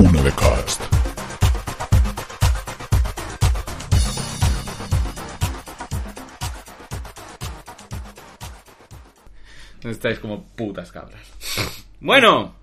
Una de Cast. Estáis como putas cabras. Bueno.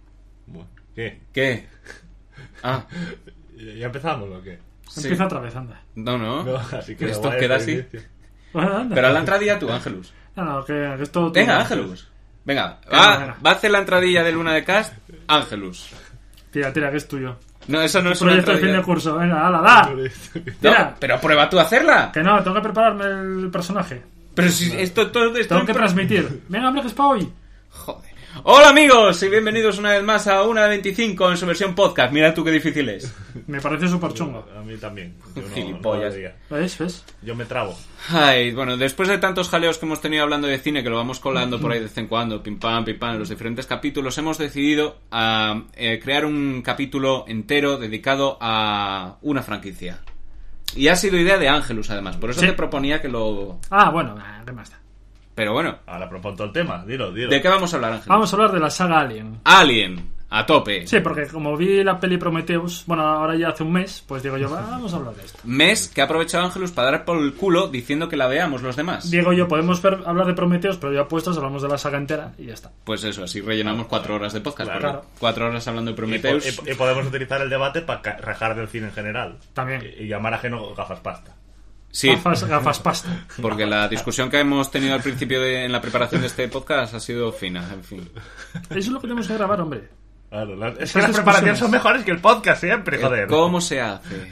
¿Qué? ¿Qué? Ah. ¿Ya empezamos o qué? Sí. Empieza otra vez, anda. No. Así que Esto queda así. Bueno, anda. Pero a la entradilla tú, Ángelus. No, que esto... Venga, Ángelus. Venga, Venga. va a hacer la entradilla de Luna de Cast, Ángelus. Tira, que es tuyo. No, eso no es una Proyecto de fin de entradilla. curso, venga, hala, da. No, Tira. pero prueba tú a hacerla. Que no, tengo que prepararme el personaje. Pero si esto todo esto Tengo que transmitir. Venga, hombre, que es para hoy. Joder. Hola amigos y bienvenidos una vez más a Una de 25 en su versión podcast. Mira tú qué difícil es. Me parece súper chungo. A mí también. Yo Gilipollas. ¿Ves? Yo me trabo. Ay, bueno, después de tantos jaleos que hemos tenido hablando de cine, que lo vamos colando por ahí de vez en cuando, pim pam, en los diferentes capítulos, hemos decidido a crear un capítulo entero dedicado a una franquicia. Y ha sido idea de Ángelus, además. Por eso Sí. te proponía que lo... Ah, bueno, ¿qué más da? Pero bueno, Ahora propongo el tema. Dilo. ¿de qué vamos a hablar, Ángelus? Vamos a hablar de la saga Alien. Alien, a tope. Sí, porque como vi la peli Prometheus, bueno, ahora ya hace un mes, pues digo yo, vamos a hablar de esto. Mes que ha aprovechado Ángelus para dar por el culo diciendo que la veamos los demás. Digo yo, podemos hablar de Prometheus, pero ya puestos hablamos de la saga entera y ya está. Pues eso, así rellenamos 4 horas de podcast. Claro. porque 4 horas hablando de Prometheus. Y podemos utilizar el debate para rajar del cine en general. También. Y llamar ajeno gafas pasta. Sí, Gafas pasta. porque la discusión que hemos tenido al principio en la preparación de este podcast ha sido fina, en fin. Eso es lo que tenemos que grabar, hombre. Claro, es que Esas las preparaciones discusiones. son mejores que el podcast siempre, joder. ¿Cómo se hace?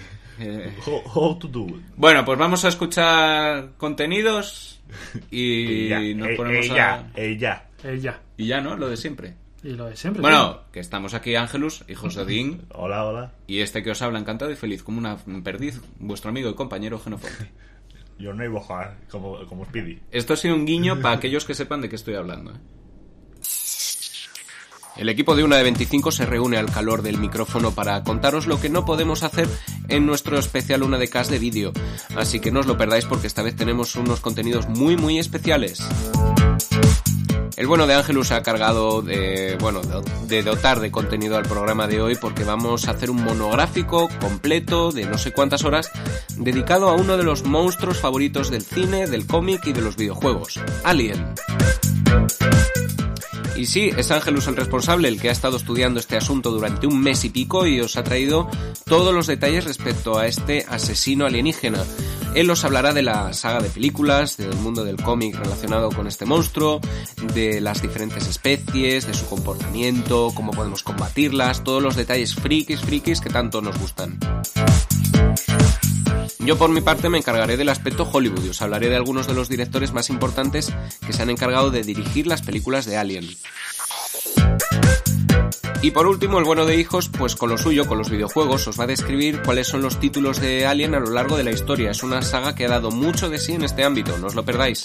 How to do it. Bueno, pues vamos a escuchar contenidos y ya. nos ponemos ya. Ya. Y ya, ¿no? Lo de siempre. Y lo de siempre. Bueno, que estamos aquí Ángelus, hijos de Odín, Hola. y este que os habla encantado y feliz como una perdiz, vuestro amigo y compañero Genofonte. Your neighborhood, como Speedy. Esto ha sido un guiño para aquellos que sepan de qué estoy hablando. El equipo de Una de 25 se reúne al calor del micrófono para contaros lo que no podemos hacer en nuestro especial Una de Cast de vídeo. Así que no os lo perdáis porque esta vez tenemos unos contenidos muy especiales. El bueno de Ángelus se ha cargado de dotar de contenido al programa de hoy porque vamos a hacer un monográfico completo de no sé cuántas horas dedicado a uno de los monstruos favoritos del cine, del cómic y de los videojuegos, Alien. Y sí, es Ángelus el responsable, el que ha estado estudiando este asunto durante un mes y pico y os ha traído todos los detalles respecto a este asesino alienígena. Él os hablará de la saga de películas, del mundo del cómic relacionado con este monstruo, de las diferentes especies, de su comportamiento, cómo podemos combatirlas, todos los detalles frikis que tanto nos gustan. Yo por mi parte me encargaré del aspecto Hollywood y os hablaré de algunos de los directores más importantes que se han encargado de dirigir las películas de Alien. Y por último, el bueno de Hijos, pues con lo suyo, con los videojuegos, os va a describir cuáles son los títulos de Alien a lo largo de la historia. Es una saga que ha dado mucho de sí en este ámbito, no os lo perdáis.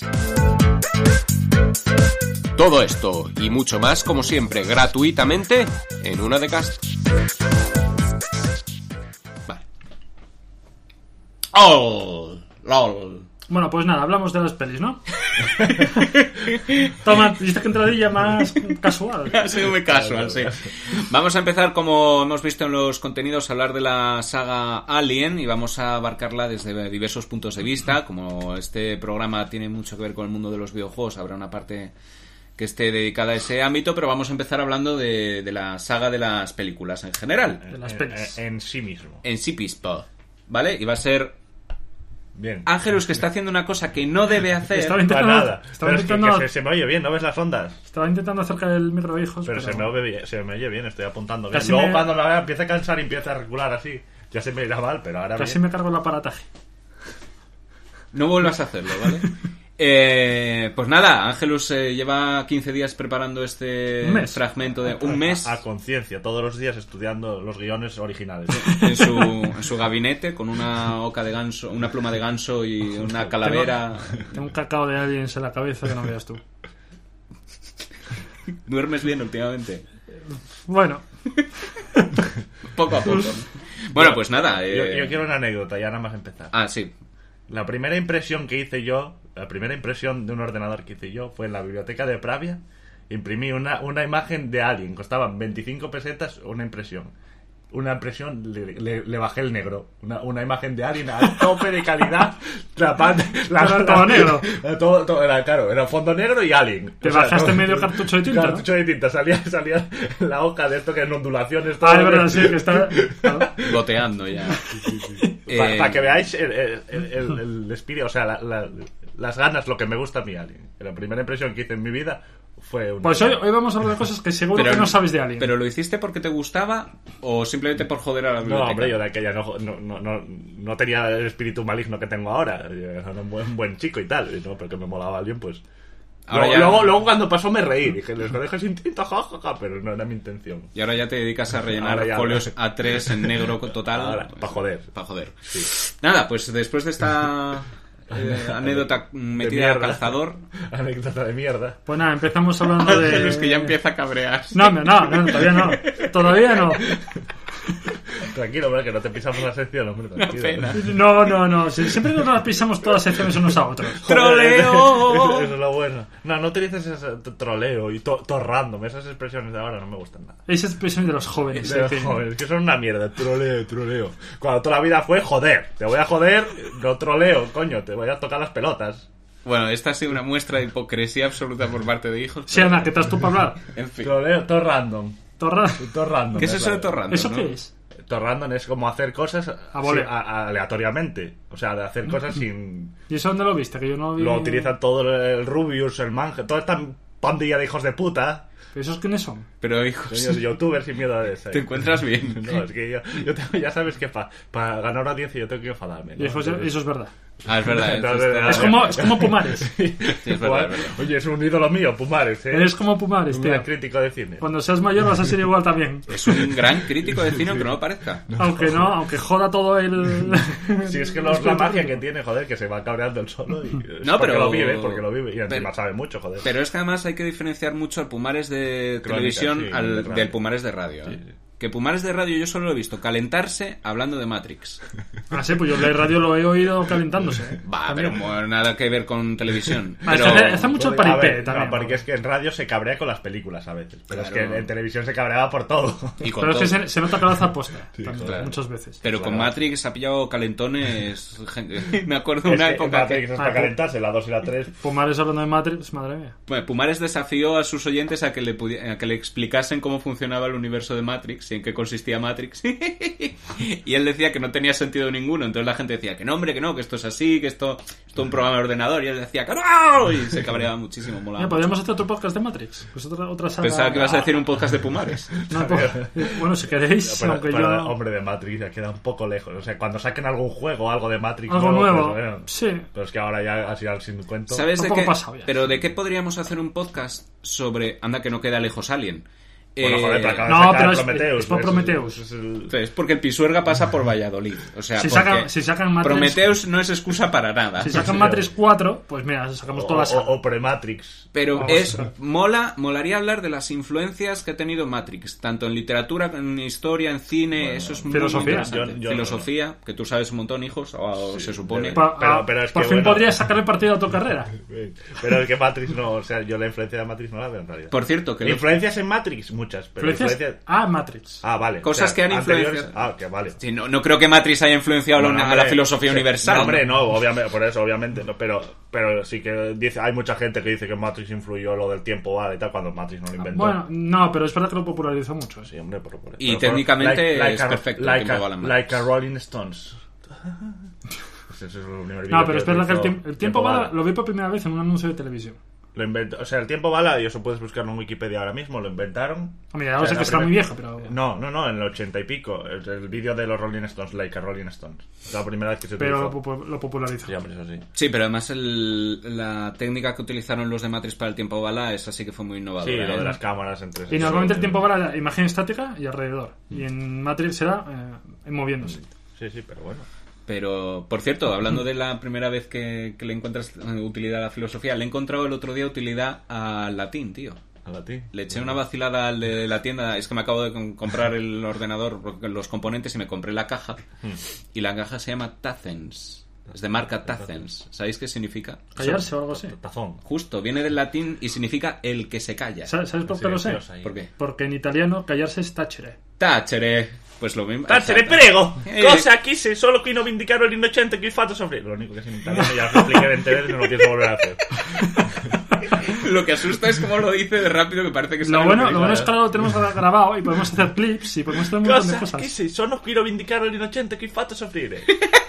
Todo esto y mucho más, como siempre, gratuitamente en Una de Cast. Vale. ¡Oh! ¡Lol! Bueno, pues nada, hablamos de las pelis, ¿no? Toma, ¿viste que entradilla más casual? Ha sido muy casual, sí. Vamos a empezar, como hemos visto en los contenidos, a hablar de la saga Alien y vamos a abarcarla desde diversos puntos de vista. Como este programa tiene mucho que ver con el mundo de los videojuegos, habrá una parte que esté dedicada a ese ámbito, pero vamos a empezar hablando de la saga de las películas en general. De las pelis. En sí mismo. En sí mismo, ¿vale? Y va a ser Bien. Ángelus, que está haciendo una cosa que no debe hacer. Estaba Para intentando, nada. estaba Pero es intentando, que se me oye bien, ¿no ves las ondas? estaba intentando acercar el micro de Hijos, Pero se me oye bien, estoy apuntando bien. Casi Luego me- cuando la vea empieza a cansar y empieza a recular así, ya se me irá mal, pero ahora casi bien. me cargo el aparataje. No vuelvas a hacerlo, ¿vale? Pues nada, Ángelus lleva 15 días preparando este Un mes. fragmento de un mes A conciencia, todos los días estudiando los guiones originales. en su gabinete con una oca de ganso, una pluma de ganso y una calavera. Tengo un cacao de aliens en la cabeza que no veas tú. ¿Duermes bien últimamente? Bueno, Poco a poco. Bueno, pues nada. Yo quiero una anécdota, ya nada más empezar. Ah, sí. La primera impresión que hice yo, la primera impresión de un ordenador que hice yo fue en la biblioteca de Pravia. Imprimí una imagen de Alien, costaban 25 pesetas una impresión. una impresión, le bajé el negro. Una imagen de Alien a tope de calidad. Todo negro. Todo era, claro, era fondo negro y Alien. Te bajaste medio cartucho de tinta, ¿no? Cartucho de tinta, salía la hoja de esto que en ondulaciones. Ah, es verdad, sí, que está... Goteando ya. Para que veáis el espíritu, o sea, las ganas, lo que me gusta a mí, Alien. La primera impresión que hice en mi vida fue una... Pues hoy vamos a hablar de cosas que seguro que no sabes de Alien. ¿Pero lo hiciste porque te gustaba o simplemente por joder a la biblioteca? No, hombre, yo de aquella no tenía el espíritu maligno que tengo ahora. Yo era un buen chico y tal, ¿no? Porque me molaba Alien, pues... Luego cuando pasó me reí. Dije, les lo dejé sin tinta, jajaja, pero no era mi intención. Y ahora ya te dedicas a rellenar folios A3 en negro total. Para joder. Para joder. Sí. Nada, pues después de esta... anécdota metida al calzador. Anécdota de mierda. Pues nada, empezamos hablando de... Es que ya empieza a cabrear. No, todavía no. Tranquilo, hombre, que no te pisamos la sección, hombre, tranquilo. No. Siempre nos pisamos todas las secciones unos a otros. ¡Troleo! Eso es lo bueno. No utilices ese troleo y todo random. Esas expresiones de ahora no me gustan nada. Esas expresiones de los jóvenes. De los jóvenes, que son una mierda. Troleo. Cuando toda la vida fue joder. Te voy a joder, no troleo, coño. Te voy a tocar las pelotas. Bueno, esta ha sido una muestra de hipocresía absoluta por parte de hijos. Sí, Ana, ¿qué te has tú para hablar? En fin. Troleo, todo random. ¿Qué es eso de todo random? ¿Eso ¿no? qué es? Todo random es como hacer cosas aleatoriamente. O sea, de hacer cosas sin... ¿Y eso dónde lo viste? Que yo no vi... Lo utilizan todo el Rubius, el Manje, toda esta pandilla de hijos de puta. ¿Esos quiénes son? Pero hijos... Señores youtubers sin miedo a eso. ¿Te encuentras bien? No, es que yo tengo, ya sabes que para ganar audiencia yo tengo que enfadarme, ¿no? Y eso es verdad. Ah, es verdad. Es como Pumares. Sí, es verdad. Oye, es un ídolo mío, Pumares, ¿eh? Eres como Pumares, tío. Un gran crítico de cine. Cuando seas mayor vas a ser igual también. Es un gran crítico de cine, aunque no lo parezca. Aunque joda todo el... Sí, es que la magia que tiene, joder, que se va cabreando el solo. No, pero... Porque lo vive. Y encima sabe mucho, joder. Pero es que además hay que diferenciar mucho al Pumares de televisión del Pumares de radio. Sí. Que Pumares de radio yo solo lo he visto calentarse hablando de Matrix. Ah, sí, pues yo de radio lo he oído calentándose. Va, pero nada que ver con televisión. Pero... Hace mucho el paripé también. No, porque es que en radio se cabrea con las películas a veces. Pero claro. Es que en televisión se cabreaba por todo. Pero es que se nota que lo hace aposta. Claro. Muchas veces. Pero con Matrix ha pillado calentones. Me acuerdo de una época Matrix es para calentarse, la 2 y la 3. Pumares hablando de Matrix, madre mía. Bueno, Pumares desafió a sus oyentes a que le explicasen cómo funcionaba el universo de Matrix y en qué consistía Matrix. Y él decía que no tenía sentido ninguno. Entonces la gente decía que no, hombre, que esto es así, que esto es un programa de ordenador. Y él decía que no. Y se cabreaba muchísimo. Molaba. Podríamos hacer otro podcast de Matrix. Pues otra saga. Pensaba que ibas a decir un podcast de Pumares. No, bueno, si queréis. Pero, hombre, de Matrix ya queda un poco lejos. O sea, cuando saquen algún juego o algo de Matrix algo nuevo, pues, sí. Pero es que ahora ya así al sin cuento. ¿Sabes de qué? Pero de qué podríamos hacer un podcast sobre... Anda que no queda lejos Alien. Bueno, joder, pero es por Prometheus. Es porque el Pisuerga pasa por Valladolid. O sea, si sacan Matrix, Prometheus no es excusa para nada. Si sacan Matrix 4, pues mira, sacamos todas las... O Pre-Matrix. Pero molaría hablar de las influencias que ha tenido Matrix, tanto en literatura, en historia, en cine. Bueno, eso es muy interesante. Filosofía, que tú sabes un montón, hijos, o se supone. Pero es que, por fin podrías sacarle partido a tu carrera. Pero es que Matrix no... O sea, yo la influencia de Matrix no la veo en realidad. Por cierto, que... ¿Influencias en Matrix? Muchas, pero influencias... Matrix. Vale. Cosas que han influenciado. Que vale. Sí, no creo que Matrix haya influenciado a la filosofía universal. No, hombre, no, obviamente, por eso, obviamente, no, pero sí que dice, hay mucha gente que dice que Matrix influyó lo del tiempo y tal, cuando Matrix no lo inventó. Bueno, no, pero es verdad que lo popularizó mucho. Sí, hombre, y técnicamente es perfecto. Like a Rolling Stones. No, pero es verdad que el tiempo bala lo vi por primera vez en un anuncio de televisión. Lo inventó, o sea, el tiempo bala, y eso puedes buscarlo en Wikipedia ahora mismo, lo inventaron. Mira, no sé que está muy viejo, pero... No, en el 80 y pico, el vídeo de los Rolling Stones, Like a Rolling Stones. La primera vez que se utilizó. Pero lo popularizó. Sí, hombre, eso sí. Sí, pero además la técnica que utilizaron los de Matrix para el tiempo bala, esa sí que fue muy innovadora. Sí, lo de las cámaras entre... Y normalmente el tiempo bala era imagen estática y alrededor. Y en Matrix era moviéndose. Sí, pero bueno. Pero, por cierto, hablando de la primera vez que le encuentras utilidad a la filosofía, le he encontrado el otro día utilidad al latín, tío. ¿Al latín? Le eché una vacilada al de la tienda. Es que me acabo de comprar el ordenador, los componentes, y me compré la caja. Y la caja se llama Tazens. Es de marca Tazens. ¿Sabéis qué significa? ¿Callarse o algo así? Tazón. Justo, viene del latín y significa el que se calla. ¿Sabes por qué lo sé? ¿Por qué? Porque en italiano callarse es tacere. Tachere. Pues lo mismo. Te prego, cosa quise, solo qui non indicare l'innocente che il fatto soffrire. Lo único que es en italiano ya lo expliqué 20 veces, no lo pienso volver a hacer. Lo que asusta es como lo dice de rápido, que parece que lo bueno es que ahora lo tenemos grabado y podemos hacer clips y podemos hacer un montón de cosas. Cosa quise, solo qui non indicare l'innocente che il fatto soffrire.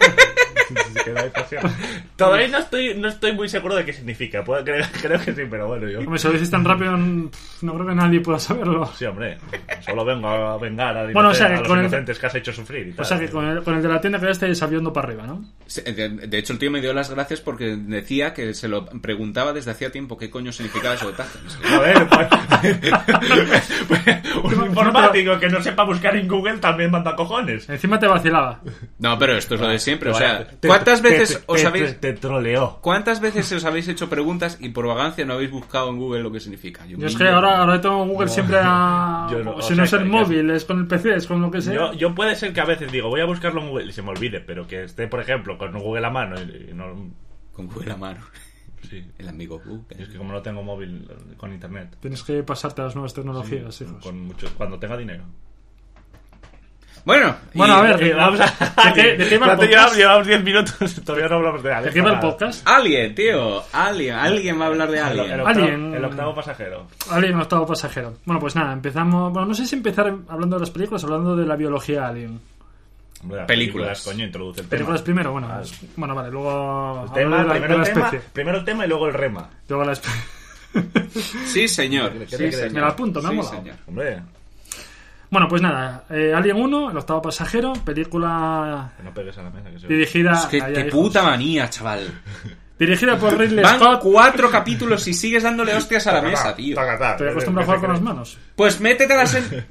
Todavía no estoy muy seguro de qué significa. Creo que sí, pero bueno, yo. Hombre, si lo dices tan rápido, no creo que nadie pueda saberlo. Sí, hombre. Solo vengo a vengar a, a los inocentes que has hecho sufrir y tal. O sea que con el de la tienda que estáis sabiendo para arriba, ¿no? De hecho, el tío me dio las gracias porque decía que se lo preguntaba desde hacía tiempo qué coño significaba eso de taza. A ver, un informático que no sepa buscar en Google también manda cojones. Encima te vacilaba. No, pero esto es lo de siempre. O sea, ¿cuántas veces os habéis... Te troleó. ¿Cuántas veces os habéis hecho preguntas y por vagancia no habéis buscado en Google lo que significa? Yo es que ahora tengo Google siempre a... si no es el móvil, es con el PC, es con lo que sea. Yo puede ser que a veces digo, voy a buscarlo en Google y se me olvide, pero que esté, por ejemplo, con Google a mano y no... Con Google a mano. Sí. El amigo Google. Es que como no tengo móvil con internet. Tienes que pasarte a las nuevas tecnologías, sí, hijos. Cuando tenga dinero. Bueno, a ver, vamos a... ¿De qué va el podcast? Llevamos 10 minutos, todavía no hablamos de Alien. ¿De qué va el podcast? Alien, tío. Alguien va a hablar de Alien. El octavo pasajero. Alien, el octavo pasajero. Bueno, pues nada, empezamos... Bueno, no sé si empezar hablando de las películas o hablando de la biología Alien. Hombre, películas, coño, introduce el tema. Películas primero, bueno. Bueno, vale, luego... Primero el tema y luego el rema. Luego la especie. Sí, señor. Me la apunto, me ha molado. Señor. Hombre... Bueno, pues nada, Alien 1, el octavo pasajero, película que no pegues a la mesa, que se dirigida... Es que qué puta manía, chaval. Dirigida por Ridley Van Scott. 4 capítulos y sigues dándole hostias a la mesa, tío. Estoy acostumbrado a jugar con las manos. Pues métetelas en...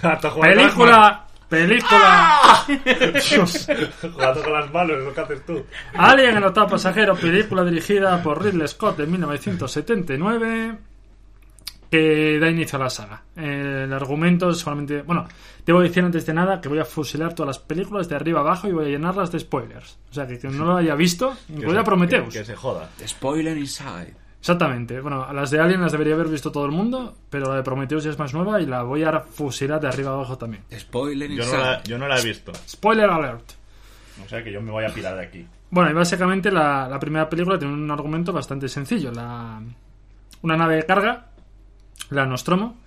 Película. Dios. Jugando con las manos, es lo que haces tú. Alien, el octavo pasajero, película dirigida por Ridley Scott en 1979... que da inicio a la saga. El argumento es solamente... Bueno, debo decir antes de nada que voy a fusilar todas las películas de arriba abajo y voy a llenarlas de spoilers. O sea, que no lo haya visto, voy a Prometheus. Que se joda. Spoiler inside. Exactamente. Bueno, a las de Alien las debería haber visto todo el mundo, pero la de Prometheus ya es más nueva y la voy a fusilar de arriba abajo también. Spoiler inside. Yo no la he visto. Spoiler alert. O sea, que yo me voy a pirar de aquí. Bueno, y básicamente la primera película tiene un argumento bastante sencillo. Una nave de carga, la Nostromo,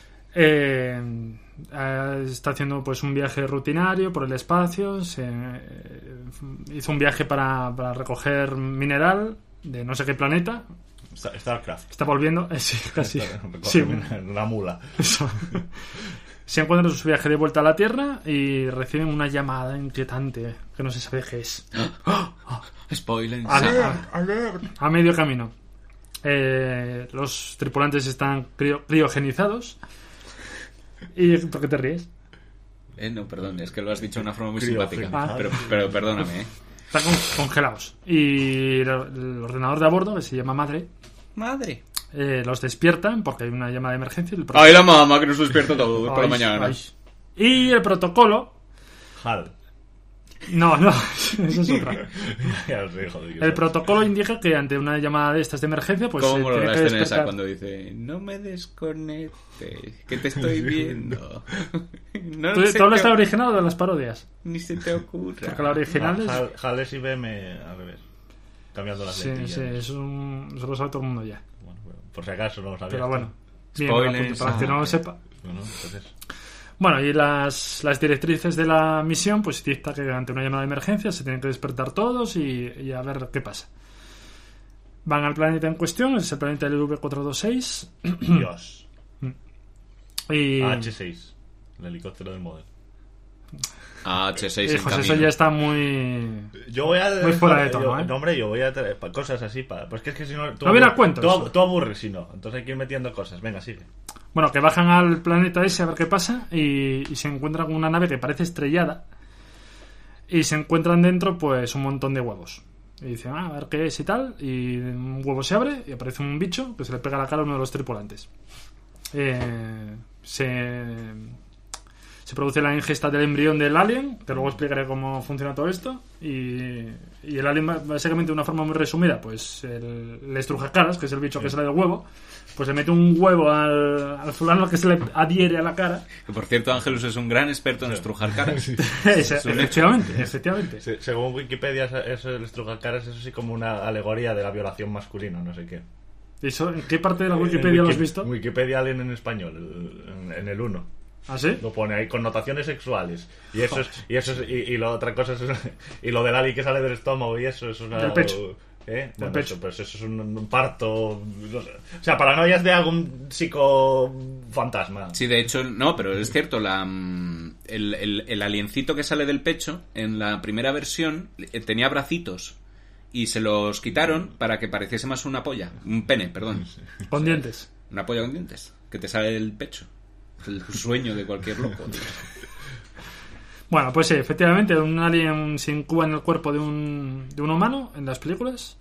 está haciendo pues un viaje rutinario por el espacio. Hizo un viaje para recoger mineral de no sé qué planeta. Starcraft. Está volviendo, sí, casi. Sí, una mula. Eso. Se encuentran en su viaje de vuelta a la Tierra y reciben una llamada inquietante que no se sabe qué es. Spoiler. A medio camino. Los tripulantes están criogenizados. ¿Y por qué te ríes? No, perdón, es que lo has dicho de una forma muy simpática. Pero perdóname. Están congelados. Y el ordenador de a bordo, que se llama Madre, los despiertan porque hay una llamada de emergencia. ¡Ay, la mamá que nos despierta todo por la mañana! Y el protocolo... HAL. No, eso es otra. Joder, el protocolo indica que ante una llamada de estas de emergencia, pues ¿cómo tiene la que escena despertar. esa cuando dice no me desconectes, que te estoy viendo? ¿Tú hablas de la original o de las parodias? Ni se te ocurra. Porque la original es... HAL es IBM al revés, cambiando las lentillas. Sí, eso lo sabe todo el mundo ya. Bueno, por si acaso no lo sabía. Pero bueno, bien, spoilers, para que no lo sepa. Entonces... Bueno, y las directrices de la misión pues dicta que ante una llamada de emergencia se tienen que despertar todos y a ver qué pasa. Van al planeta en cuestión, es el planeta LV-426. Dios. Y... H6, el helicóptero del modelo. H6 Hijos, eso ya está muy... Yo voy a... Muy fuera de tono, No, hombre, yo voy a traer cosas así pues que si no... No viene a cuentos. Tú aburres si no. Entonces hay que ir metiendo cosas. Venga, sigue. Bueno, que bajan al planeta ese a ver qué pasa y se encuentran con una nave que parece estrellada y se encuentran dentro pues un montón de huevos. Y dicen, a ver qué es y tal, y un huevo se abre y aparece un bicho que se le pega a la cara a uno de los tripulantes. Se se produce la ingesta del embrión del alien, que luego explicaré cómo funciona todo esto, y el alien, básicamente de una forma muy resumida, pues el estrujacaras, que es el bicho que sale del huevo, pues le mete un huevo al fulano que se le adhiere a la cara. Que por cierto, Ángelus es un gran experto en estrujar caras. Efectivamente. Sí, según Wikipedia, eso, el estrujar caras es así como una alegoría de la violación masculina, no sé qué. ¿Eso, en qué parte de la Wikipedia lo has visto? Wikipedia Alien en español, en el 1. ¿Ah, sí? Lo pone ahí, connotaciones sexuales. Y la otra cosa es... Y lo del alien que sale del estómago y eso es una... Del pecho. Bueno, pecho. Eso es un parto... No sé. O sea, paranoias de algún psicofantasma. Sí, de hecho, no, pero es cierto, el aliencito que sale del pecho, en la primera versión, tenía bracitos. Y se los quitaron para que pareciese más una polla. Un pene, perdón. Con dientes. Una polla con dientes. Que te sale del pecho. El sueño de cualquier loco. Bueno, pues sí, efectivamente, un alien se incuba en el cuerpo de un humano en las películas.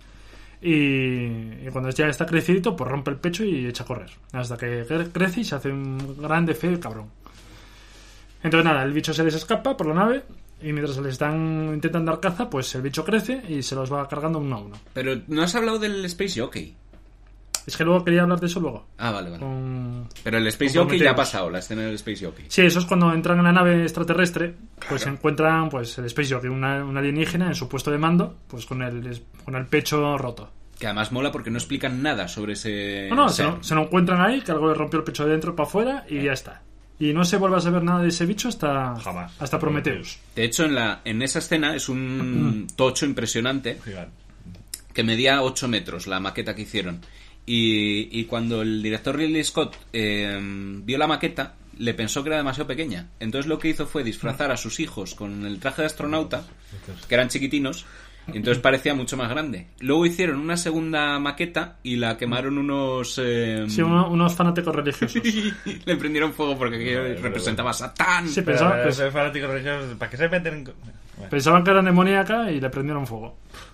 Y cuando ya está crecidito, pues rompe el pecho y echa a correr. Hasta que crece y se hace un grande, feo cabrón. Entonces nada, el bicho se les escapa por la nave. Y mientras les intentan dar caza, pues el bicho crece y se los va cargando uno a uno. Pero no has hablado del Space Jockey. Es que luego quería hablar de eso luego. Ah, vale. Pero el Space Jockey ya ha pasado, la escena del Space Jockey. Sí, eso es cuando entran en la nave extraterrestre, pues encuentran pues el Space Jockey, un alienígena en su puesto de mando, pues con el pecho roto. Que además mola porque no explican nada sobre ese... No, se lo encuentran ahí, que algo le rompió el pecho de dentro para afuera y ya está. Y no se vuelve a saber nada de ese bicho hasta Prometheus. De hecho, en esa escena es un tocho impresionante que medía 8 metros, la maqueta que hicieron. Y cuando el director Ridley Scott vio la maqueta, le pensó que era demasiado pequeña. Entonces lo que hizo fue disfrazar a sus hijos con el traje de astronauta, que eran chiquitinos, y entonces parecía mucho más grande. Luego hicieron una segunda maqueta y la quemaron unos... unos fanáticos religiosos. Le prendieron fuego porque representaba a Satán. Sí, pensaban fanáticos religiosos, ¿para qué se meten? Pensaban que era demoníaca y le prendieron fuego.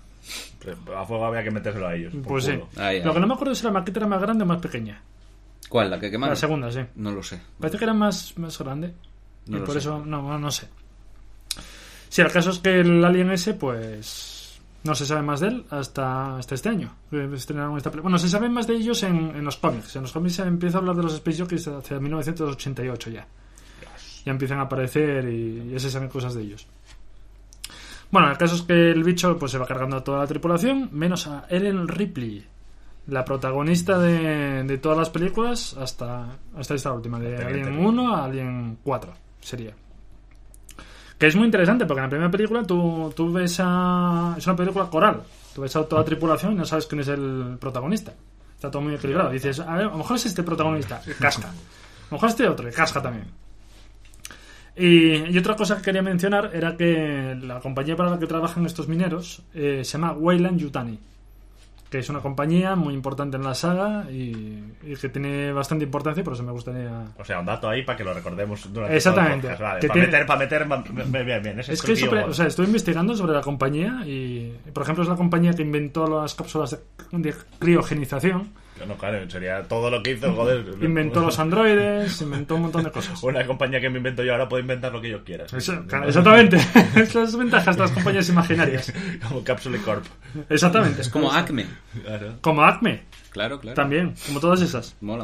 A fuego había que metérselo a ellos. Pues sí. Lo que no me acuerdo es si la maqueta era más grande o más pequeña. ¿Cuál? ¿La que quemaron? La segunda, sí. No lo sé. Parece que era más grande. No y lo por sé. eso, no sé. Sí, el caso es que el alien ese, pues... No se sabe más de él hasta este año. Bueno, se sabe más de ellos en los cómics. En los cómics se empieza a hablar de los Space Jockeys hacia 1988 ya. Ya empiezan a aparecer y ya se saben cosas de ellos. Bueno, el caso es que el bicho pues se va cargando a toda la tripulación, menos a Ellen Ripley, la protagonista de todas las películas hasta esta última, de Alien 1 a Alien 4 sería. Que es muy interesante porque en la primera película tú ves es una película coral. Tú ves a toda la tripulación y no sabes quién es el protagonista. Está todo muy equilibrado. Dices, a lo mejor es este protagonista, y casca. A lo mejor este otro, y casca también. Y otra cosa que quería mencionar era que la compañía para la que trabajan estos mineros se llama Weyland Yutani, que es una compañía muy importante en la saga y que tiene bastante importancia, por eso me gustaría... O sea, un dato ahí para que lo recordemos durante exactamente. Todo el podcast. Vale, para meter bien. Es que estoy investigando sobre la compañía y, por ejemplo, es la compañía que inventó las cápsulas de criogenización. No, claro, sería todo lo que hizo, joder. Inventó los androides, inventó un montón de cosas. Una compañía que me invento yo ahora puede inventar lo que yo quiera. Exactamente. Es las ventajas de las compañías imaginarias. Como Capsule Corp. Exactamente. Es como Acme. Claro. Como Acme. Claro. También, como todas esas. Mola.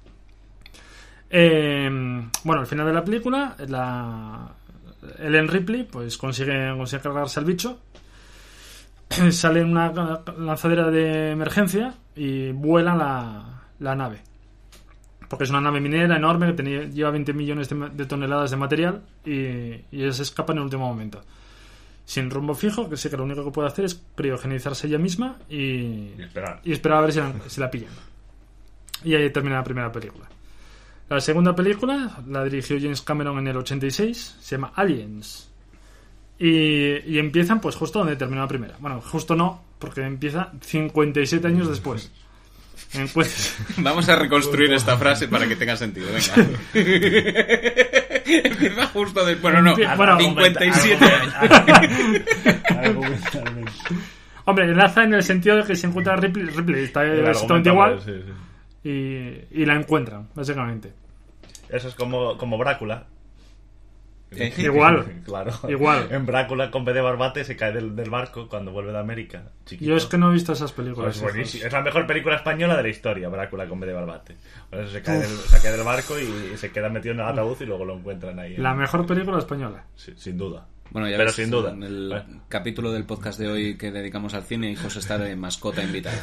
Bueno, al final de la película, Ellen Ripley pues consigue cargarse al bicho. Sale en una lanzadera de emergencia y vuela la nave. Porque es una nave minera enorme que lleva 20 millones de toneladas de material y ella se escapa en el último momento. Sin rumbo fijo, que sé que lo único que puede hacer es criogenizarse ella misma y esperar a ver si la pillan. Y ahí termina la primera película. La segunda película la dirigió James Cameron en el 86, se llama Aliens. Y empiezan pues justo donde terminó la primera. Bueno, justo no, porque empieza 57 años después. Vamos a reconstruir esta frase para que tenga sentido. Venga. Empieza justo después. Bueno, 57 años. Hombre, enlaza en el sentido de que se encuentra Ripley está exactamente igual. Sí. Y la encuentran, básicamente. Eso es como Brácula. Igual. Claro. Igual. En Brácula con B de Barbate se cae del barco cuando vuelve de América. Chiquito. Yo es que no he visto esas películas. Pues buenísimo. Es la mejor película española de la historia, Brácula con B de Barbate. Por eso se cae del barco y se queda metido en el ataúd y luego lo encuentran ahí. La mejor película española. Sí, sin duda. Bueno, ya pero ves, sin duda. En el capítulo del podcast de hoy que dedicamos al cine, José está de mascota invitada.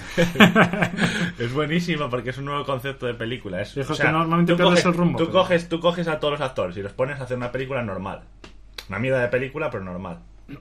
Es buenísimo porque es un nuevo concepto de película. Es, que normalmente pierdes el rumbo. Tú coges a todos los actores y los pones a hacer una película normal. Una mierda de película, pero normal.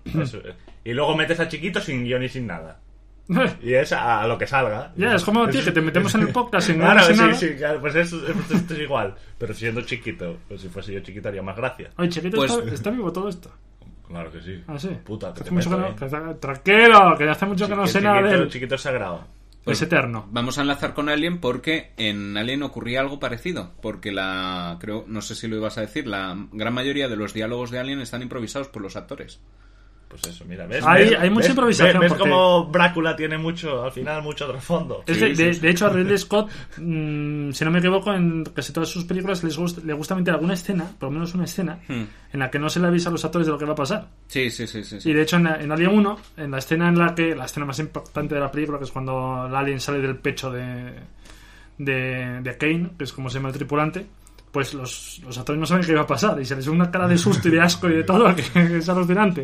Y luego metes a chiquitos sin guión y sin nada. Y es a lo que salga. Ya, es como a ti, que te metemos en el podcast sin claro, nada. Sí, claro, pues esto es igual. Pero siendo chiquito, pues si fuese yo chiquito haría más gracia. Oye, chiquito, Pues... ¿está vivo todo esto? Claro que sí. ¿Ah, sí? Puta, que hace mucho tranquilo, que hace mucho que no sé nada de él. Chiquito es sagrado. Pues es eterno. Vamos a enlazar con Alien porque en Alien ocurría algo parecido. Porque no sé si lo ibas a decir, la gran mayoría de los diálogos de Alien están improvisados por los actores. Pues eso, mira, ¿ves? Hay mucha improvisación. ¿Ves porque... cómo Brácula tiene al final mucho trasfondo? De hecho, a Ridley Scott, si no me equivoco, en casi todas sus películas le gusta meter alguna escena, por lo menos una escena, en la que no se le avisa a los actores de lo que va a pasar. Sí. Y de hecho, en Alien 1, en la escena la escena más importante de la película, que es cuando el alien sale del pecho de Kane, que es como se llama el tripulante, pues los actores no saben qué iba a pasar y se les ve una cara de susto y de asco y de todo que es alucinante.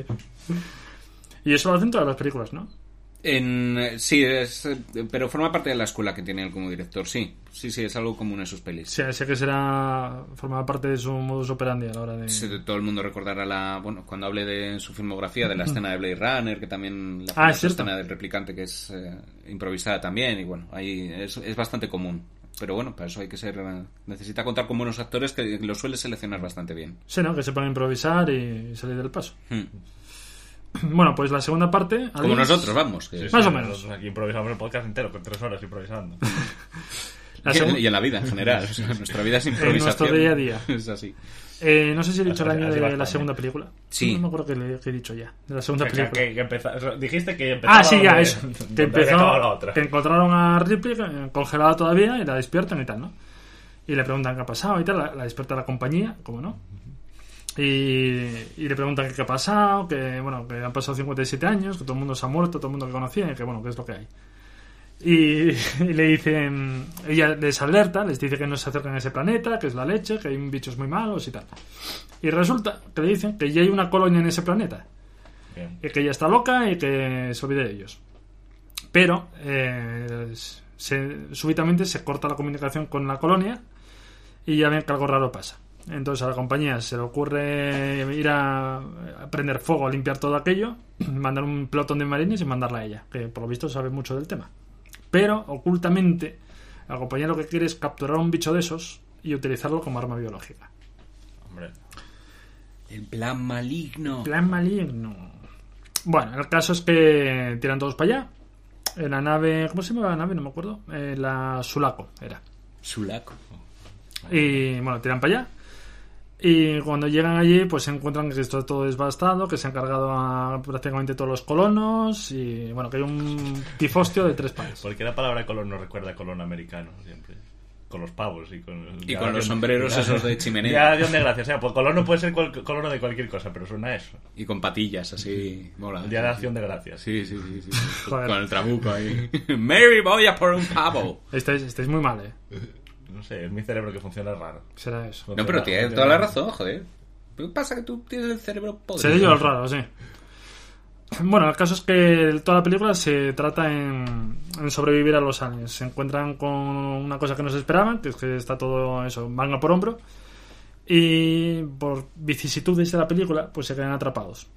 Y eso lo hacen todas las películas, ¿no? Sí, pero forma parte de la escuela que tiene él como director, sí, es algo común en sus pelis. Sí, sé que formará parte de su modus operandi a la hora de... Sí, todo el mundo recordará cuando hable de su filmografía, de la escena de Blade Runner, que también la escena del replicante que es improvisada también, y bueno, ahí es bastante común. Pero bueno, para eso necesita contar con buenos actores que lo suele seleccionar bastante bien. Sí, ¿no? Que sepan improvisar y salir del paso. Bueno, pues la segunda parte... Como nosotros, vamos. Que... Más o menos. Aquí improvisamos el podcast entero, con 3 horas improvisando. Y en la vida en general. O sea, nuestra vida es improvisación. En nuestro día a día. Es así. No sé si he dicho el año de la segunda película. Sí. No me acuerdo que he dicho ya. De la segunda película. Dijiste que empezaba... Ah, sí, ya, eso. Que empezó... Que encontraron a Ripley congelada todavía y la despiertan y tal, ¿no? Y le preguntan qué ha pasado y tal. La despierta la compañía, ¿cómo no? Y le preguntan qué ha pasado, que han pasado 57 años, que todo el mundo se ha muerto, todo el mundo que conocía, y que qué es lo que hay. Y le dicen, ella les alerta, les dice que no se acerquen a ese planeta, que es la leche, que hay bichos muy malos y tal. Y resulta que le dicen que ya hay una colonia en ese planeta. Bien. Y que ella está loca y que se olvide de ellos. Pero súbitamente se corta la comunicación con la colonia y ya ven que algo raro pasa. Entonces a la compañía se le ocurre ir a prender fuego, a limpiar todo aquello, mandar un pelotón de marines y mandarla a ella, que por lo visto sabe mucho del tema. Pero ocultamente la compañía lo que quiere es capturar un bicho de esos y utilizarlo como arma biológica. Hombre. El plan maligno. Bueno, el caso es que tiran todos para allá. En la nave, ¿cómo se llama la nave? No me acuerdo. La Sulaco era. Sulaco. Y bueno, tiran para allá. Y cuando llegan allí, pues se encuentran que está todo devastado, que se han cargado a prácticamente todos los colonos y bueno, que hay un tifostio de 3 pares. Porque la palabra colon nos recuerda a colon americano siempre. Con los pavos y con los sombreros esos de chimenea. Ya, Dios de gracia. O sea, pues colono puede ser colono de cualquier cosa, pero suena a eso. Y con patillas así, mola. El día de acción de gracias. Sí. Con el trabuco ahí. Mary, voy a por un pavo. Estáis muy mal, No sé, es mi cerebro que funciona raro. Será eso. No, pero tienes toda la razón, joder. ¿Qué pasa que tú tienes el cerebro podrido? Seré yo el raro, sí. Bueno, el caso es que toda la película se trata en sobrevivir a los aliens. Se encuentran con una cosa que no se esperaban, que es que está todo eso, manga por hombro. Y por vicisitudes de la película, pues se quedan atrapados.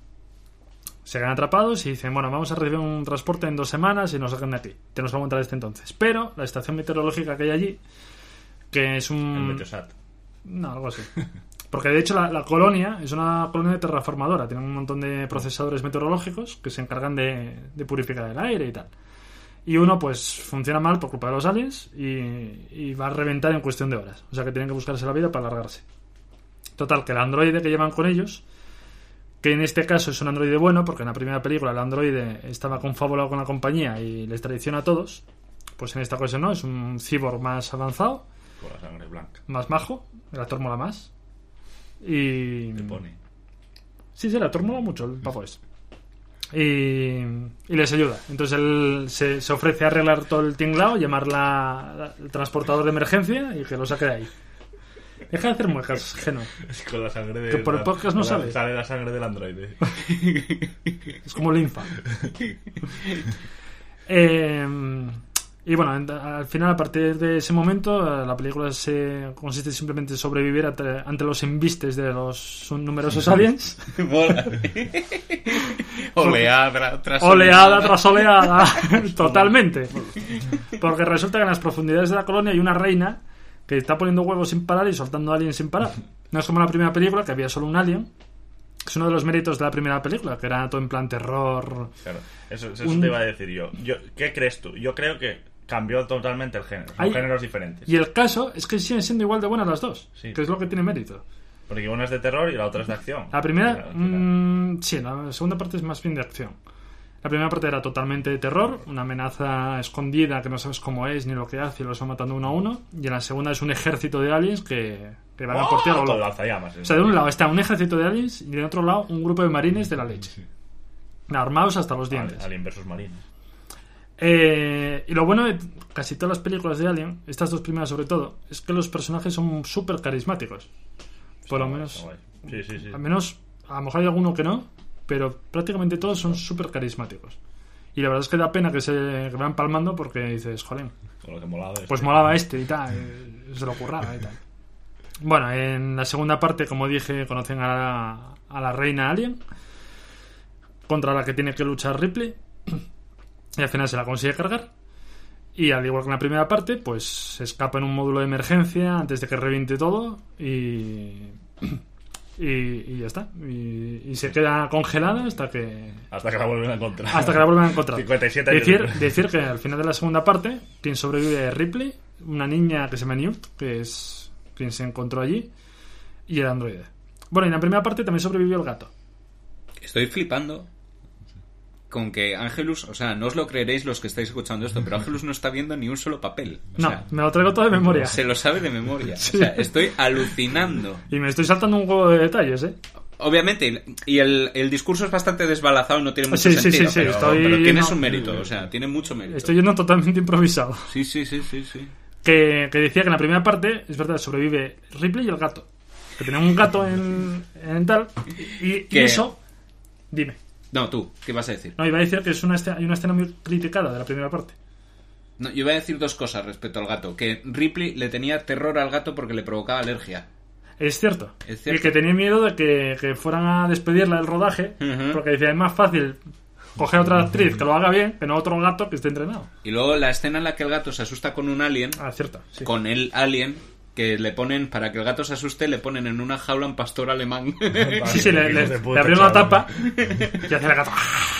Y dicen, bueno, vamos a recibir un transporte en 2 semanas y nos sacan de aquí. Tenemos que aguantar este entonces. Pero la estación meteorológica que hay allí, que es un... El Meteosat. No, algo así. Porque de hecho la colonia es una colonia terraformadora. Tienen un montón de procesadores meteorológicos que se encargan de purificar el aire y tal. Y uno pues funciona mal por culpa de los aliens y va a reventar en cuestión de horas. O sea que tienen que buscarse la vida para alargarse. Total, que el androide que llevan con ellos, que en este caso es un androide bueno, porque en la primera película el androide estaba confabulado con la compañía y les traiciona a todos, pues en esta ocasión no, es un cyborg más avanzado, con la sangre blanca, más majo, el actor mola más y... te pone. Sí, le atornó mucho el pavo ese. Y les ayuda. Entonces él se ofrece a arreglar todo el tinglao, llamar el transportador de emergencia y que lo saque de ahí. Deja de hacer muecas, Geno. Es con la sangre de... Que por el podcast no sale. Sale la sangre del androide. Es como linfa. Y bueno, al final, a partir de ese momento, la película consiste simplemente en sobrevivir ante los embistes de los numerosos aliens. Mola. Oleada tras oleada. Tras oleada. Totalmente. Porque resulta que en las profundidades de la colonia hay una reina que está poniendo huevos sin parar y soltando aliens sin parar. No es como la primera película, que había solo un alien. Es uno de los méritos de la primera película, que era todo en plan terror. Claro, eso te iba a decir yo. ¿Qué crees tú? Yo creo que cambió totalmente el género. Son géneros diferentes. Y el caso es que siguen siendo igual de buenas las dos, sí. Que es lo que tiene mérito. Porque una es de terror y la otra es de acción. La primera, sí, la segunda parte es más bien de acción. La primera parte era totalmente de terror, una amenaza escondida que no sabes cómo es ni lo que hace y los va matando uno a uno. Y en la segunda es un ejército de aliens que van a por ti a lo loco. O sea, de un lado está un ejército de aliens y de otro lado un grupo de marines de la leche. Sí. Armados hasta los dientes. Alien versus marines. Y lo bueno de casi todas las películas de Alien, estas dos primeras sobre todo, es que los personajes son súper carismáticos. Por lo menos. Sí. Al menos, a lo mejor hay alguno que no, pero prácticamente todos son súper carismáticos. Y la verdad es que da pena que van palmando porque dices, joder, con lo que molaba pues molaba este y tal, se lo curraba y tal. Bueno, en la segunda parte, como dije, conocen a la reina alien, contra la que tiene que luchar Ripley, y al final se la consigue cargar. Y al igual que en la primera parte, pues se escapa en un módulo de emergencia antes de que reviente todo y ya está. Y se queda congelada hasta que la vuelven a encontrar. Hasta que la vuelven a encontrar. 57 años. Decir que al final de la segunda parte, quien sobrevive es Ripley, una niña que se llama Newt, que es quien se encontró allí, y el androide. Bueno, y en la primera parte también sobrevivió el gato. Estoy flipando con que Ángelus, o sea, no os lo creeréis los que estáis escuchando esto, pero Ángelus no está viendo ni un solo papel. O sea, me lo traigo todo de memoria. Se lo sabe de memoria. Sí. O sea, estoy alucinando. Y me estoy saltando un huevo de detalles, ¿eh? Obviamente, y el discurso es bastante desbalazado y no tiene mucho sentido, sí, pero tiene su mérito, o sea, tiene mucho mérito. Estoy yendo totalmente improvisado. Sí. Que decía que en la primera parte, es verdad, sobrevive Ripley y el gato. Que tenía un gato en tal, y eso... Dime. No, tú, ¿qué vas a decir? No, iba a decir que hay una escena muy criticada de la primera parte. No, yo iba a decir dos cosas respecto al gato. Que Ripley le tenía terror al gato porque le provocaba alergia. Es cierto. Y que tenía miedo de que fueran a despedirla del rodaje, porque decía, es más fácil coger a otra actriz que lo haga bien que no otro gato que esté entrenado. Y luego la escena en la que el gato se asusta con un alien, cierto, sí. Con el alien, que le ponen, para que el gato se asuste, le ponen en una jaula un pastor alemán. Sí, le abrieron la tapa y hace el gato.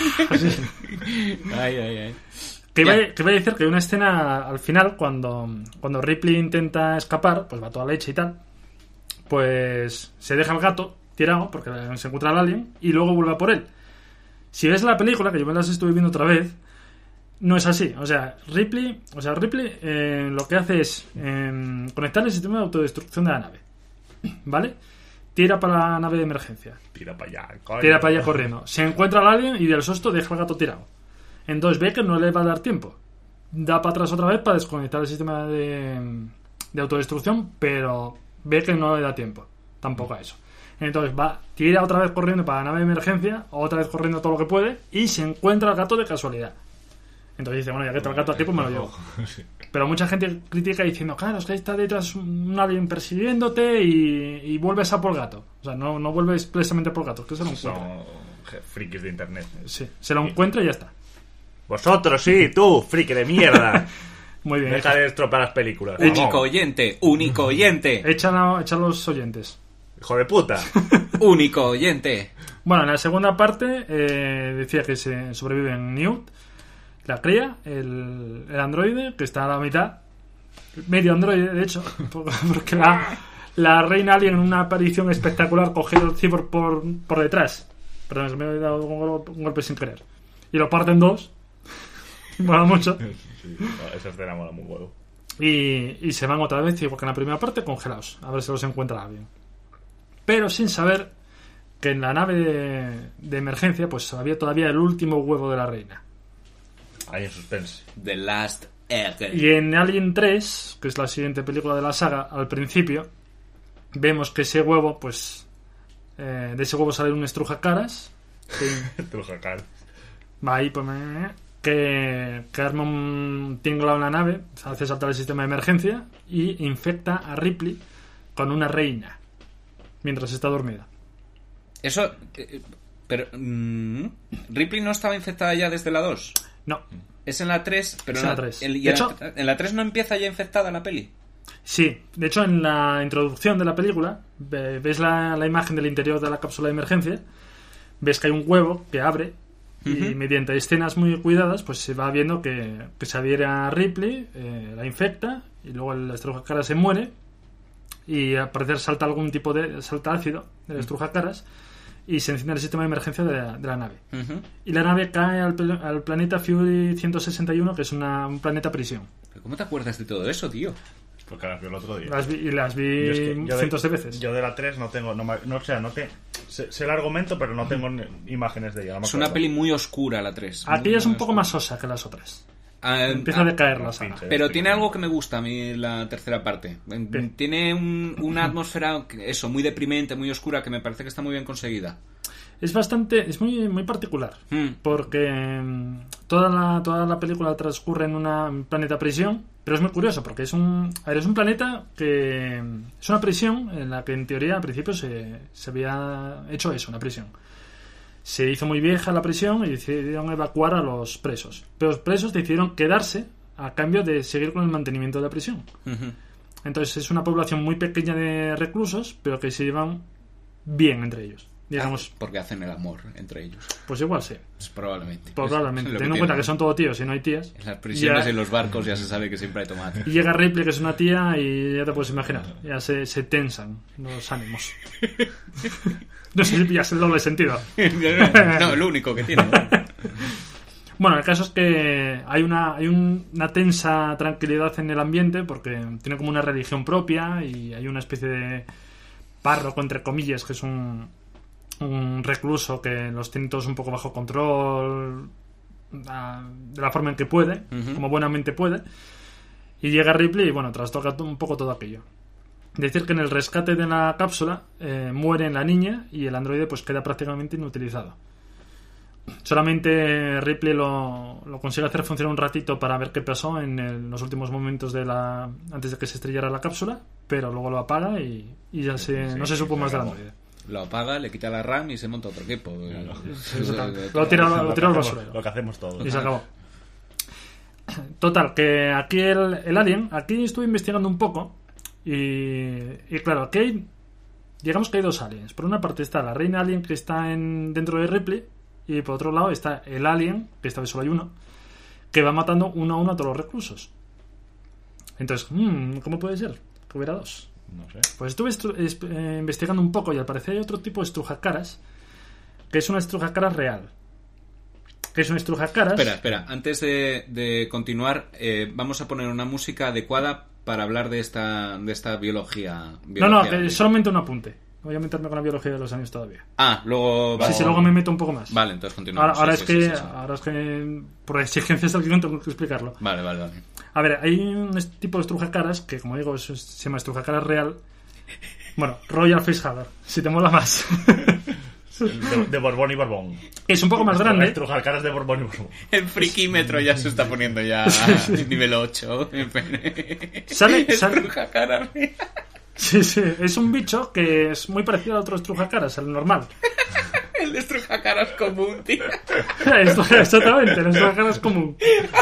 Ay. Que iba a decir que hay una escena al final cuando Ripley intenta escapar, pues va toda leche y tal, pues se deja el gato tirado porque se encuentra el alien y luego vuelve a por él. Si ves la película, que yo me las estuve viendo otra vez, no es así. O sea, Ripley lo que hace es conectar el sistema de autodestrucción de la nave, ¿vale? Tira para la nave de emergencia. Tira para allá corriendo. Se encuentra el alien y del susto deja el gato tirado. Entonces ve que no le va a dar tiempo. Da para atrás otra vez para desconectar el sistema de autodestrucción, pero ve que no le da tiempo tampoco a eso. Entonces tira otra vez corriendo para la nave de emergencia, otra vez corriendo todo lo que puede, y se encuentra el gato de casualidad. Entonces dice, bueno, ya que está el gato aquí, pues me lo llevo. Pero mucha gente critica diciendo, claro, es que está detrás un alien persiguiéndote y vuelves a por el gato. O sea, no vuelves precisamente por el gato, es que se lo encuentra. Son frikis de internet. Sí, se lo encuentra y ya está. Vosotros, sí, tú, friki de mierda. Muy bien. Deja de estropear las películas. Único oyente. Echa los oyentes. Hijo de puta. Único oyente. Bueno, en la segunda parte decía que se sobrevive en Newt, la cría, el androide, que está a la mitad, medio androide, de hecho, porque la reina alien en una aparición espectacular cogió el cyborg por detrás. Perdón, se me había dado un golpe sin querer. Y lo parte en dos. Mola mucho. Sí, esa escena mola muy huevo. Y se van otra vez, igual que en la primera parte, congelados. A ver si los encuentra alguien. Pero sin saber que en la nave de emergencia pues había todavía el último huevo de la reina. Ahí en suspense. The Last Egg. Y en Alien 3, que es la siguiente película de la saga, al principio vemos que ese huevo, pues de ese huevo sale un estrujacaras Estrujacaras. va ahí, pues, que arma un tinglado en la nave, hace saltar el sistema de emergencia y infecta a Ripley con una reina mientras está dormida. Eso... pero... ¿Ripley no estaba infectada ya desde la 2? No. Es en la 3, pero es en la 3. De hecho, ¿en la 3 no empieza ya infectada la peli? Sí, de hecho en la introducción de la película ves la imagen del interior de la cápsula de emergencia, ves que hay un huevo que abre y mediante escenas muy cuidadas pues se va viendo que se adhiere a Ripley, la infecta y luego el estrujacaras se muere y al parecer salta algún tipo de ácido del estrujacaras y se enciende el sistema de emergencia de la nave. Y la nave cae al planeta Fury 161, que es un planeta prisión. ¿Pero cómo te acuerdas de todo eso, tío? Porque las vi el otro día. Las vi cientos de veces. Yo de la 3 no tengo... sé el argumento, pero no tengo imágenes de ella. No me es una acuerdo. peli muy oscura, la 3. Aquella es un poco más sosa que las otras. Empieza a decaer la saga. Pero tiene algo que me gusta a mí la tercera parte. Tiene una atmósfera, eso, muy deprimente, muy oscura, que me parece que está muy bien conseguida. Es muy, muy particular. Porque toda la película transcurre en un planeta prisión. Pero es muy curioso porque es un planeta que es una prisión en la que en teoría al principio se había hecho eso, una prisión. Se hizo muy vieja la prisión y decidieron evacuar a los presos. Pero los presos decidieron quedarse a cambio de seguir con el mantenimiento de la prisión. Entonces es una población muy pequeña de reclusos, pero que se llevan bien entre ellos. Digamos, porque hacen el amor entre ellos. Pues igual sí. Probablemente. Teniendo en cuenta que son todo tíos y no hay tías. En las prisiones y en los barcos ya se sabe que siempre hay tomate. Y llega Ripley, que es una tía, y ya te puedes imaginar. Ya se tensan los ánimos. No sé si pillas el doble sentido. No, lo único que tiene. Bueno, el caso es que hay una tensa tranquilidad en el ambiente porque tiene como una religión propia y hay una especie de párroco, entre comillas, que es un recluso que los tiene todos un poco bajo control de la forma en que puede, como buenamente puede, y llega Ripley y bueno, trastoca un poco todo aquello. Decir que en el rescate de la cápsula muere la niña y el androide pues queda prácticamente inutilizado. Solamente Ripley lo consigue hacer funcionar un ratito para ver qué pasó en los últimos momentos antes de que se estrellara la cápsula, pero luego lo apaga y ya no se supo más del androide. Lo apaga, le quita la RAM y se monta otro equipo. Lo tira al basurero. Lo que hacemos todos. Y se acabó. Total, que aquí el alien, aquí estuve investigando un poco y claro, aquí digamos que hay dos aliens. Por una parte está la reina alien que está dentro de Ripley y por otro lado está el alien, que esta vez solo hay uno, que va matando uno a uno a todos los reclusos. Entonces, ¿cómo puede ser que hubiera dos? No sé. Pues estuve investigando un poco y al parecer hay otro tipo de estrujacaras que es una estrujacaras real. Que es una estrujacaras... Espera, antes de continuar, vamos a poner una música adecuada para hablar de esta biología. No, solamente un apunte. Voy a meterme con la biología de los años todavía. Luego... Sí, luego me meto un poco más. Vale, entonces continuamos. Ahora es que por exigencias del guion tengo que explicarlo. Vale. A ver, hay un tipo de estrujacaras que, como digo, se llama estrujacaras real. Bueno, Royal Facehugger, si te mola más. De Borbón y Borbón. Es un poco más grande. Estrujacaras de Borbón y Borbón. El friquímetro ya se está poniendo ya nivel 8. Sale. Estrujacaras. Sí, es un bicho que es muy parecido a otro estrujacaras, el normal. El de estrujacaras común, tío. Exactamente, el estrujacaras común.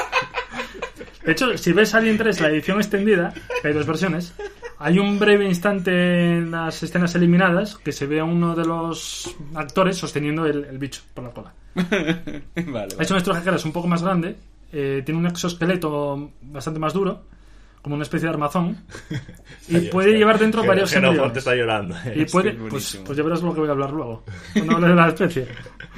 De hecho, si ves Alien 3, la edición extendida, que hay dos versiones, hay un breve instante en las escenas eliminadas que se ve a uno de los actores sosteniendo el bicho por la cola. Vale. Es un estrujacaras un poco más grande, tiene un exoesqueleto bastante más duro, como una especie de armazón, y puede llevar dentro varios embriones. Te está llorando. Y puede, pues ya verás lo que voy a hablar luego, cuando hable de la especie.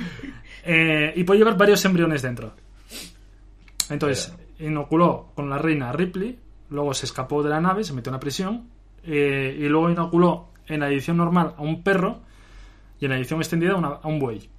Y puede llevar varios embriones dentro. Entonces, inoculó con la reina Ripley, luego se escapó de la nave, se metió en una prisión, y luego inoculó en la edición normal a un perro y en la edición extendida a un buey.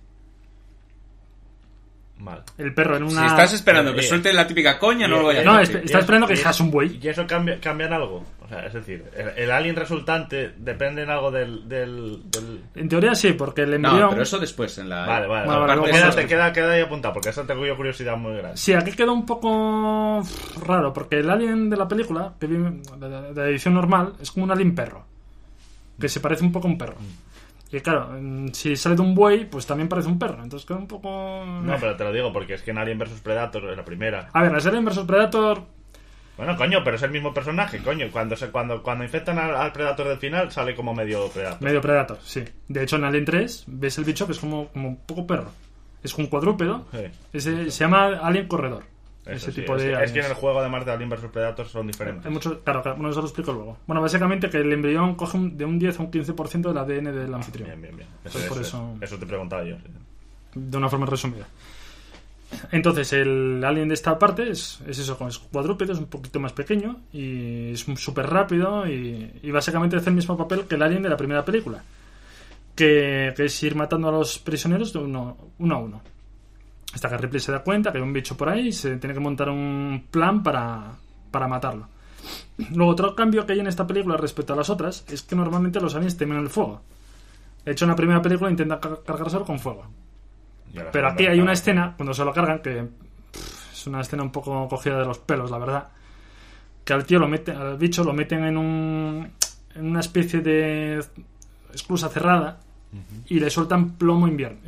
Mal. El perro en una... Si estás esperando que suelte la típica coña, no lo voy a No, decir. está esperando que seas un buey. ¿Y eso cambian algo? O sea, es decir, el alien resultante depende en algo del... En teoría sí, porque el embrión... No, pero eso después en la... Vale. Vale, Queda ahí apuntado, porque esa tengo yo curiosidad muy grande. Sí, aquí queda un poco raro, porque el alien de la película, que viene de la edición normal, es como un alien perro, que se parece un poco a un perro. Y claro, si sale de un buey, pues también parece un perro. Entonces queda un poco... No, pero te lo digo porque es que en Alien vs Predator es la primera. A ver, la Alien vs Predator... Bueno, coño, pero es el mismo personaje, coño. Cuando infectan al Predator del final, sale como medio Predator. Medio Predator, sí. De hecho, en Alien 3 ves el bicho que es como un poco perro. Es un cuadrúpedo. Sí. Se llama Alien Corredor. Eso ese sí, tipo de... es que en el juego, además de Alien vs Predator, son diferentes. Hay muchos, claro, bueno, eso lo explico luego. Bueno, básicamente que el embrión coge de un 10 a un 15% del ADN del anfitrión. Bien. Eso te preguntaba yo. Sí. De una forma resumida. Entonces, el alien de esta parte es eso, es cuadrúpedo, es un poquito más pequeño y es súper rápido y básicamente hace el mismo papel que el alien de la primera película, que es ir matando a los prisioneros de uno a uno. Hasta que Ripley se da cuenta que hay un bicho por ahí y se tiene que montar un plan para matarlo. Luego, otro cambio que hay en esta película respecto a las otras es que normalmente los aliens temen el fuego. De hecho, en la primera película intenta cargárselo con fuego. Pero aquí hay una escena, cuando se lo cargan, que es una escena un poco cogida de los pelos, la verdad. Que al bicho lo meten en una especie de esclusa cerrada. Y le sueltan plomo hirviendo.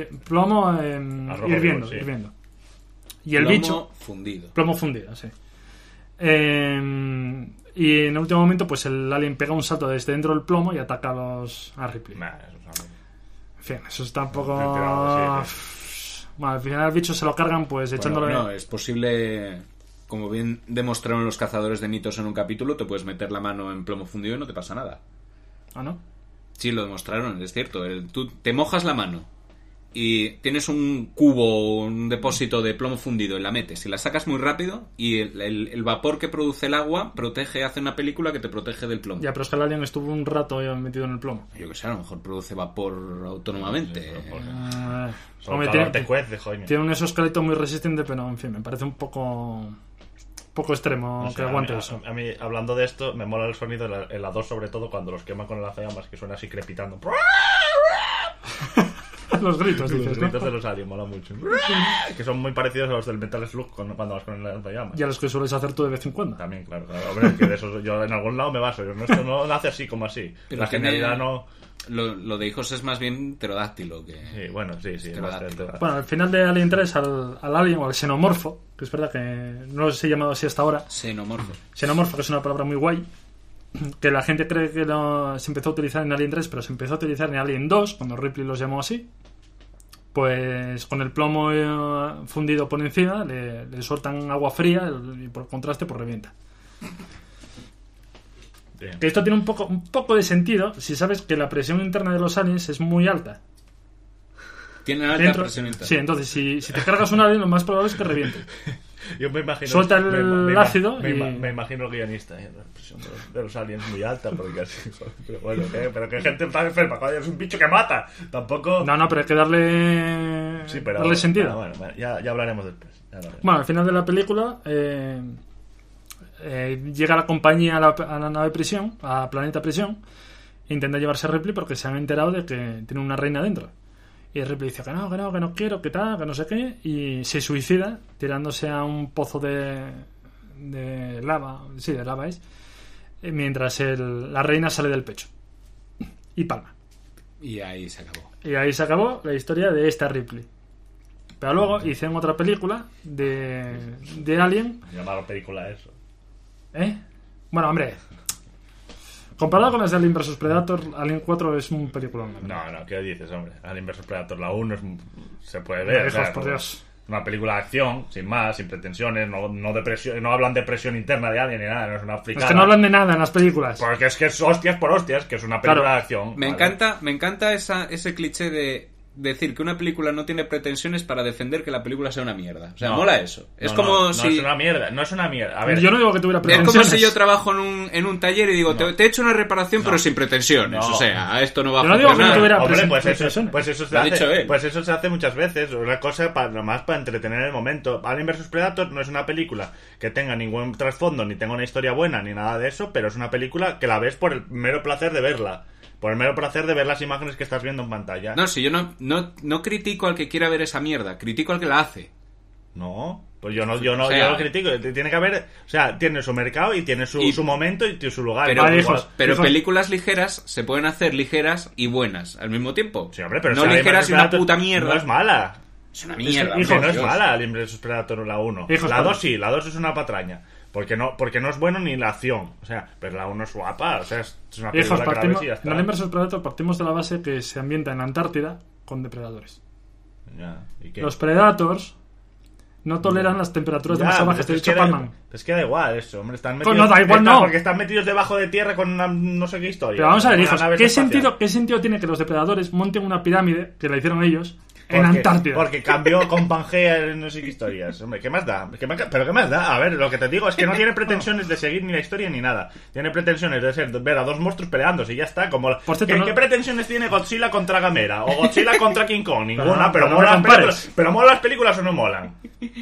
Sí. Hirviendo. Y el bicho... fundido. Plomo fundido, sí. Y en el último momento, pues el alien pega un salto desde dentro del plomo y ataca a Ripley. En fin, eso está un poco... Bueno, al final el bicho se lo cargan, pues echándole... No, es posible... Como bien demostraron los cazadores de mitos en un capítulo, te puedes meter la mano en plomo fundido y no te pasa nada. ¿Ah, no? Sí, lo demostraron, es cierto. Tú te mojas la mano y tienes un cubo o un depósito de plomo fundido y la metes y la sacas muy rápido y el vapor que produce el agua hace una película que te protege del plomo. Ya, pero es que el alien estuvo un rato metido en el plomo. Yo que sé, a lo mejor produce vapor autónomamente. Te cuece, joder. Tiene un exoesqueleto muy resistente, pero en fin, me parece un poco extremo, no sé, que aguante eso. A mí, hablando de esto, me mola el sonido en la 2, sobre todo cuando los queman con el lanzallamas, que suena así crepitando. Los gritos, dices, los gritos de los aliens, mola mucho. Que son muy parecidos a los del Metal Slug cuando vas con el lanzallamas. Y a los que sueles hacer tú de vez en cuando. También, claro. Hombre, que de eso yo en algún lado me baso. Esto no nace así como así. Pero la genialidad no... Lo de hijos es más bien pterodáctilo que... Sí, bueno, sí. Bueno, al final de Alien 3 al alien o al xenomorfo, que es verdad que no los he llamado así hasta ahora. Xenomorfo, que es una palabra muy guay, que la gente cree que se empezó a utilizar en Alien 3, pero se empezó a utilizar en Alien 2, cuando Ripley los llamó así. Pues con el plomo fundido por encima le sueltan agua fría y por contraste pues revienta. Que esto tiene un poco de sentido si sabes que la presión interna de los aliens es muy alta. Tienen alta presión interna. Sí, entonces si te cargas un alien, lo más probable es que reviente. Yo me imagino... Suelta el ácido me imagino el guionista. La presión de los aliens muy alta, porque así... Pero bueno, pero que gente está enferma. Joder, es un bicho que mata. Tampoco... No, pero hay que darle sentido. Bueno, ya hablaremos después. Bueno, al final de la película... llega la compañía a la nave prisión, a Planeta Prisión, e intenta llevarse a Ripley porque se han enterado de que tiene una reina dentro. Y Ripley dice que no quiero, que tal, que no sé qué, y se suicida tirándose a un pozo de lava, sí, de lava es, mientras la reina sale del pecho y palma. Y ahí se acabó. Y ahí se acabó la historia de esta Ripley. Pero luego hicieron otra película de Alien. Llamaron película eso. Bueno, hombre, comparado con las de Alien vs Predator, Alien 4 es un película. No, ¿qué dices, hombre? Alien vs Predator, la 1 se puede ver. Por Dios. Una película de acción, sin más, sin pretensiones, no de presión, no hablan de presión interna de Alien ni nada, no es una fricada. Es que no hablan de nada en las películas. Porque es que es hostias por hostias, que es una película de acción. Me encanta ese cliché de decir que una película no tiene pretensiones para defender que la película sea una mierda. O sea, No. mola eso. Es como no si... es una mierda, no es una mierda. A ver, Yo no digo que tuviera Es pretensiones. como si yo trabajo en un taller y digo, te he hecho una reparación pero sin pretensiones. No. O sea, esto no va a Yo no digo que no funcionar. tuviera hombre, pues pretensiones. eso se Lo ha hace, dicho él. pues eso se hace muchas veces. Una cosa nomás para entretener el momento. Alien vs Predator no es una película que tenga ningún trasfondo, ni tenga una historia buena, ni nada de eso, pero es una película que la ves por el mero placer de verla. Por el mero placer de ver las imágenes que estás viendo en pantalla. No, si yo no critico al que quiera ver esa mierda, critico al que la hace. No, pues yo no O sea, yo lo critico. Tiene que haber, o sea, tiene su mercado y tiene su momento y su lugar. Pero, Vale, hijos. películas ligeras se pueden hacer ligeras y buenas al mismo tiempo. Sí, hombre, pero no si Alien ligeras vs y una Predator puta mierda. No es mala. Es una mierda. Hijo, Que por no es Dios. mala Alien vs Predator la 1. Hijos, La por- 2 sí, la 2 es una patraña. Porque no es bueno ni la acción. O sea, pero la 1 es guapa. O sea, es una película Hijos, que la ves partimos, y ya en está. Alien vs Predator partimos de la base que se ambienta en la Antártida con depredadores. Ya, ¿y qué? Los Predators no toleran las temperaturas Ya, demasiado bajas. pues Te he es que dicho da- Pac-Man. Es que da igual eso, hombre. Están Pues no, da igual, no. Porque están metidos debajo de tierra con una no sé qué historia. Pero vamos a ver, Con hijos, las naves ¿qué espaciales. sentido tiene que los depredadores monten una pirámide, que la hicieron ellos, en Porque- Antártida? Porque cambió con Pangea en no sé qué historias. Hombre, ¿qué más da? ¿Pero qué más da? A ver, lo que te digo es que no tiene pretensiones de seguir ni la historia ni nada. Tiene pretensiones de ver a dos monstruos peleándose y ya está. Como Por cierto, ¿Qué, no- qué pretensiones tiene Godzilla contra Gamera? O Godzilla contra King Kong. Ninguna, Pero pero no molan me las compares. películas. ¿Pero molan las películas o no molan?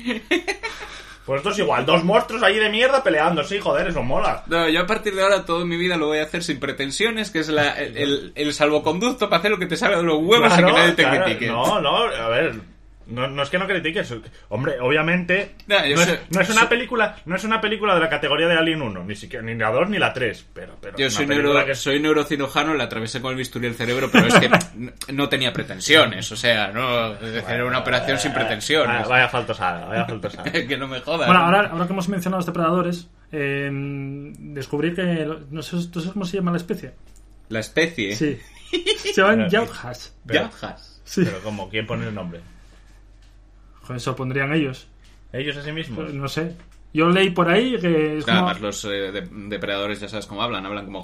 Pues esto es igual, dos monstruos ahí de mierda peleando. Sí, joder, eso mola. No, yo a partir de ahora toda mi vida lo voy a hacer sin pretensiones, que es el salvoconducto para hacer lo que te salga de los huevos y que nadie te claro. critique. No, a ver. No es que no critiques. Hombre, obviamente. No, yo sé- no es una película de la categoría de Alien 1, ni siquiera ni la 2 ni la 3. Pero Yo una soy, película que- soy neurocirujano, le atravesé con el bisturí el cerebro, pero es que no tenía pretensiones, o sea, no era una operación sin pretensiones. Vaya faltosada. Que no me jodas. Bueno, ahora que hemos mencionado a los depredadores, descubrí que... No sé, ¿tú sabes cómo se llama la especie? La especie. Sí. Se llaman Yautjas. Yajas. Sí. Pero como, ¿quién pone el nombre? Joder, eso pondrían ellos. ¿Ellos a sí mismos? No sé. Yo leí por ahí que es Nada como... más los depredadores ya sabes cómo hablan como...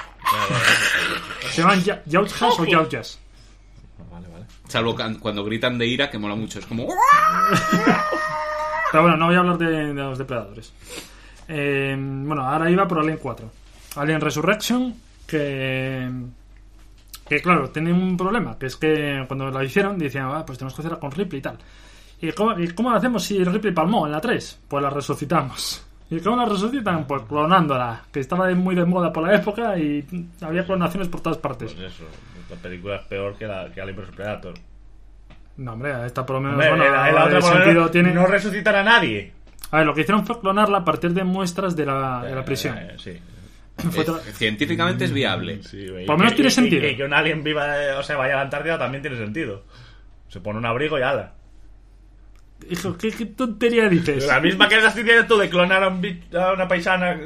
Se llaman Yautjas o Yautjas. Vale. Salvo cuando gritan de ira, que mola mucho, es como... Pero bueno, no voy a hablar de los depredadores. Bueno, ahora iba por Alien 4. Alien Resurrection, que claro, tiene un problema, que es que cuando la hicieron decían, pues tenemos que hacerla con Ripley y tal. ¿Y cómo lo hacemos si Ripley palmó en la 3? Pues la resucitamos. ¿Y cómo la resucitan? Pues clonándola, que estaba muy de moda por la época y había clonaciones por todas partes. Pues eso, esta película es peor que Alien vs Predator. No, hombre, esta por lo menos, Hombre, bueno, la otra el por lo sentido menos tiene... no resucitan a nadie. A ver, lo que hicieron fue clonarla a partir de muestras de la prisión. Sí. Científicamente es viable. Sí, Por lo menos tiene sentido. Que un alien viva, o sea, vaya a la Antártida también tiene sentido. Se pone un abrigo y ala. Hijo, ¿qué tontería dices? La misma que estás diciendo tú de clonar a una paisana.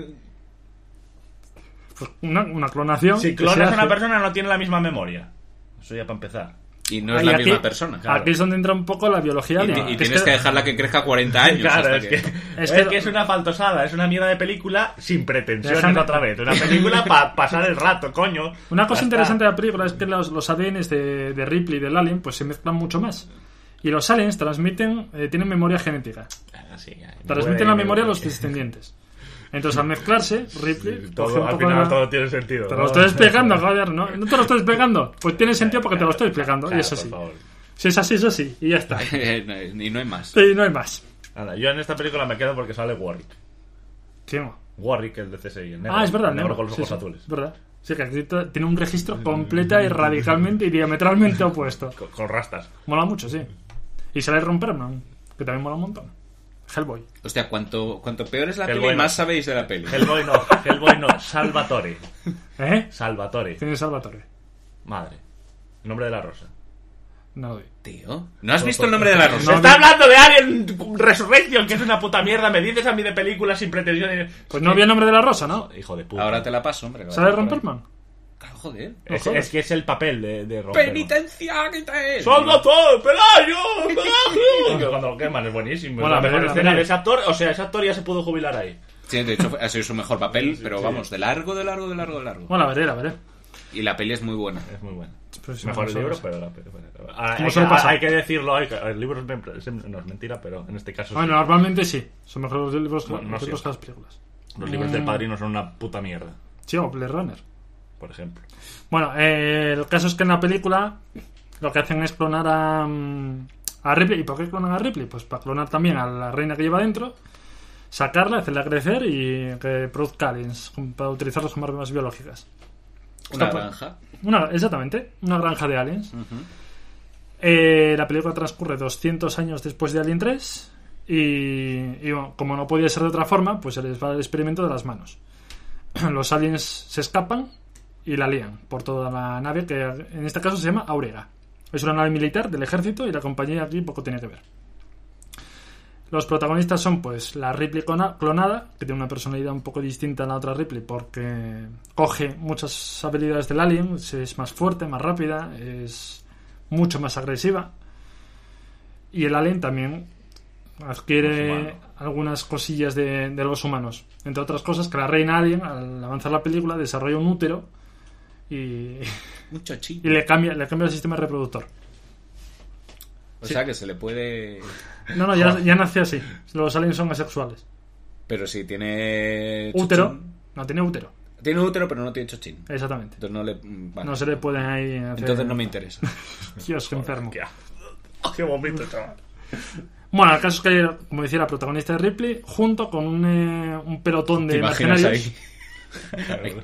Pues una clonación. Si que se clonas a una hace. persona no tiene la misma memoria. Eso ya para empezar. Y no es Y la aquí- misma persona. Claro. Aquí es donde entra un poco la biología. Y alien, tienes que dejarla que crezca 40 años. Claro, hasta es que, Es es que- que es una faltosada, es una mierda de película sin pretensiones Déjame- otra vez. Una película para pasar el rato, coño. Una cosa Ya interesante está. de la película es que los ADNs de Ripley y del alien pues se mezclan mucho más. Y los aliens tienen memoria genética. Ah, sí, ya, Transmiten la muy memoria a bien. los descendientes. Entonces al mezclarse, Ripley coge Todo, un al poco final de... todo tiene sentido. Te ¿no? lo estoy explicando, joder, ¿no? ¿No te lo estoy explicando? Pues tiene sentido porque te lo estoy explicando. Claro, Y es por así. favor. Si es así, es así. Y ya está. y no hay más. Y no hay más. Nada, yo en esta película me quedo porque sale Warwick. Sí, no. Warwick, el de CSI. El negro, Ah, es verdad, el negro negro. con los Sí, ojos sí, azules. es verdad. Sí, que aquí tiene un registro completa y radicalmente y diametralmente opuesto. Con rastas. Mola mucho, sí. Y sale Ron Perlman, que también mola un montón. Hellboy. Hostia, cuanto peor es la Hellboy peli, no. más sabéis de la peli. Hellboy no, Salvatore. ¿Eh? Salvatore. Tiene Salvatore. Madre. El nombre de la rosa. No lo doy. Tío, ¿no has visto el nombre de la Se rosa? No, está hablando de Alien Resurrection, que es una puta mierda. Me dices a mí de películas sin pretensiones. Pues no vi el nombre de la rosa, ¿no? Hijo de puta. Ahora te la paso, hombre. ¿Sale Ron Perlman? Claro, joder. Es que es el papel de Ron Perlman. Penitenciaria. ¡Salvatore! ¡Pelayo! Que cuando lo queman es buenísimo. Bueno, Es la mejor mira, escena mira. de ese actor. O sea, ese actor ya se pudo jubilar ahí. Sí, de hecho ha sido su mejor papel, pero vamos, de largo. Bueno, la veré. Y la peli es muy buena. Es muy buena. Pues Mejor el no libro, sé. pero la peli. Hay que decirlo, el libro no es mentira, pero en este caso Bueno, sí. normalmente sí. Son mejores los libros, Bueno, no los libros siempre. que las películas. Los libros del Padrino son una puta mierda, Sí, o Blade Runner. por ejemplo. Bueno, el caso es que en la película lo que hacen es clonar a Ripley. ¿Y por qué clonan a Ripley? Pues para clonar también a la reina que lleva dentro, sacarla, hacerla crecer y que produzca aliens para utilizarlos como armas biológicas. Una granja. Exactamente, una granja de aliens. La película transcurre 200 años después de Alien 3 y bueno, como no podía ser de otra forma, pues se les va el experimento de las manos. Los aliens se escapan y la lían por toda la nave, que en este caso se llama Auriga. Es una nave militar del ejército y la compañía aquí poco tiene que ver. Los protagonistas son pues la Ripley clonada, que tiene una personalidad un poco distinta a la otra Ripley porque coge muchas habilidades del alien, es más fuerte, más rápida, es mucho más agresiva. Y el alien también adquiere algunas cosillas de los humanos. Entre otras cosas, que la reina alien, al avanzar la película, desarrolla un útero y le cambia el sistema reproductor. O sea que se le puede... No, ya nació así. Los aliens son asexuales. Pero si tiene... Útero. chochín. No, tiene útero. Tiene útero, pero no tiene chochín. Exactamente. Entonces no le... Vale. No se le puede ahí hacer... Entonces no me interesa. Dios, qué enfermo. Qué bonito, chaval. Bueno, el caso es que, como decía, la protagonista de Ripley, junto con un pelotón de ¿Te imaginas mercenarios... ahí?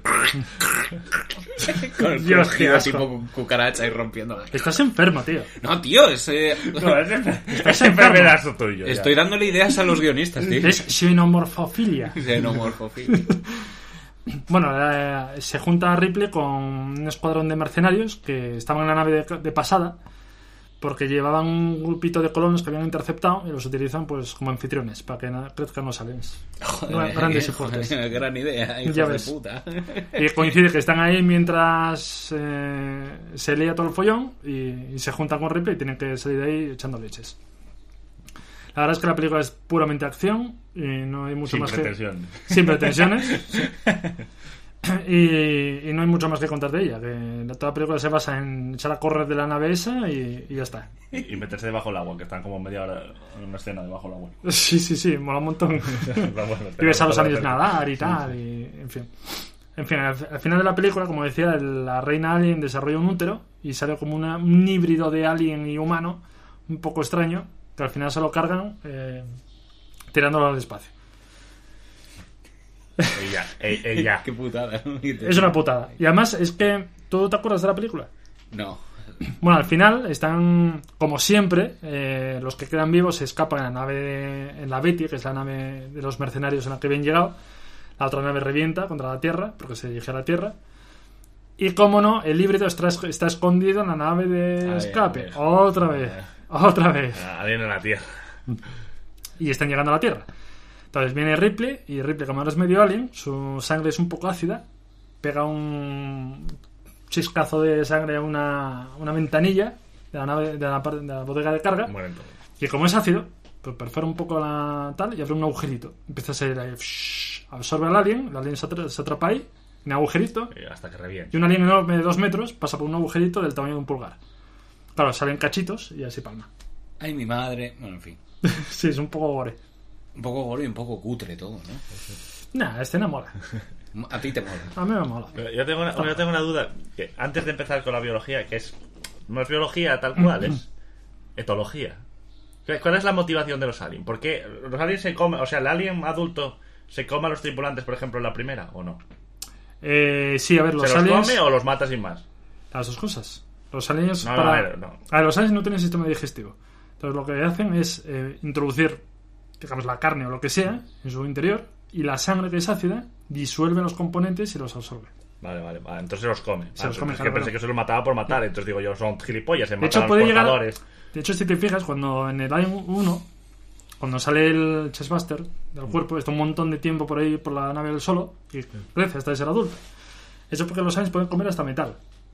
Con el Dios, crujido qué asco. tipo cucaracha y rompiendo. Estás enfermo, tío. No, tío, es Estás enfermedad enfermo. tuyo. estoy dándole ideas a los guionistas, tío. Es xenomorfofilia. Xenomorfofilia. Bueno, se junta a Ripley con un escuadrón de mercenarios que estaban en la nave de pasada porque llevaban un grupito de colonos que habían interceptado y los utilizan pues como anfitriones para que crezcan los aliens. Grandes y fuertes. Gran idea, hijos Ya de ves. puta. Y coincide que están ahí mientras se lía todo el follón y se juntan con Ripley y tienen que salir de ahí echando leches. La verdad es que la película es puramente acción y no hay mucho Sin más pretensión. sin pretensiones. Sí. Y no hay mucho más que contar de ella, que toda la película se basa en echar a correr de la nave esa y ya está. Y meterse debajo del agua, que están como media hora en una escena debajo del agua. Sí, mola un montón. Y ves a los aliens nadar y tal, y en fin. En fin, al final de la película, como decía, la reina alien desarrolla un útero y sale como un híbrido de alien y humano un poco extraño, que al final se lo cargan tirándolo al espacio. Ella. Qué putada. Es una putada. Y además es que... ¿Tú te acuerdas de la película? No. Bueno, al final están, como siempre, los que quedan vivos se escapan en la nave, en la Betty, que es la nave de los mercenarios en la que habían llegado. La otra nave revienta contra la Tierra, porque se dirige a la Tierra. Y como no, el híbrido está escondido en la nave de escape. Otra vez. Alien en la Tierra. Y están llegando a la Tierra. Entonces viene Ripley, y Ripley, como ahora es medio alien, su sangre es un poco ácida, pega un chiscazo de sangre a una ventanilla de la nave, de la bodega de carga, y como es ácido, pues perfora un poco la tal y abre un agujerito. Empieza a ser ahí, absorbe al alien, el alien se atrapa ahí, en un agujerito, hasta que reviente. y un alien enorme de 2 metros pasa por un agujerito del tamaño de un pulgar. Claro, salen cachitos y así palma. Ay, mi madre. Bueno, en fin. Sí, es un poco gore. Un poco gore y un poco cutre todo, ¿no? Nah, escena mola. A ti te mola. A mí me mola. Yo tengo una duda, que antes de empezar con la biología, que no es biología tal cual, es etología. ¿Cuál es la motivación de los aliens? ¿Por qué los aliens se comen? O sea, ¿el alien adulto se come a los tripulantes, por ejemplo, en la primera, o no? Sí, a ver, los ¿Se los aliens... come o los mata sin más? Las dos cosas. Los aliens... No. A ver, los aliens no tienen sistema digestivo. Entonces lo que hacen es introducir, digamos, la carne o lo que sea en su interior, y la sangre, que es ácida, disuelve los componentes y los absorbe. Vale, entonces se los come. Se los come, es que claro, pensé que se los mataba por matar, entonces digo yo, son gilipollas, se De hecho, matan a puede los llegar... portadores. De hecho, si te fijas, cuando en el Alien 1, cuando sale el chestbuster del cuerpo, está un montón de tiempo por ahí por la nave del solo y crece hasta ser adulto. Eso es porque los aliens pueden comer hasta metal.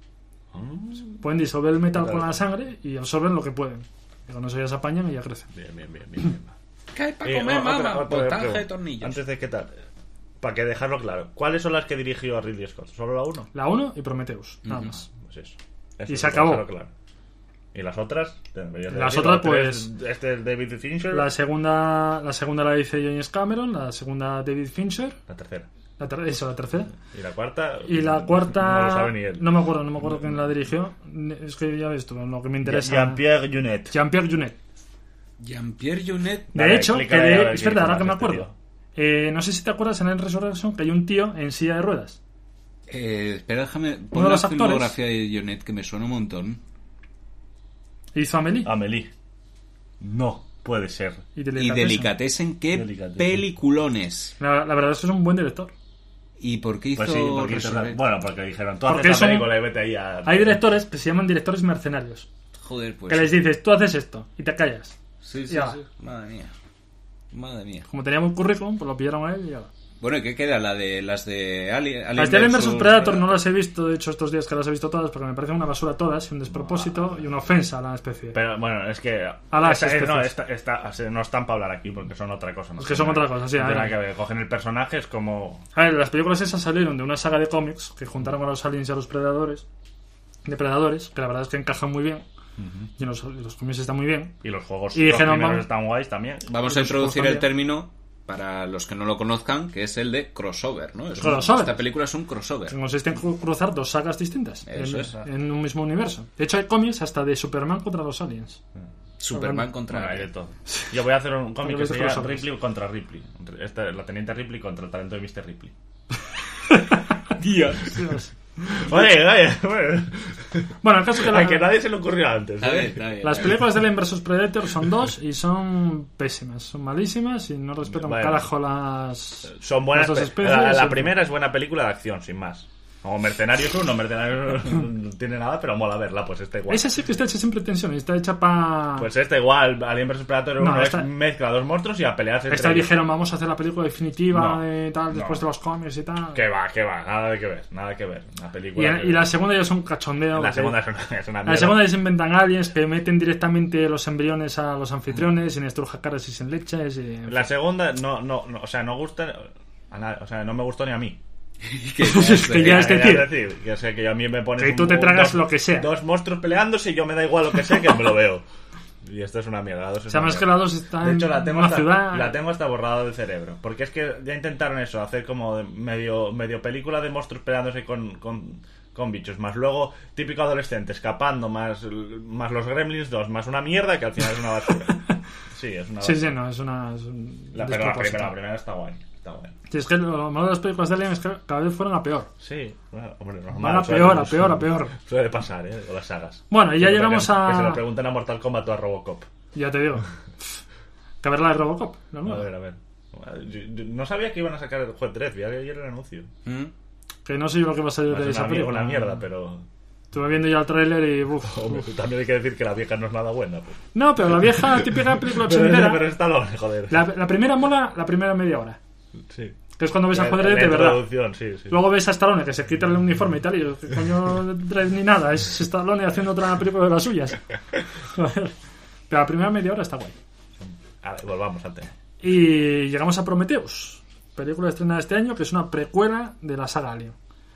Pueden disolver el metal con la sangre y absorben lo que pueden. Y con eso ya se apañan y ya crecen. Bien. ¿Qué hay para comer, mamá? Otra Potaje de pregunta. tornillos. Antes de qué tal. para que dejarlo claro, ¿cuáles son las que dirigió a Ridley Scott? ¿Solo la 1? La 1 y Prometheus, nada más. Pues eso Y se acabó. Claro. ¿Y las otras? Las otras, pues... Este es David Fincher. La segunda la dice James Cameron, la segunda David Fincher. La tercera. La tercera. ¿Y la cuarta? Y la cuarta... No lo sabe ni él. No me acuerdo quién la dirigió. Es que ya ves tú, lo que me interesa... Jean-Pierre Jeunet. Jean-Pierre Jeunet. De hecho, es verdad, ahora que me acuerdo. No sé si te acuerdas en el Resurrection que hay un tío en silla de ruedas. Espera, déjame... Uno Pon de la los actores. filmografía de Jeunet, que me suena un montón. Hizo Amélie. Amélie. No, puede ser. Y Delicatessen, ¿qué Delicatessen. Peliculones? La verdad es que es un buen director. ¿Y por qué hizo Pues sí, porque Resurrect? bueno, porque dijeron, tú Porque haces esa película y vete ahí a... Hay directores que se llaman directores mercenarios. Joder, pues... Que les dices, tú haces esto y te callas. Sí. Ya. Madre mía. Como tenía buen currículum, pues lo pillaron a él y ya. Bueno, ¿y qué queda? Las de Alien Las de Alien vs Predator no las he visto, de hecho estos días que las he visto todas, porque me parecen una basura todas, y un despropósito y una ofensa a la especie. Pero bueno, es que... A las no están para hablar aquí porque son otra cosa. Es que son otra cosa, sí. No tiene nada que ver. Cogen el personaje, es como... A ver, las películas esas salieron de una saga de cómics que juntaron a los aliens y a los depredadores, que la verdad es que encajan muy bien. Y los cómics están muy bien. Y los juegos y dijeron, están guays también. Vamos a introducir el término para los que no lo conozcan, que es el de crossover, ¿no? Esta película es un crossover. Que consiste en cruzar dos sagas distintas en un mismo universo. De hecho, hay cómics hasta de Superman contra los aliens. Superman contra... Bueno, hay de todo. Yo voy a hacer un cómic que se llama Ripley contra Ripley. La teniente Ripley contra el talento de Mr. Ripley. Dios. Oye. Bueno, el caso es que que nadie se le ocurrió antes. Las películas de Alien vs Predator son dos y son pésimas, son malísimas y no respetan carajo las... Son buenas. Las dos especies, la primera es buena película de acción, sin más. Como Mercenarios 1, Mercenarios no tiene nada, pero mola verla, pues está igual. Esa sí que está hecha sin pretensión, está hecha para... Pues está igual, Alien vs Predator 1 es mezcla dos monstruos y a pelearse entre ellos. Dijeron, vamos a hacer la película definitiva después de los cómics y tal. Que va, nada que ver. Una película y la segunda ya es un cachondeo. La segunda es una mierda. La segunda ya se inventan aliens que meten directamente los embriones a los anfitriones, sin estrujacaras y sin leches. La segunda no, o sea, no gusta a nadie, o sea, no me gustó ni a mí. que ya es decir, que sé que a mí me pones que tú te tragas lo que sea. Dos monstruos peleándose y yo me da igual lo que sea, que me lo veo. Y esto es una mierda. La 2 es más que la 2 está de hecho, en una ciudad. La tengo hasta borrada del cerebro. Porque es que ya intentaron eso, hacer como medio película de monstruos peleándose con bichos. Más luego, típico adolescente escapando, más los Gremlins 2, más una mierda que al final es una basura. Sí, es una basura. Sí, no, es una... Pero la primera está guay. Sí, es que lo malo de las películas de Alien es que cada vez fueron a peor. Sí, bueno, hombre, normal. A peor. Suele pasar, con las sagas. Bueno, y ya llegamos a... Que se lo pregunten a Mortal Kombat o a Robocop. Ya te digo. Que ver la de Robocop, ¿no? A ver. Yo no sabía que iban a sacar el juez 3, vi ayer el anuncio. Que no sé yo lo que va a salir de esa película. Una mierda, pero... Estuve viendo ya el tráiler y... También hay que decir que la vieja no es nada buena. Pues. No, pero la vieja típica película ochentera... pero está lo joder. La primera mola la primera media hora. Sí. Que es cuando ves a Joder de verdad. Sí. Luego ves a Stallone que se quita el uniforme y tal, y yo, ¿qué coño ni nada? Es Stallone haciendo otra película de las suyas. Pero la primera media hora está guay. A ver, volvamos al tema. Y llegamos a Prometheus, película estrenada este año, que es una precuela de la saga Alien.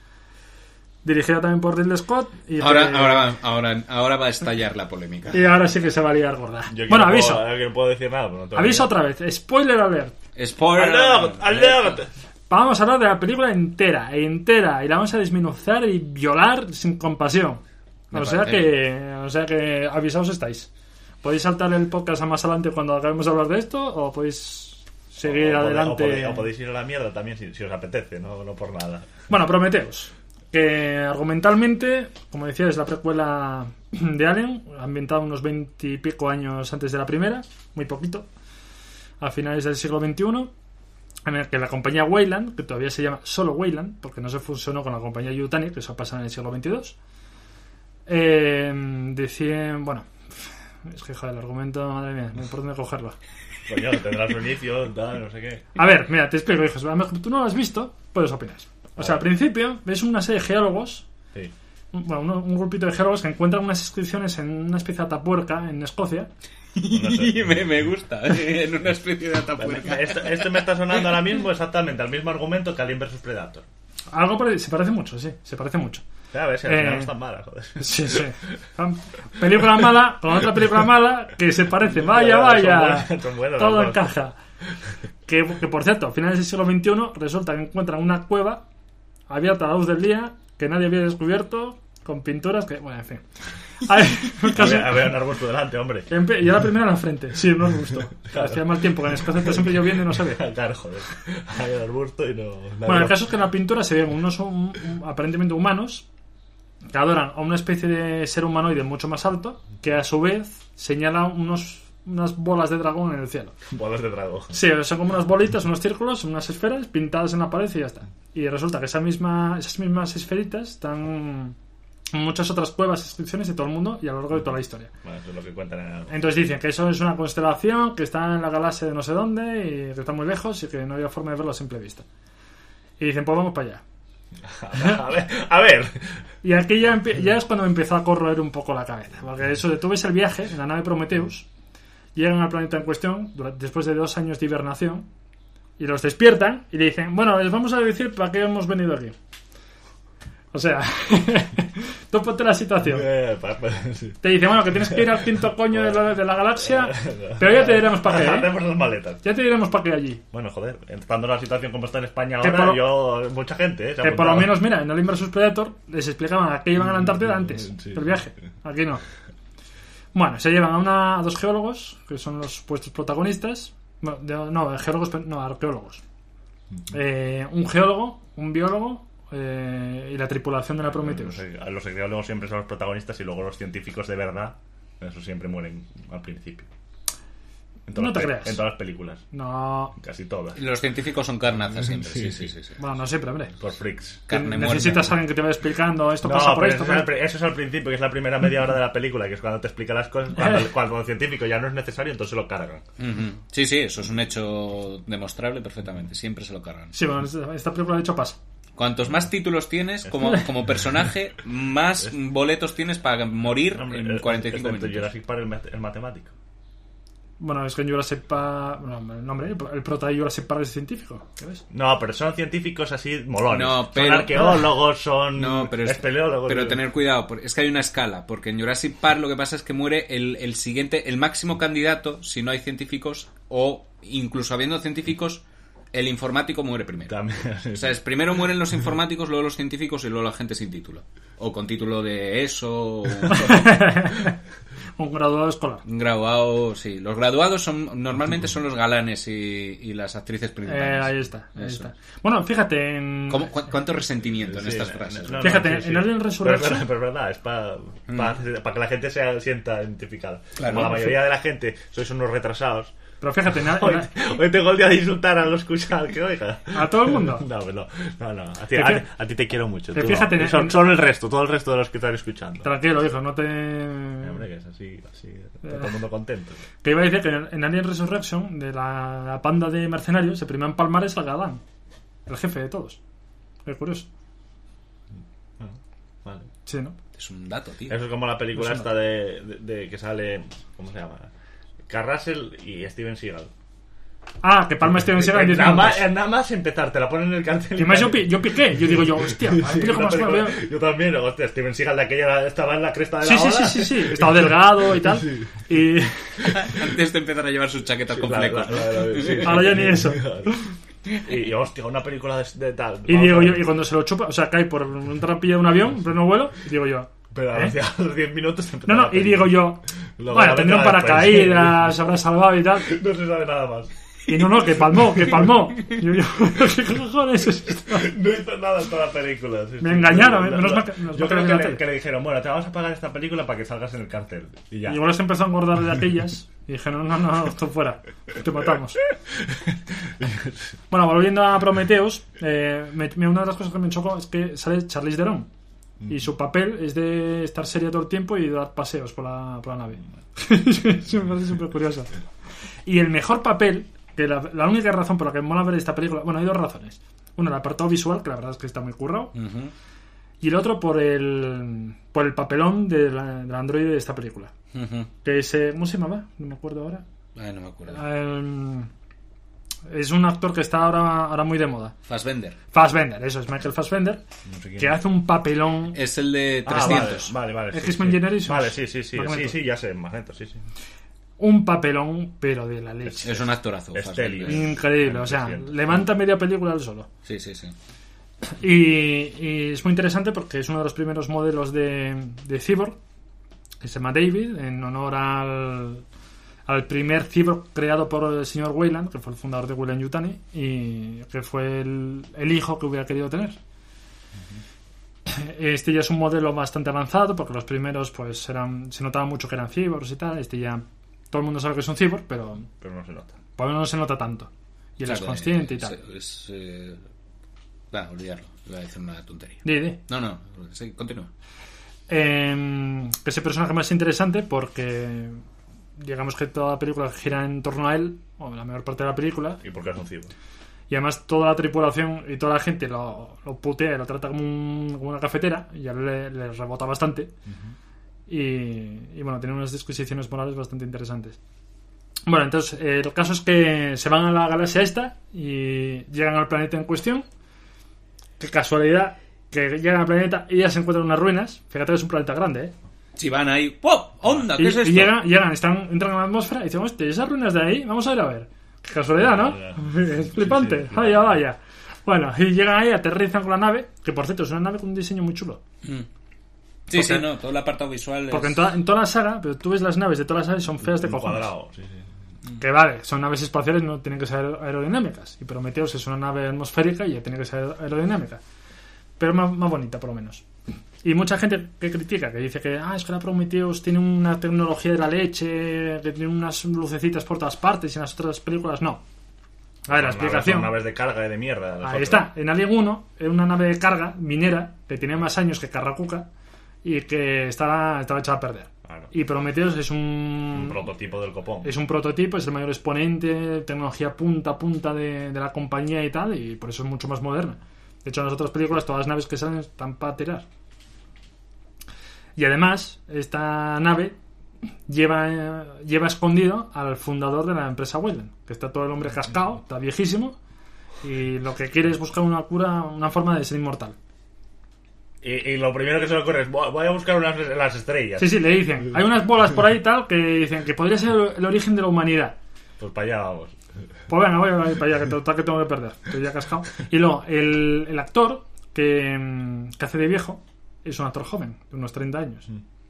Dirigida también por Ridley Scott. Y ahora va a estallar la polémica. Y ahora sí que se va a liar gorda. Bueno, aviso. No puedo decir nada. Aviso otra vez. Spoiler alert. Spoiler alert. Vamos a hablar de la película entera. Y la vamos a desmenuzar y violar sin compasión. O sea que avisaos estáis. Podéis saltar el podcast a más adelante cuando acabemos de hablar de esto, o podéis seguir adelante. O podéis ir a la mierda también si os apetece, no por nada. Bueno, Prometheus. Que argumentalmente, como decía, es la precuela de Alien, ambientada unos 20 y pico años antes de la primera, muy poquito, a finales del siglo XXI, en el que la compañía Weyland, que todavía se llama solo Weyland, porque no se fusionó con la compañía Yutani, que eso pasa en el siglo XXII, deciden, bueno, es que joder, el argumento, madre mía, no hay por dónde cogerlo. Coño, tendrás un inicio, tal, no sé qué. A ver, mira, te explico, hijos, a lo mejor tú no lo has visto, puedes opinar. O sea, al principio ves una serie de geólogos, un grupito de geólogos que encuentran unas inscripciones en una especie de Atapuerca en Escocia Me gusta, en una especie de atapuerca. Esto me está sonando ahora mismo exactamente al mismo argumento que Alien vs Predator. Se parece mucho, sí, se parece mucho. A ver si al final no es tan mala, joder. Sí. Película mala con otra película mala que se parece. Vaya. Son buenos, todo encaja. Que por cierto, a finales del siglo XXI resulta que encuentran una cueva abierta a la luz del día que nadie había descubierto, con pinturas que... Bueno, en fin. Había un arbusto delante, hombre. Y la primera en la frente. Sí, un arbusto. Claro. Hacía mal tiempo, que en Escocia está siempre lloviendo y no se ve. Claro, joder. Había un arbusto y no... Bueno, el caso es que en la pintura se ven unos aparentemente humanos que adoran a una especie de ser humanoide mucho más alto, que a su vez señala unas bolas de dragón en el cielo. Bolas de dragón. Sí, son como unas bolitas, unos círculos, unas esferas pintadas en la pared y ya está. Y resulta que esas mismas esferitas están en muchas otras cuevas, inscripciones de todo el mundo y a lo largo de toda la historia. Bueno, eso es lo que cuentan en algo. Entonces dicen que eso es una constelación que está en la galaxia de no sé dónde y que está muy lejos y que no había forma de verlo a simple vista. Y dicen, pues vamos para allá. A ver. Y aquí ya es cuando me empezó a corroer un poco la cabeza. Porque eso de tú ves el viaje en la nave Prometheus, llegan al planeta en cuestión después de 2 años de hibernación y los despiertan y le dicen, bueno, les vamos a decir para qué hemos venido aquí. O sea, tú ponte la situación. Sí. Te dice, bueno, que tienes que ir al quinto coño de la galaxia, pero ya te diremos para qué. Hacemos las maletas. Ya te diremos para qué allí. Bueno, joder, entrando en la situación como está en España ahora, mucha gente, que por lo menos, mira, en Alien vs Predator les explicaban a qué iban a la Antártida antes del viaje. Aquí no. Bueno, se llevan a 2 geólogos, que son los supuestos protagonistas. Arqueólogos. Un geólogo, un biólogo y la tripulación de la Prometheus. Los arqueólogos siempre son los protagonistas y luego los científicos de verdad, esos siempre mueren al principio. No te creas. En todas las películas. No. Casi todas. Los científicos son carnazas siempre. Sí. Bueno, no siempre, hombre. Por freaks. Necesitas a alguien que te vaya explicando esto pasa por esto. Eso es al principio, que es la primera media hora de la película, que es cuando te explica las cosas. Cuando el científico ya no es necesario, entonces se lo cargan. Sí, eso es un hecho demostrable perfectamente. Siempre se lo cargan. Sí, bueno, esta película de hecho pasa. Cuantos más títulos tienes como personaje, más boletos tienes para morir en 45 minutos. Jurassic Park el matemático. Bueno, es que en Jurassic Park... el prota de Jurassic Park es científico, ¿qué ves? No, pero son científicos así molones. No, pero, son arqueólogos, son espeleólogos. Pero tener cuidado, es que hay una escala, porque en Jurassic Park lo que pasa es que muere el siguiente, el máximo candidato, si no hay científicos, o incluso habiendo científicos, el informático muere primero. También, sí. O sea, primero mueren los informáticos, luego los científicos y luego la gente sin título. O con título de ESO... Un graduado escolar. Un graduado, sí. Los graduados normalmente son los galanes y las actrices principales. Ahí está. Bueno, fíjate en... ¿Cuánto resentimiento en estas frases? Fíjate, en Alien Resurrection... Pero es verdad, es para que la gente se sienta identificada. Claro, como la mayoría de la gente sois unos retrasados. Pero fíjate, hoy tengo el día de insultar a los escuchas, que oiga. ¿A todo el mundo? No. A ti te quiero mucho. Fíjate, son el resto, todo el resto de los que están escuchando. Tranquilo, hijo, no te... Hombre, que es así, todo el mundo contento. Que iba a decir que en Alien Resurrection, de la panda de mercenarios, el primer empalmar es el galán. El jefe de todos. Es curioso. Vale. Sí, ¿no? Es un dato, tío. Eso es como la película esta de que sale... ¿Cómo se llama? Carl Russell y Steven Seagal. Que palma Steven Seagal en 10 minutos. Nada más empezar, te la ponen en el cartel. Y más yo piqué. Yo digo hostia, yo también, hostia, Steven Seagal de aquella estaba en la cresta de la ola. Sí. Estaba delgado y tal. Sí. Y... Antes de empezar a llevar sus chaquetas con flecos. Ahora ya ni eso. Y hostia, una película de tal. Y digo yo, y cuando se lo chupa, o sea, cae por un trampilla de un avión, en pleno vuelo, y digo yo... Pero a los 10 minutos... No, y digo yo... Bueno, tendrá un paracaídas, se habrá salvado y tal. No se sabe nada más. Y no, que palmó. Y yo, ¿qué cojones es esto? No hizo nada en toda la película. Me engañaron, yo creo que le dijeron, bueno, te vamos a pagar esta película para que salgas en el cartel. Y ya. Y igual se empezó a engordar de aquellas. Y dije, no, esto fuera. Te matamos. Bueno, volviendo a Prometheus, una de las cosas que me chocó es que sale Charlize Theron. Y su papel es de estar seria todo el tiempo y dar paseos por la nave. Eso me parece súper curioso. Y el mejor papel, que la única razón por la que me mola ver esta película... Bueno, hay 2 razones. Una, el apartado visual, que la verdad es que está muy currado. Y el otro por el papelón del androide de esta película. que es... ¿Cómo se llamaba? No me acuerdo ahora. No me acuerdo. Es un actor que está ahora muy de moda. Fassbender, eso es Michael Fassbender, No sé quién que es. hace un papelón. es el de 300. Vale. X-Men Generations. Vale, sí. Magneto. Sí, ya sé, Magneto, sí. Un papelón, pero de la leche. Es un actorazo. Stelios. Fassbender. Increíble, o sea, 300. levanta media película él solo. Sí. Y es muy interesante porque es uno de los primeros modelos de Cyborg, que se llama David, en honor al primer Cyborg creado por el señor Weyland, que fue el fundador de Weyland-Yutani, y que fue el hijo que hubiera querido tener. Este ya es un modelo bastante avanzado, porque los primeros pues se notaba mucho que eran cyborgs y tal. Este ya todo el mundo sabe que es un cyborg, pero Pero no se nota. por lo menos no se nota tanto. Y él es consciente y tal. Olvidarlo. Iba a decir una tontería. Di. No. Sí, continúa. Que es el personaje más interesante porque digamos que toda la película gira en torno a él, o la mayor parte de la película, ¿Y por qué es un cyborg? y además toda la tripulación y toda la gente lo putea y lo trata como una cafetera, y a él le rebota bastante. Y bueno, tiene unas disquisiciones morales bastante interesantes. Bueno, entonces el caso es que se van a la galaxia esta y llegan al planeta en cuestión. Qué casualidad que llegan al planeta y ya se encuentran unas ruinas. Fíjate que es un planeta grande, Si van ahí, ¡wow! ¡Onda! ¿Qué es esto? Y llegan, entran a la atmósfera y dicen, hostia, esas ruinas de ahí, vamos a ir a ver. Qué casualidad, ¿no? Es flipante. Sí, Vaya. Bueno, y llegan ahí, aterrizan con la nave, que por cierto es una nave con un diseño muy chulo. Sí, todo el apartado visual Porque es... en toda la saga, pero tú ves las naves de todas las naves, son feas de Un cojones. cuadrado, sí. Que vale, son naves espaciales, no tienen que ser aerodinámicas. Y Prometheus es una nave atmosférica y ya tiene que ser aerodinámica. Pero más bonita, por lo menos. Y mucha gente que critica, que dice que es que la Prometheus tiene una tecnología de la leche, que tiene unas lucecitas por todas partes y en las otras películas no. A ver, la explicación. Son naves de carga y de mierda. Ahí está. En Alien 1 era una nave de carga minera que tenía más años que Carracuca y que estaba echada a perder. Claro. Y Prometheus es Un prototipo del copón. es un prototipo, es el mayor exponente, tecnología punta a punta de la compañía y tal, y por eso es mucho más moderna. De hecho, en las otras películas todas las naves que salen están para tirar. Y además, esta nave lleva escondido al fundador de la empresa Weyland, que está todo el hombre cascado, está viejísimo, y lo que quiere es buscar una cura, una forma de ser inmortal. Y lo primero que se le ocurre es voy a buscar las estrellas. Sí, le dicen, hay unas bolas por ahí tal que dicen que podría ser el origen de la humanidad. Pues para allá vamos. Pues venga, voy a ir para allá, que total que tengo que perder. Estoy ya cascado. Y luego, el actor que hace de viejo es un actor joven, de unos 30 años.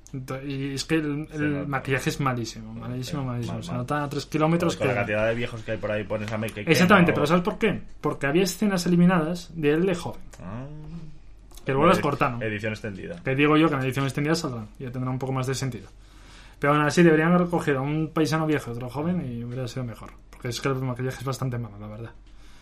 Y es que el maquillaje es malísimo. Se nota a 3 kilómetros Con que... la cantidad de viejos que hay por ahí pones a make. Exactamente, pero ¿sabes por qué? Porque había escenas eliminadas de él de joven. Que luego las cortaron. Edición extendida. Que digo yo que en la edición extendida saldrán. Ya tendrá un poco más de sentido. Pero aún así deberían haber cogido a un paisano viejo y otro joven y hubiera sido mejor. Porque es que el maquillaje es bastante malo, la verdad.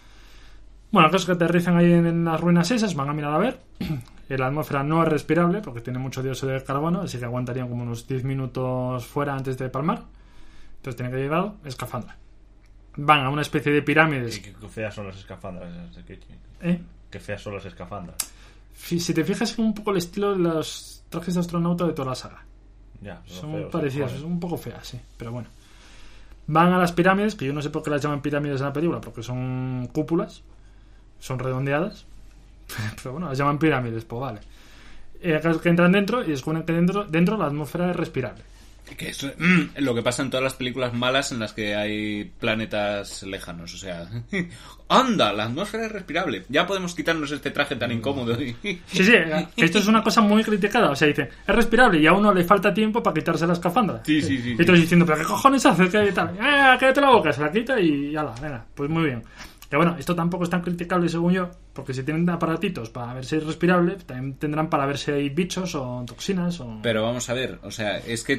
Bueno, la cosa es que aterrizan ahí en las ruinas esas, van a mirar a ver. La atmósfera no es respirable porque tiene mucho dióxido de carbono, así que aguantarían como unos 10 minutos fuera antes de palmar. Entonces tienen que llevar escafandra. Van a una especie de pirámides. Y qué feas son las escafandras. Qué feas son las escafandras. Si te fijas, es un poco el estilo de los trajes de astronauta de toda la saga. Ya, son feos, parecidos, son un poco feas, sí, pero bueno. Van a las pirámides, que yo no sé por qué las llaman pirámides en la película, porque son cúpulas, son redondeadas, pero bueno, las llaman pirámides, pues vale. Que entran dentro y descubren que dentro la atmósfera es respirable. Que es lo que pasa en todas las películas malas en las que hay planetas lejanos, o sea, ¡anda! La atmósfera es respirable. Ya podemos quitarnos este traje tan incómodo. Sí, esto es una cosa muy criticada. O sea, dicen, es respirable y a uno le falta tiempo para quitarse la escafandra. Sí. Y todos diciendo, ¿pero qué cojones haces? ¿Qué tal? Cállate la boca, se la quita y ala, venga, pues muy bien. Que bueno, esto tampoco es tan criticable según yo, porque si tienen aparatitos para ver si es respirable, también tendrán para ver si hay bichos o toxinas o... Pero vamos a ver, o sea, es que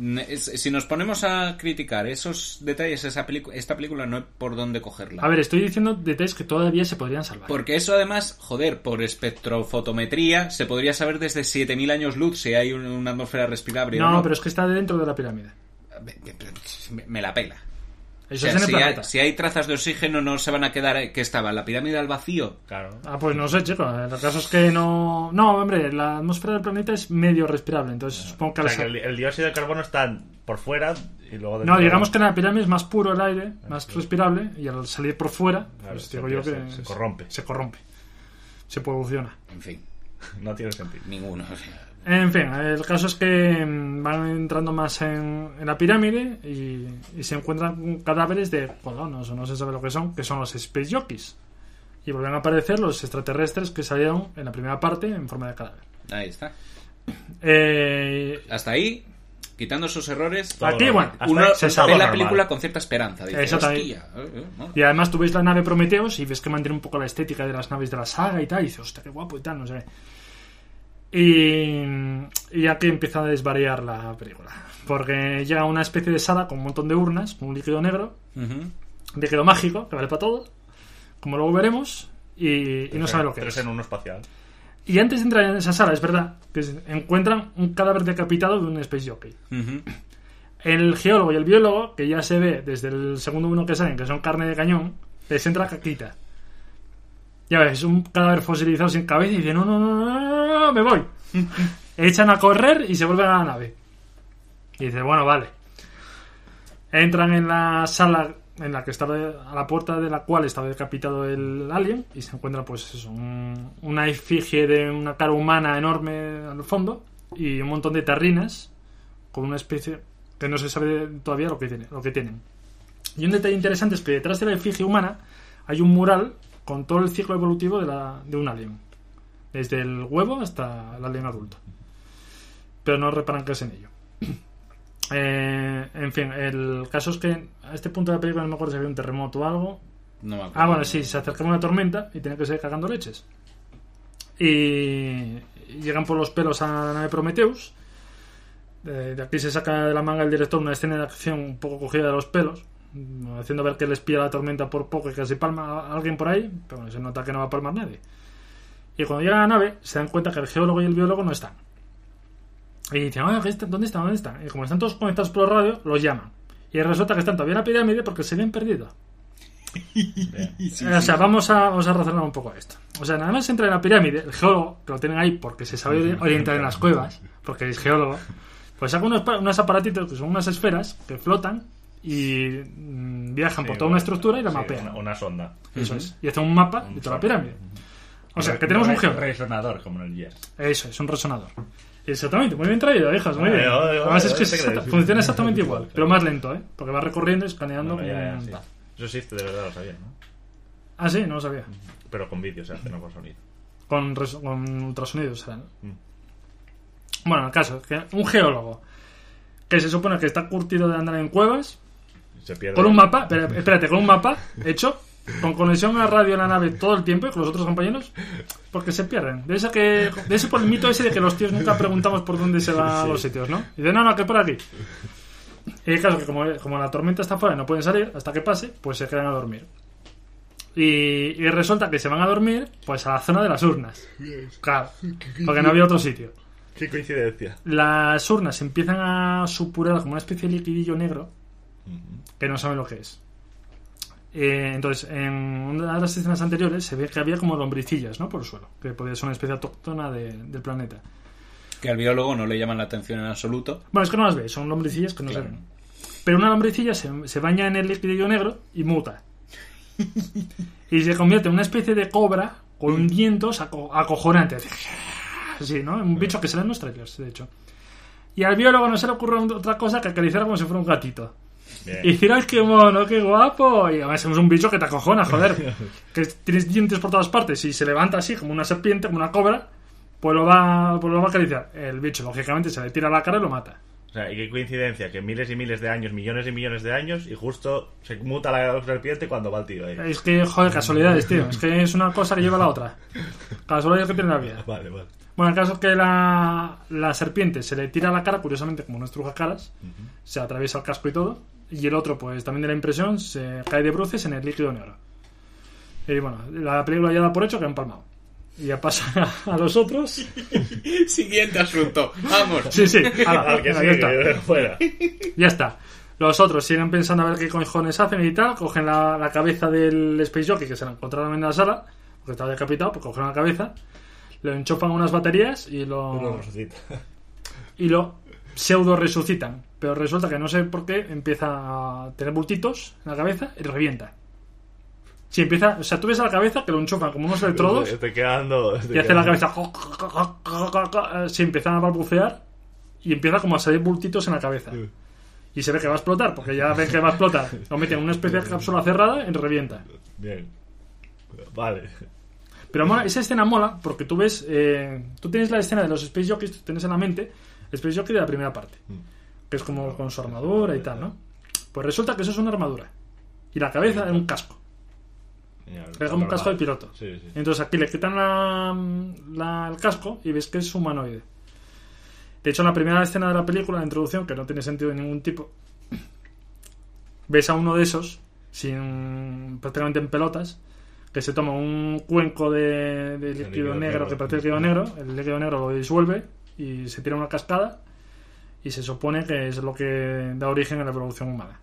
si nos ponemos a criticar esos detalles, esta película no hay por dónde cogerla. A ver, estoy diciendo detalles que todavía se podrían salvar. Porque eso además, joder, por espectrofotometría se podría saber desde 7000 años luz si hay una atmósfera respirable. No, pero es que está dentro de la pirámide. Me la pela. Eso es en el planeta. Si hay trazas de oxígeno, no se van a quedar... ¿Qué estaba? ¿La pirámide al vacío? Claro. Pues no sé, chico. El caso es que no... No, hombre, la atmósfera del planeta es medio respirable. Entonces supongo que... O sea, que el dióxido de carbono está por fuera y luego... No, digamos que en la pirámide es más puro el aire, más respirable, y al salir por fuera, pues digo yo que... Se corrompe. Se corrompe. Se evoluciona. En fin. No tiene sentido. Ninguno. O sea... En fin, el caso es que van entrando más en la pirámide y se encuentran cadáveres de colonos, o no se sabe lo que son los Space Jockeys. Y vuelven a aparecer los extraterrestres que salieron en la primera parte en forma de cadáver. Ahí está. Hasta ahí, quitando sus errores, aquí, bueno, uno se ve la normal. película con cierta esperanza. Dice, Exactamente. ¿no? Y además tú ves la nave Prometheus y ves que mantiene un poco la estética de las naves de la saga y tal, y dices, hostia, qué guapo y tal, no sé. Y aquí empieza a desvariar la película, porque llega una especie de sala con un montón de urnas, con un líquido negro, líquido mágico, que vale para todo, como luego veremos, y no sabe lo que es. 3 en 1 espacial. Y antes de entrar en esa sala, es verdad, que encuentran un cadáver decapitado de un Space Jockey. El geólogo y el biólogo, que ya se ve desde el segundo uno que salen, que son carne de cañón, les entra caquita. Ya ves, un cadáver fosilizado sin cabeza y dicen, no, me voy. Echan a correr y se vuelven a la nave. Y dice, bueno, vale. Entran en la sala en la que estaba, a la puerta de la cual estaba decapitado el alien, y se encuentra pues eso, una efigie de una cara humana enorme al fondo y un montón de tarrinas con una especie que no se sabe todavía lo que tienen. Y un detalle interesante es que detrás de la efigie humana hay un mural con todo el ciclo evolutivo de un alien, desde el huevo hasta el alien adulto, pero no reparan que es en ello. En fin, el caso es que a este punto de la película no me acuerdo si había un terremoto o algo. No me acuerdo. Bueno, sí, se acercaba una tormenta y tenía que seguir cagando leches. Y llegan por los pelos a la nave Prometheus. De aquí se saca de la manga el director una escena de acción un poco cogida de los pelos, haciendo ver que les pilla la tormenta por poco y casi palma a alguien por ahí, pero bueno, se nota que no va a palmar nadie. Y cuando llegan a la nave se dan cuenta que el geólogo y el biólogo no están. Y dicen, ¿dónde están? Y como están todos conectados por la radio, los llaman. Y resulta que están todavía en la pirámide porque se habían perdido. O sea, vamos a razonar un poco esto. O sea, nada más entra en la pirámide, el geólogo, que lo tienen ahí porque se sabe orientar en las cuevas, porque es geólogo, pues saca unos aparatitos que son unas esferas que flotan y viajan por toda una estructura y la mapean. Una sonda. Eso es. Y hacen un mapa de toda la pirámide. O sea, que tenemos un geólogo. Resonador, como en el Yes. Eso es, un resonador. Exactamente, muy bien traído, hijas, muy bien. Además es que funciona exactamente igual, pero más lento, porque va recorriendo y escaneando. Sí. Eso sí, de verdad lo sabía, ¿no? Ah, sí, no lo sabía. Pero con vídeo se hace, no con sonido. Con ultrasonidos, ¿sabes? Bueno, el caso es que un geólogo que se supone que está curtido de andar en cuevas, se pierde. Con un mapa, espérate, con un mapa hecho, con conexión a radio en la nave todo el tiempo y con los otros compañeros, porque se pierden. De ese por el mito ese de que los tíos nunca preguntamos por dónde se van a los sitios, ¿no? Y dicen, no, que por aquí. Y el caso es que como la tormenta está fuera y no pueden salir hasta que pase, pues se quedan a dormir. Y resulta que se van a dormir pues a la zona de las urnas. Claro, porque no había otro sitio. Qué coincidencia. Las urnas empiezan a supurar como una especie de liquidillo negro que no saben lo que es. Entonces, en una de las escenas anteriores se ve que había como lombricillas, ¿no? Por el suelo, que podía ser una especie autóctona del planeta. Que al biólogo no le llaman la atención en absoluto. Bueno, es que no las ve, son lombricillas que no se ven. Pero una lombricilla se baña en el liquidillo negro y muta. Y se convierte en una especie de cobra con dientos acojonantes. Sí, ¿no? Un bicho que sale en los trailers, de hecho. Y al biólogo no se le ocurre otra cosa que acariciar como si fuera un gatito. Bien. Y decir, ¡ay, qué mono, qué guapo! Y además es un bicho que te acojona, joder. Que tienes dientes por todas partes y se levanta así como una serpiente, como una cobra, pues lo va a acariciar. El bicho, lógicamente, se le tira a la cara y lo mata. O sea, y qué coincidencia, que miles y miles de años, millones y millones de años, y justo se muta la serpiente cuando va el tío ahí. Es que, joder, casualidades, tío. Es que es una cosa que lleva a la otra. Casualidades que tiene la vida. Vale. Bueno, el caso es que la serpiente se le tira a la cara, curiosamente, como no estruja caras, se atraviesa el casco y todo, y el otro, pues también de la impresión, se cae de bruces en el líquido negro. Y bueno, la película ya da por hecho que han palmado. Y ya pasa a los otros. Siguiente asunto. Vamos. Sí. Al que ya está. Fuera. Ya está. Los otros siguen pensando a ver qué cojones hacen y tal. Cogen la cabeza del Space Jockey, que se la encontraron en la sala, porque estaba decapitado, pues cogieron la cabeza, lo enchufan unas baterías y lo pseudo resucitan. Pero resulta que no sé por qué empieza a tener bultitos en la cabeza y revienta. Si empieza, o sea, tú ves a la cabeza que lo enchufan como unos electrodos y hace la cabeza. Se empiezan a balbucear y empieza como a salir bultitos en la cabeza. Y se ve que va a explotar, porque ya ve que va a explotar. Lo meten en una especie de cápsula cerrada y revienta. Bien. Vale. Pero mola, esa escena mola porque tú ves. Tú tienes la escena de los Space Jockeys, tú tienes en la mente el Space Jockey de la primera parte, que es como con su armadura y tal, ¿no? Pues resulta que eso es una armadura. Y la cabeza es un casco. Es como un casco de piloto. Sí. Entonces aquí le quitan el casco y ves que es humanoide. De hecho, en la primera escena de la película, la introducción, que no tiene sentido de ningún tipo, ves a uno de esos, prácticamente en pelotas, que se toma un cuenco de líquido negro, que parece líquido negro, el líquido negro lo disuelve y se tira una cascada y se supone que es lo que da origen a la evolución humana.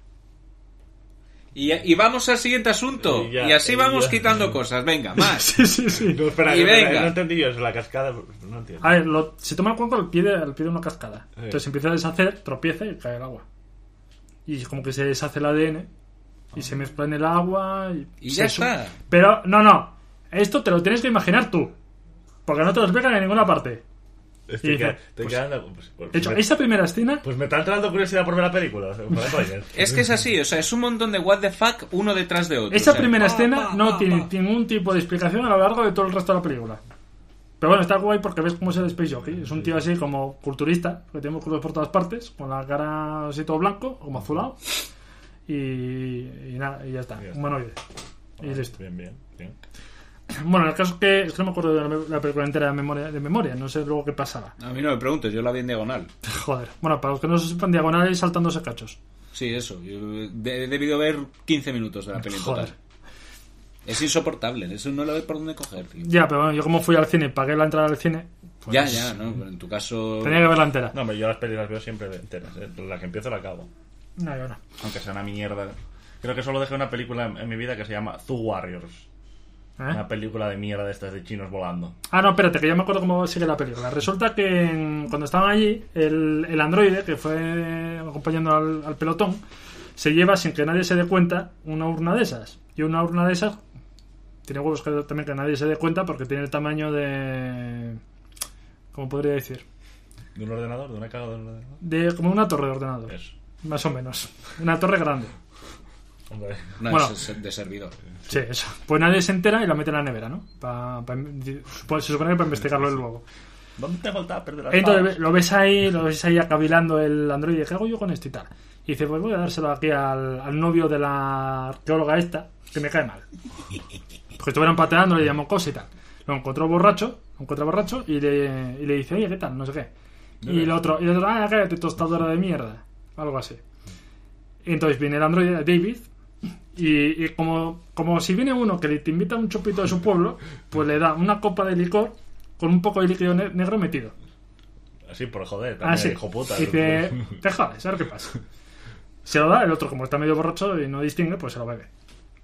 Y vamos al siguiente asunto. Y así vamos quitando cosas. Venga, más. Sí. No, espera, y venga. No entendí yo, es la cascada. No entiendo. A ver, se toma el cuenco al pie de una cascada. Sí. Entonces empieza a deshacer, tropieza y cae el agua. Y como que se deshace el ADN y se mezcla en el agua. Y ya está. Pero, no. Esto te lo tienes que imaginar tú. Porque no te lo explican en ninguna parte. De hecho, esa primera escena. Pues me está entrando curiosidad por ver la película. Es que es así, o sea, es un montón de what the fuck uno detrás de otro. Esa primera escena no tiene ningún tipo de explicación a lo largo de todo el resto de la película. Pero bueno, está guay porque ves cómo es el Space Jockey. Es un tío así como culturista, que tiene músculos por todas partes, con la cara así todo blanco, como azulado. Y nada, y ya está. Humanoide. Y listo. Bien. Bueno, el caso es que no me acuerdo de la película entera de memoria, no sé luego qué pasaba. A mí no me preguntes, yo la vi en diagonal. Joder, bueno, para los que no se sepan, diagonal y saltándose cachos. Sí, eso, yo he debido ver 15 minutos de la peli en total. Es insoportable, eso no lo veo por dónde coger, tío. Ya, pero bueno, yo como fui al cine y pagué la entrada al cine... Pues, ya, no, pero en tu caso... Tenía que verla entera. No, pero yo las pelis las veo siempre enteras, la que empiezo la acabo. No, yo no. Aunque sea una mierda. Creo que solo dejé una película en mi vida que se llama Zoo Warriors. Una película de mierda de estas de chinos volando. Ah, no, espérate, que ya me acuerdo cómo sigue la película. Resulta que cuando estaban allí, el androide que fue acompañando al pelotón se lleva, sin que nadie se dé cuenta, una urna de esas. Y una urna de esas tiene huevos que también que nadie se dé cuenta porque tiene el tamaño de... ¿Cómo podría decir? ¿De un ordenador? ¿De una caja de ordenador? De como una torre de ordenador. Eso. Más o menos. Una torre grande. Hombre. Bueno, de servidor. Sí, eso. Pues nadie se entera y la mete en la nevera, ¿no? Se supone que para investigarlo luego. ¿Dónde tengo el tupper de la Entonces lo ves ahí acavilando el androide. ¿Qué hago yo con esto y tal? Y dice, pues voy a dárselo aquí al novio de la arqueóloga esta, que me cae mal. Porque estuvieron pateando, le llamó cosa y tal. Lo encuentra borracho y le dice, oye, ¿qué tal? No sé qué. Y el otro, cállate, tostadora de mierda. Algo así. Y entonces viene el androide, David, y como si viene uno que te invita a un chupito de su pueblo, pues le da una copa de licor con un poco de líquido negro metido. Así por joder, también, hijo puta. Dice, te jodes, a ver qué pasa. Se lo da, el otro como está medio borracho y no distingue, pues se lo bebe.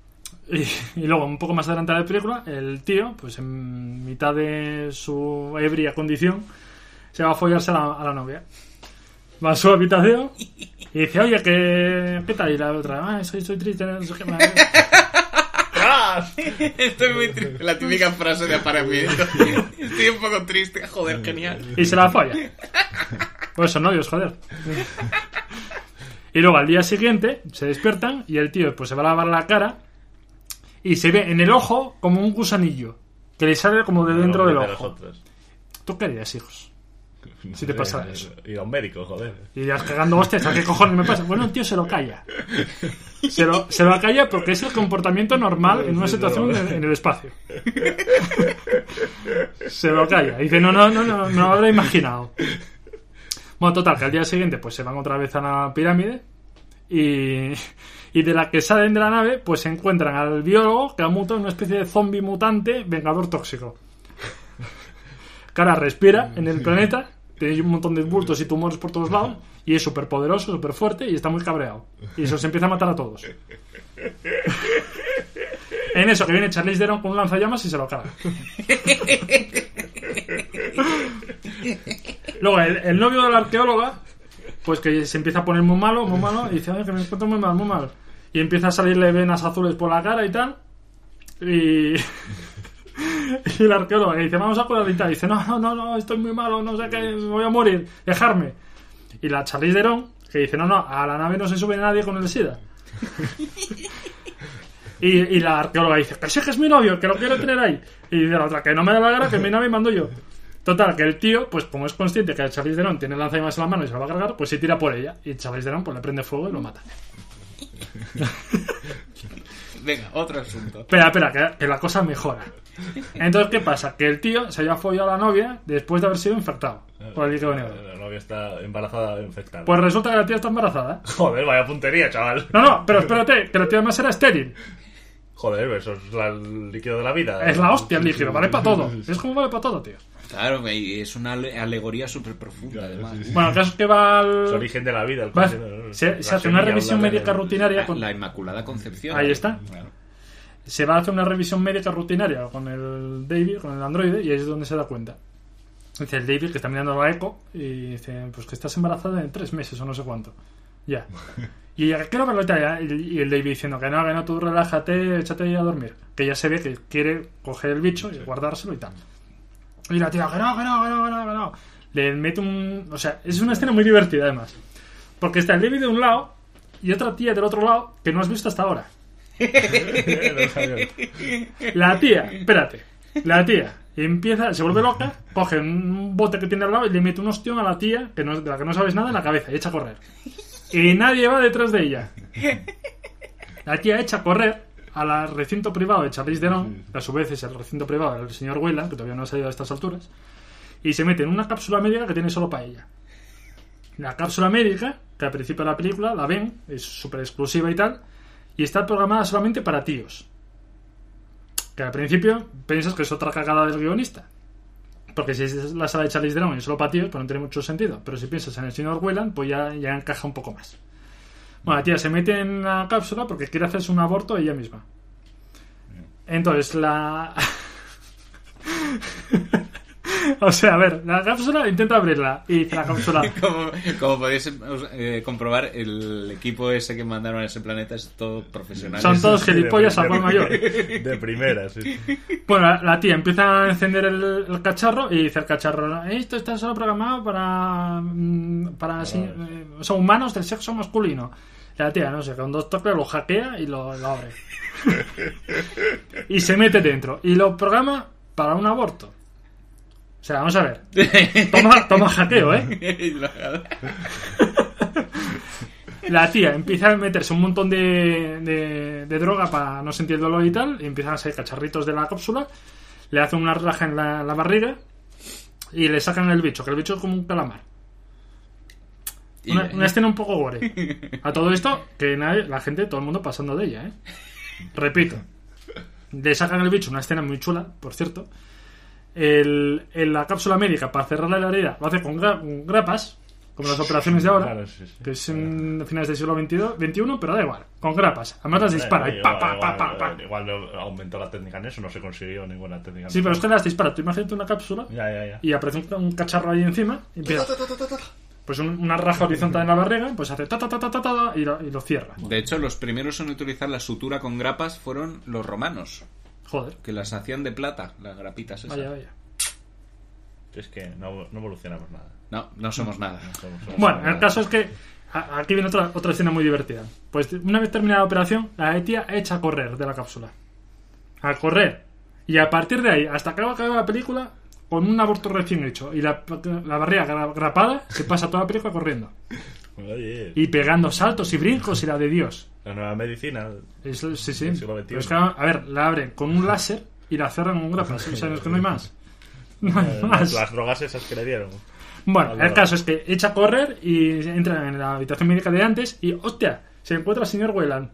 Y luego, un poco más adelante de la película, el tío, pues en mitad de su ebria condición, se va a follarse a la novia. Va a su habitación y dice, oye, ¿qué tal? Y la otra, estoy triste, no sé qué más. Estoy muy triste. La típica frase de aparamiento. Estoy un poco triste, joder, genial. Y se la folla. Pues son novios, joder. Y luego al día siguiente se despiertan y el tío pues se va a lavar la cara y se ve en el ojo como un gusanillo que le sale como de dentro del ojo. ¿Tú qué harías, hijos? Si te pasa eso. Ir a un médico, joder. Y ya cagando hostias, ¿a qué cojones me pasa? Bueno, el tío se lo calla. Se lo calla porque es el comportamiento normal en una situación en el espacio. Se lo calla. Y dice, no lo habrá imaginado. Bueno, total, que al día siguiente pues se van otra vez a la pirámide y de la que salen de la nave pues se encuentran al biólogo que ha mutado en una especie de zombie mutante vengador tóxico. Que ahora respira en el planeta tiene un montón de bultos y tumores por todos lados, y es súper poderoso, súper fuerte, y está muy cabreado. Y eso se empieza a matar a todos. En eso que viene Charlize Theron con un lanzallamas y se lo carga. Luego el novio de la arqueóloga, pues que se empieza a poner muy malo, y dice, ay, que me encuentro muy mal. Y empieza a salirle venas azules por la cara y tal. Y la arqueóloga dice, vamos a curar y tal. Y dice, no, estoy muy malo, no sé qué, me voy a morir, dejarme. Y la Charlize Theron, que dice, no, a la nave no se sube nadie con el SIDA. Y la arqueóloga dice, que ese es mi novio, que lo quiero tener ahí. Y dice la otra, que no me da la gana, que mi nave mando yo. Total, que el tío, pues como es consciente que Charlize Theron tiene el lanzallamas en la mano y se lo va a cargar, pues se tira por ella. Y Charlize Theron pues le prende fuego y lo mata. Venga, otro asunto. Espera, que la cosa mejora. Entonces, ¿qué pasa? Que el tío se había follado a la novia después de haber sido infectado por el líquido negro. La novia está embarazada o infectada. Pues resulta que la tía está embarazada. Joder, vaya puntería, chaval. No, pero espérate, que la tía además era estéril. Joder, eso es el líquido de la vida. Es la hostia el líquido, vale para todo. Es como vale para todo, tío. Claro, y es una alegoría súper profunda, además. Sí. Bueno, el caso es que va al... Es origen de la vida. Se hace una revisión médica rutinaria con... La Inmaculada Concepción. Ahí está. Claro. Se va a hacer una revisión médica rutinaria con el David, con el androide, y ahí es donde se da cuenta. Dice el David, que está mirando la eco, y dice, pues que estás embarazada en 3 meses o no sé cuánto. Ya. Y ella, quiero verlo ya. Y el David diciendo que no, tú relájate, échate a dormir. Que ya se ve que quiere coger el bicho y guardárselo y tal. Y la tía, que no. Le mete un... O sea, es una escena muy divertida además. Porque está el David de un lado y otra tía del otro lado que no has visto hasta ahora. La tía empieza, se vuelve loca, coge un bote que tiene al lado y le mete un ostión a la tía de la que no sabes nada en la cabeza y echa a correr. Y nadie va detrás de ella. La tía echa a correr al recinto privado de Charlize Theron, que a su vez es el recinto privado del señor Weyland, que todavía no ha salido a estas alturas, y se mete en una cápsula médica que tiene solo para ella. La cápsula médica, que al principio de la película la ven, es súper exclusiva y tal, y está programada solamente para tíos. Que al principio piensas que es otra cagada del guionista. Porque si es la sala de Charlize Theron y solo para tíos, pues no tiene mucho sentido. Pero si piensas en el señor Weyland, pues ya encaja un poco más. Bueno, la tía se mete en la cápsula porque quiere hacerse un aborto ella misma. Entonces la... O sea, a ver, la cápsula intenta abrirla y dice la cápsula... Como podéis comprobar, el equipo ese que mandaron a ese planeta es todo profesional. Son todos gilipollas al cual mayor. De primera, sí. Bueno, la tía empieza a encender el cacharro y dice el cacharro, esto está solo programado para son humanos del sexo masculino. Y la tía, no sé, con 2 toques lo hackea y lo abre. Y se mete dentro. Y lo programa para un aborto. O sea, vamos a ver. Toma hackeo, La tía empieza a meterse un montón de droga para no sentir dolor y tal. Y empiezan a salir cacharritos de la cápsula. Le hacen una raja en la barriga. Y le sacan el bicho, que el bicho es como un calamar. Una escena un poco gore. A todo esto, que todo el mundo pasando de ella, Repito. Le sacan el bicho, una escena muy chula, por cierto. En la cápsula médica, para cerrarle la herida, lo hace con grapas, como las operaciones de ahora, claro, sí. Que es en finales del siglo XXI, pero da igual, con grapas. Además las dispara y pa. Igual aumentó la técnica en eso, no se consiguió ninguna técnica. Sí, pero es que las dispara. Tú imagínate una cápsula y aparece un cacharro ahí encima y empieza... Pues una raja horizontal en la barriga, pues hace y lo cierra. De hecho, los primeros en utilizar la sutura con grapas fueron los romanos. Joder. Que las hacían de plata, las grapitas esas. Vaya. Es que no evolucionamos nada. No somos nada. Bueno, el caso es que aquí viene otra escena muy divertida. Pues una vez terminada la operación, la tía echa a correr de la cápsula. A correr. Y a partir de ahí, hasta que acaba la película, con un aborto recién hecho y la barriga grapada, se pasa toda la película corriendo. Oye. Y pegando saltos y brincos y la de Dios. La nueva medicina. Sí. Pero es que, a ver, la abren con un láser y la cierran con grapas. O sea, es que no hay más. No hay más. Las drogas esas que le dieron. Bueno, el caso es que echa a correr y entra en la habitación médica de antes y, hostia, se encuentra el señor Weyland.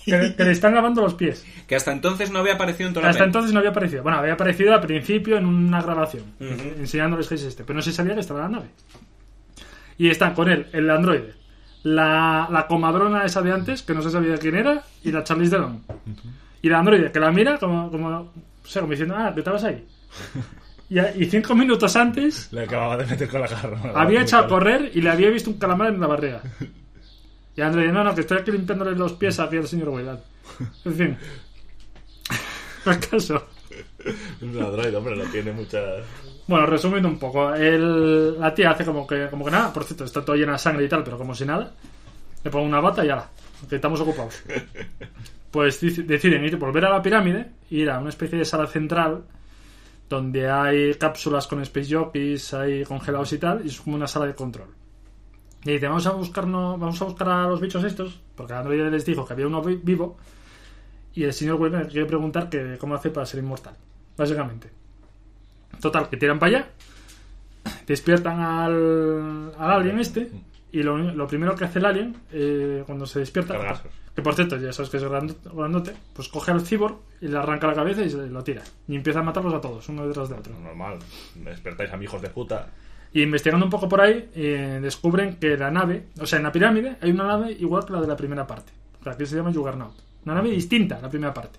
que le están lavando los pies. Que hasta entonces no había aparecido en toda la Hasta peli. entonces no había aparecido. Bueno, había aparecido al principio en una grabación, enseñándoles que es pero no se sabía que estaba en la nave. Y están con él, el androide, la comadrona esa de antes, que no se sabía quién era, y la Charlize Theron. Y el androide, que la mira como diciendo, que estabas ahí. Y 5 minutos antes Le acababa de meter con la garra. había echado a correr y le había visto un calamar en la barriga. Y el androide, no, que estoy aquí limpiándole los pies aquí al señor Weyland. En fin. El caso. Es un androide, hombre, no tiene muchas... Bueno, resumiendo un poco, la tía hace como que nada, por cierto, está todo llena de sangre y tal, pero como si nada. Le pongo una bata y ala, que estamos ocupados. Pues deciden volver a la pirámide, ir a una especie de sala central donde hay cápsulas con space jockeys, hay congelados y tal, y es como una sala de control. Y dice, vamos a buscar a los bichos estos, porque el androide les dijo que había uno vivo, y el señor Weyland quiere preguntar que cómo hace para ser inmortal, básicamente. Total, que tiran para allá, despiertan al alien este, y lo primero que hace el alien cuando se despierta, Cargazos. que por cierto ya sabes que es grandote, pues coge al cyborg y le arranca la cabeza y se lo tira, y empieza a matarlos a todos, uno detrás de otro. Normal, me despertáis a mi hijos de puta. Y investigando un poco por ahí, descubren que la nave, o sea, en la pirámide hay una nave igual que la de la primera parte, o sea, que se llama Juggernaut, una nave distinta a la primera parte,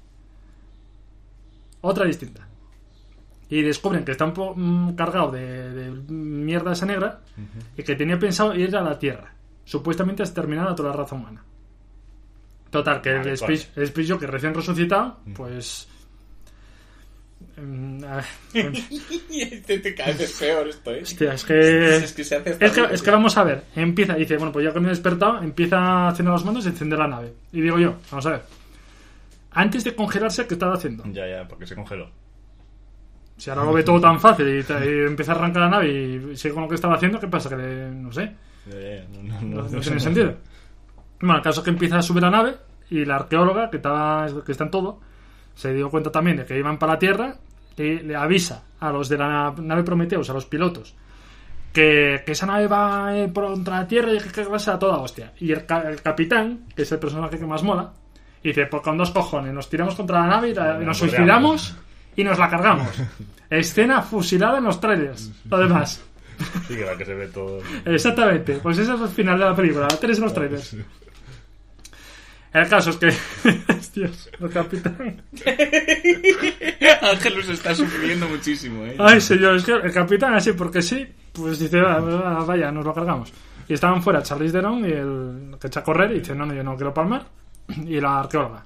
otra distinta. Y descubren que está un poco cargado de mierda esa negra, y que tenía pensado ir a la Tierra, supuestamente a exterminar a toda la raza humana. Total, que el Space Jockey recién resucitado, pues... Te cae peor esto, Hostia, es que... Es que vamos a ver, empieza, dice, bueno, pues ya que me he despertado, empieza a hacer los mandos y encender la nave. Y digo yo, vamos a ver, antes de congelarse, ¿qué estaba haciendo? Ya, porque se congeló. Si ahora lo ve todo tan fácil y empieza a arrancar la nave y sigue con lo que estaba haciendo, ¿qué pasa? Que no sé, no tiene sentido. Bueno, el caso es que empieza a subir la nave y la arqueóloga, que está en todo, se dio cuenta también de que iban para la Tierra y le avisa a los de la nave Prometheus, a los pilotos, que esa nave va contra la Tierra y que va a ser a toda hostia. Y el capitán, que es el personaje que más mola, dice, pues con 2 cojones, nos tiramos contra la nave y nos suicidamos y nos la cargamos. Escena fusilada en los trailers, lo demás. Sí, que va que se ve todo. Exactamente, pues ese es el final de la película, la tenéis en los trailers. El caso es que... Dios, el capitán... Ángelus está sufriendo muchísimo, Ay, señor, es que el capitán así porque sí, pues dice, vaya, nos lo cargamos. Y estaban fuera Charlize Theron y el que echa a correr y dice, no, yo no quiero palmar. Y la arqueóloga.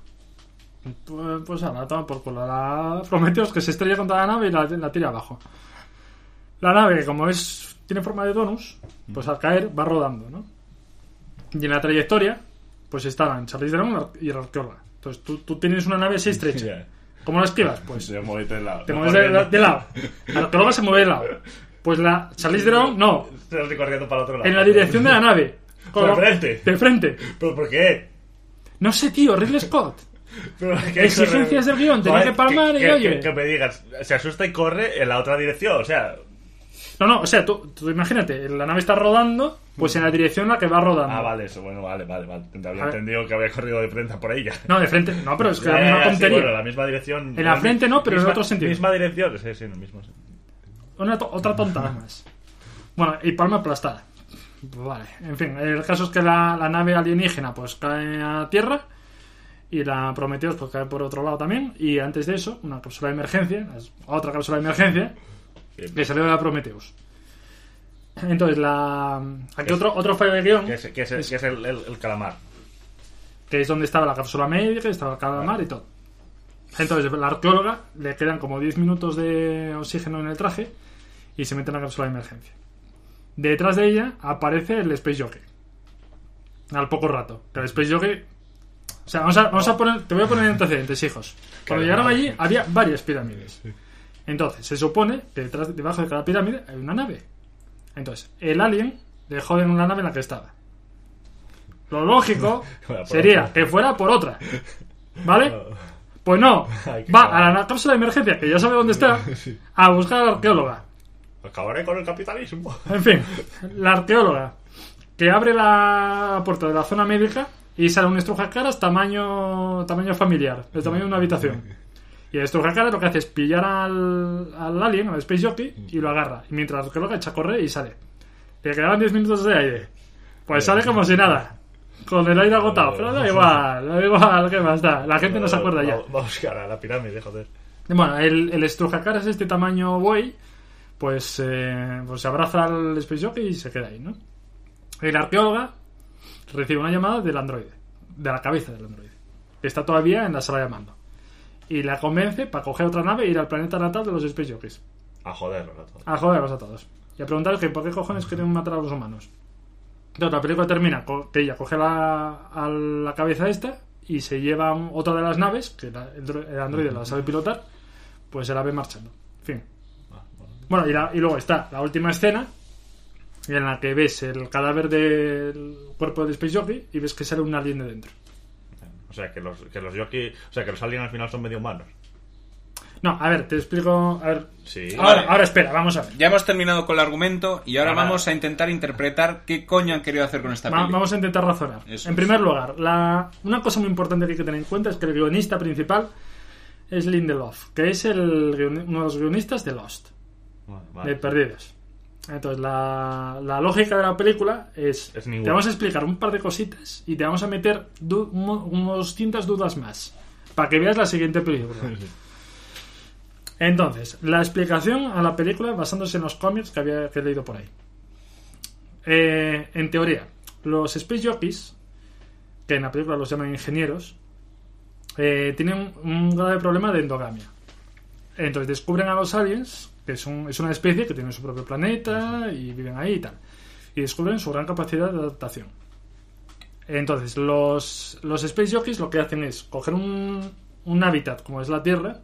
Pues la toma por culo. La Prometheus que se estrella contra la nave y la tira abajo. La nave, como tiene forma de donus, pues al caer va rodando, ¿no? Y en la trayectoria, pues estaban Charlize Theron y la arqueóloga. Entonces tú tienes una nave así estrecha. Yeah. ¿Cómo la esquivas? Pues Se mueve de lado. te mueves de lado. La arqueóloga se mueve de lado. Pues la Charlize Theron, no. Se estoy corriendo para el otro lado. En la dirección de la nave. ¿De frente? De frente. ¿Pero por qué? No sé, tío, Ridley Scott. Pero ¿qué Exigencias del guión, tenía que palmar y oye. Que me digas, se asusta y corre en la otra dirección, o sea... No, o sea, tú imagínate, la nave está rodando, pues en la dirección en la que va rodando. Ah, vale, eso, bueno, vale. Te había entendido que había corrido de frente por ella. No, de frente, no, pero es que la misma tontería. Sí, bueno, la misma dirección. En la frente no, pero en otro sentido. Misma dirección, sí, en el mismo sentido. Otra tontada más. Bueno, y palma aplastada. Vale, en fin, el caso es que la nave alienígena pues cae a tierra y la Prometheus pues cae por otro lado también, y antes de eso una cápsula de emergencia, otra cápsula de emergencia que salió de la Prometheus. Entonces aquí otro fallo de guión que es el calamar, que es donde estaba la cápsula médica, estaba el calamar y todo. Entonces la arqueóloga le quedan como 10 minutos de oxígeno en el traje y se mete en la cápsula de emergencia. Detrás de ella aparece el Space Jockey. Al poco rato. Que el Space Jockey... O sea, vamos a poner... Te voy a poner en antecedentes, hijos. Cuando llegaron allí había varias pirámides. Entonces, se supone que debajo de cada pirámide hay una nave. Entonces, el alien le joden una nave en la que estaba. Lo lógico sería que fuera por otra. ¿Vale? Pues no. Va a la cápsula de emergencia, que ya sabe dónde está, a buscar a la arqueóloga. Acabaré con el capitalismo. En fin, la arqueóloga que abre la puerta de la zona médica y sale un estrujacaras tamaño familiar, el tamaño de una habitación. Y el estrujacaras lo que hace es pillar al alien, al Space Jockey, y lo agarra. Y mientras que lo echa, corre y sale. Le quedaban 10 minutos de aire. Pues sale como si nada. Con el aire agotado. Pero da igual, ¿qué más da? La gente no se acuerda ya. Vamos a buscar a la pirámide, joder. Bueno, el estrujacaras este tamaño buey, pues se abraza al Space Jockey y se queda ahí, ¿no? El arqueóloga recibe una llamada del androide, de la cabeza del androide, que está todavía en la sala de mando, y la convence para coger otra nave e ir al planeta natal de los Space Jockeys. A joderlos a todos. A joderlos a todos. Y a preguntarles que por qué cojones quieren matar a los humanos. Entonces la película termina que ella coge a la cabeza esta y se lleva otra de las naves, que el androide la sabe pilotar, pues se la ve marchando. En fin. Bueno, y luego está la última escena, en la que ves el cadáver del cuerpo del Space Jockey y ves que sale un alien de dentro. O sea, que los jockey, o sea, que los aliens al final son medio humanos. No, a ver, te explico. A ver. Sí. Ahora espera, vamos a ver. Ya hemos terminado con el argumento y ahora vamos a intentar interpretar qué coño han querido hacer con esta película. Vamos a intentar razonar. Eso en primer lugar, una cosa muy importante que hay que tener en cuenta es que el guionista principal es Lindelof, que es uno de los guionistas de Lost, Vale. de Perdidos. Entonces, la lógica de la película es te vamos a explicar un par de cositas y te vamos a meter unos 200 dudas más para que veas la siguiente película. Entonces, la explicación a la película basándose en los cómics que he leído por ahí. En teoría, los Space Jockeys, que en la película los llaman ingenieros, tienen un grave problema de endogamia. Entonces descubren a los aliens, que es una especie que tiene su propio planeta y viven ahí y tal, y descubren su gran capacidad de adaptación. Entonces los Space Jockeys lo que hacen es coger un hábitat como es la Tierra,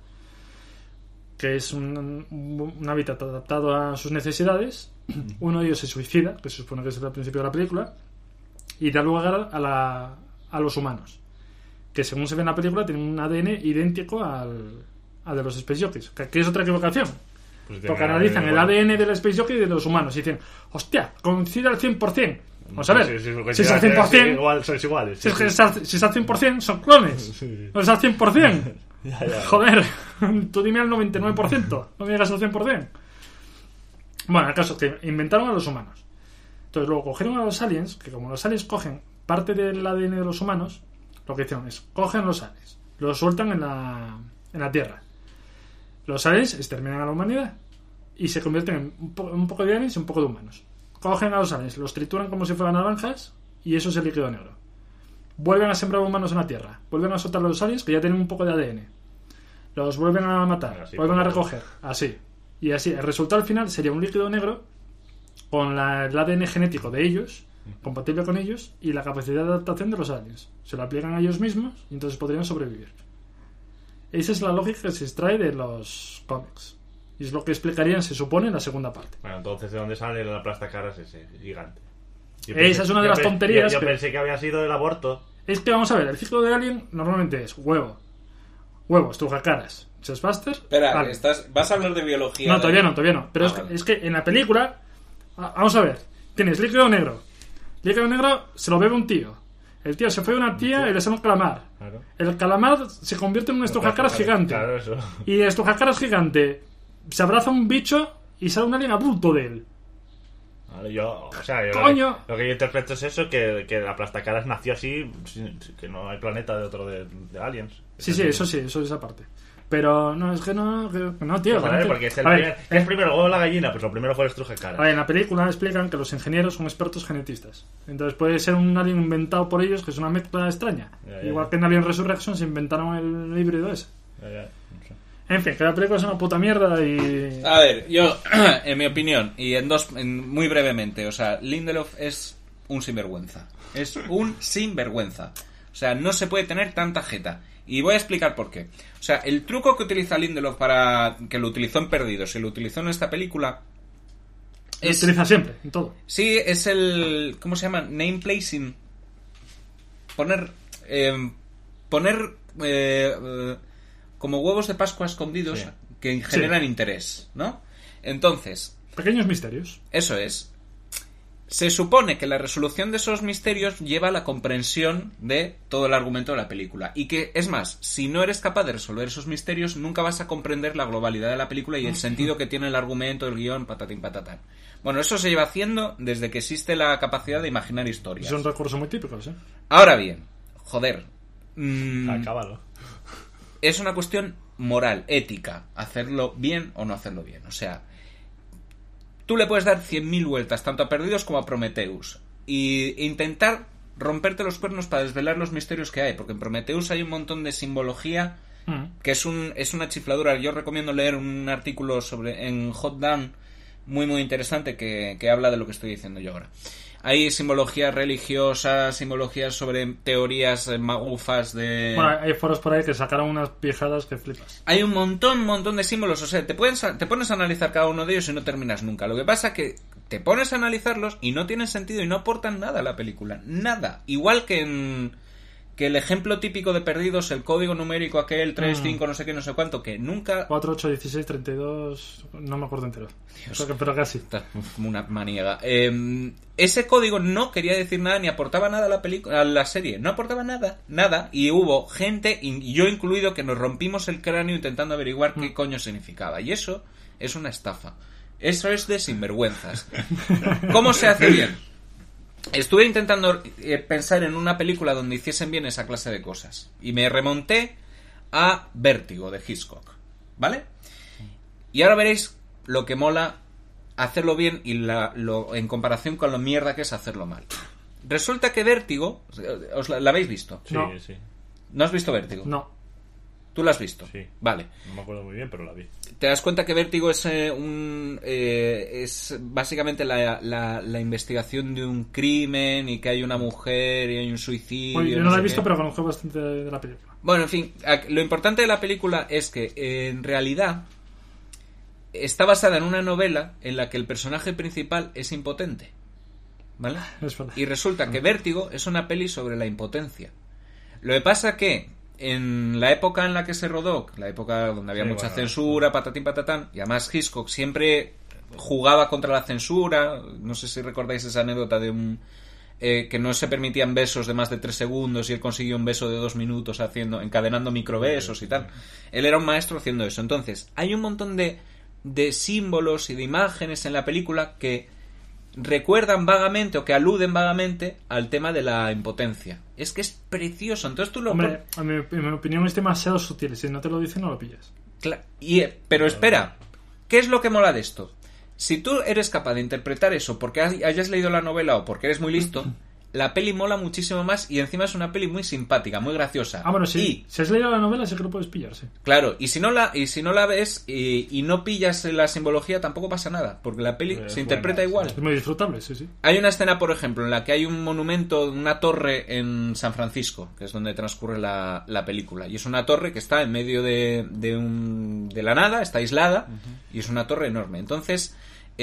que es un hábitat adaptado a sus necesidades. Uno de ellos se suicida, que se supone que es el principio de la película, y da lugar a los humanos, que según se ve en la película tienen un ADN idéntico al de los Space Jockeys, que es otra equivocación, porque analizan el ADN del Space Jockey y de los humanos y dicen, hostia, coincide al 100%. Vamos a ver, si es al 100%, igual, sois iguales. Si es al 100%, son clones. No es al 100%. Ya. Joder, tú dime al 99%, no me digas al 100%. Bueno, el caso es que inventaron a los humanos. Entonces luego cogieron a los aliens, que como los aliens cogen parte del ADN de los humanos, lo que hicieron es, cogen los aliens, los sueltan en la Tierra. Los aliens exterminan a la humanidad y se convierten en un poco de aliens y un poco de humanos. Cogen a los aliens, los trituran como si fueran naranjas y eso es el líquido negro. Vuelven a sembrar humanos en la Tierra, vuelven a soltar a los aliens que ya tienen un poco de ADN, los vuelven a matar, así, vuelven a recoger, así. Y así, el resultado al final sería un líquido negro con el ADN genético de ellos, compatible con ellos, y la capacidad de adaptación de los aliens. Se lo aplican a ellos mismos y entonces podrían sobrevivir. Esa es la lógica que se extrae de los cómics. Y es lo que explicarían, se supone, en la segunda parte. Bueno, entonces, ¿de dónde sale la aplastacaras ese gigante? Esa es una de las tonterías. Yo pensé que había sido el aborto. Es que, vamos a ver, el ciclo de Alien normalmente es huevo, estrujacaras, chestbuster. Espera, ¿vas a hablar de biología? No, todavía no. Pero vale. es que en la película, vamos a ver, tienes líquido negro. Líquido negro se lo bebe un tío. El tío se fue a una tía y le sale un calamar. Claro. El calamar se convierte en un estrujacaras gigante. Claro, eso. Y el estrujacaras gigante se abraza a un bicho y sale un alien adulto de él. Yo ¡Coño! Lo que yo interpreto es eso, que la aplastacaras nació así, que no hay planeta de otro de aliens. Sí, eso es esa parte. Pero no, es que no, tío. Joder, porque es primero el huevo o la gallina, pues lo primero fue el estrujacaras. A ver, en la película explican que los ingenieros son expertos genetistas. Entonces puede ser un alien inventado por ellos, que es una mezcla extraña. Igual que en Alien Resurrection se inventaron el híbrido ese. No sé. En fin, que la película es una puta mierda y... A ver, yo, en mi opinión, y muy brevemente, o sea, Lindelof es un sinvergüenza. Es un sinvergüenza. O sea, no se puede tener tanta jeta. Y voy a explicar por qué. O sea, el truco que utiliza Lindelof que lo utilizó en Perdidos y lo utilizó en esta película... Lo utiliza siempre, en todo. Sí, es el... ¿Cómo se llama? Name placing. Poner como huevos de Pascua escondidos, sí, que generan interés, ¿no? Entonces... Pequeños misterios. Eso es. se supone que la resolución de esos misterios lleva a la comprensión de todo el argumento de la película. Y que, es más, si no eres capaz de resolver esos misterios, nunca vas a comprender la globalidad de la película y el sentido que tiene el argumento, el guión, patatín patatán. Bueno, eso se lleva haciendo desde que existe la capacidad de imaginar historias. Es un recurso muy típico, ¿sí? Ahora bien, joder. Acábalo. Es una cuestión moral, ética, hacerlo bien o no hacerlo bien. O sea, tú le puedes dar 100.000 vueltas tanto a Perdidos como a Prometheus e intentar romperte los cuernos para desvelar los misterios que hay, porque en Prometheus hay un montón de simbología que es una chifladura. Yo recomiendo leer un artículo en Hot Dan muy muy interesante que habla de lo que estoy diciendo yo ahora. Hay simbologías religiosas, simbologías sobre teorías magufas de... Bueno, hay foros por ahí que sacaron unas pijadas que flipas. Hay un montón de símbolos. O sea, te pones a analizar cada uno de ellos y no terminas nunca. Lo que pasa es que te pones a analizarlos y no tienen sentido y no aportan nada a la película. Nada. Igual que el ejemplo típico de Perdidos, el código numérico aquel 3, 5, no sé qué, no sé cuánto, que nunca... 4, 8, 16, 32... No me acuerdo entero. Pero casi. Está como una maniega. Ese código no quería decir nada ni aportaba nada a la serie. No aportaba nada. Y hubo gente, y yo incluido, que nos rompimos el cráneo intentando averiguar qué coño significaba. Y eso es una estafa. Eso es de sinvergüenzas. ¿Cómo se hace bien? Estuve intentando pensar en una película donde hiciesen bien esa clase de cosas. Y me remonté a Vértigo, de Hitchcock. ¿Vale? Y ahora veréis lo que mola hacerlo bien y en comparación con lo mierda que es hacerlo mal. Resulta que Vértigo... ¿La habéis visto? Sí, No. sí. ¿No has visto Vértigo? No. ¿Tú la has visto? Sí. Vale. No me acuerdo muy bien, pero la vi. Te das cuenta que Vértigo es es básicamente la investigación de un crimen y que hay una mujer y hay un suicidio. Bueno, yo no la he visto, pero conozco bastante de la película. Bueno, en fin, lo importante de la película es que en realidad está basada en una novela en la que el personaje principal es impotente. ¿Vale? Es verdad. Y resulta que Vértigo es una peli sobre la impotencia. Lo que pasa que en la época en la que se rodó, la época donde había mucha censura, patatín patatán, y además Hitchcock siempre jugaba contra la censura. No sé si recordáis esa anécdota de que no se permitían besos de más de 3 segundos y él consiguió un beso de 2 minutos encadenando microbesos y tal. Él era un maestro haciendo eso. Entonces, hay un montón de símbolos y de imágenes en la película que recuerdan vagamente o que aluden vagamente al tema de la impotencia. Es que es precioso. Entonces tú lo... Hombre, en mi opinión es demasiado sutil. Si no te lo dicen, no lo pillas. Pero espera, ¿qué es lo que mola de esto? Si tú eres capaz de interpretar eso porque hayas leído la novela o porque eres muy listo, la peli mola muchísimo más y encima es una peli muy simpática, muy graciosa. Ah, bueno, sí. Si has leído la novela, sí que lo puedes pillar, sí. Claro, y si no la ves y no pillas la simbología, tampoco pasa nada, porque la peli se interpreta igual. Es muy disfrutable, sí, sí. Hay una escena, por ejemplo, en la que hay un monumento, una torre en San Francisco, que es donde transcurre la película. Y es una torre que está en medio de la nada, está aislada, y es una torre enorme. Entonces,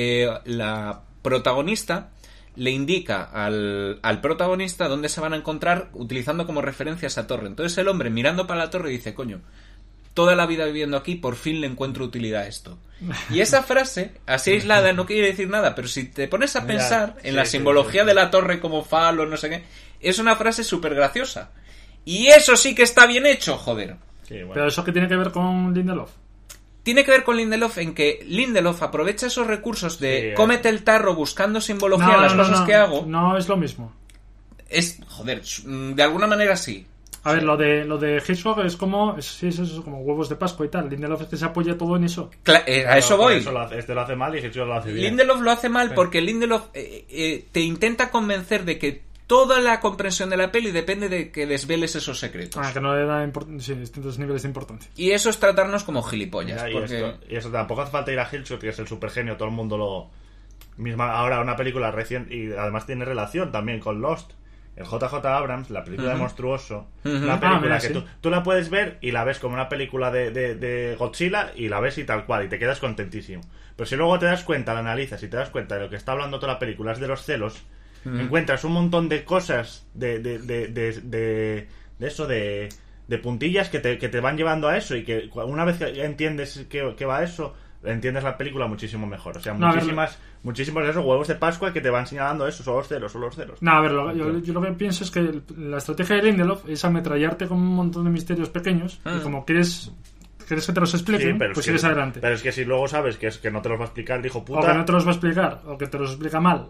la protagonista le indica al protagonista dónde se van a encontrar utilizando como referencia esa torre. Entonces el hombre, mirando para la torre, dice: coño, toda la vida viviendo aquí, por fin le encuentro utilidad a esto. Y esa frase, así aislada, no quiere decir nada, pero si te pones a pensar en la simbología de la torre como falo, no sé qué, es una frase súper graciosa. Y eso sí que está bien hecho, joder. Sí, bueno. Pero eso, ¿qué tiene que ver con Lindelof? Tiene que ver con Lindelof en que Lindelof aprovecha esos recursos de cómete el tarro buscando simbología en las cosas que hago. No es lo mismo. Joder, de alguna manera sí. A ver, lo de Hitchcock es como como huevos de Pascua y tal. Lindelof es que se apoya todo en eso. A eso voy. Este lo hace mal y Hitchcock lo hace bien. Lindelof lo hace mal porque Lindelof te intenta convencer de que toda la comprensión de la peli depende de que desveles esos secretos. Que no le da distintos niveles de importancia. Y eso es tratarnos como gilipollas. Y eso tampoco hace falta ir a Hitchcock, que es el supergenio, todo el mundo lo... Ahora una película recién, y además tiene relación también con Lost. El JJ Abrams, la película de Monstruoso, una película que tú la puedes ver y la ves como una película de Godzilla y la ves y tal cual, y te quedas contentísimo. Pero si luego te das cuenta, la analizas y te das cuenta de lo que está hablando toda la película es de los celos, encuentras un montón de cosas de eso, de puntillas que te van llevando a eso, y que una vez que entiendes que va a eso, entiendes la película muchísimo mejor. O sea, No, muchísimos de esos huevos de Pascua que te van señalando eso, son los ceros. No, a ver, yo lo que pienso es que la estrategia de Lindelof es ametrallarte con un montón de misterios pequeños y como quieres que te los expliquen, Sí, pues sigues adelante. Pero es que si luego sabes que no te los va a explicar el hijo puta... O que no te los va a explicar, o que te los explica mal,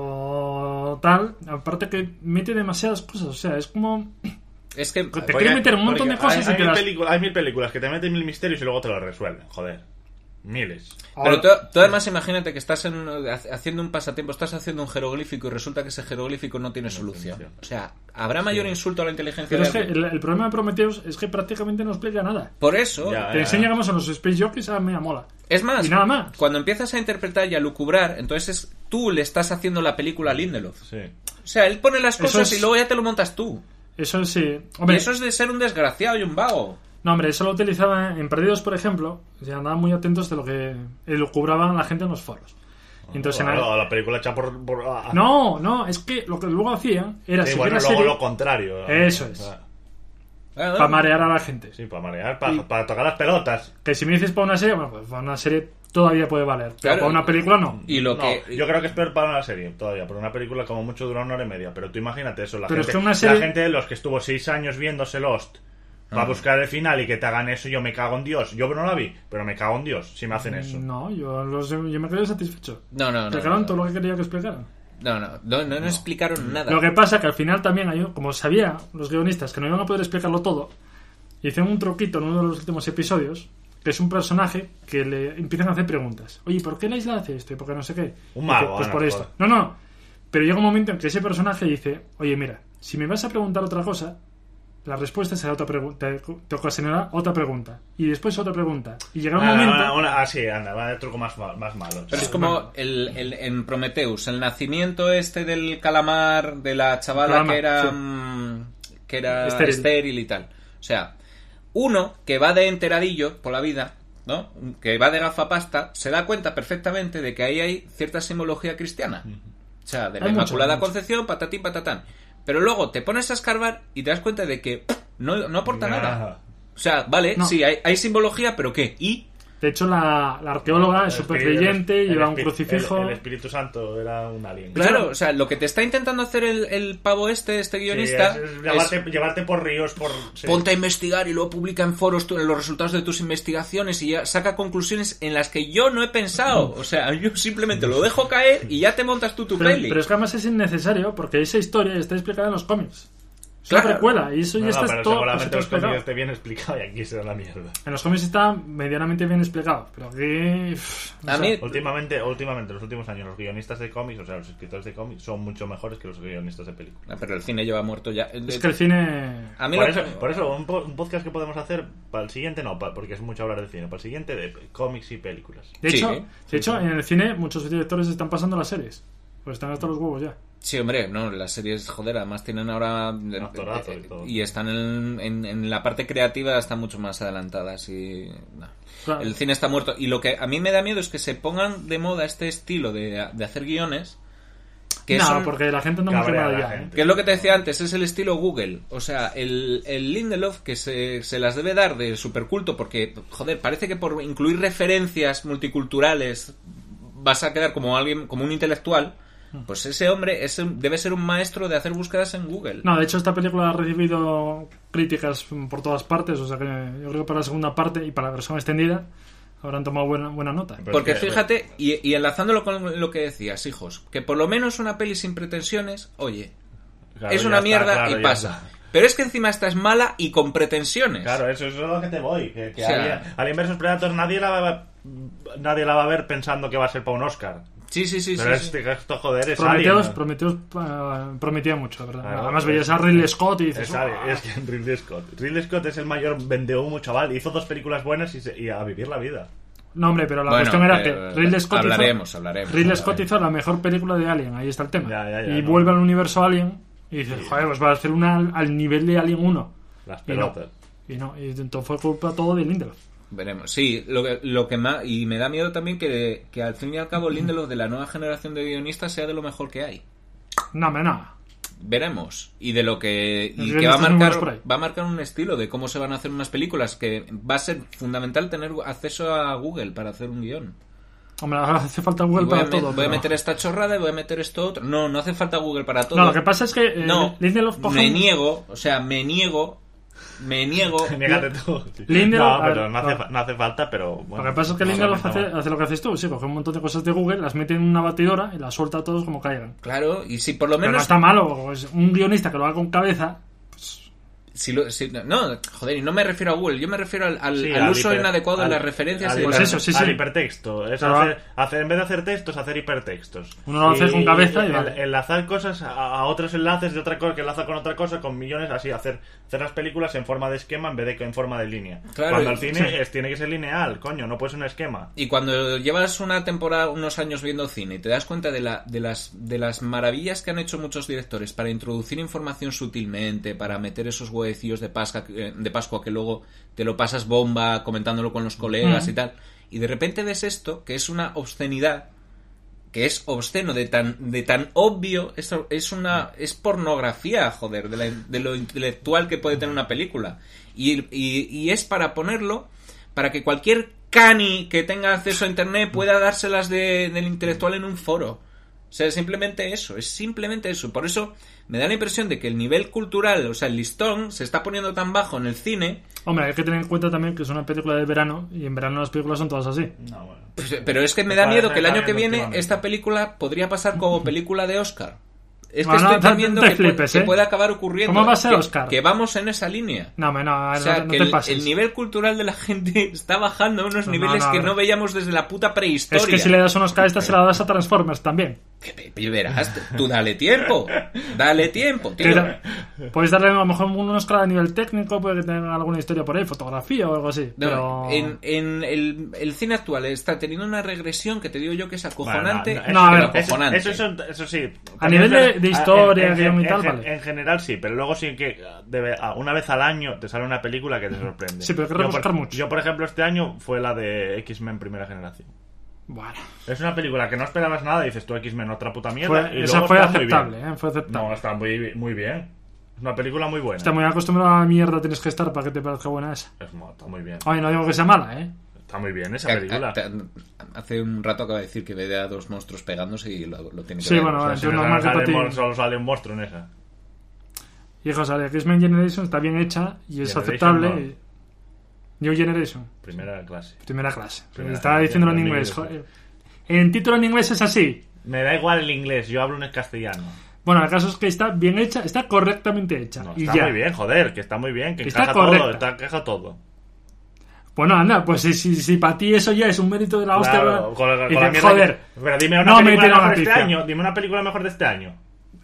o tal. Aparte que mete demasiadas cosas, o sea, es como... Es que te quiere meter un montón de cosas y hay mil películas que te meten mil misterios y luego te los resuelven, joder. Miles. Pero tú además imagínate que estás haciendo un pasatiempo, estás haciendo un jeroglífico y resulta que ese jeroglífico no tiene solución. O sea, ¿habrá mayor insulto a la inteligencia Pero de es que alguien? el problema de Prometheus es que prácticamente no explica nada. Por eso... Ya. Te enseña cómo son los Space Jockeys, a mí me mola. Es más, Y nada más. cuando empiezas a interpretar y a lucubrar, entonces tú le estás haciendo la película a Lindelof. Sí. O sea, él pone las Eso cosas es- y luego ya te lo montas tú. Eso sí. Y Hombre, eso es de ser un desgraciado y un vago. no, hombre, eso lo utilizaba en Perdidos, por ejemplo. O sea, andaban muy atentos de lo que lucubraban la gente en los foros. Entonces, La película hecha por... No, es que lo que luego hacían era Sí, seguir bueno, la luego serie lo contrario. Eso es. O sea, para marear a la gente. sí, para marear, para tocar las pelotas. Que si me dices para una serie, bueno, pues para una serie todavía puede valer. Pero Claro, para una película no. Y lo No, que... yo creo que es peor para una serie todavía, por una película como mucho dura 1 hora y media. Pero tú imagínate eso, Pero es que una serie- la gente de los que estuvo 6 años viéndose Lost va a buscar el final y que te hagan eso, yo me cago en Dios. Yo no la vi, pero me cago en Dios si me hacen eso. No, yo me quedé satisfecho. No. Explicaron todo lo que quería que explicaran. No explicaron nada. Lo que pasa que al final también hay, como sabía los guionistas que no iban a poder explicarlo todo, hicieron un truquito en uno de los últimos episodios, que es un personaje que le empiezan a hacer preguntas. Oye, ¿por qué la isla hace esto? ¿Y por qué no sé qué? Un Y mago, dice, pues Ana, por esto. joder. No. Pero llega un momento en que ese personaje dice, oye, mira, si me vas a preguntar otra cosa, la respuesta será otra pregunta, te ocasionará otra pregunta. Y después otra pregunta. Y llegará un momento... Sí, anda, va de truco más malo. Pero es como en Prometheus, el nacimiento este del calamar, de la chavala que era estéril y tal. O sea, uno que va de enteradillo por la vida, ¿no? Que va de gafapasta, se da cuenta perfectamente de que ahí hay cierta simbología cristiana. O sea, de la Hay Inmaculada mucho. Concepción, patatín, patatán. Pero luego te pones a escarbar y te das cuenta de que no aporta nada. O sea, vale, No. sí, hay simbología, pero ¿qué? ¿Y? De hecho, la arqueóloga es súper creyente, lleva un crucifijo... El Espíritu Santo era un alien. Claro, o sea, lo que te está intentando hacer el pavo este guionista, Sí, es llevarte por ríos, por... sí. ponte a investigar y luego publica en foros los resultados de tus investigaciones y ya saca conclusiones en las que yo no he pensado. O sea, yo simplemente lo dejo caer y ya te montas tú tu peli. Pero es que además es innecesario porque esa historia está explicada en los cómics. Es una Claro. precuela y eso ya está pero todo seguramente los explicado. cómics esté bien explicado y aquí será la mierda. En los cómics está medianamente bien explicado, pero aquí... A mí- Últimamente, en los últimos años, los guionistas de cómics, o sea, los escritores de cómics, son mucho mejores que los guionistas de películas. Ah, pero el cine lleva muerto ya. Es que el cine... A mí Por eso un podcast que podemos hacer para el siguiente, porque es mucho hablar de cine, para el siguiente de cómics y películas. De Sí, hecho, en el cine muchos directores están pasando las series. Pues están hasta los huevos ya. Sí, hombre, no, las series, joder, además tienen ahora... actorazo y todo. y están en la parte creativa, están mucho más adelantadas y... no. Claro. El cine está muerto. Y lo que a mí me da miedo es que se pongan de moda este estilo de hacer guiones que no, son... porque la gente no Cabrea me a la ya. gente. Que es lo que te decía antes, es el estilo Google. O sea, el Lindelof que se las debe dar de superculto porque, joder, parece que por incluir referencias multiculturales vas a quedar como alguien, como un intelectual. Pues ese hombre debe ser un maestro de hacer búsquedas en Google. No, de hecho esta película ha recibido críticas por todas partes, o sea que yo creo que para la segunda parte y para la versión extendida habrán tomado buena nota. Porque fíjate, y enlazándolo con lo que decías, hijos, que por lo menos una peli sin pretensiones, oye, Claro, es ya una está, mierda claro, y ya pasa. está. Pero es que encima esta es mala y con pretensiones. Claro, eso es lo que te voy. Que O sea, Alien vs Predator nadie la va a ver pensando que va a ser para un Oscar. Sí. Pero esto, joder, es Alien. Prometheus prometía mucho, ¿verdad? Claro, Además veías a Ridley Scott y dices... Es Alien, es que Ridley Scott. Ridley Scott es el mayor vendehumo, chaval. Hizo 2 películas buenas y a vivir la vida. No, hombre, pero la Bueno, cuestión era que Ridley Scott hablaremos. hizo la mejor película de Alien, ahí está el tema. Ya, y no. vuelve al universo Alien y dices, joder, pues va a hacer una al nivel de Alien 1. Las Y pelotas. y entonces fue culpa todo de Lindelof. Veremos. Sí, lo que más... Y me da miedo también que al fin y al cabo Lindelof de la nueva generación de guionistas sea de lo mejor que hay. No, hombre, no. veremos. Y de lo que Los y que va a guionistas por ahí. marcar un estilo de cómo se van a hacer unas películas, que va a ser fundamental tener acceso a Google para hacer un guión. Hombre, ahora hace falta Google Voy para todo. a pero- meter esta chorrada y voy a meter esto otro. No hace falta Google para todo. No, lo que pasa es que No, Lindelof coge me un- niego. Niégate tú. Sí. Lindelof- No, pero a ver. no hace falta, pero bueno. Lo que pasa es que Lindelof hace lo que haces tú, sí, coge un montón de cosas de Google, las mete en una batidora y las suelta a todos como caigan. Claro, y si por lo Pero no menos... está malo, es un guionista que lo haga con cabeza. No, joder, y no me refiero a Google, yo me refiero al Sí, uso inadecuado de las referencias. al y Pues las- eso, sí, al sí. hipertexto. Es Pero hacer, en vez de hacer textos, hacer hipertextos. Uno lo hace con cabeza y vale. enlazar cosas a otros enlaces de otra cosa que enlaza con otra cosa, con millones, así, hacer las películas en forma de esquema en vez de en forma de línea. Claro, Cuando el cine sí. tiene que ser lineal, coño, no puede ser un esquema. Y cuando llevas una temporada, unos años viendo cine y te das cuenta de las maravillas que han hecho muchos directores para introducir información sutilmente, para meter esos huevecillos de Pascua que luego te lo pasas bomba comentándolo con los colegas y tal, y de repente ves esto, que es una obscenidad, que es obsceno de tan obvio, es pornografía, joder, de lo intelectual que puede tener una película, y es para ponerlo, para que cualquier cani que tenga acceso a internet pueda dárselas del intelectual en un foro. O sea, es simplemente eso. Por eso me da la impresión de que el nivel cultural, o sea, el listón, se está poniendo tan bajo en el cine. Hombre, hay que tener en cuenta también que es una película de verano y en verano las películas son todas así. No, bueno. Pero es que me da miedo que el año que viene últimamente. esta película podría pasar como película de Oscar. Es que No, estoy no temiendo te que flipes, que puede acabar ocurriendo. ¿Cómo va a ser que, Oscar? Que vamos en esa línea. No, hombre, no, O sea, no que te pases. el nivel cultural de la gente está bajando a unos No, niveles no, que no. no veíamos desde la puta prehistoria. Es que si le das unos K, se la das a Transformers también. Que verás, tú dale tiempo, tío. Puedes darle a lo mejor unos K a nivel técnico, puede que tenga alguna historia por ahí, fotografía o algo así. No, pero... en el cine actual está teniendo una regresión que te digo yo que es acojonante. Bueno, no, a ver, acojonante. Eso sí. A nivel de historia, en, guión y en- tal, en- vale. En general sí, pero luego sí que una vez al año te sale una película que te sorprende. Sí, pero hay que Yo, rebuscar mucho. Yo, por ejemplo, este año fue la de X-Men Primera Generación. Bueno, Es una película que no esperabas nada y dices tú X-Men otra puta mierda. Y esa luego fue está muy aceptable, bien. fue aceptable. No, está muy bien. Es una película muy buena. Está muy acostumbrado a la mierda, tienes que estar para que te parezca buena esa. Está muy bien. Ay, no digo que sea mala, Está muy bien esa película. Hace un rato acaba de decir que ve a dos monstruos pegándose y lo tiene que Sí, ver. bueno, O sea, entonces Si no normal que para ti... solo sale un monstruo en esa. Hijo, sale X-Men Generation, está bien hecha y es Generation aceptable. no. y- New Generation, Primera clase. primera clase. Primera Estaba clase, diciéndolo en en inglés. inglés. Joder. En título en inglés es así. Me da igual el inglés, yo hablo en castellano. Bueno, el caso es que está bien hecha, está correctamente hecha. No, y está ya. muy bien, joder, que está muy bien, que Está encaja correcta. todo, encaja todo. Bueno, anda, pues si para ti eso ya es un mérito de la hostia. Claro, con la dices, mierda joder, pero dime una no me película tiro mejor de este noticia. año. Dime una película mejor de este año.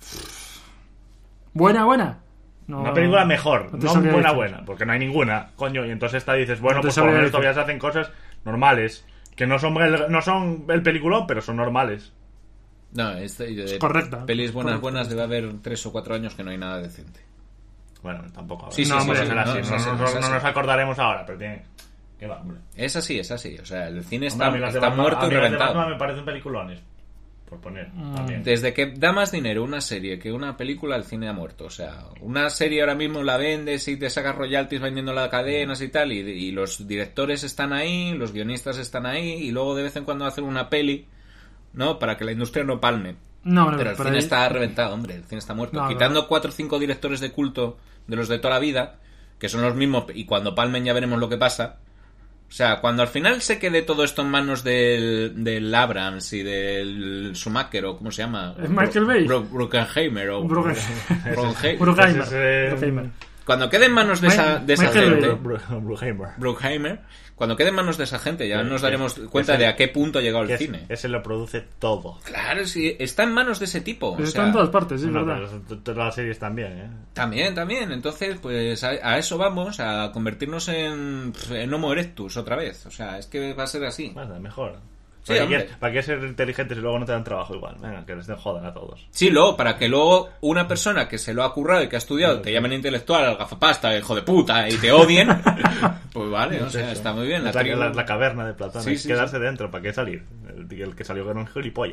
buena. No, Una película mejor, no te no sabría buena, decir. buena, porque no hay ninguna, coño. Y entonces esta dices, bueno, No te pues por lo sabría menos decir. todavía se hacen cosas normales. Que no son el peliculón, pero son normales. No, de correcta. pelis Correcta. buenas debe haber 3 o 4 años que no hay nada decente. Bueno, tampoco. Sí, sí, no, sí, hombre, sí, será no, así, es no, así, no, es no así. nos acordaremos ahora, pero tiene. ¿Qué va, hombre? Es así. O sea, el cine Hombre, a mí las de está Batman- muerto a y mí las de reventado. Batman me parecen peliculones. Por poner, también. Desde que da más dinero una serie que una película, el cine ha muerto. O sea, una serie ahora mismo la vendes y te sacas royalties vendiendo las cadenas y tal, y los directores están ahí, los guionistas están ahí, y luego de vez en cuando hacen una peli, ¿no? Para que la industria no palme. No, Pero el por cine ahí- está reventado, hombre, el cine está muerto. No, Quitando 4 o 5 directores de culto de los de toda la vida, que son los mismos, y cuando palmen ya veremos lo que pasa. O sea, cuando al final se quede todo esto en manos del Abrams y del Schumacher, o ¿cómo se llama? Es Michael Bay. Bruckheimer, o Bruckheimer. Bruckheimer. Bruckheimer. Ese es, Bruckheimer. Cuando quede en manos de esa Michael gente, Bay. Bruckheimer. Bruckheimer, cuando quede en manos de esa gente, ya Que- nos que- daremos que cuenta ese- de a qué punto ha llegado el Que cine. ese lo produce todo. Claro, sí, está en manos de ese tipo. o Está sea, en todas partes, sí, No, verdad. pero todas las series también, ¿eh? También. Entonces, pues a eso vamos, a convertirnos en Homo erectus otra vez. O sea, es que va a ser así. Bueno, mejor. Sí, hombre. ¿Para qué ser inteligentes y luego no te dan trabajo igual? Venga, que les den jodan a todos. Sí, luego, para que luego una persona que se lo ha currado y que ha estudiado te llamen intelectual, al gafapasta, el hijo de puta, y te odien, pues vale, o sea, está muy bien. Es la caverna de Platón. Sí, Hay sí, que quedarse dentro, ¿para qué salir? El que salió con un gilipollas.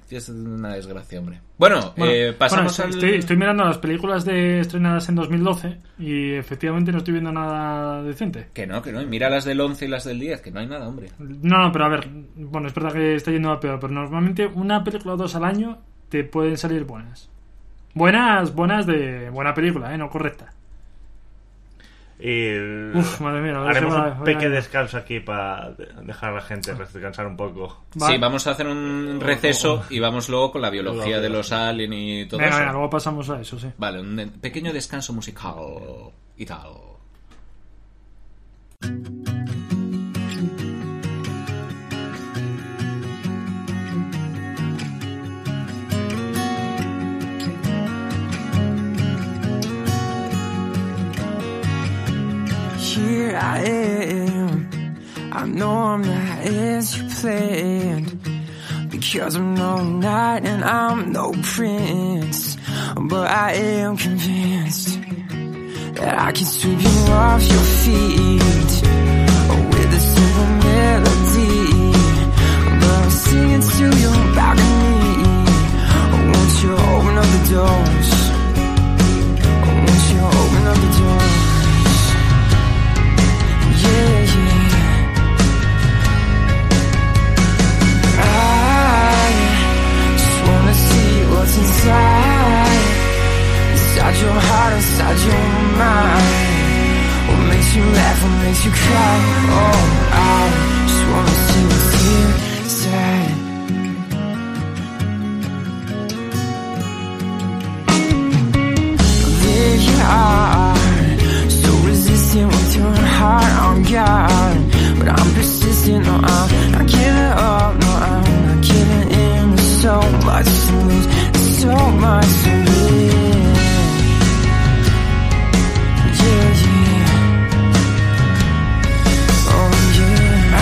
Es una desgracia, hombre. Bueno, pasamos al... Estoy mirando las películas estrenadas en 2012 y efectivamente no estoy viendo nada decente. Que no, y mira las del 11 y las del 10, que no hay nada, hombre. No, pero a ver, bueno, es verdad que está yendo a peor, pero normalmente una película o dos al año te pueden salir buenas. Buenas de buena película, no correcta. Uf, madre mía, haremos un pequeño descanso aquí para dejar a la gente descansar un poco. Sí, vamos a hacer un receso y vamos luego con la biología de los aliens y todo eso. Venga, luego pasamos a eso, sí. Vale, un pequeño descanso musical y tal. Here I am, I know I'm not as you planned, because I'm no knight and I'm no prince, but I am convinced that I can sweep you off your feet with a simple melody, but I'm singing to your balcony. Won't you open up the doors? Won't you open up the doors? Inside your heart, inside your mind, what makes you laugh, what makes you cry? Oh, I just wanna see what's inside. There you are, so resistant with your heart on guard, but I'm persistent, no, I'm not giving up, no, I'm not giving in. There's so much to lose, there's so much to win. Yeah, yeah. Oh yeah.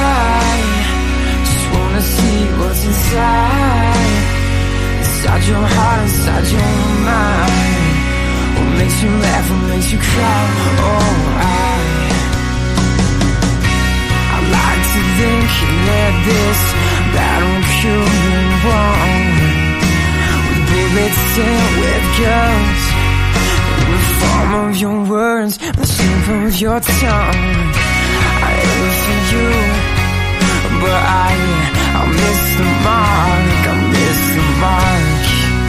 I just wanna see what's inside. Inside your heart, inside your mind. What makes you laugh, what makes you cry? Oh, I like to think that this battle could be won with bullets and with guns, in the form of your words, the shape of your tongue. I live for you, but I miss the mark, I miss the mark,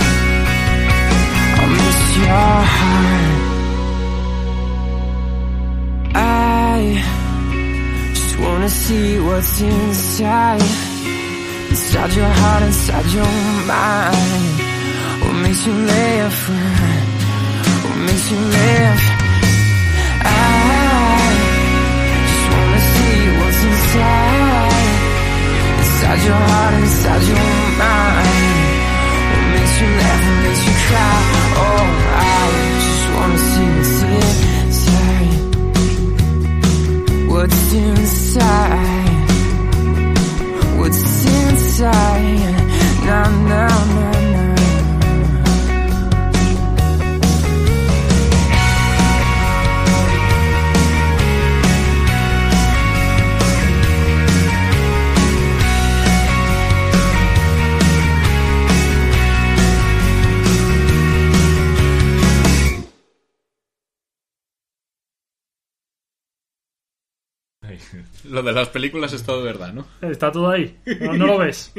I miss your heart. I just wanna see what's inside. Inside your heart, inside your mind. What makes you laugh? What makes you laugh? I just wanna see what's inside. Inside your heart, inside your mind. What makes you laugh? What makes you cry? Oh, I just wanna see what's inside. What's inside? What's inside? Nah, nah, nah, nah. Lo de las películas es todo verdad, ¿no? Está todo ahí, no lo ves.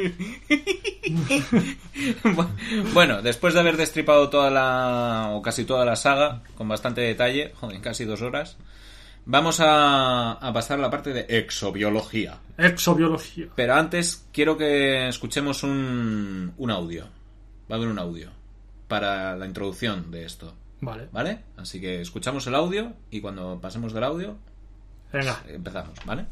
Bueno, después de haber destripado o casi toda la saga, con bastante detalle, joder, casi 2 horas, vamos a pasar a la parte de exobiología. Exobiología. Pero antes quiero que escuchemos un audio. Va a haber un audio para la introducción de esto. Vale. ¿Vale? Así que escuchamos el audio y cuando pasemos del audio... Venga. Empezamos, ¿vale?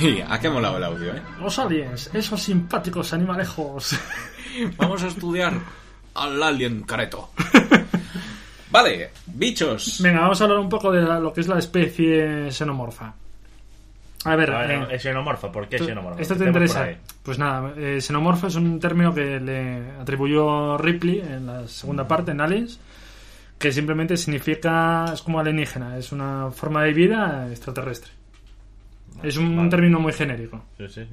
Y ¿a qué ha molado el audio, Los aliens, esos simpáticos animalejos. Vamos a estudiar al alien careto. Vale, bichos. Venga, vamos a hablar un poco de lo que es la especie xenomorfa. A ver, ¿Es xenomorfa? ¿Por qué xenomorfa? ¿Esto te interesa? Pues nada, xenomorfo es un término que le atribuyó Ripley en la segunda parte, en Aliens, que simplemente significa, es como alienígena, es una forma de vida extraterrestre. Es un término muy genérico. Sí.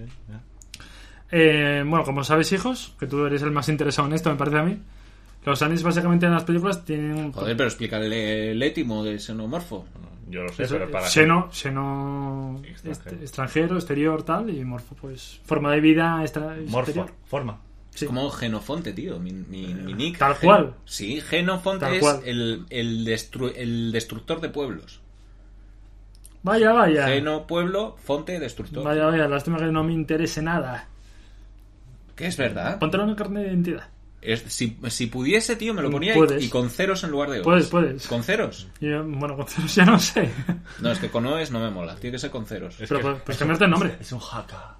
Bueno, como sabes, hijos, que tú eres el más interesado en esto, me parece a mí, los aliens básicamente en las películas tienen... Joder, pero explícale el étimo de xenomorfo. Yo lo sé, pero para... Xeno extranjero, exterior, tal, y morfo, pues, forma de vida Morfo, forma. Sí. Es como Genofonte, tío, mi nick. Tal cual. Sí, Genofonte Tal es cual. el destructor de pueblos. Vaya. Geno, pueblo, fonte, destructor. Vaya, lástima que no me interese nada. Que es verdad. Póntelo en carnet de identidad. Si pudiese, tío, me lo ponía Puedes. y con ceros en lugar de O's. Puedes. ¿Con ceros? Bueno, con ceros ya no sé. No, es que con O's no me mola. Tiene que ser con ceros. Pero pues cambiarte el nombre. Es un haka.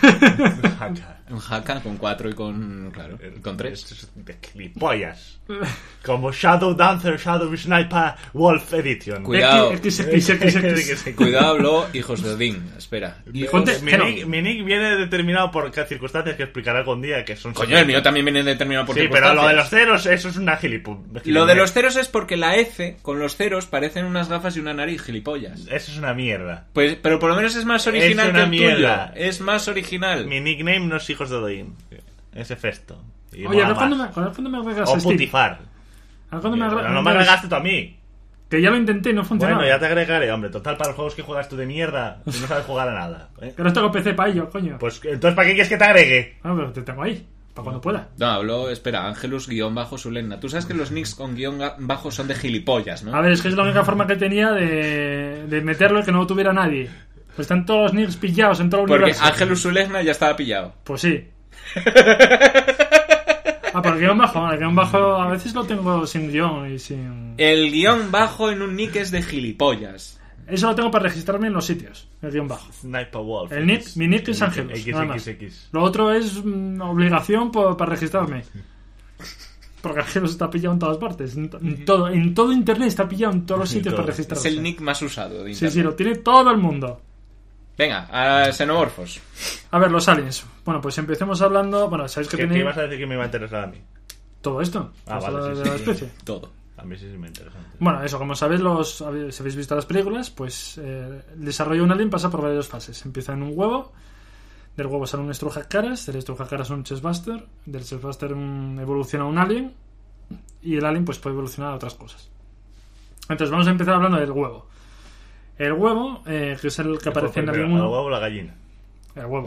Un haka con 4 y con 3. Es de gilipollas. Como Shadow Dancer, Shadow Sniper, Wolf Edition. Cuidado. X. Cuidado, Blo, hijos de Odín. Espera. Ponte- Mi nick viene determinado por circunstancias que explicaré algún día que son... Coño, el mío también viene determinado por Sí, pero lo de los ceros, eso es una gilipollas. Lo de los ceros es porque la F con los ceros parecen unas gafas y una nariz, gilipollas. Eso es una mierda. Pues, pero por lo menos es más original Es que una el mierda. tuyo. Es más original. Mi nickname no es Hijos de Odín. Es Hefesto. Y Oye, mola a ver más. cuándo me agregas O a Steam. Putifar. A ver cuándo me agregas. No me regaste tú a mí. Que ya lo intenté y no funcionaba. Bueno, ya te agregaré, hombre. Total, para los juegos que juegas tú de mierda, tú no sabes jugar a nada. Que no tengo PC para ello, coño. Pues entonces, ¿para qué quieres que te agregue? Bueno, pero te tengo ahí, para cuando pueda. No, hablo, espera, Angelus-Sulenna. Tú sabes que los nicks con guión bajo son de gilipollas, ¿no? A ver, es que es la única forma que tenía de meterlo y que no lo tuviera nadie. Pues están todos los nicks pillados en todo el Porque universo. Angelus-Sulenna ya estaba pillado. Pues sí. Pero el guión bajo a veces lo tengo sin guión y sin... El guión bajo en un nick es de gilipollas. Eso lo tengo para registrarme en los sitios, el guión bajo. Sniper Wolf. Mi nick es Angelus, nada más. XXX. Lo otro es obligación para registrarme. Porque Angelus está pillado en todas partes. En todo internet está pillado en todos los sitios para Es registrarse. el nick más usado de internet. Sí, lo tiene todo el mundo. Venga, a xenomorfos. A ver, los aliens. Bueno, pues empecemos hablando... Bueno, ¿sabéis que ¿Qué tenéis ibas a decir que me iba a interesar a mí? todo esto? Ah, Pues vale, de sí, la sí. especie. Todo. A mí sí me interesa. Bueno, eso, como sabéis, si habéis visto las películas, pues el desarrollo de un alien pasa por varias fases. Empieza en un huevo, del huevo sale un Strujacaras, del Strujacaras un Chestbuster, del Chestbuster evoluciona un alien, y el alien pues puede evolucionar a otras cosas. Entonces vamos a empezar hablando del huevo. El huevo, que es el que aparece en Alien ¿El 1. huevo o la gallina? El huevo.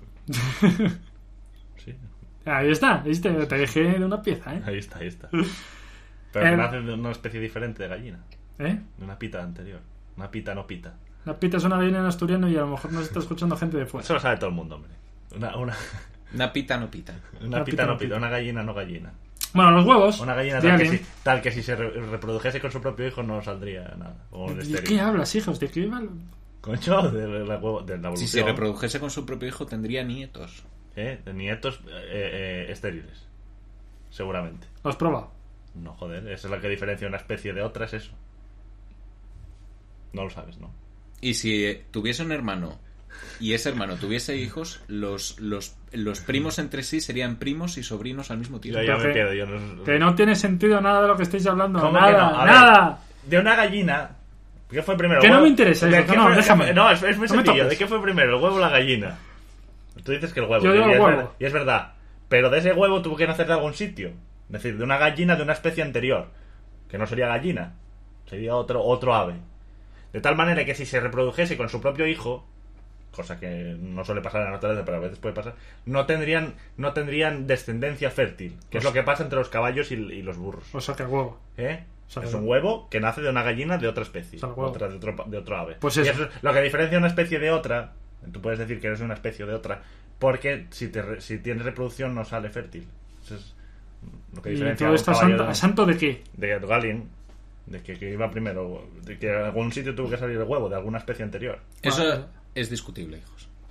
Sí. Ahí está, ¿viste? Te dejé de una pieza, ¿eh? Ahí está. Pero que nace de una especie diferente de gallina. ¿Eh? De una pita anterior. Una pita no pita. La pita es una gallina en asturiano y a lo mejor nos está escuchando gente de fuera. Eso lo sabe todo el mundo, hombre. Una pita no pita. Una pita no pita. Una gallina no gallina. Bueno, los huevos. Una gallina de alien. tal que si se reprodujese con su propio hijo no saldría nada. O un ¿De estéril. qué hablas, hijos? ¿De qué hablas? Concho, de la evolución. Si se reprodujese con su propio hijo tendría nietos. De nietos estériles. Seguramente. ¿Lo has probado? No, joder, esa es la que diferencia una especie de otra, es eso. No lo sabes, ¿no? Y si tuviese un hermano y ese hermano tuviese hijos, los primos entre sí serían primos y sobrinos al mismo tiempo. Yo ya Pero me que- pierdo. Yo no... Que no tiene sentido nada de lo que estáis hablando. ¿Cómo Nada, que no? A ver, nada. de una gallina. ¿Qué fue primero? Que ¿El no huevo? me interesa ¿De eso, qué que no, fue- déjame. No, es muy No me sencillo. toques. ¿De qué fue primero, el huevo o la gallina? Tú dices que el huevo. Yo digo el es huevo. verdad, y es verdad. Pero de ese huevo tuvo que nacer de algún sitio. Es decir, de una gallina de una especie anterior. Que no sería gallina. Sería otro ave. De tal manera que si se reprodujese con su propio hijo, cosa que no suele pasar en la naturaleza, pero a veces puede pasar, no tendrían descendencia fértil, que es lo que pasa entre los caballos y los burros. O sea, que el huevo. ¿Eh? Saca Es el un huevo que nace de una gallina de otra especie, Saca el huevo. de otro ave. Pues Y eso. es lo que diferencia una especie de otra. Tú puedes decir que eres una especie de otra, porque si tienes reproducción no sale fértil. Eso es lo que ¿Y diferencia todo a un esto caballo a santo de qué? de Galien, de que iba primero, de que en algún sitio tuvo que salir el huevo de alguna especie anterior. Eso es discutible, hijos.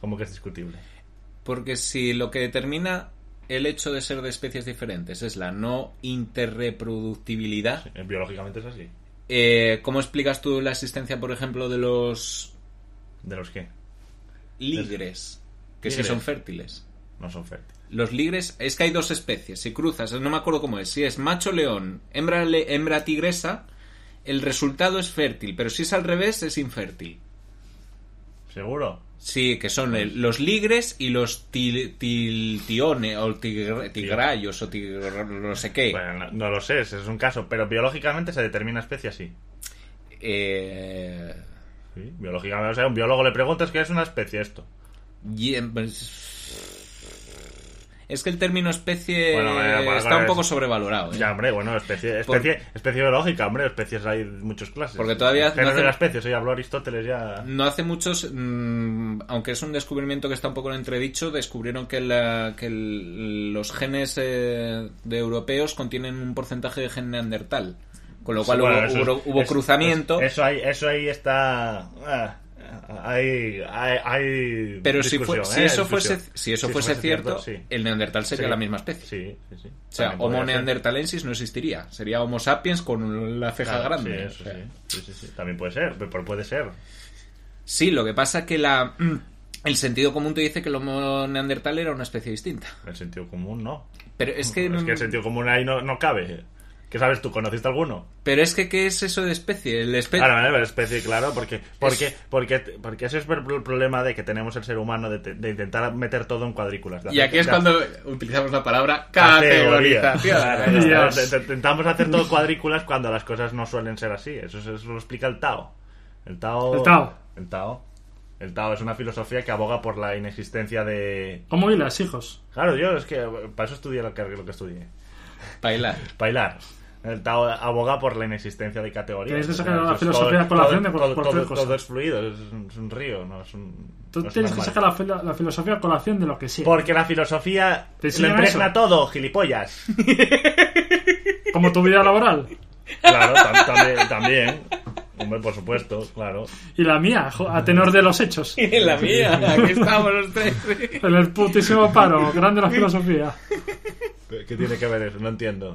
¿Cómo que es discutible? Porque si lo que determina el hecho de ser de especies diferentes es la no interreproductibilidad, Sí, biológicamente es así. ¿cómo explicas tú la existencia, por ejemplo, de los ¿De los qué? ligres? Que sí ¿Ligres? son fértiles. No son fértiles. Los ligres, es que hay dos especies. Si cruzas, no me acuerdo cómo es. Si es macho león, hembra tigresa, el resultado es fértil. Pero si es al revés, es infértil. ¿Seguro? Sí, que son los ligres y los tiones o tigrayos o no sé qué. Bueno, no lo sé, ese es un caso. Pero biológicamente se determina especie así. Sí, biológicamente. O sea, a un biólogo le preguntas qué es una especie esto. Es que el término especie Bueno, está un poco sobrevalorado. Ya, hombre, bueno, especie biológica, hombre, especies hay muchas clases. Porque todavía El género no hace- de la especie, eso ya habló Aristóteles ya. No hace muchos, aunque es un descubrimiento que está un poco en entredicho, descubrieron que, los genes de europeos contienen un porcentaje de gen neandertal. Con lo cual Bueno, hubo cruzamiento. Eso ahí está. Hay Pero si discusión, eso discusión. fuese cierto, sí. el neandertal sería Sí. la misma especie. Sí. O sea, También Homo podría ser. neanderthalensis no existiría. Sería Homo sapiens con la ceja Claro, grande. Sí, eso O sea, sí. También puede ser, pero puede ser. sí, lo que pasa es que el sentido común te dice que el Homo neandertal era una especie distinta. El sentido común no. Pero es que el sentido común ahí no cabe. ¿Qué sabes tú? ¿Conociste alguno? Pero es que ¿qué es eso de especie? Claro, la especie, claro, porque ese es el problema de que tenemos el ser humano de intentar meter todo en cuadrículas. Y aquí es cuando utilizamos la palabra categorización. Claro, Dios. intentamos hacer todo cuadrículas cuando las cosas no suelen ser así. Eso lo explica el Tao. El Tao es una filosofía que aboga por la inexistencia de... ¿Cómo hilas, hijos? Claro, yo es que para eso estudié lo que estudié. Bailar. El Tao aboga por la inexistencia de categorías. Tienes que sacar la Entonces, filosofía a colación de cualquier cosa. todo es fluido, es un río, no es un... Tú no es tienes que normal. sacar la filosofía a colación de lo que sea. Porque la filosofía ¿Te lo enseñan impregna eso? todo, gilipollas. Como tu vida laboral. Claro, también. Hombre, por supuesto, claro. Y la mía, a tenor de los hechos. Y la mía, aquí estamos los tres. En el putísimo paro, grande la filosofía. ¿Qué tiene que ver eso? No entiendo.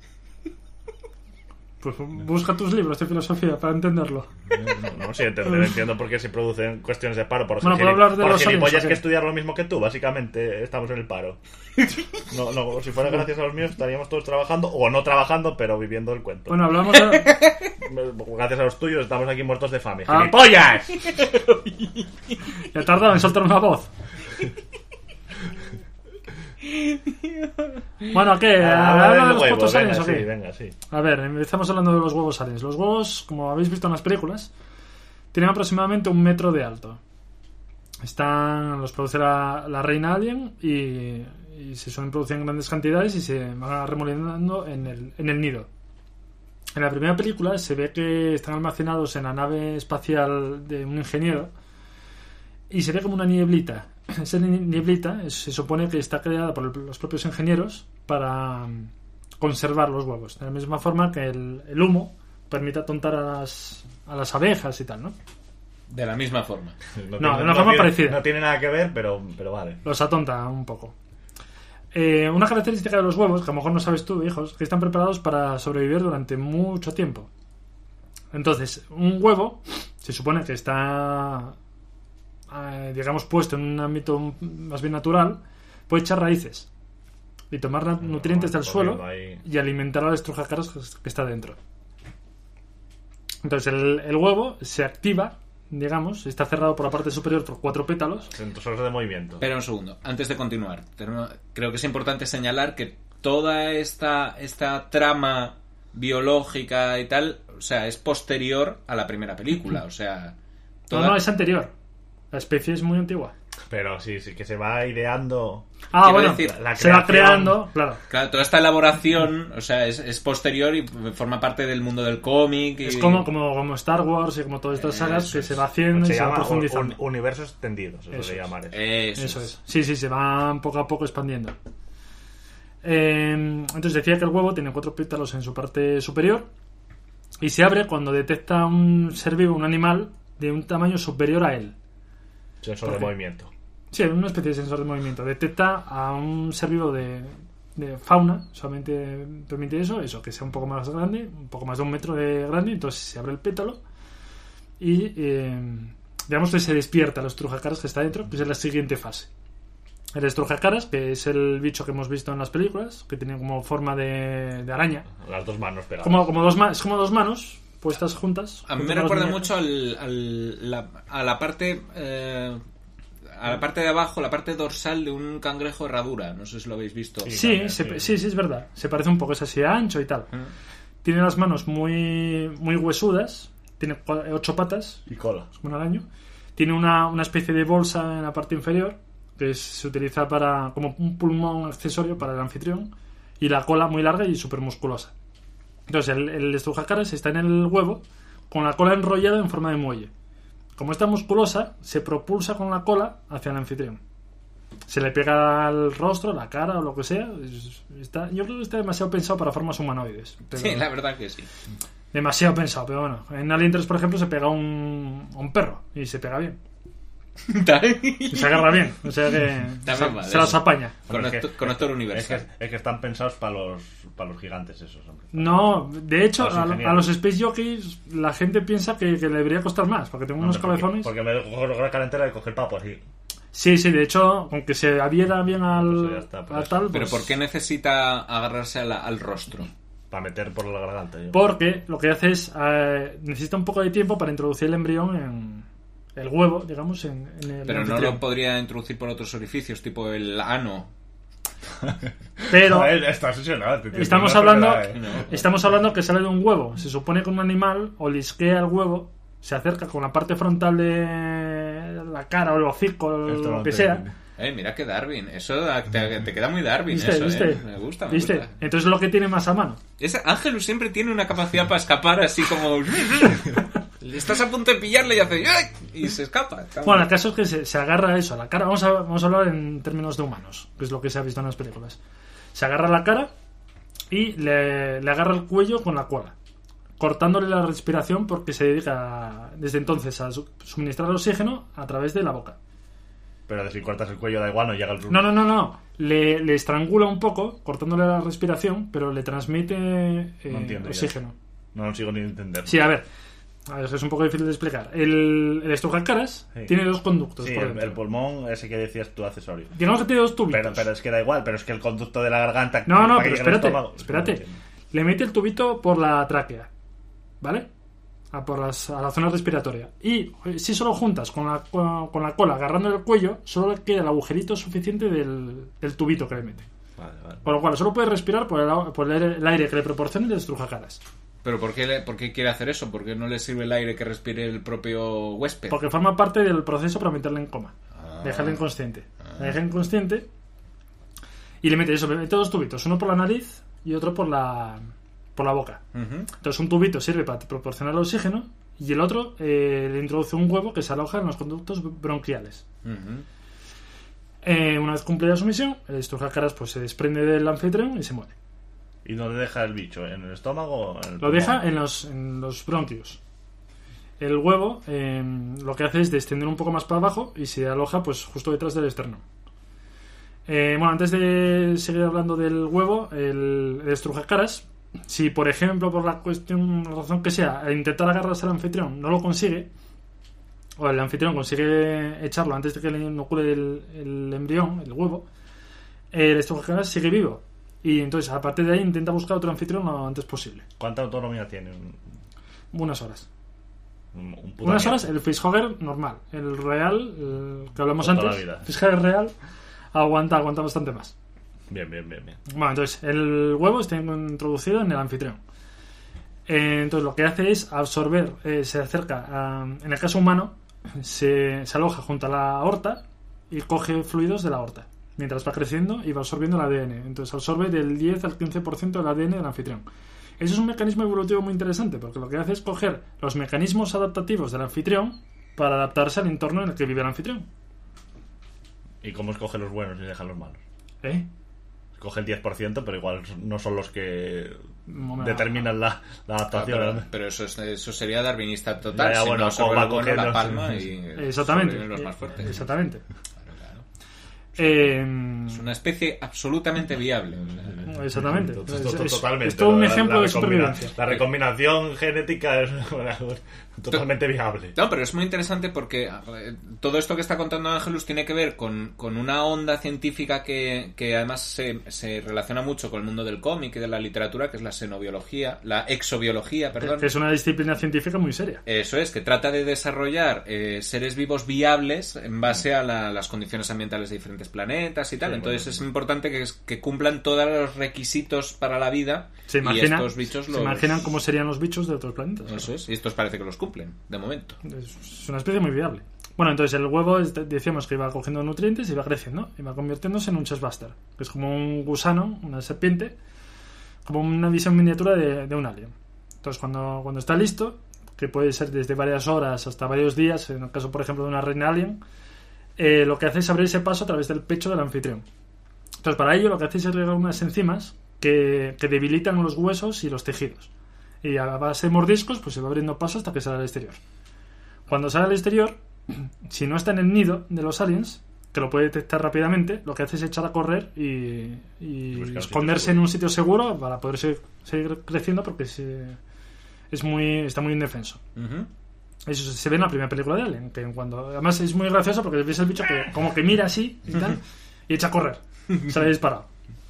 Pues busca tus libros de filosofía para entenderlo. No, sí, entiendo por qué se producen cuestiones de paro. Por Bueno, puedo hablar de por los gilipollas aliens, ¿o qué? que estudiar lo mismo que tú, básicamente estamos en el paro. No, si fuera gracias a los míos estaríamos todos trabajando, o no trabajando, pero viviendo el cuento. Bueno, hablamos de... Gracias a los tuyos estamos aquí muertos de fame. Ah. ¡Gilipollas! Ya tardaba en soltar una voz. Bueno, ¿qué? ¿Habla de los putos aliens o qué? Venga, sí. A ver, empezamos hablando de los huevos aliens. Los huevos, como habéis visto en las películas, tienen aproximadamente 1 metro de alto. Los produce la reina alien y se suelen producir en grandes cantidades y se van remolinando en el nido. En la primera película se ve que están almacenados en la nave espacial de un ingeniero y se ve como una nieblita. Esa nieblita se supone que está creada por los propios ingenieros para conservar los huevos. De la misma forma que el humo permite atontar a las abejas y tal, ¿no? De la misma forma. De una forma parecida. No tiene nada que ver, pero vale. Los atonta un poco. Una característica de los huevos, que a lo mejor no sabes tú, hijos, que están preparados para sobrevivir durante mucho tiempo. Entonces, un huevo se supone que está, digamos, puesto en un ámbito más bien natural, puede echar raíces y tomar nutrientes del suelo y alimentar a las estrujacaras que está dentro. Entonces, el huevo se activa, digamos, está cerrado por la parte superior por 4 pétalos. Sensores de movimiento. Espera un segundo, antes de continuar, creo que es importante señalar que toda esta trama biológica y tal, o sea, es posterior a la primera película, o sea... No, es anterior. La especie es muy antigua. Pero sí, que se va ideando... Quiero bueno, decir, se va creando, claro. Claro, toda esta elaboración, o sea, es posterior y forma parte del mundo del cómic. Es como Star Wars y como todas estas sagas que se va haciendo y se va profundizando. Universos extendidos, eso se llama eso. Eso es. Sí, se van poco a poco expandiendo. Entonces decía que el huevo tiene 4 pétalos en su parte superior y se abre cuando detecta un ser vivo, un animal de un tamaño superior a él. Sensor de movimiento. Sí, una especie de sensor de movimiento. Detecta a un ser vivo de fauna, solamente permite eso, que sea un poco más grande, un poco más de 1 metro de grande, entonces se abre el pétalo y digamos que se despierta los estrujacaras que está dentro, pues es la siguiente fase. El estrujacaras, que es el bicho que hemos visto en las películas, que tiene como forma de araña. Las 2 manos pegadas. Es como 2 manos puestas juntas. A mí me recuerda mucho a la parte... a la parte de abajo, la parte dorsal de un cangrejo herradura. No sé si lo habéis visto. Sí, es verdad. Se parece un poco, es así ancho y tal. Tiene las manos muy huesudas. Tiene 8 patas. Y cola. Es como un araño. Tiene una especie de bolsa en la parte inferior que se utiliza como un pulmón accesorio para el anfitrión. Y la cola muy larga y súper musculosa. Entonces el estrujacaras está en el huevo con la cola enrollada en forma de muelle. Como está musculosa, se propulsa con la cola hacia el anfitrión. Se le pega al rostro, la cara o lo que sea. Yo creo que está demasiado pensado para formas humanoides. Sí, la verdad que sí. Demasiado pensado, pero bueno. En Alien 3, por ejemplo, se pega a un perro y se pega bien. Y se agarra bien. O sea que se las apaña. Conector universal. Es que están pensados para los gigantes esos, hombre. No, de hecho, a los Space Jockeys la gente piensa que le debería costar más, porque tengo unos cabezones. Porque me cojo la calentera y coger papo así. Sí, de hecho, aunque se adhiera bien al tal. Pero ¿por qué necesita agarrarse al rostro? Para meter por la garganta. Porque lo que hace es necesita un poco de tiempo para introducir el embrión en el huevo, digamos, en el Pero anfitrión. no lo podría introducir por otros orificios, tipo el ano. Pero está obsesionado. estamos hablando que sale de un huevo. Se supone que un animal olisquea el huevo, se acerca con la parte frontal de la cara o el hocico o lo que sea. Mira que Darwin, eso te queda muy Darwin. ¿Viste? Eso, Me gusta. Entonces lo que tiene más a mano. Angelus siempre tiene una capacidad para escapar así como... Estás a punto de pillarle y hace... y se escapa. Bueno, el caso es que se agarra a eso, a la cara. Vamos a hablar en términos de humanos, que es lo que se ha visto en las películas. Se agarra a la cara y le agarra el cuello con la cola, cortándole la respiración porque se dedica desde entonces a suministrar oxígeno a través de la boca. Pero si cortas el cuello da igual, no llega el... No. Le estrangula un poco, cortándole la respiración, pero le transmite oxígeno. No lo sigo ni entendiendo. Sí, a ver, es un poco difícil de explicar. El estrujacaras tiene 2 conductos. Sí, el pulmón, ese que decías tú, accesorio. Digamos que tiene 2 tubitos. Pero es que da igual, pero es que el conducto de la garganta... No, pero espérate. Le mete el tubito por la tráquea, ¿vale? A la zona respiratoria. Y si solo juntas con la cola agarrando el cuello, solo le queda el agujerito suficiente del tubito que le mete. Vale. Por lo cual solo puede respirar por el aire que le proporciona el estrujacaras. ¿Pero por qué quiere hacer eso? ¿Por qué no le sirve el aire que respire el propio huésped? Porque forma parte del proceso para meterle en coma. Dejarle inconsciente. La deja inconsciente y le mete 2 tubitos. Uno por la nariz y otro por la boca. Entonces un tubito sirve para proporcionar el oxígeno y el otro le introduce un huevo que se aloja en los conductos bronquiales. Una vez cumplida su misión, el estrujacaras pues se desprende del anfitrión y se muere. ¿Y dónde deja el bicho? ¿En el estómago o en el Lo deja en los bronquios. El huevo lo que hace es descender un poco más para abajo y se aloja pues justo detrás del esternón. Antes de seguir hablando del huevo, el estrujacaras, si por ejemplo por la razón que sea, al intentar agarrarse al anfitrión no lo consigue, o el anfitrión consigue echarlo antes de que le inocule el embrión, el huevo, el estrujacaras sigue vivo y entonces a partir de ahí intenta buscar otro anfitrión lo antes posible. ¿Cuánta autonomía tiene? Unas horas. Unas horas el facehugger normal, el real, el que hablamos antes, el facehugger real aguanta bastante más. Bien. Bueno, entonces el huevo está introducido en el anfitrión. Entonces lo que hace es absorber, se acerca en el caso humano se aloja junto a la aorta y coge fluidos de la aorta mientras va creciendo y va absorbiendo el ADN. Entonces absorbe del 10 al 15% del ADN del anfitrión. Eso es un mecanismo evolutivo muy interesante porque lo que hace es coger los mecanismos adaptativos del anfitrión para adaptarse al entorno en el que vive el anfitrión. ¿Y cómo escoge los buenos y deja los malos? Coge el 10%, pero igual no son los que determinan la adaptación. Pero eso sería darwinista total. Ya, bueno, sobre el bueno, la palma y exactamente. los más fuertes. Exactamente. Es una especie absolutamente viable. Exactamente. Totalmente. Es todo un ejemplo de supervivencia. La recombinación genética es totalmente viable. No, pero es muy interesante porque todo esto que está contando Ángelus tiene que ver con una onda científica que además se relaciona mucho con el mundo del cómic y de la literatura, que es la xenobiología, la exobiología, perdón. Que es una disciplina científica muy seria. Eso es, que trata de desarrollar seres vivos viables en base a las condiciones ambientales de diferentes planetas y tal. Entonces es importante que cumplan todos los requisitos para la vida. Se imaginan cómo se serían los bichos de otros planetas. Eso es, y estos parece que los cumplen, de momento. Es una especie muy viable. Bueno, entonces el huevo decíamos que iba cogiendo nutrientes y iba creciendo, iba convirtiéndose en un chestbuster, que es como un gusano, una serpiente, como una visión miniatura de un alien. Entonces cuando está listo, que puede ser desde varias horas hasta varios días, en el caso por ejemplo de una reina alien, lo que hace es abrirse paso a través del pecho del anfitrión. Entonces para ello lo que hace es agregar unas enzimas que debilitan los huesos y los tejidos. Y a base de mordiscos pues se va abriendo paso hasta que sale al exterior. Cuando sale al exterior, si no está en el nido de los aliens, que lo puede detectar rápidamente, lo que hace es echar a correr y esconderse en un sitio seguro para poder seguir creciendo, porque está muy indefenso. Eso se ve en la primera película de Alien, que además es muy gracioso porque ves el bicho que como que mira así y tal y echa a correr, se le ha disparado.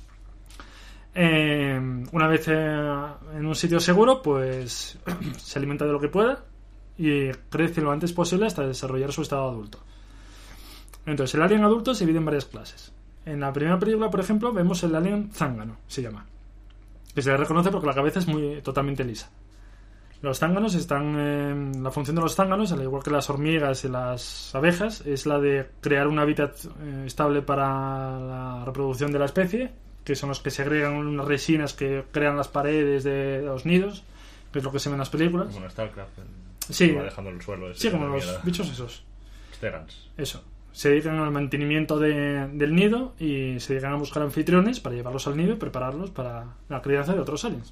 Una vez en un sitio seguro, pues se alimenta de lo que pueda y crece lo antes posible hasta desarrollar su estado adulto. Entonces el alien adulto se divide en varias clases. En la primera película, por ejemplo, vemos el alien zángano, se llama, que se le reconoce porque la cabeza es totalmente lisa. Los zánganos la función de los zánganos, al igual que las hormigas y las abejas, es la de crear un hábitat estable para la reproducción de la especie, que son los que segregan unas resinas que crean las paredes de los nidos, que es lo que se ve en las películas. Como en StarCraft. Sí, va dejando el suelo. Sí, como los bichos esos. Sterans. Eso. Se dedican al mantenimiento del nido y se dedican a buscar anfitriones para llevarlos al nido y prepararlos para la crianza de otros aliens.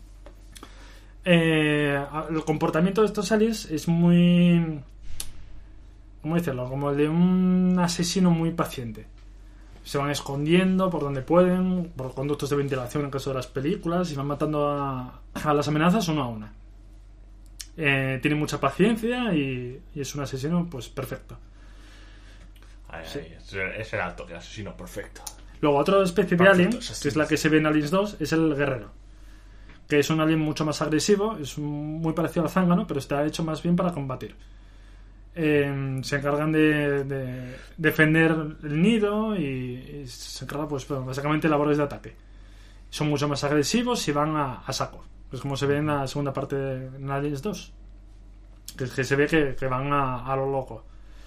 El comportamiento de estos aliens es muy... ¿cómo decirlo? Como el de un asesino muy paciente. Se van escondiendo por donde pueden, por conductos de ventilación en caso de las películas, y van matando a las amenazas una a una. Tiene mucha paciencia y es un asesino pues perfecto. Sí. Ese era el asesino perfecto. Luego otra especie de alien, que es la que se ve en Aliens 2, es el guerrero, que es un alien mucho más agresivo, es muy parecido al zángano, pero está hecho más bien para combatir. Se encargan de defender el nido y se encargan pues básicamente de labores de ataque. Son mucho más agresivos y van a saco. Es como se ve en la segunda parte de Aliens 2, que se ve que van a lo loco.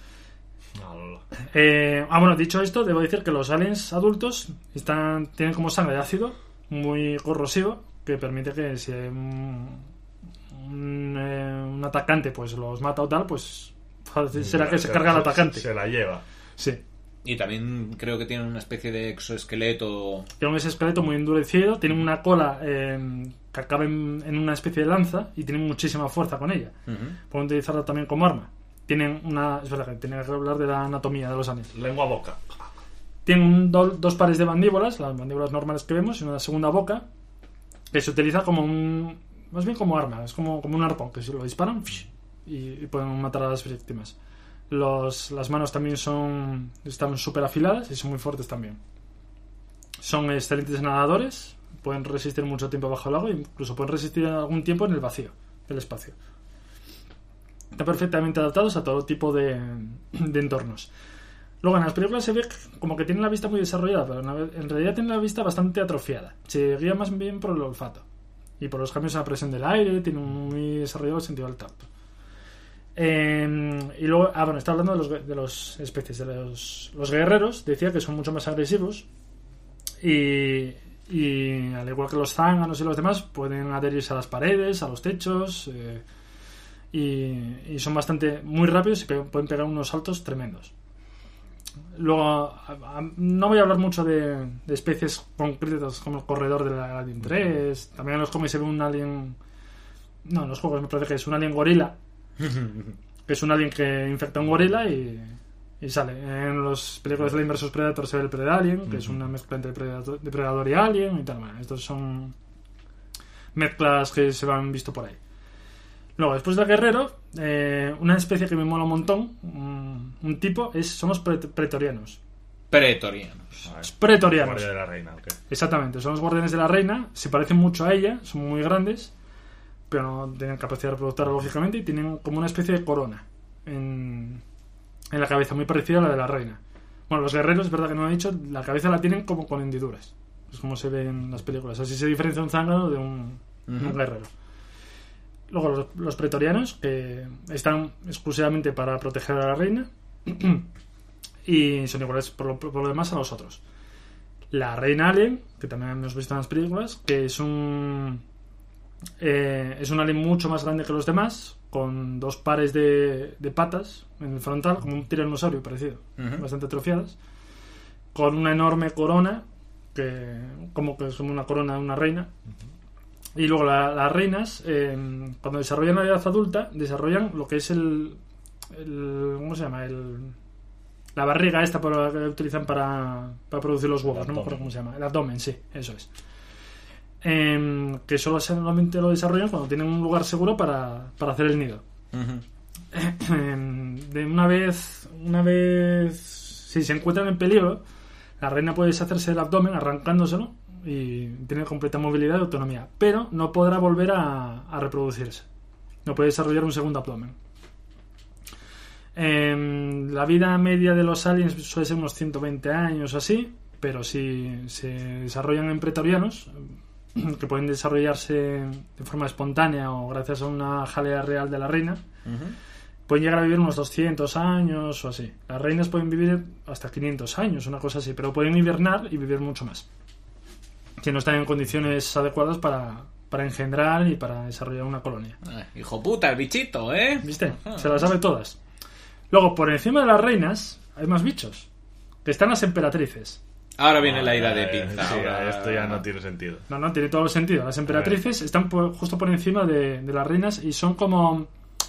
Bueno, dicho esto, debo decir que los aliens adultos tienen como sangre de ácido muy corrosivo, que permite que si un atacante pues los mata o tal, pues será que se carga al atacante. Se la lleva. Sí. Y también creo que tienen una especie de exoesqueleto. Tienen un exoesqueleto muy endurecido, tienen una cola que acaba en una especie de lanza y tienen muchísima fuerza con ella. Pueden utilizarla también como arma. Tienen es verdad que tenía que hablar de la anatomía de los aliens. Lengua boca. Tienen dos pares de mandíbulas, las mandíbulas normales que vemos, y una segunda boca que se utiliza como más bien como arma, es como un arpón, que si lo disparan y pueden matar a las víctimas. Las manos también están súper afiladas y son muy fuertes también. Son excelentes nadadores, pueden resistir mucho tiempo bajo el agua e incluso pueden resistir algún tiempo en el vacío del espacio. Están perfectamente adaptados a todo tipo de entornos. Luego en las películas se ve como que tienen la vista muy desarrollada, pero en realidad tienen la vista bastante atrofiada. Se guía más bien por el olfato y por los cambios en la presión del aire. Tienen muy desarrollado el sentido del tacto. Y luego, está hablando de los especies, de los guerreros. Decía que son mucho más agresivos y al igual que los zánganos y los demás, pueden adherirse a las paredes, a los techos, y son muy rápidos y pueden pegar unos saltos tremendos. Luego, no voy a hablar mucho de especies concretas como el corredor del Alien 3. También en los cómics se ve un alien... No, en los juegos me parece que es un alien gorila, que es un alien que infecta a un gorila y Y sale. En las películas de Alien vs Predator se ve el Predalien, que es una mezcla entre Depredador y Alien y tal. Bueno, estos son mezclas que se han visto por ahí. Luego, después del guerrero, una especie que me mola un montón, un tipo, son los pretorianos. Pretorianos. Los pretorianos. Guardia de la reina, ¿ok? Exactamente, son los guardianes de la reina, se parecen mucho a ella, son muy grandes, pero no tienen capacidad reproductora, lógicamente, y tienen como una especie de corona en la cabeza, muy parecida a la de la reina. Bueno, los guerreros, es verdad que no lo he dicho, la cabeza la tienen como con hendiduras. Es como se ve en las películas. Así se diferencia un zángano de un guerrero. Luego los pretorianos, que están exclusivamente para proteger a la reina y son iguales por lo demás a los otros. La reina alien, que también hemos visto en las películas, que es un alien mucho más grande que los demás, con 2 pares de patas en el frontal, como un tiranosaurio parecido, bastante atrofiadas, con una enorme corona, que es como una corona de una reina. Y luego las reinas, cuando desarrollan la edad adulta, desarrollan lo que es ¿cómo se llama? La barriga esta que utilizan para producir los huevos, no me acuerdo cómo se llama. El abdomen, sí, eso es. Que solamente lo desarrollan cuando tienen un lugar seguro para hacer el nido. De una vez si se encuentran en peligro, la reina puede deshacerse del abdomen arrancándoselo y tiene completa movilidad y autonomía, pero no podrá volver a reproducirse, no puede desarrollar un segundo abdomen. La vida media de los aliens suele ser unos 120 años o así, pero si se desarrollan en pretorianos, que pueden desarrollarse de forma espontánea o gracias a una jalea real de la reina, pueden llegar a vivir unos 200 años o así. Las reinas pueden vivir hasta 500 años, una cosa así, pero pueden hibernar y vivir mucho más si no están en condiciones adecuadas para engendrar y para desarrollar una colonia. Hijo puta, el bichito, ¿eh? ¿Viste? Se las sabe todas. Luego, por encima de las reinas hay más bichos, que están las emperatrices. Ahora viene la ira de pinza. Sí, ahora... esto ya no tiene sentido. No, tiene todo el sentido. Las emperatrices están justo por encima de las reinas y son como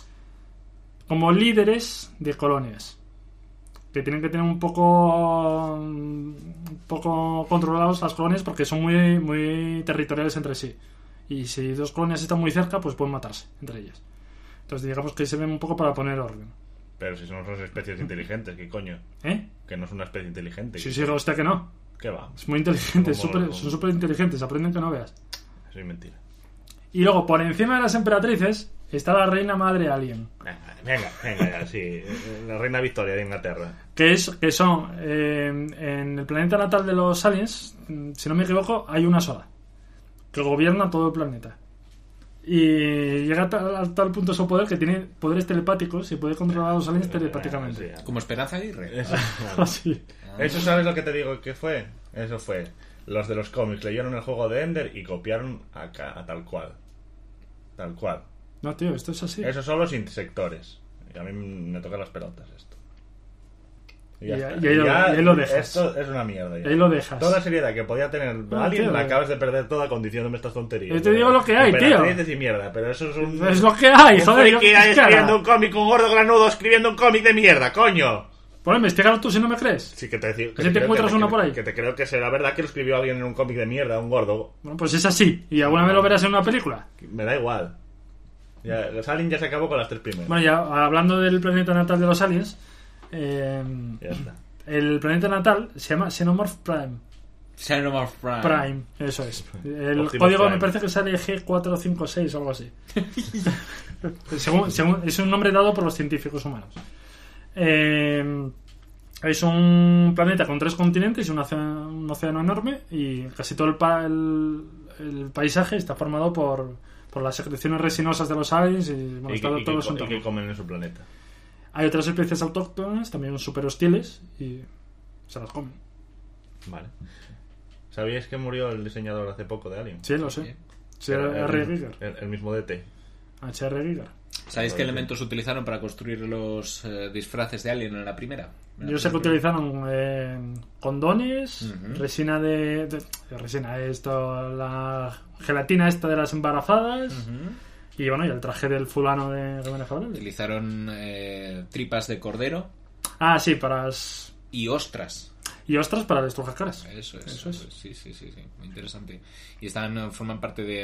líderes de colonias, que tienen que tener un poco controlados las colonias, porque son muy, muy territoriales entre sí. Y si 2 colonias están muy cerca, pues pueden matarse entre ellas. Entonces digamos que se ven un poco para poner orden. Pero si son especies inteligentes, ¿qué coño? Que no es una especie inteligente. Sí, usted que no. ¿Qué va? Es muy inteligente, son súper inteligentes, aprenden que no veas. Eso es mentira. Y luego, por encima de las emperatrices, está la reina madre alien. Venga, ya, sí. La reina Victoria de Inglaterra. Que son, en el planeta natal de los aliens, si no me equivoco, hay una sola, que gobierna todo el planeta. Y llega a tal punto su poder que tiene poderes telepáticos y puede controlar a los aliens telepáticamente. Como Esperanza Aguirre. Eso, Así. Eso, ¿sabes lo que te digo que fue? Eso fue. Los de los cómics leyeron el juego de Ender y copiaron a tal cual. Tal cual. No, tío, esto es así. Esos son los insectores. Y a mí me tocan las pelotas esto. Y ahí lo dejas. Esto es una mierda. Ya. Ahí lo dejas. Toda la seriedad que podía tener alguien, tío, la acabas de perder toda condicionándome estas tonterías. Yo te digo lo que hay, tío. Y mierda, pero eso es Es lo que hay, joder. Que hay escribiendo un cómic, un gordo granudo escribiendo un cómic de mierda, coño. Pues investigalo tú si no me crees. Sí, que te digo. Que si te encuentras uno por ahí. Que te creo que será verdad que lo escribió alguien en un cómic de mierda, un gordo. Bueno, pues es así. ¿Y alguna vez lo verás en una película? Me da igual. Ya, los aliens ya se acabó con las 3 primeras. Bueno, ya hablando del planeta natal de los aliens, ya está. El planeta natal se llama Xenomorph Prime. Xenomorph Prime. Prime, eso es. El Optimus código Prime. me parece que sale G456 o algo así. según, es un nombre dado por los científicos humanos. Es un planeta con 3 continentes y un océano enorme, y casi todo el paisaje está formado por las secreciones resinosas de los aliens y, bueno, todo su entorno. ¿Y qué comen en su planeta? Hay otras especies autóctonas también súper hostiles y se las comen. Vale. ¿Sabíais que murió el diseñador hace poco de Alien? Sí, lo sé. H.R. Giger. El mismo DT. H.R. Giger. ¿Sabéis qué elementos utilizaron para construir los disfraces de Alien en la primera? Yo sé que utilizaron condones, resina resina, la gelatina esta de las embarazadas, y bueno, y el traje del fulano de Remenes Fabrales. Utilizaron tripas de cordero. Ah, sí, para las... Y ostras. Y ostras para destruir caras. Eso es. Sí. Muy interesante. Y forman parte de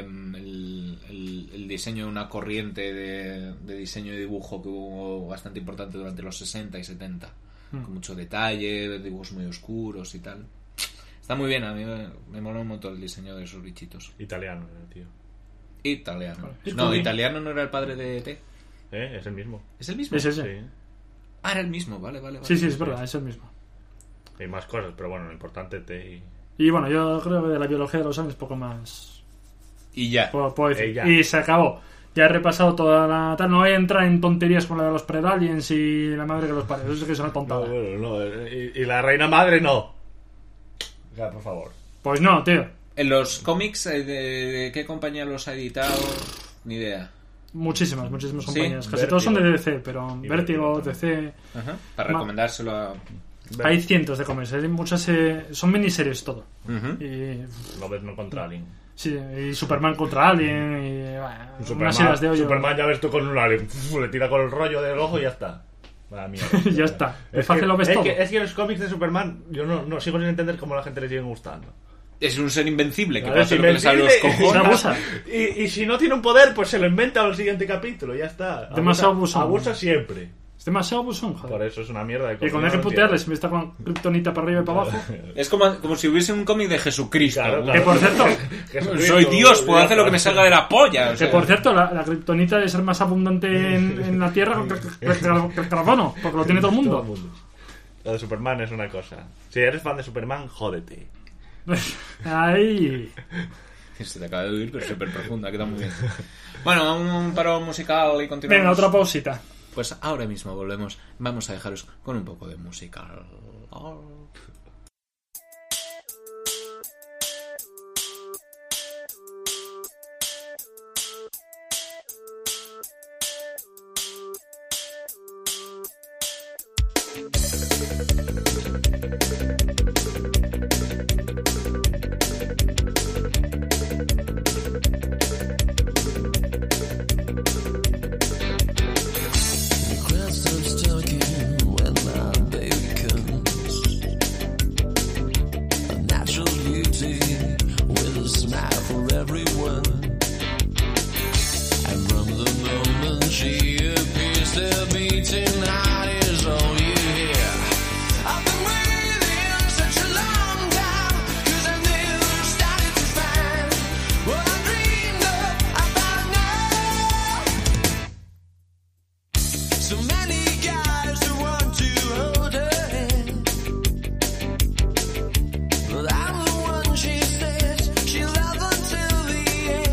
el diseño de una corriente de diseño y dibujo que hubo bastante importante durante los 60 y 70. Con mucho detalle, dibujos muy oscuros y tal. Está muy bien, a mí me mola un montón el diseño de esos bichitos. Italiano, tío. Italiano. No, italiano no era el padre de E.T. Es el mismo. ¿Es el mismo? Es ese. Sí. Ah, era el mismo, vale. Sí, es verdad, es el mismo. Hay más cosas, pero bueno, lo importante Y bueno, yo creo que de la biología de los aliens poco más y ya puedo decir. Ya. Y se acabó. Ya he repasado toda la tal. No voy a entrar en tonterías con la de los predaliens y la madre que los parió. Eso sí que es una tontada. No. Y la reina madre no. Ya, por favor. Pues no, tío. En los cómics, ¿de qué compañía los ha editado? Ni idea. Muchísimas ¿Sí? compañías. Casi Vértigo. todos son de DC, pero Vértigo, DC... Ajá. Para recomendárselo a... Hay cientos de cómics. Hay muchas... son miniseries todo. Ujú. Y... Loves no contra Alien. Sí, y Superman contra Alien y... unas ideas de hoyo. Superman ya ves tú con un Alien. Le tira con el rollo del ojo y ya está. Vaya mierda. Ya está. Es fácil, lo ves todo. Es que los cómics de Superman yo no sigo sin entender cómo a la gente le siguen gustando. Es un ser invencible que Claro, puede hacer lo que le sale a los invencible, cojones. abusa. Y si no tiene un poder, pues se lo inventa al siguiente capítulo. Ya está. Demasiado abusón. Abusa siempre. Es demasiado abusón, joder. Por eso es una mierda de Y cómic. cuando hay que putearles, me está con kriptonita para arriba y para abajo. Es como si hubiese un cómic de Jesucristo. Claro, Que por cierto, Soy Dios, puedo hacer lo que me salga de la polla. o que sea. por cierto, la kriptonita debe ser más abundante en la Tierra que el carbono, porque lo tiene todo el mundo. Lo de Superman es una cosa. Si eres fan de Superman, jódete. Ahí. Se te acaba de oír, pero es súper profunda, queda muy bien. Bueno, un paro musical y continuamos. Venga, otra pausita. Pues ahora mismo volvemos. Vamos a dejaros con un poco de música. But I'm the one she says she loved until the end.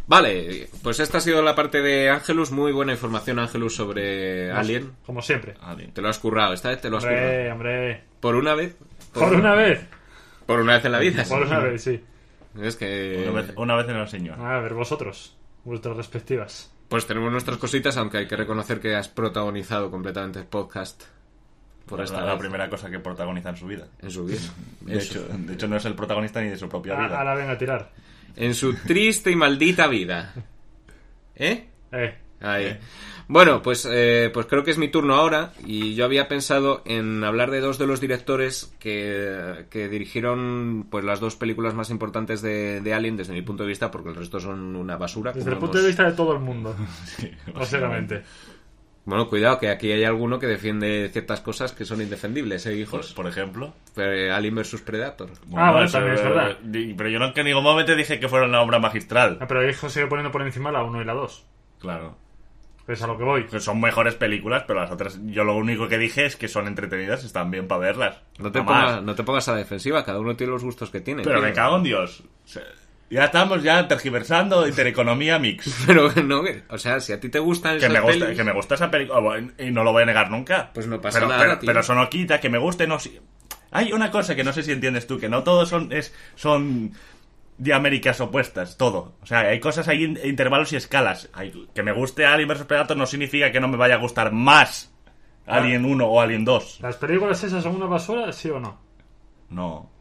Vale, pues esta ha sido la parte de Ángelus. Muy buena información, Ángelus, sobre Alien. Como siempre. Te lo has currado, esta vez te lo has currado. Hombre. ¿Por una vez? ¿Por una vez? Por una vez en la vida. Por una vez, sí. Es que... Una vez en el señor. A ver, vosotros, vuestras respectivas. Pues tenemos nuestras cositas, aunque hay que reconocer que has protagonizado completamente el podcast. Por esta la vez. primera cosa que protagoniza en su vida. En su vida. De hecho, no es el protagonista ni de su propia vida. Ahora venga a tirar. En su triste y maldita vida. ¿Eh? Ahí. ¿Eh? Bueno, pues creo que es mi turno ahora. Y yo había pensado en hablar de dos de los directores que dirigieron pues las dos películas más importantes de Alien desde mi punto de vista, porque el resto son una basura. Desde el punto de vista de todo el mundo. Sí, básicamente. Bueno, cuidado, que aquí hay alguno que defiende ciertas cosas que son indefendibles, hijos. Por ejemplo. Alien vs Predator. Bueno, también es verdad. Pero yo no, que en ningún momento dije que fuera una obra magistral. Pero hijo sigue poniendo por encima la 1 y la 2. Claro. Es a lo que voy. Que son mejores películas, pero las otras, yo lo único que dije es que son entretenidas, están bien para verlas. No te pongas a la defensiva, cada uno tiene los gustos que tiene. Pero tío. me cago en Dios. Ya estamos tergiversando intereconomía mix. Pero no, o sea, si a ti te gustan esas pelis... Que me gusta esa película, y no lo voy a negar nunca. Pues no pasa nada, tío. Pero eso no quita que me guste, no... Hay una cosa que no sé si entiendes tú, que no todos son diaméricas opuestas, todo. O sea, hay cosas ahí, intervalos y escalas. Que me guste Alien vs Predator no significa que no me vaya a gustar más Alien 1 o Alien 2. ¿Las películas esas son una basura, sí o no? No.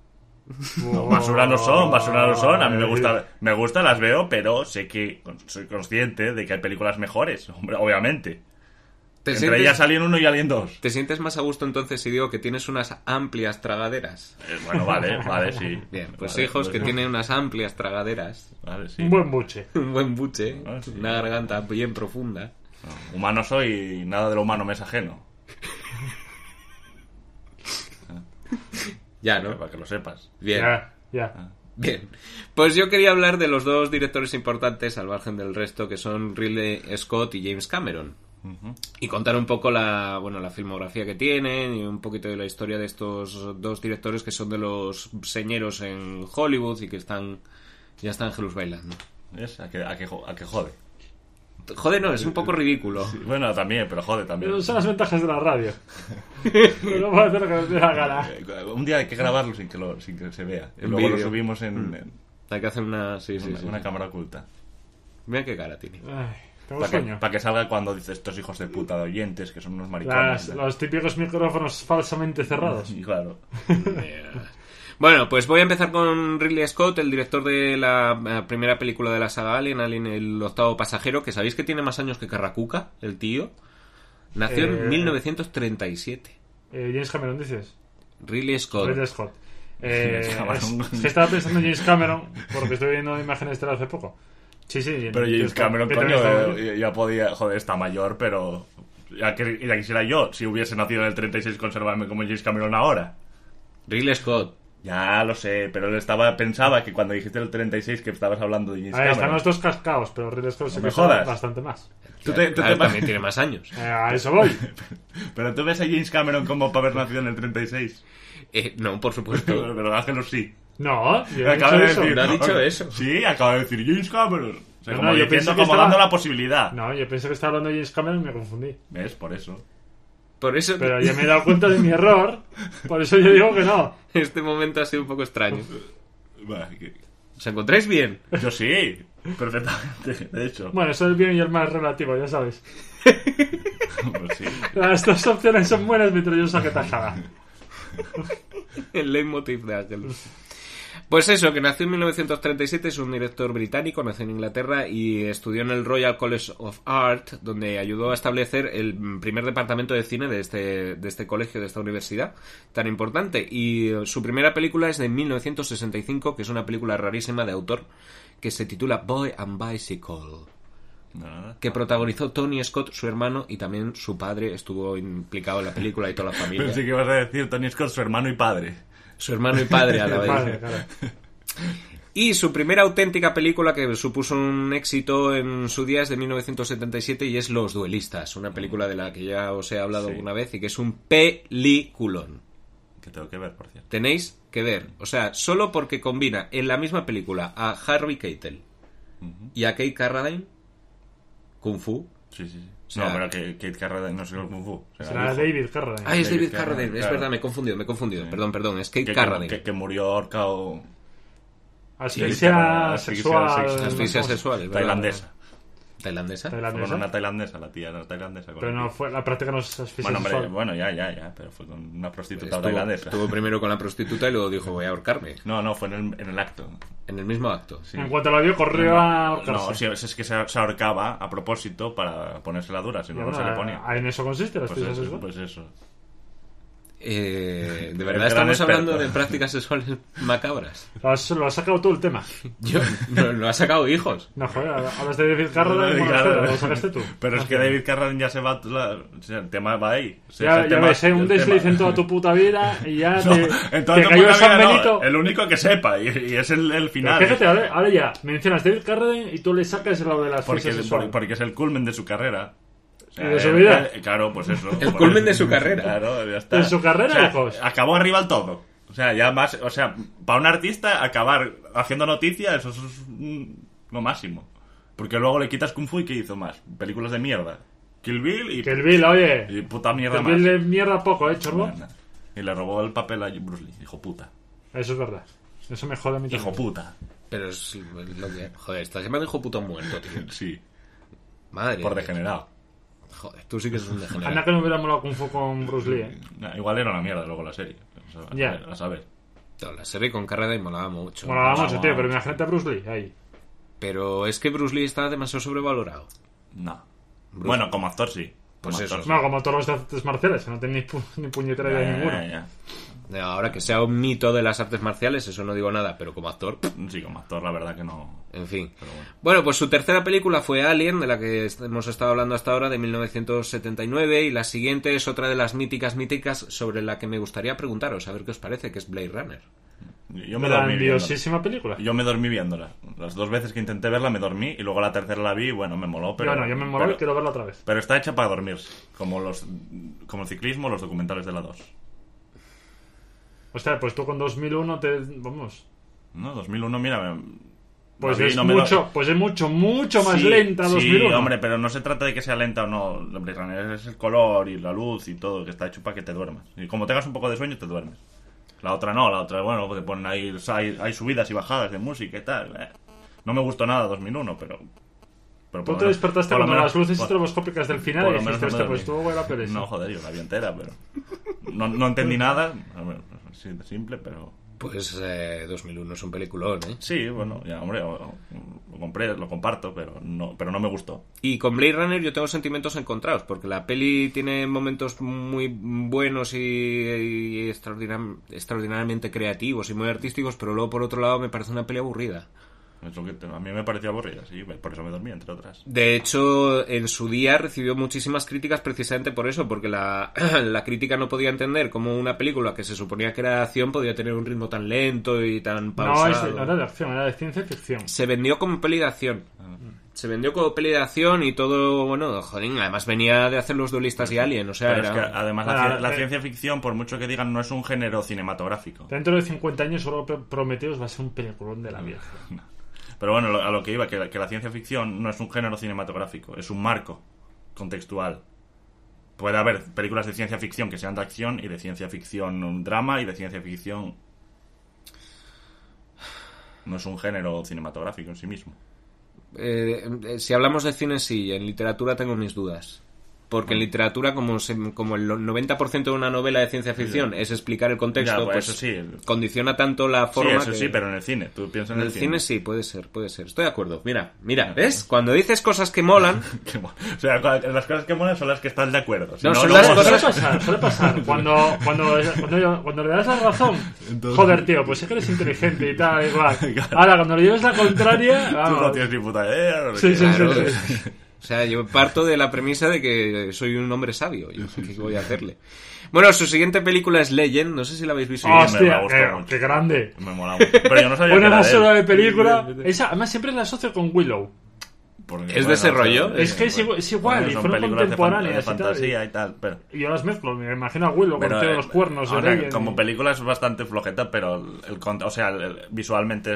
No, basura no son. A mí me gusta, las veo, pero sé que soy consciente de que hay películas mejores, hombre, obviamente. Entre ellas Alien 1 y Alien 2. ¿Te sientes más a gusto entonces si digo que tienes unas amplias tragaderas? Bueno, vale, sí. Bien, pues vale, hijos pues que no. tienen unas amplias tragaderas. Vale, sí. Un buen buche. Un buen buche, Sí. una garganta bien profunda. No, humano soy y nada de lo humano me es ajeno. Ya, ¿no? Para que lo sepas. Bien. Ya. Bien, pues yo quería hablar de los dos directores importantes, al margen del resto, que son Ridley Scott y James Cameron. Uh-huh. Y contar un poco la filmografía que tienen y un poquito de la historia de estos dos directores que son de los señeros en Hollywood y que ya están Angelus bailando. ¿Ves? ¿A que jode? Joder, no, es un poco ridículo. Sí, bueno, también, pero jode también. Pero son las ventajas de la radio. No puedo hacer lo que me dé la gana. Un día hay que grabarlo sin que se vea. Y En luego lo vídeo. subimos en Hay que hacer una cámara oculta. Mira qué cara tiene. Ay, tengo sueño. Para que salga cuando dices estos hijos de puta de oyentes, que son unos maricones. Los típicos micrófonos falsamente cerrados. Y claro. Bueno, pues voy a empezar con Ridley Scott, el director de la primera película de la saga Alien el octavo pasajero, que sabéis que tiene más años que Carracuca, el tío. Nació en 1937. James Cameron, dices. Ridley Scott. Ridley Scott. Es que estaba pensando en James Cameron, porque estoy viendo imágenes de él hace poco. Sí. Pero James Cameron, coño, ya podía... Joder, está mayor, pero... Ya quisiera yo, si hubiese nacido en el 36, conservarme como James Cameron ahora. Ridley Scott. Ya lo sé, pero él pensaba que cuando dijiste el 36 que estabas hablando de James Cameron. Están los dos cascaos, pero Ridley Scott se me casca jodas. bastante más. También tiene más años. A eso voy. Pero tú ves a James Cameron como para haber nacido en el 36. No, por supuesto. Pero Ángelos sí. No, yo Acaba he de dicho decir, eso. No ha dicho eso. Sí, acaba de decir James Cameron. O sea, No, como yo diciendo, pensé que como estaba- dando la posibilidad. No, yo pensé que estaba hablando de James Cameron y me confundí. ¿Ves? Por eso. Por eso Pero ya me he dado cuenta de mi error. Por eso yo digo que no. este momento ha sido un poco extraño. Bah, ¿Os encontráis bien? Yo sí, perfectamente, de hecho. Bueno, eso es el bien y el mal relativo, ya sabes. Pues sí. Las dos opciones son buenas mientras yo saque tajada. El leitmotiv de Angelus. Pues eso, que nació en 1937, es un director británico, nació en Inglaterra y estudió en el Royal College of Art, donde ayudó a establecer el primer departamento de cine de este colegio, de esta universidad tan importante. Y su primera película es de 1965, que es una película rarísima de autor, que se titula Boy and Bicycle, Nada. que protagonizó Tony Scott, su hermano, y también su padre estuvo implicado en la película y toda la familia. Pensé que ibas a decir Tony Scott, su hermano y padre. Su hermano y padre a la vez. Vale, claro. Y su primera auténtica película que supuso un éxito en su día es de 1977 y es Los Duelistas, una película de la que ya os he hablado Sí. una vez y que es un peliculón. Que tengo que ver, por cierto. Tenéis que ver, o sea, solo porque combina en la misma película a Harvey Keitel y a Kate Carradine, Kung Fu. Sí. O sea, no, pero que Kate Carradine no es el Kung Fu. O sea, Será David Carradine. Ah, es David David Carradine, Carradine, es claro. verdad, me he confundido. Sí. Perdón, es Kate que, Carradine. que murió ahorcado. Asfixia sexual. Asfixia sexual, es verdad. Tailandesa. ¿Tailandesa? Fue con una tailandesa, la tía era tailandesa. Pero no fue, la práctica no es asfixia sexual. Bueno, ya, pero fue con una prostituta Estuvo tailandesa. primero con la prostituta y luego dijo, voy a ahorcarme. No, fue en el acto. En el mismo acto. Sí. En cuanto la vio, corrió a ahorcarse. No, sí, es que se ahorcaba a propósito para ponérsela dura, si no, no se le ponía. En eso consiste la asfixia Pues sexual. eso. De El verdad gran estamos hablando experto. de prácticas sexuales macabras. Lo has sacado tú el tema. Yo no ha sacado hijos. No, joder, hablas de David Carradine. Bueno, Claro. espera, lo sacaste tú. Pero es que David Carradine ya se va. O sea, el tema va ahí. O sea, Ya, el ya tema- ves, un el desliz tema- en toda tu puta vida y ya No, te en toda tu cayó puta San vida no, Benito. el único que sepa, y es el Pero final. fíjate, ahora ya mencionas David Carradine y tú le sacas lo de la asfixia sexual. Porque es el culmen de su carrera. O sea, ¿Y de su vida? Claro, pues eso. El culmen de su carrera. Claro, ya está. ¿De su carrera, O sea, hijos? acabó arriba al todo. O sea, ya más. O sea, para un artista, acabar haciendo noticia, eso es lo máximo. Porque luego le quitas Kung Fu y ¿qué hizo más? Películas de mierda. Kill Bill y. Kill Bill, oye. Y puta mierda Kill más. Bill de mierda poco, chorbo. Bueno, y le robó el papel a Bruce Lee. Hijo puta. Eso es verdad. Eso me jode a mí Hijo también. puta. Pero es lo que... Joder, estás llamando hijo puto muerto, tío. Sí. Madre Por mía. degenerado. Joder, tú sí que eres un Anda degenerado. que no hubiera molado Kung Fu con Bruce Lee, Nah, igual era una mierda luego la serie. O sea, Ya. A saber. No, la serie con Carradine molaba mucho. Molaba mucho, Vamos. tío, pero imagínate a Bruce Lee ahí. Pero es que Bruce Lee está demasiado sobrevalorado. No. Bueno, como actor sí. Pues Como eso. actor, No, como todos los artes marciales, que no tienen ni puñetera idea de ninguno. ya. Ahora que sea un mito de las artes marciales, eso no digo nada, pero como actor, Sí, como actor, la verdad que no. en fin. Pero bueno. Bueno, pues su tercera película fue Alien, de la que hemos estado hablando hasta ahora, de 1979, y la siguiente es otra de las míticas sobre la que me gustaría preguntaros, a ver qué os parece, que es Blade Runner. Yo me dormí viéndola. Grandiosísima película. Yo me dormí viéndola. Las dos veces que intenté verla me dormí y luego la tercera la vi y bueno, me moló. Pero, Yo me moló y pero, quiero verla otra vez. pero está hecha para dormirse. Como el ciclismo, los documentales de la 2. Hostia, pues tú con 2001 te... Vamos. ¿No? 2001, mira. Pues la vi, es no me mucho, pues es mucho más Sí, lenta 2001. Sí, hombre, pero no se trata de que sea lenta o no. Blade Runner es el color y la luz y todo, que está hecho para que te duermas. Y como tengas un poco de sueño, te duermes. La otra no, la otra, bueno, te ponen ahí, hay subidas y bajadas de música y tal. No me gustó nada 2001, pero por Tú lo te menos- despertaste por lo cuando menos- las luces por- estroboscópicas del final por y lo menos dijiste, no me hostia, pues dormí. estuvo buena pereza. No, joder, yo la vi entera, pero no entendí nada. A ver, sí, simple, pero... Pues 2001 es un peliculón, ¿eh? Sí, bueno, ya, hombre, lo compré, lo comparto, pero no me gustó. Y con Blade Runner yo tengo sentimientos encontrados, porque la peli tiene momentos muy buenos y extraordinariamente creativos y muy artísticos, pero luego por otro lado me parece una peli aburrida. Es lo que a mí me pareció aburrida, sí, por eso me dormí, entre otras. De hecho, en su día recibió muchísimas críticas precisamente por eso, porque la crítica no podía entender cómo una película que se suponía que era de acción podía tener un ritmo tan lento y tan pausado. No era de acción, era de ciencia ficción. Se vendió como peli de acción. Se vendió como peli de acción y todo, bueno, joder, además venía de hacer Los Duelistas y Alien, o sea, Pero es que era... además Ah, la ciencia ficción, por mucho que digan, no es un género cinematográfico. Dentro de 50 años solo Prometheus va a ser un peliculón de la Virgen. Pero bueno, a lo que iba, que la ciencia ficción no es un género cinematográfico, es un marco contextual. Puede haber películas de ciencia ficción que sean de acción y de ciencia ficción un drama y de ciencia ficción... No es un género cinematográfico en sí mismo. Si hablamos de cine, sí, en literatura tengo mis dudas. Porque en literatura, como el 90% de una novela de ciencia ficción es explicar el contexto, Ya, pues pues eso sí. condiciona tanto la Sí, forma eso que... sí, pero en el cine. Tú piensas En en el cine sí, puede ser. Estoy de acuerdo. Mira, ¿ves? Cuando dices cosas que molan... O sea, las cosas que molan son las que estás de acuerdo. Si No, son luego- las cosas- Suele pasar. Cuando le das la razón, joder, tío, pues es que eres inteligente y tal, igual. Ahora, cuando le lleves la contraria, Tú vamos. no tienes ni puta idea. no Sí, sé sí, qué. Claro, sí. O sea, yo parto de la premisa de que soy un hombre sabio. ¿Y qué voy a hacerle? Bueno, su siguiente película es Legend. No sé si la habéis visto. me Hostia, gustó mucho. qué grande. Me mola mucho. Pero yo no sabía que Buena era de basura de él. película. Esa, además, siempre la asocio con Willow. Porque, ¿Es de ese rollo? Es que es igual, y son fueron películas de contemporáneas y tal. fantasía y tal, pero... Y yo las mezclo, me imagino a Willow con Pero, todos los cuernos. o sea, Legend como y- película es bastante flojeta, pero visualmente es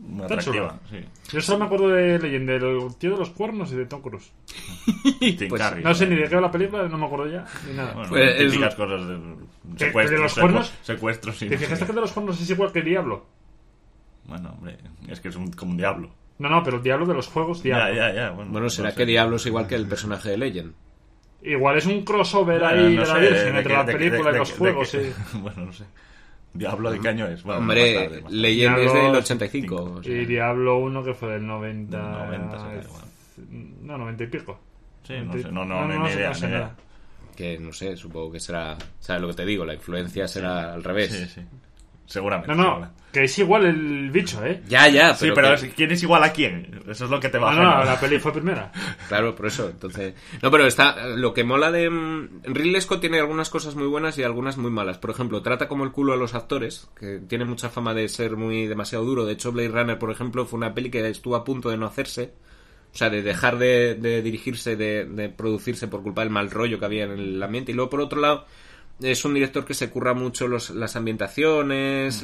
muy Está atractiva. chulo. Sí. Yo solo me acuerdo de Legend, del tío de los cuernos y de Tom Cruise. Tim Curry, No sé ni de qué va la película, no me acuerdo ya, ni nada. Bueno, Pues es- típicas cosas de ¿Que secuestros. de los cuernos? Secuestros, sí. ¿Te fijaste que el de los cuernos es igual que el diablo? Bueno, hombre, es que es como un diablo. No, pero el diablo de los juegos, diablo. Ya. Bueno, será no sé. que Diablo es igual que el personaje de Legend. Igual es un crossover Bueno, ahí no de la sé, Virgen entre la película y los juegos, sí. Bueno, no sé. ¿Diablo de qué año es? Bueno, Hombre, más tarde. Legend es Diablo del 85. o sea. Y Diablo 1 que fue del 90... 90 será igual. No, 90 y pico. Sí, no sé, ni idea, sé ni idea. nada. Que no sé, supongo que será... ¿Sabes lo que te digo? La influencia será al revés. Sí. Seguramente. No, que es igual el bicho, ¿eh? Ya, Sí, pero que- ¿quién es igual a quién? Eso es lo que te va a No, la peli fue primera. Claro, por eso. Entonces, no, pero está lo que mola de Ridley Scott tiene algunas cosas muy buenas y algunas muy malas. Por ejemplo, trata como el culo a los actores, que tiene mucha fama de ser muy demasiado duro. De hecho, Blade Runner, por ejemplo, fue una peli que estuvo a punto de no hacerse. O sea, de dejar de dirigirse, de producirse por culpa del mal rollo que había en el ambiente. Y luego, por otro lado, es un director que se curra mucho las ambientaciones,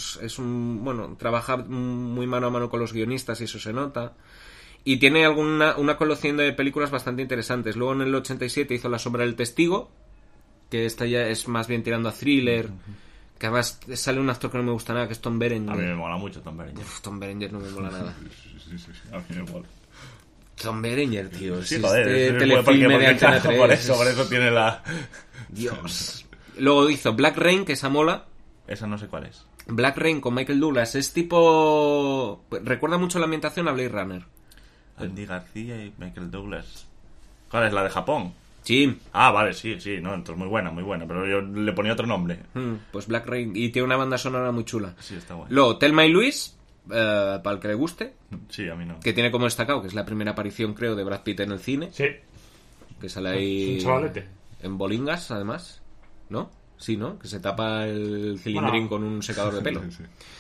trabaja muy mano a mano con los guionistas y eso se nota. Y tiene una colección de películas bastante interesantes. Luego en el 87 hizo La sombra del testigo, que esta ya es más bien tirando a thriller, que además sale un actor que no me gusta nada, que es Tom Berenger. A mí me mola mucho Tom Berenger. Tom Berenger no me mola nada. Sí, a mí me mola. Tom Berenger, tío. Sí, si joder, este sí, telefilme de Antena 3. por eso tiene la... Dios. Luego hizo Black Rain, que esa mola. Esa no sé cuál es. Black Rain con Michael Douglas. Es tipo... Recuerda mucho la ambientación a Blade Runner. Andy García y Michael Douglas. ¿Cuál es? ¿La de Japón? Sí. Ah, vale, sí, no, entonces muy buena, pero yo le ponía otro nombre. Pues Black Rain. Y tiene una banda sonora muy chula. Sí, está guay. Luego, Thelma y Louise, para el que le guste, Sí, a mí no. que tiene como destacado, que es la primera aparición, creo, de Brad Pitt en el cine. Sí. Que sale ahí... Es un chavalete. En bolingas, además. ¿No? Sí, ¿no? Que se tapa el cilindrín con un secador de pelo. Sí.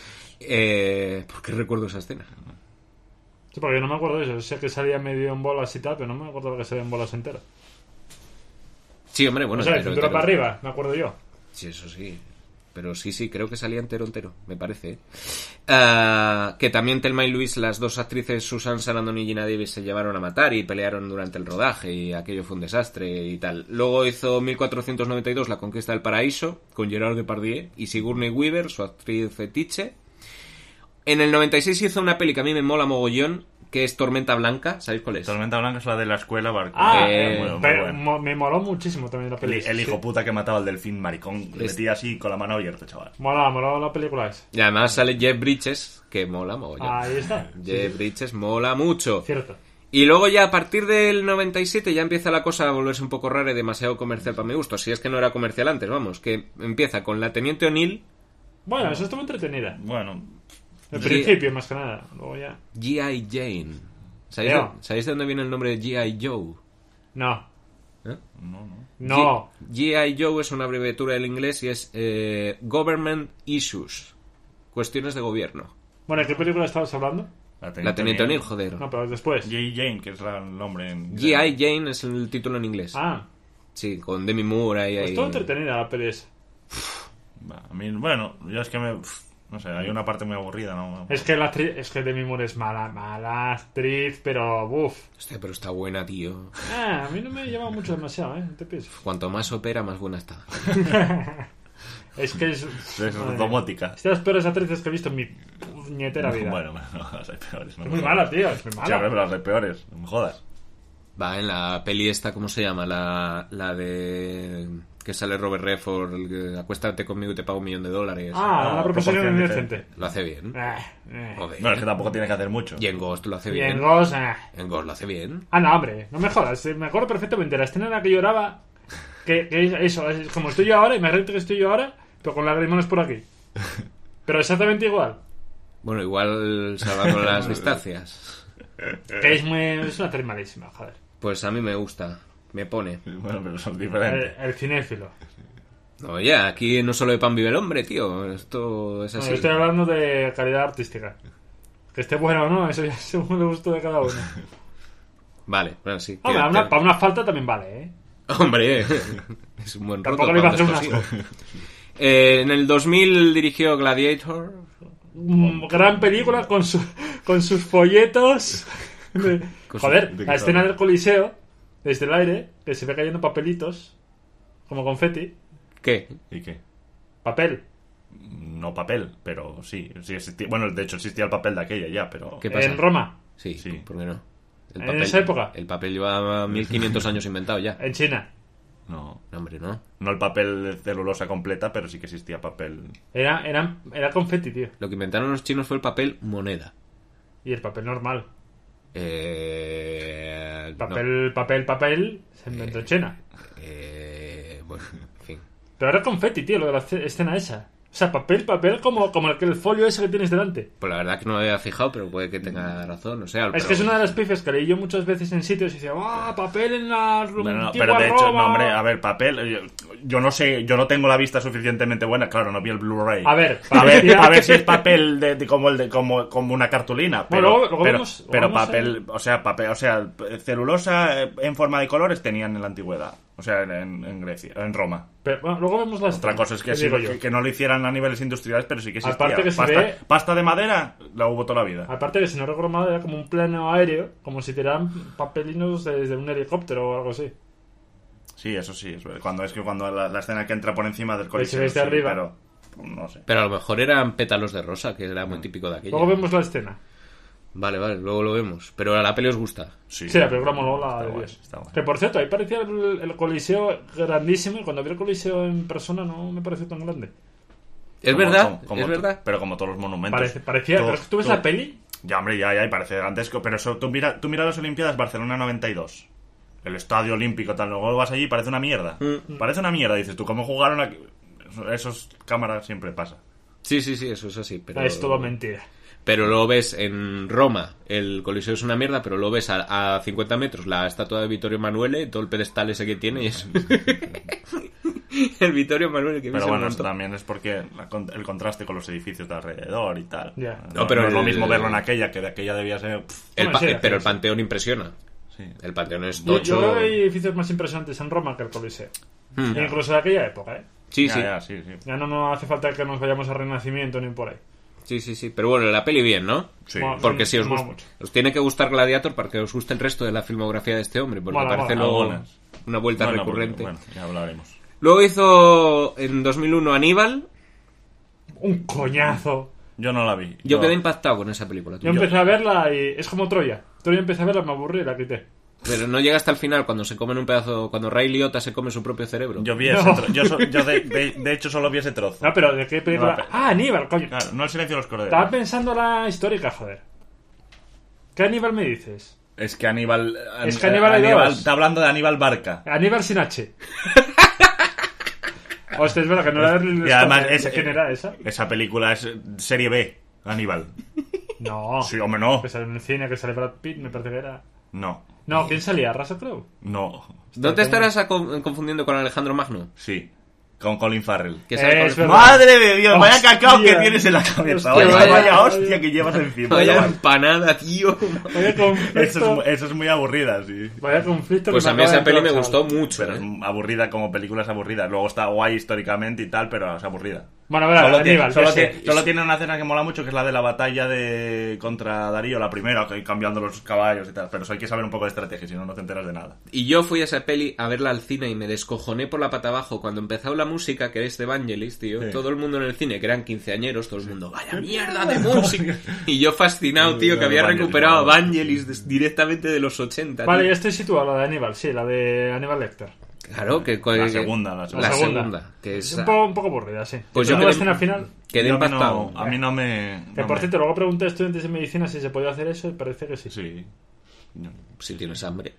¿Por qué recuerdo esa escena? Sí, porque yo no me acuerdo de eso. Sé que salía medio en bolas y tal, pero no me acuerdo que salía en bolas enteras. Sí, hombre, bueno... O sea, de pero- cintura para arriba, me acuerdo yo. Sí, eso sí. Pero sí, creo que salía entero, me parece. Que también Thelma y Louise, las dos actrices Susan Sarandon y Gina Davis, se llevaron a matar y pelearon durante el rodaje y aquello fue un desastre y tal. Luego hizo 1492, La conquista del paraíso, con Gerard Depardieu y Sigourney Weaver, su actriz fetiche. En el 96 hizo una peli que a mí me mola mogollón, que es Tormenta Blanca. ¿Sabéis cuál es? Tormenta Blanca es la de la escuela barco. Pero bueno. me moló muchísimo también la película. El hijo puta que mataba al delfín maricón. Le metía así con la mano abierta, chaval. Mola la película esa. Y además sale Jeff Bridges, que mola mogollón. Ahí está. Jeff Bridges mola mucho. Cierto. Y luego ya a partir del 97 ya empieza la cosa a volverse un poco rara y demasiado comercial para mi gusto. Si es que no era comercial antes, vamos. Que empieza con La Teniente O'Neill. Bueno, eso estuvo entretenida. Bueno, Al principio, más que nada. Luego ya. G.I. Jane. ¿Sabéis de dónde viene el nombre de G.I. Joe? No. ¿Eh? No. G.I. Joe es una abreviatura del inglés y es Government Issues. Cuestiones de gobierno. Bueno, ¿de qué película estabas hablando? La Teniente O'Neill, joder. No, pero después. J. Jane, que es el nombre en... G.I. Jane es el título en inglés. Ah. Sí, con Demi Moore ahí. Pues estuvo entretenida la peli esa. A mí, bueno, yo es que no sé, hay una parte muy aburrida, ¿no? Es que la actriz, es que Demi Moore es mala actriz, pero Hostia, pero está buena, tío. a mí no me lleva mucho demasiado, ¿eh? ¿Te piensas? Cuanto más opera, más buena está. Es que es domótica. Es de las peores actrices que he visto en mi puñetera vida. Bueno, las hay peores. No Es muy mala, tío, es muy Sí, mala. pero las hay peores, no me jodas. Va, en la peli esta, ¿cómo se llama? La de... que sale Robert Redford, el que acuéstate conmigo y te pago $1.000.000. La proposición indecente. Lo hace bien. Joder. No, es que tampoco tiene que hacer mucho. Y en Ghost lo hace Y bien. en Ghost, En Ghost lo hace bien. no, hombre, no me jodas. Me acuerdo perfectamente de la escena en la que lloraba. Que eso, es como estoy yo ahora, imagínate que estoy yo ahora, pero con lagrimones por aquí. Pero exactamente igual. Bueno, igual salvando las distancias. Que es una actriz malísima, joder. Pues a mí me gusta. Me pone. Bueno, pero son diferentes. El cinéfilo. No, ya, aquí no solo de pan vive el hombre, tío. Esto es No, así. yo estoy hablando de calidad artística. Que esté bueno o no, eso ya según el gusto de cada uno. Vale, bueno, sí. Hombre, para una falta también vale, ¿eh? Hombre, es un buen roto. Tampoco le iba a hacer un para un asco. descosido. En el 2000 dirigió Gladiator. Gran película con sus folletos. Joder, la escena del Coliseo, desde el aire, que se ve cayendo papelitos, como confeti. ¿Qué? ¿Y qué? Papel. No papel, pero sí existía. Bueno, de hecho existía el papel de aquella ya, pero... ¿Qué pasa? En Roma. Sí, Sí. ¿por qué no? ¿En esa época? El papel lleva 1500 años inventado ya. En China. No. No, hombre, no. No el papel de celulosa completa, pero sí que existía papel. Era confeti, tío. Lo que inventaron los chinos fue el papel moneda. Y el papel normal. No. Papel se inventó en China. Bueno, en fin. Pero era confeti, tío, lo de la escena esa. O sea, papel como el folio ese que tienes delante. Pues la verdad que no me había fijado, pero puede que tenga razón. O sea, Es que es una de las pifias que leí yo muchas veces en sitios y decía, papel en la Bueno, antigua pero de hecho, Roma". no, hombre, a ver, papel. Yo no sé, yo no tengo la vista suficientemente buena, claro, no vi el Blu-ray. A ver, a ver si es papel como una cartulina. Pero, Bueno, luego vemos papel, o sea, celulosa en forma de colores tenían en la antigüedad. O sea, en Grecia, en Roma. Pero, bueno, luego vemos la Otra cosa es que no lo hicieran a niveles industriales, pero sí que existía. Aparte que se ve- pasta de madera la hubo toda la vida. Aparte que si no recuerdo mal era como un plano aéreo, como si tiraran papelinos desde un helicóptero o algo así. Sí, eso sí. Cuando la escena que entra por encima del se coliseo. ve desde arriba. Pero no sé. Pero a lo mejor eran pétalos de rosa, que era muy típico de aquella. Luego vemos la escena. Vale, luego lo vemos. Pero a la peli os gusta. Sí, Sí, la película moló está de guay, Dios. está guay. Que por cierto, ahí parecía el Coliseo grandísimo y cuando vi el Coliseo en persona no me pareció tan grande. Es Como- verdad, como- es verdad. Pero como todos los monumentos. Parecía, pero es que tú ves la peli. Ya, hombre, ya, y parece gigantesco. Pero eso, tú mira las Olimpiadas Barcelona 92. El Estadio Olímpico, tal. Luego vas allí y parece una mierda. Parece una mierda, dices tú. ¿Cómo jugaron aquí? Esos cámaras siempre pasa. Sí, eso es así. Pero... Es todo mentira. Pero luego ves en Roma, el Coliseo es una mierda, pero luego ves a 50 metros la estatua de Vittorio Emanuele, todo el pedestal ese que tiene y eso. El Vittorio Emanuele que ves Pero en bueno, un montón. también es porque el contraste con los edificios de alrededor y tal. Ya. No, pero no es lo el- mismo verlo en aquella, que de aquella debía ser... Bueno, sí, Pero el sí. Panteón impresiona. Sí. El Panteón es Yo tocho. creo que hay edificios más impresionantes en Roma que el Coliseo. Incluso de aquella época, ¿eh? Sí, Ya, sí. sí. Ya no hace falta que nos vayamos a Renacimiento ni por ahí. Sí. Pero bueno, la peli bien, ¿no? Sí. Bueno, Porque si os mola gusta, mucho. os tiene que gustar Gladiator para que os guste el resto de la filmografía de este hombre, porque Mola, parece mola. luego Algunas. una vuelta Bueno, recurrente. Bueno, ya hablaremos. Luego hizo en 2001 Aníbal. Un coñazo. Yo no la vi. Yo quedé impactado con esa película. Yo empecé a verla y es como Troya. Troya empecé a verla, me aburrí y la quité. Pero no llega hasta el final cuando se comen un pedazo, cuando Ray Liotta se come su propio cerebro. Yo vi No. ese trozo. Yo de hecho solo vi ese trozo. No, pero ¿de qué película? No, Aníbal, coño. Claro, no el silencio de los corderos. Estaba pensando la histórica, joder. ¿Qué Aníbal me dices? Es que Aníbal... Es que Aníbal hay dos. Está hablando de Aníbal Barca. Aníbal sin H. Hostia, es verdad que no era el... Y además ¿Quién era esa? Esa película es serie B, Aníbal. No. Sí, hombre, no. Que sale en el cine, que sale Brad Pitt, me parece que era... No. No, ¿quién salía? ¿Russell Crowe? No. ¿No te estarás confundiendo con Alejandro Magno? Sí. Con Colin Farrell. Que sale Es con- verdad. ¡Madre de Dios! Vaya Hostia. cacao que tienes en la cabeza. Hostia, Vaya vaya. hostia que llevas encima. Vaya empanada, tío. Vaya conflicto. Eso es muy aburrida, sí. Vaya conflicto. Pues que a me mí acaba esa de peli me entrar, gustó chaval. mucho. Pero es aburrida como película, es aburrida. Luego está guay históricamente y tal, pero es aburrida. Bueno, a ver, Aníbal. yo sé. Solo tiene una escena que mola mucho, que es la de la batalla contra Darío, la primera, que cambiando los caballos y tal. Pero eso hay que saber un poco de estrategia, si no, no te enteras de nada. Y yo fui a esa peli a verla al cine y me descojoné por la pata abajo cuando empezó la música, que es de Vangelis, tío. Sí. Todo el mundo en el cine, que eran quinceañeros, todo el mundo, ¡vaya mierda de música! Y yo fascinado, tío, que había Vangelis, recuperado a mola. Vangelis directamente de los 80. Vale, tío. ya estoy situado, la de Aníbal, sí, la de Aníbal Lecter. Claro, que La segunda. La segunda. segunda, que Es es... un poco aburrida, sí. Pues Yo yo la quedé- escena final... Quedé Yo a mí impactado. A mí no me... Que no por me- cierto, luego pregunté a estudiantes de medicina si se podía hacer eso y parece que sí. Sí. Si tienes hambre.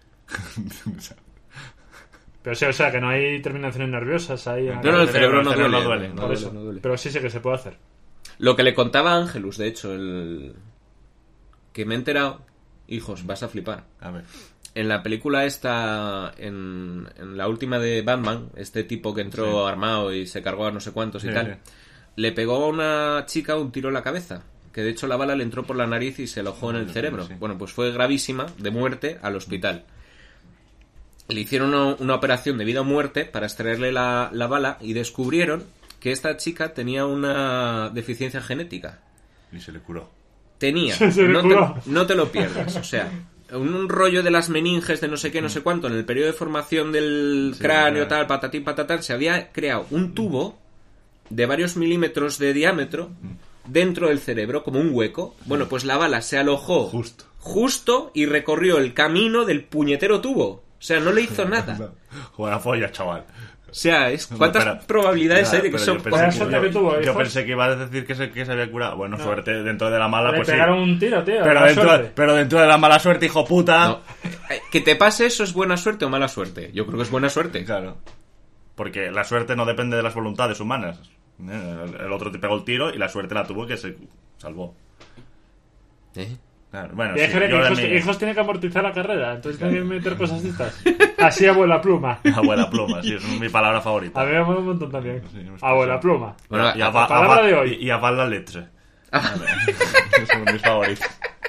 Pero sí, o sea, que no hay terminaciones nerviosas ahí. No, el cerebro no duele. no Por duele, eso. no duele. Pero sí sé que se puede hacer. Lo que le contaba a Ángelus, de hecho, que me he enterado... Hijos, vas a flipar. A ver. En la película esta, en la última de Batman, este tipo que entró Sí. armado y se cargó a no sé cuántos y Sí, tal, sí. le pegó a una chica un tiro en la cabeza. Que de hecho la bala le entró por la nariz y se alojó en el cerebro. sí. Bueno, pues fue gravísima, de muerte, al hospital. Le hicieron una operación de vida o muerte para extraerle la bala y descubrieron que esta chica tenía una deficiencia genética. Y se le curó. tenía, Se le curó. no te lo pierdas, o sea, un rollo de las meninges de no sé qué, no sé cuánto, en el periodo de formación del cráneo, tal, patatín, patatán, se había creado un tubo de varios milímetros de diámetro dentro del cerebro, como un hueco. Bueno, pues la bala se alojó justo y recorrió el camino del puñetero tubo. O sea, no le hizo nada. Juega folla, chaval. O sea, ¿cuántas probabilidades hay de que eso... Yo pensé que iba a decir que se había curado. Bueno, suerte, dentro de la mala, Le pues sí. pegaron un tiro, tío. Pero dentro de la mala suerte, hijo puta. No. ¿Que te pase eso es buena suerte o mala suerte? Yo creo que es buena suerte. Claro. Porque la suerte no depende de las voluntades humanas. El otro te pegó el tiro y la suerte la tuvo que se salvó. Claro, bueno, y sí, hijos tiene que amortizar la carrera, entonces tiene que meter cosas de estas. Así, abuela pluma. Abuela pluma, sí, es mi palabra favorita. A mí me mola un montón también. Abuela pluma. Bueno, y palabra de hoy. Y a la leche. Son mis favoritos.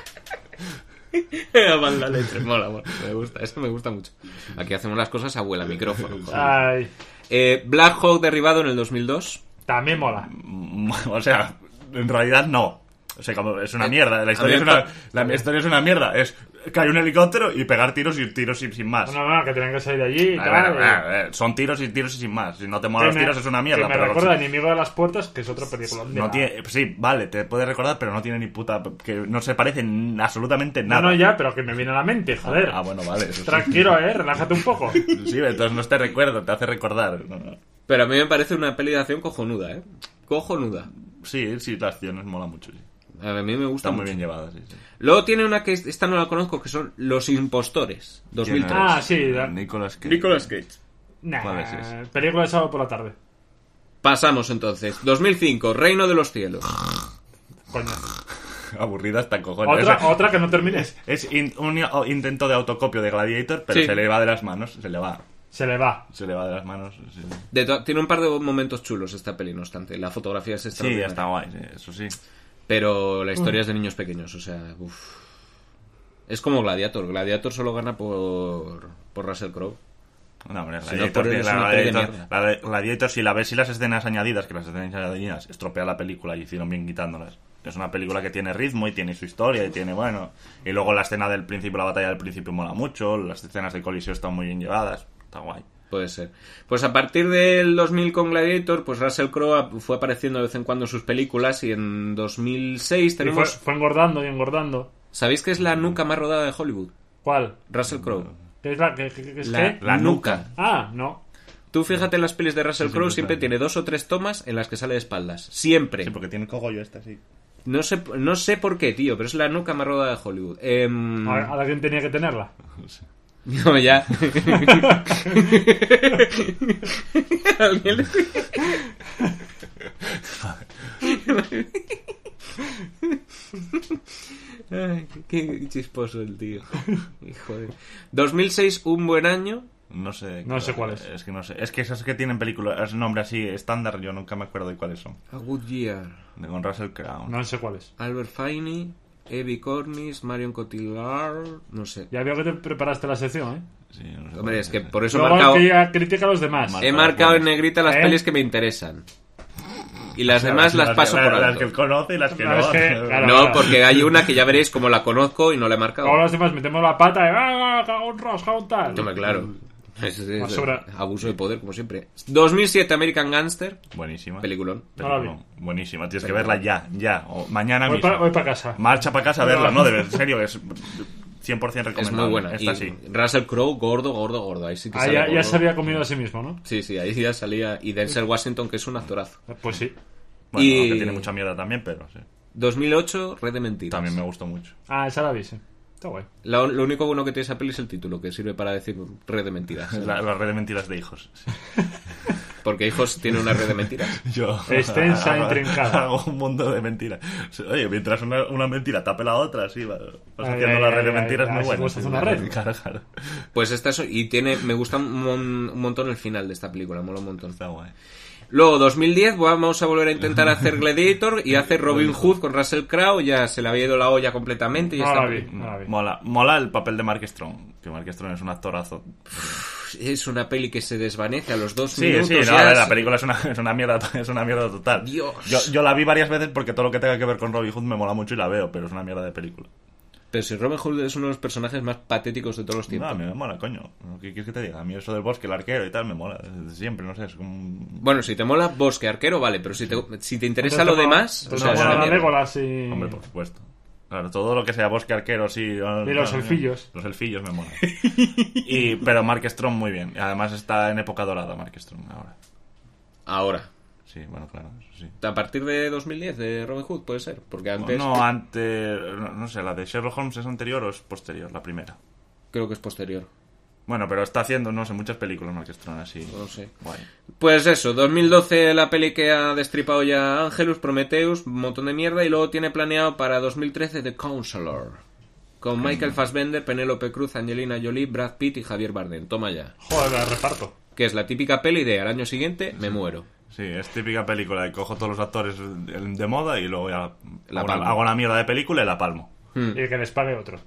La leche, mola, me gusta, eso me gusta mucho. Aquí hacemos las cosas abuela, micrófono. Ay. Black Hawk derribado en el 2002. También mola. O sea, en realidad no. O sea, como es una mierda. La historia es una mierda. Es caer un helicóptero y pegar tiros y sin más. No, que tienen que salir de allí y tal. Son tiros y sin más. Si no te molan los tiros es una mierda. Que me recuerda Enemigo de las Puertas, que es otra película. No tiene, sí, vale, te puede recordar, pero no tiene ni puta... Que no se parece absolutamente nada. No, ya, pero que me viene a la mente, joder. Bueno, vale. Eso tranquilo, relájate un poco. Sí, entonces no te recuerdo, te hace recordar. No. Pero a mí me parece una peli de acción cojonuda, cojonuda. Sí, la acción mola mucho, sí. A mí me gusta Está mucho. muy bien llevada, sí. Luego tiene una que esta no la conozco, que son Los Impostores, 2003. Ah, sí. Nicolas Cage. Nah, ¿Cuál es ese? Película de sábado por la tarde. Pasamos entonces. 2005, Reino de los Cielos. Coño. Aburrida hasta cojones. Otra que no termines. Es un intento de autocopio de Gladiator, pero sí. se le va de las manos, se le va de las manos. Sí. Tiene un par de momentos chulos esta peli, no obstante. La fotografía es extraordinaria. Sí, está guay, sí, eso sí. Pero la historia es de niños pequeños, o sea, es como Gladiator. Gladiator solo gana por Russell Crowe. No, hombre, Gladiator, si la ves y las escenas añadidas, que las escenas añadidas estropea la película y hicieron bien quitándolas. Es una película que tiene ritmo y tiene su historia y tiene, bueno... Y luego la escena del principio, la batalla del principio mola mucho, las escenas de colisión están muy bien llevadas, está guay. Puede ser. Pues a partir del 2000 con Gladiator, pues Russell Crowe fue apareciendo de vez en cuando en sus películas y en 2006 tenemos... Fue engordando y engordando. ¿Sabéis qué es la nuca más rodada de Hollywood? ¿Cuál? Russell Crowe. ¿Qué es la nuca. Ah, no. Tú fíjate en las pelis de Russell Crowe, siempre tiene 2 o 3 tomas en las que sale de espaldas. Siempre. Sí, porque tiene cogollo esta, sí. No sé por qué, tío, pero es la nuca más rodada de Hollywood. ¿A quién tenía que tenerla? No, ya. ¿Alguien le... Ay, qué chisposo el tío. Joder. 2006, un buen año. No sé cuál es. Es que no sé. Es que esas que tienen películas, nombre así estándar, yo nunca me acuerdo de cuáles son. A Good Year. Con Russell Crowe. No sé cuál es. Albert Finney, Evie Cornish, Marion Cotillard, no sé. Ya veo que te preparaste la sección, Sí, no sé. Hombre, es que por eso he luego marcado... que ya critica a los demás. He marcado en negrita las pelis que me interesan. Y las demás las paso por alto. Las que él conoce y las que no. No, porque hay una que ya veréis como la conozco y no la he marcado. Ahora los demás metemos la pata y cago un ros, cago un tal. Hombre, claro. Es abuso de poder, como siempre. 2007, American Gangster. Buenísima. Peliculón. Buenísima. Tienes que verla ya. O mañana mismo. Voy para casa. Marcha para casa a verla, ¿no? En serio, es 100% recomendable. Es muy buena. Esta y sí. Russell Crowe, gordo. Ahí sí que sale ya se había comido a sí mismo, ¿no? Sí, ahí ya salía. Y Denzel Washington, que es un actorazo. Pues sí. Bueno, aunque tiene mucha mierda también, pero sí. 2008, Red de Mentiras. También me gustó mucho. Ah, esa la vi, sí. Está guay. Lo único bueno que tiene esa peli es el título, que sirve para decir Red de Mentiras. La red de mentiras de hijos. Sí. Porque Hijos tiene una red de mentiras. Yo extensa, intrincada. Hago un mundo de mentiras. Oye, mientras una mentira tape la otra, sí, vas haciendo la red de mentiras muy buena. Sí, una red. Claro. Pues esta es, y me gusta un montón el final de esta película, mola un montón. Está guay. Luego, 2010, vamos a volver a intentar hacer Gladiator y hacer Robin Hood con Russell Crowe. Ya se le había ido la olla completamente. Y no la vi. Mola el papel de Mark Strong. Que Mark Strong es un actorazo. es una peli que se desvanece a los 2 Sí, minutos. sí, no, ya la película es una mierda total. Dios. Yo la vi varias veces porque todo lo que tenga que ver con Robin Hood me mola mucho y la veo, pero es una mierda de película. Pero si Robin Hood es uno de los personajes más patéticos de todos los No, tiempos. a mí me mola, coño. ¿Qué quieres que te diga? A mí eso del bosque, el arquero y tal, me mola. Siempre, no sé, es como... Bueno, si te mola Bosque Arquero, vale, pero si te interesa lo demás... Pues o sea, es una la mierda. Legolas y... Hombre, por supuesto. Claro, todo lo que sea bosque, arquero, sí. Y los elfillos. Los elfillos me molan. Pero Mark Strong muy bien. Y además está en época dorada Mark Strong ahora. Sí, bueno, claro, eso sí. A partir de 2010 de Robin Hood, puede ser, porque antes... No sé, la de Sherlock Holmes es anterior o es posterior, la primera. Creo que es posterior. Bueno, pero está haciendo, no sé, muchas películas Mark Strong así. No sé. Guay. Pues eso, 2012 la peli que ha destripado ya Angelus, Prometheus, un montón de mierda, y luego tiene planeado para 2013 The Counselor, con Michael Fassbender, Penélope Cruz, Angelina Jolie, Brad Pitt y Javier Bardem. Toma ya. Joder, la reparto. Que es la típica peli de al año siguiente me muero. Sí, es típica película de cojo todos los actores de moda y luego ya palmo. hago una mierda de película y la palmo. Y que les pague otro.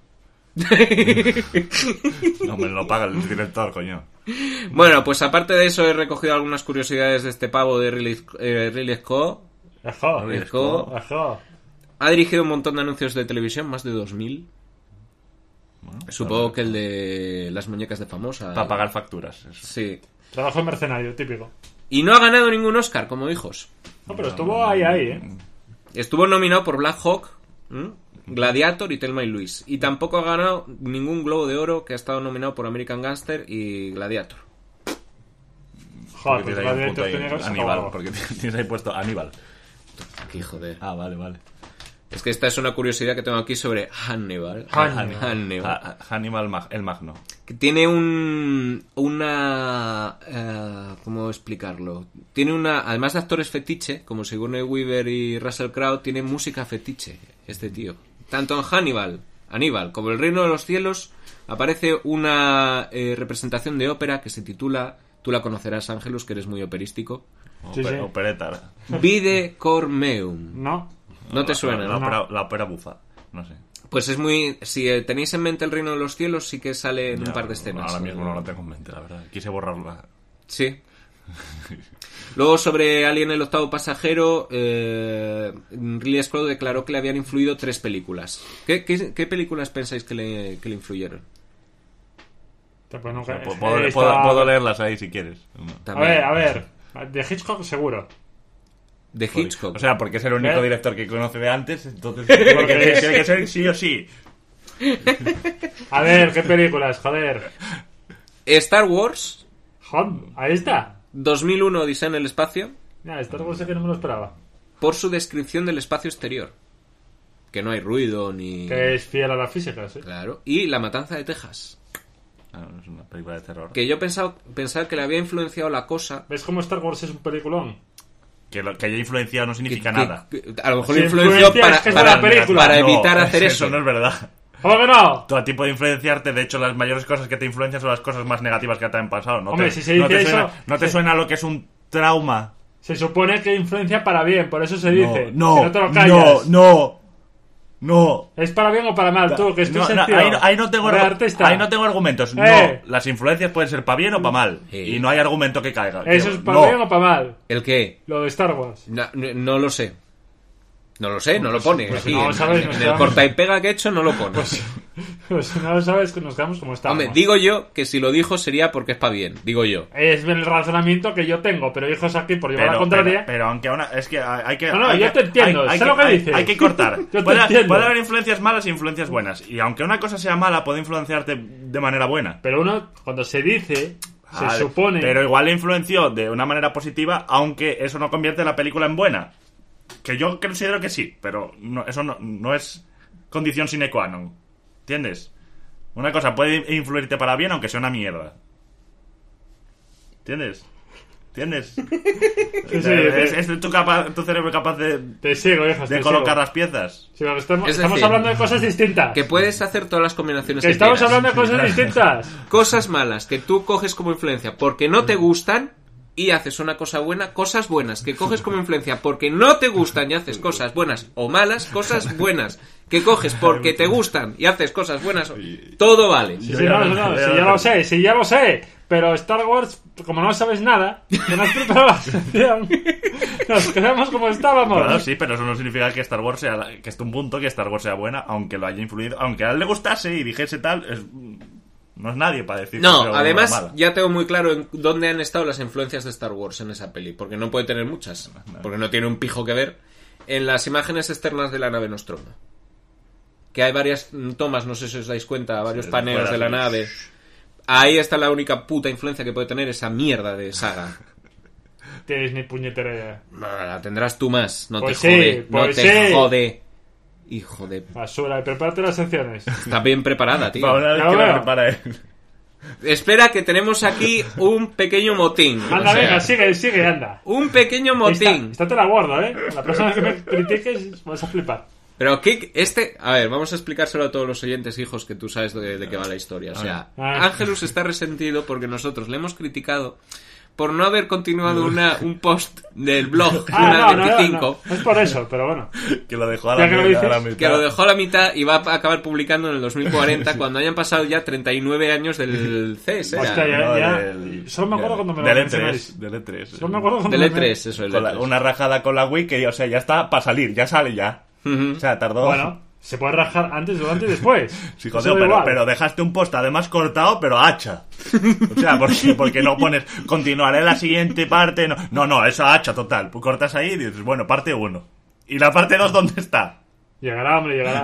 No me lo paga el director, coño. Bueno, pues aparte de eso he recogido algunas curiosidades de este pavo de Ridley Scott. Ajá. Ha dirigido un montón de anuncios de televisión, más de 2000. Bueno, Supongo que el de las muñecas de famosa. para pagar facturas. Eso. Sí. Trabajo en mercenario, típico. Y no ha ganado ningún Oscar, como hijos. No, pero estuvo ahí, Estuvo nominado por Black Hawk, Gladiator y Thelma y Louise. Y tampoco ha ganado ningún Globo de Oro, que ha estado nominado por American Gangster y Gladiator. Joder, Porque pues tienes ahí un Gladiator punto ahí, tenía que haber Aníbal, sacado. porque tienes ahí puesto Aníbal. Aquí, joder. Ah, vale. Es que esta es una curiosidad que tengo aquí sobre Hannibal. Hannibal el Magno. Que tiene ¿cómo explicarlo? Tiene además de actores fetiche, como Sigourney Weaver y Russell Crowe, tiene música fetiche, este tío. Tanto en Aníbal, como El Reino de los Cielos, aparece una representación de ópera que se titula, tú la conocerás, Ángelus, que eres muy operístico, Sí. Opereta. Vide Cor Meum. No te suena, ¿no? La ópera bufa. No sé. Pues es muy... Si tenéis en mente El Reino de los Cielos, sí que sale en un par de escenas. Ahora mismo no lo tengo en mente, la verdad. Quise borrarla. Sí. Luego sobre Alien el octavo pasajero, Ridley Scott declaró que le habían influido 3 películas. ¿Qué películas pensáis que le influyeron? Pues nunca... Puedo leerlas ahí si quieres. También. A ver. De Hitchcock seguro. De Hitchcock. O sea, porque es el único ¿Eh? director que conoce de antes, entonces tiene que ser sí o sí. A ver, ¿qué películas? Joder. Star Wars, Ahí está. 2001 Odisea en el espacio, Ya, Star Wars es que no me lo esperaba. por su descripción del espacio exterior. Que no hay ruido ni... Que es fiel a la física, sí. Claro. Y La matanza de Texas. Es una película de terror. Que yo pensaba que le había influenciado La Cosa. ¿Ves cómo Star Wars es un peliculón? Que haya influenciado no significa que- nada. que a lo mejor Si le influenció influencia es que es para buena película. evitar No, hacer eso. Eso no es verdad. ¿Cómo que no? Todo a ti puede influenciarte, de hecho las mayores cosas que te influencian son las cosas más negativas que te han pasado. No Hombre, te, si se no dice te suena, eso, ¿no te sí. suena lo que es un trauma? Se supone que influencia para bien, por eso se dice. No, Si no te lo callas. no. ¿Es para bien o para mal, tú? Que es tu No, sección. ahí no tengo de artista. ahí no tengo argumentos. No, las influencias pueden ser para bien o para mal. Y no hay argumento que caiga. ¿Eso es para No. bien o para mal? ¿El qué? Lo de Star Wars. No lo sé. No lo sé, no lo pone. pues aquí, no lo sabes, nos en el quedamos. corta y pega que he hecho no lo pone. Pues si no lo sabes, que nos quedamos como estamos. Hombre, digo yo que si lo dijo sería porque es para bien. Digo yo. Es el razonamiento que yo tengo, pero hijos aquí por llevar la contraria. Pero aunque es que hay que... No, hay yo que- te entiendo, sé lo que dices. Hay que cortar. Yo te puede entiendo. haber influencias malas e influencias buenas. Y aunque una cosa sea mala, puede influenciarte de manera buena. Pero uno, cuando se dice, Vale, se supone... Pero igual le influenció de una manera positiva, aunque eso no convierte la película en buena. Que yo considero que sí, pero eso no es condición sine qua non. ¿Entiendes? Una cosa puede influirte para bien, aunque sea una mierda. ¿Entiendes? Sí, ¿Es tu cerebro capaz de Te sigo, hijas, de te colocar sigo. las piezas? Sí, porque estamos Es decir, hablando de cosas distintas. Que puedes hacer todas las combinaciones Que que estamos quieras. hablando de cosas distintas. Cosas malas que tú coges como influencia porque no te gustan y haces una cosa buena. Cosas buenas que coges como influencia porque no te gustan y haces cosas buenas o malas. Cosas buenas que coges porque te gustan y haces cosas buenas. Todo vale. Si ya lo sé. Pero Star Wars, como no sabes nada, que no has preparado la sección, nos quedamos como estábamos. Claro, sí, pero eso no significa que Star Wars sea... Que esté un punto que Star Wars sea buena, aunque lo haya influido... Aunque a él le gustase y dijese tal... No es nadie para decir No, que sea además mala. ya tengo muy claro en dónde han estado las influencias de Star Wars en esa peli, porque no puede tener muchas, porque no tiene un pijo que ver. En las imágenes externas de la nave Nostromo, que hay varias tomas, no sé si os dais cuenta, varios paneos de la nave. Ahí está la única puta influencia que puede tener esa mierda de saga. Tienes ni puñetera idea. La tendrás tú más, no Pues te sí, jode, pues no te sí. jode. Hijo de... Basura, y prepárate las secciones. Está bien preparada, tío. Para una vez Ya que lo lo veo. prepara él. Espera, que tenemos aquí un pequeño motín. Anda, O sea, venga, sigue, anda. un pequeño motín. Esta te la guardo, La próxima vez que me critiques vas a flipar. Pero ¿qué? A ver, vamos a explicárselo a todos los oyentes, hijos, que tú sabes de qué va la historia. O sea, Ángelus está resentido porque nosotros le hemos criticado por no haber continuado un post del blog Luna 25. No es por eso, pero bueno. Que lo dejó a Ya la que lo mitad. dices. Que lo dejó a la mitad y va a acabar publicando en el 2040 cuando hayan pasado ya 39 años del CS. Hostia, No, ya. del- Solo me acuerdo cuando me lo del mencionáis. E3, del E3. Solo me acuerdo cuando Del me- E3, eso, el Con E3. una rajada con la Wii que, o sea, ya está para salir, ya sale ya. O sea, tardó... Bueno, se puede rajar antes, durante y después. Sí, Eso joder, da igual. pero dejaste un post además cortado, pero hacha. O sea, porque no pones continuaré la siguiente parte. No, esa hacha total. Pues cortas ahí y dices, bueno, parte 1. ¿Y la parte 2 dónde está? Llegará, hombre, llegará.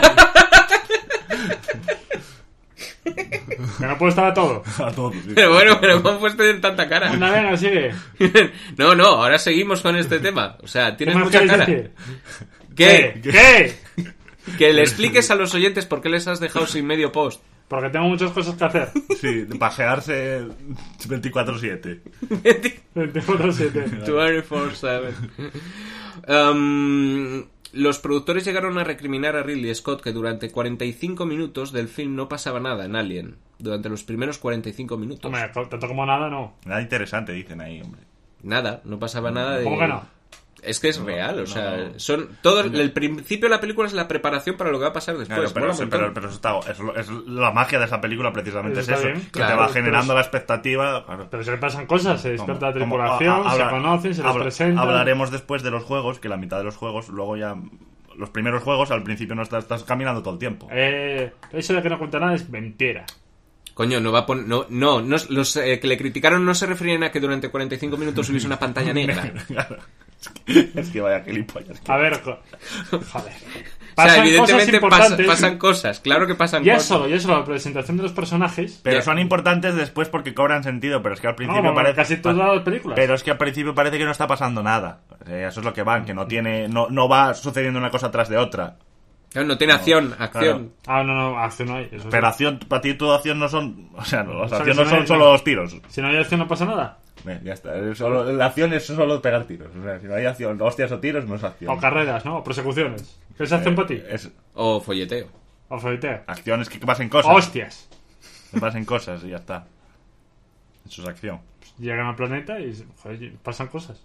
Que no puedo estar a todo. A todos, sí. Pero bueno, pero ¿cómo puedes tener tanta cara? Anda, venga, sigue. No, ahora seguimos con este tema. O sea, ¿Qué tienes más mucha quieres cara. decir? ¿Qué? ¿Qué? Que le expliques a los oyentes por qué les has dejado sin medio post. Porque tengo muchas cosas que hacer. Sí, de pasearse 24/7. 24/7. 24/7. Los productores llegaron a recriminar a Ridley Scott que durante 45 minutos del film no pasaba nada en Alien. Durante los primeros 45 minutos. Hombre, tanto como nada, no. Nada interesante, dicen ahí, hombre. Nada, no pasaba nada de... ¿Cómo que no? Es que es real, o sea, son todo el principio de la película es la preparación para lo que va a pasar después. Claro, mola un montón. pero eso es la magia de esa película, precisamente. Eso Es está eso, bien, que claro, te va pero generando la expectativa. Claro. Pero se le pasan cosas, se despierta la Como- tripulación, se habla- conocen, se les presenta. Hablaremos después de los juegos, que la mitad de los juegos, luego ya... Los primeros juegos, al principio no estás caminando todo el tiempo. Eso de que no cuenta nada es mentira. Coño, no va a poner... No, los que le criticaron no se referían a que durante 45 minutos hubiese una pantalla negra. Claro. Es que vaya gilipollas. A ver, joder. O sea, Pasan cosas evidentemente importantes. pasan cosas, claro que pasan Ya cosas. solo la presentación de los personajes. Pero Ya. son importantes después porque cobran sentido, pero es que al No, principio como parece... casi todas las películas. Pero es que al principio parece que no está pasando nada. Eso es lo que van, que no va sucediendo una cosa tras de otra. Claro, no tiene acción. No, acción no hay. Eso sí. Pero acción, para ti tu acción no son... O sea, las O sea, acciones que no si no son hay- solo los tiros. Si no hay acción no pasa nada. Ya está. La acción es solo pegar tiros. O sea, si no hay acción, hostias o tiros, no es acción. O carreras, ¿no? O persecuciones. ¿Qué es acción para ti? Es O folleteo. O froiteo. acciones que pasen cosas. ¡Hostias! Que pasen cosas y ya está. Eso es acción. Llegan al planeta y joder, pasan cosas.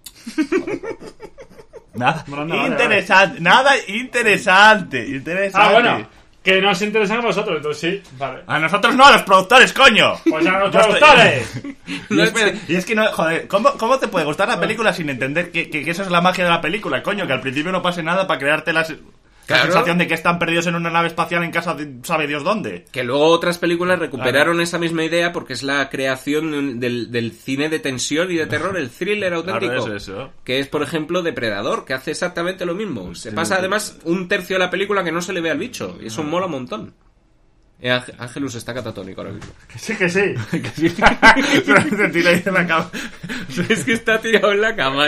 Nada Bueno, anda, vale, interesante. Nada interesante. Interesante. Bueno, que nos interesan a vosotros, entonces sí, vale. A nosotros no, a los productores, coño. Pues a los Yo estoy- productores. Y es que no, joder, ¿cómo te puede gustar la película sin entender que eso es la magia de la película, coño? Que al principio no pase nada para crearte la Claro. sensación de que están perdidos en una nave espacial en casa de sabe Dios dónde. Que luego otras películas recuperaron esa misma idea porque es la creación del cine de tensión y de terror, el thriller auténtico. Claro, es eso. Que es, por ejemplo, Depredador, que hace exactamente lo mismo. Se pasa además un tercio de la película que no se le ve al bicho. Y eso mola un montón. Ángelus está catatónico ahora mismo. Sí, que sí. Se tira ahí en la cama. Es que está tirado en la cama.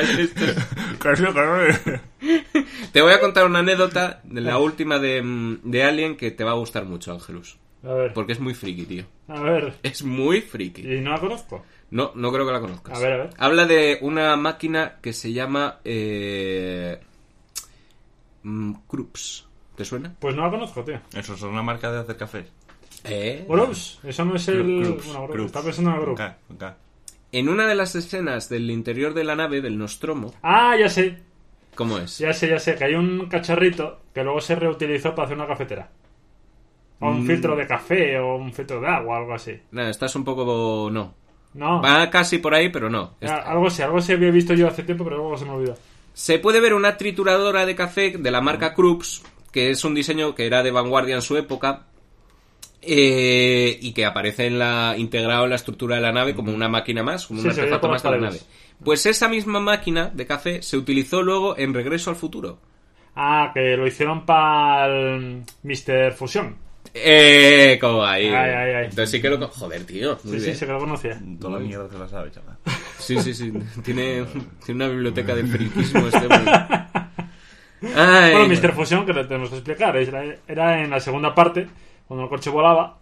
Te voy a contar una anécdota de la última de Alien que te va a gustar mucho, Ángelus. A ver, Porque es muy friki, tío. a ver. Es muy friki. Y no la conozco. No creo que la conozcas. A ver. Habla de una máquina que se llama Krups. ¿Te suena? Pues no la conozco, tío. Eso es una marca de hacer café. Grooves, eso no es el... Krups, Bueno, Krups. está pensando en el Groove. Con K. En una de las escenas del interior de la nave del Nostromo, Ah, ya sé. ¿cómo es? Ya sé. Que hay un cacharrito que luego se reutilizó para hacer una cafetera. O un filtro de café o un filtro de agua, algo así. Nada, estás un poco... No. No. Va casi por ahí, pero no. Algo sí había visto yo hace tiempo, pero luego se me olvidó. Se puede ver una trituradora de café de la marca Krups, que es un diseño que era de vanguardia en su época, y que aparece integrado en la estructura de la nave como una máquina más, como un artefacto más de la nave. Pues esa misma máquina de café se utilizó luego en Regreso al Futuro. Ah, que lo hicieron para el Mr. Fusión. Como ahí. Ay. Entonces sí que lo... Joder, tío. Muy bien. Sí que lo conocía. Toda la mierda se la sabe, chaval. Sí. Tiene una biblioteca del friquismo este hombre. Ay, bueno, Mr. Fusión, que lo tenemos que explicar, era en la segunda parte, cuando el coche volaba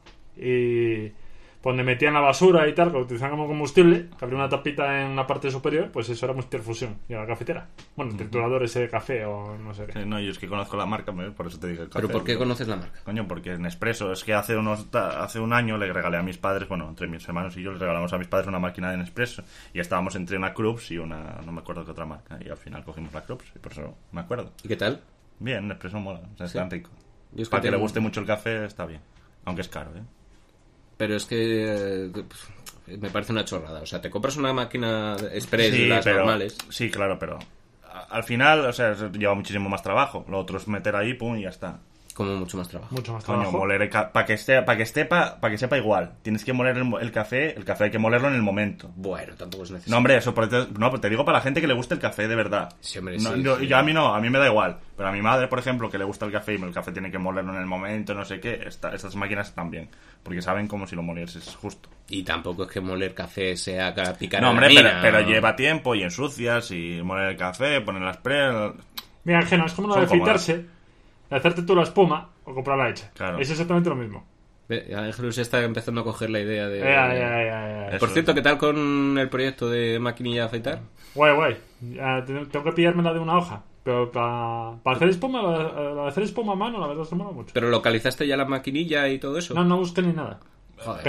y donde metían la basura y tal, que lo utilizaban como combustible, que habría una tapita en la parte superior, pues eso era Mr. Fusión, y era la cafetera. Bueno, el triturador ese de café o no sé qué. No, yo es que conozco la marca, por eso te dije el café. ¿Pero por qué conoces la marca? Coño, porque en Nespresso, es que hace un año le regalé a mis padres, bueno, entre mis hermanos y yo, les regalamos a mis padres una máquina de Nespresso, y estábamos entre una Krups y una, no me acuerdo qué otra marca, y al final cogimos la Krups, y por eso me acuerdo. ¿Y qué tal? Bien, Nespresso mola, o sea, es tan rico. Para que le guste mucho el café está bien, aunque es caro, Pero es que me parece una chorrada. O sea, te compras una máquina express de las normales. Sí, claro, pero al final, o sea, lleva muchísimo más trabajo. Lo otro es meter ahí, pum, y ya está. Como mucho más trabajo. Mucho más Coño, trabajo. moler para que sepa igual. Tienes que moler el café hay que molerlo en el momento. Bueno, tampoco es necesario. No, hombre, eso pero te digo para la gente que le guste el café de verdad. Sí, hombre, no, sí, yo, sí. yo a mí no, a mí me da igual. Pero a mi madre, por ejemplo, que le gusta el café y el café tiene que molerlo en el momento, no sé qué, estas máquinas están bien. Porque saben como si lo molieses justo. Y tampoco es que moler café sea picar No, en la hombre, mina, pero ¿no? lleva tiempo y ensucias y moler el café, poner las Mira, Ángel, es como lo de afeitarse, de hacerte tú la espuma o comprarla hecha. Claro. Es exactamente lo mismo. Ángel se está empezando a coger la idea de... Por Eso. cierto, ¿qué tal con el proyecto de maquinilla de afeitar? Guay. Tengo que pillármela de una hoja. Pero para hacer espuma, la de hacer espuma a mano, la verdad es que mola mucho. ¿Pero localizaste ya la maquinilla y todo eso? No busqué ni nada. Joder.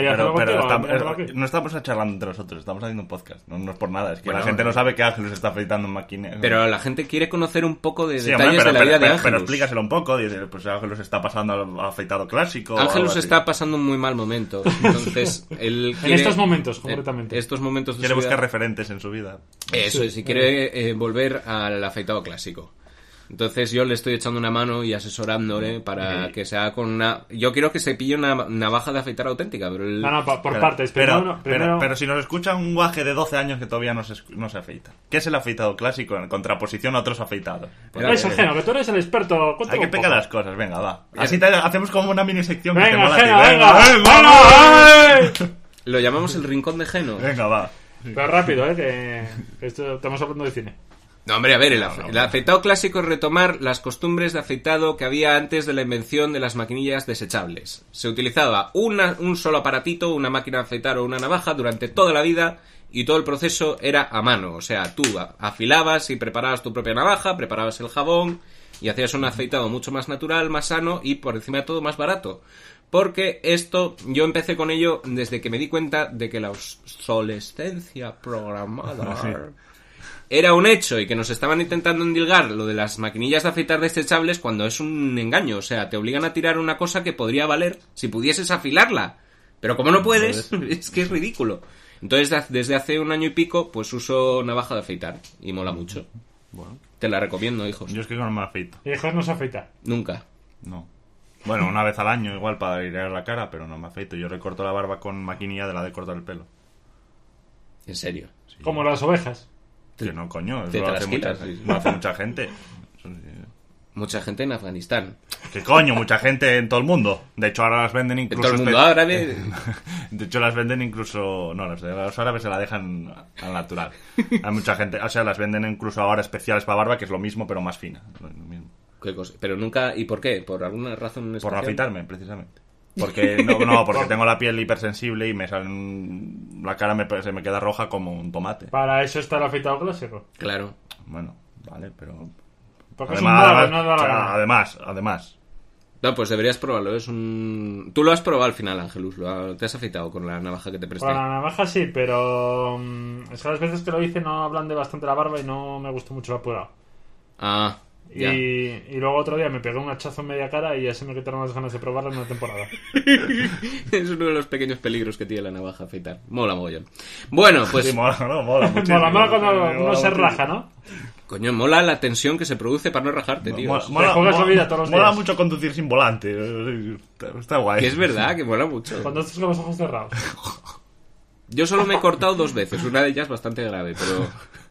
Pero no estamos charlando entre nosotros, estamos haciendo un podcast. No es por nada, es que la gente no sabe que Ángelus está afeitando en máquina. Pero la gente quiere conocer un poco de Sí, detalles hombre, de la vida de Ángelus. Pero explícaselo un poco. Dice, pues Ángelus está pasando al afeitado clásico. Ángelus está pasando un muy mal momento. Entonces, él quiere... En estos momentos, concretamente. Estos momentos de Quiere su vida- buscar referentes en su vida. Eso es, y quiere volver al afeitado clásico. Entonces yo le estoy echando una mano y asesorándole para que se haga con una... Yo quiero que se pille una navaja de afeitar auténtica, pero... No, por partes. Pero Primero... si nos escucha un guaje de 12 años que todavía no se afeita. ¿Qué es el afeitado clásico en contraposición a otros afeitados? Es Geno, que tú eres el experto. Hay que pegar las cosas, venga, va. Así hacemos como una mini sección que te Venga, mola a ti. Geno, venga. Lo llamamos el rincón de Geno. Venga, va. Pero rápido, que esto, estamos hablando de cine. No, hombre, a ver, el afeitado clásico es retomar las costumbres de afeitado que había antes de la invención de las maquinillas desechables. Se utilizaba un solo aparatito, una máquina de afeitar o una navaja durante toda la vida y todo el proceso era a mano. O sea, tú afilabas y preparabas tu propia navaja, preparabas el jabón y hacías un afeitado mucho más natural, más sano y por encima de todo más barato. Porque esto, yo empecé con ello desde que me di cuenta de que la obsolescencia programada era un hecho y que nos estaban intentando endilgar lo de las maquinillas de afeitar desechables cuando es un engaño. O sea, te obligan a tirar una cosa que podría valer si pudieses afilarla. Pero como no puedes, es que es ridículo. Entonces, desde hace un año y pico, pues uso navaja de afeitar y mola mucho. Bueno. Te la recomiendo, hijos. Yo es que no me afeito. Y hijos no se afeita. Nunca. No. Bueno, una vez al año igual para airear la cara, pero no me afeito. Yo recorto la barba con maquinilla de la de cortar el pelo. En serio. Sí. Como las ovejas. Que no, coño, Te eso lo hace, trasquilas, mucha, sí. lo hace mucha gente. Eso sí. Mucha gente en Afganistán. ¿Qué coño? Mucha gente en todo el mundo. De hecho, ahora las venden En incluso... todo el mundo árabe. De hecho, las venden incluso... No, los árabes se la dejan al natural. Hay mucha gente... O sea, las venden incluso ahora especiales para barba, que es lo mismo, pero más fina. Lo mismo. ¿Qué cosa? Pero nunca... ¿Y por qué? ¿Por alguna razón Por especial? no afeitarme, precisamente. Porque porque tengo la piel hipersensible y me salen... La cara se me queda roja como un tomate. Para eso está el afeitado clásico. Claro. Bueno, vale, pero... Porque es un vago, no da la gana. Además... No, pues deberías probarlo. Es un... Tú lo has probado al final, Ángelus. Te has afeitado con la navaja que te presté. Con la navaja sí, pero... es que las veces que lo hice no ablandé bastante la barba y no me gustó mucho la prueba. Ah, Y luego otro día me pegué un hachazo en media cara y ya se me quitaron las ganas de probarla en una temporada. Es uno de los pequeños peligros que tiene la navaja afeitar. Mola mogollón. Bueno, pues... Sí, mola, ¿no? Mola muchísimo. Mola cuando uno se raja, ¿no? Coño, mola la tensión que se produce para no rajarte, tío. Te juegas la vida todos los días. Mola mucho conducir sin volante. Está guay. Que es verdad, que mola mucho. Cuando estás con los ojos cerrados. Yo solo me he cortado 2 veces. Una de ellas bastante grave, pero...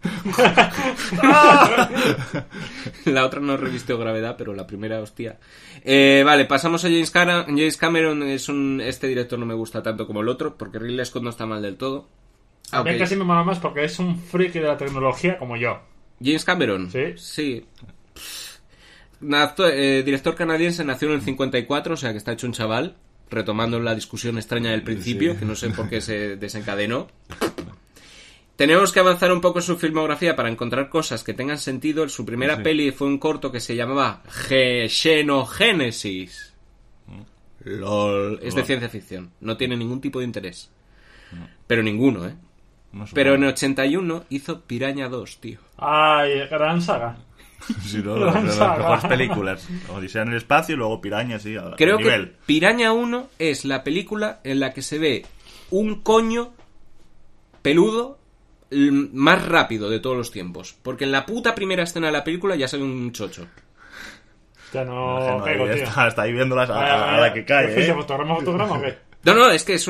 La otra no revistió gravedad, pero la primera, hostia. Vale, pasamos a James Cameron. Este director no me gusta tanto como el otro, porque Ridley Scott no está mal del todo. A mí casi me mola más porque es un friki de la tecnología como yo. James Cameron. Sí. Director canadiense, nació en el 54, o sea que está hecho un chaval. Retomando la discusión extraña del principio, que no sé por qué se desencadenó. Tenemos que avanzar un poco en su filmografía para encontrar cosas que tengan sentido. Su primera peli fue un corto que se llamaba Xenogénesis. LOL. Es de ciencia ficción. No tiene ningún tipo de interés. Pero ninguno, ¿eh? Pero en 81 hizo Piraña 2, tío. Ay, gran saga. Sí, no, las mejores películas. Odisea en el espacio y luego Piraña, sí. Creo que Piraña 1 es la película en la que se ve un coño peludo más rápido de todos los tiempos. Porque en la puta primera escena de la película ya sale un chocho. Ya no pego, tío. Está ahí viéndolas a la que cae. ¿Qué fotograma o qué? No, es que es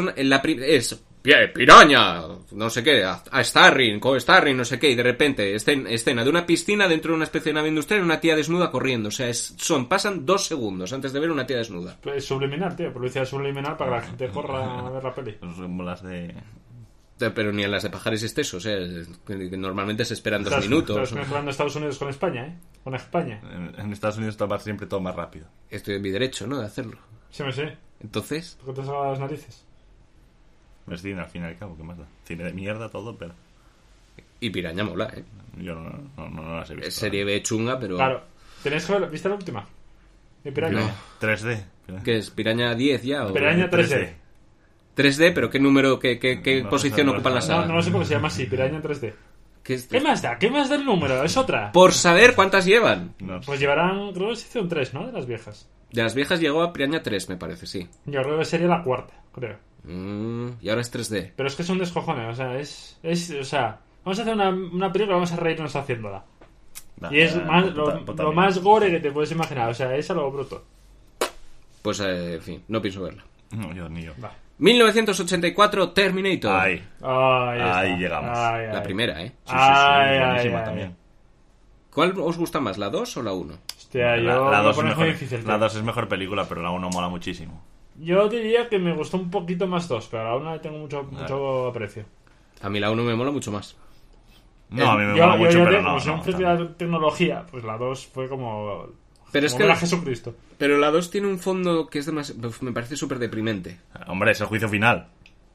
Piraña, no sé qué, a Starring, no sé qué, y de repente escena de una piscina dentro de una especie de nave industrial y una tía desnuda corriendo. O sea, pasan 2 segundos antes de ver una tía desnuda. Pues subliminal, tío, publicidad subliminal para que la gente corra a ver la peli. Son las de... Pero ni en las de Pajares Estesos, o sea, que normalmente se esperan 2 minutos. Estás mezclando Estados Unidos con España, ¿eh? Con España. En Estados Unidos está siempre todo más rápido. Estoy en mi derecho, ¿no?, de hacerlo. Sí, me sé. Entonces... ¿Por qué te salgan las narices? Es cine, al fin y al cabo, ¿qué más da? Cine de mierda todo, pero... Y Piraña mola, ¿eh? Yo no las he visto. Es serie B chunga, pero... Claro. ¿Tenéis que ver? ¿Viste la última? ¿De Piraña? No. 3D. ¿Qué es? ¿Piraña 10 ya? O... Piraña 3D. 3D, pero ¿qué número, qué posición ocupa la saga? No lo sé porque se llama así, Piraña 3D. ¿Qué más da? ¿Qué más da el número? Es otra. Por saber cuántas llevan. No sé. Pues llevarán, creo que se hicieron 3, ¿no? De las viejas. De las viejas llegó a Piraña 3, me parece, sí. Yo creo que sería la 4ª, creo. Y ahora es 3D. Pero es que es un descojone, o sea, o sea, vamos a hacer una película, vamos a reírnos haciéndola. Y es lo más gore que te puedes imaginar, o sea, es a lo bruto. Pues, en fin, no pienso verla. No, yo ni yo. Va. 1984, Terminator. Ahí llegamos. La primera, ¿eh? Sí, buenísima también. ¿Cuál os gusta más, la 2 o la 1? Hostia, la 2 es muy mejor. difícil. La 2 es mejor película, pero la 1 mola muchísimo. Yo diría que me gustó un poquito más 2, pero a la 1 le tengo mucho aprecio. A mí la 1 me mola mucho más. No, a mí me mola mucho, pero no. Como son friki de la tecnología, pues la 2 fue como... Pero es que era Jesucristo. Pero la 2 tiene un fondo que es me parece súper deprimente. Hombre, es el juicio final.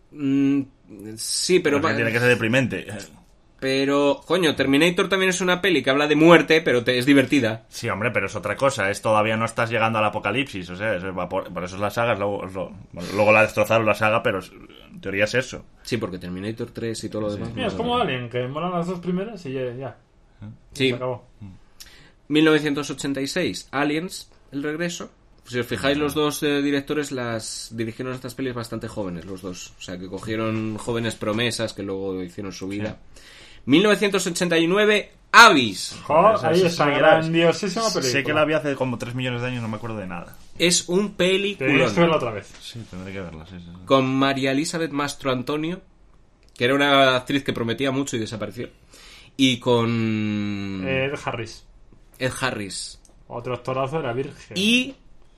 Sí, pero... Tiene que ser deprimente. Pero, coño, Terminator también es una peli que habla de muerte, pero es divertida. Sí, hombre, pero es otra cosa. Todavía no estás llegando al apocalipsis. O sea, por eso es la saga. Luego la destrozaron la saga, pero en teoría es eso. Sí, porque Terminator 3 y todo lo demás... Mira, es como Alien, que molan las 2 primeras y ya. Sí. Se acabó. 1986, Aliens, el regreso. Si os fijáis, los dos directores dirigieron estas pelis bastante jóvenes, los dos. O sea, que cogieron jóvenes promesas que luego hicieron su vida. 1989, Abyss. Ahí está, grandiosísima película. Sé que la vi hace como 3 millones de años, no me acuerdo de nada. Es un peliculón. Tendrías que verla otra vez. Sí, tendré que verla, sí. Con María Elizabeth Mastro Antonio, que era una actriz que prometía mucho y desapareció. Y con... Ed Harris. Otro actorazo de la Virgen. Y...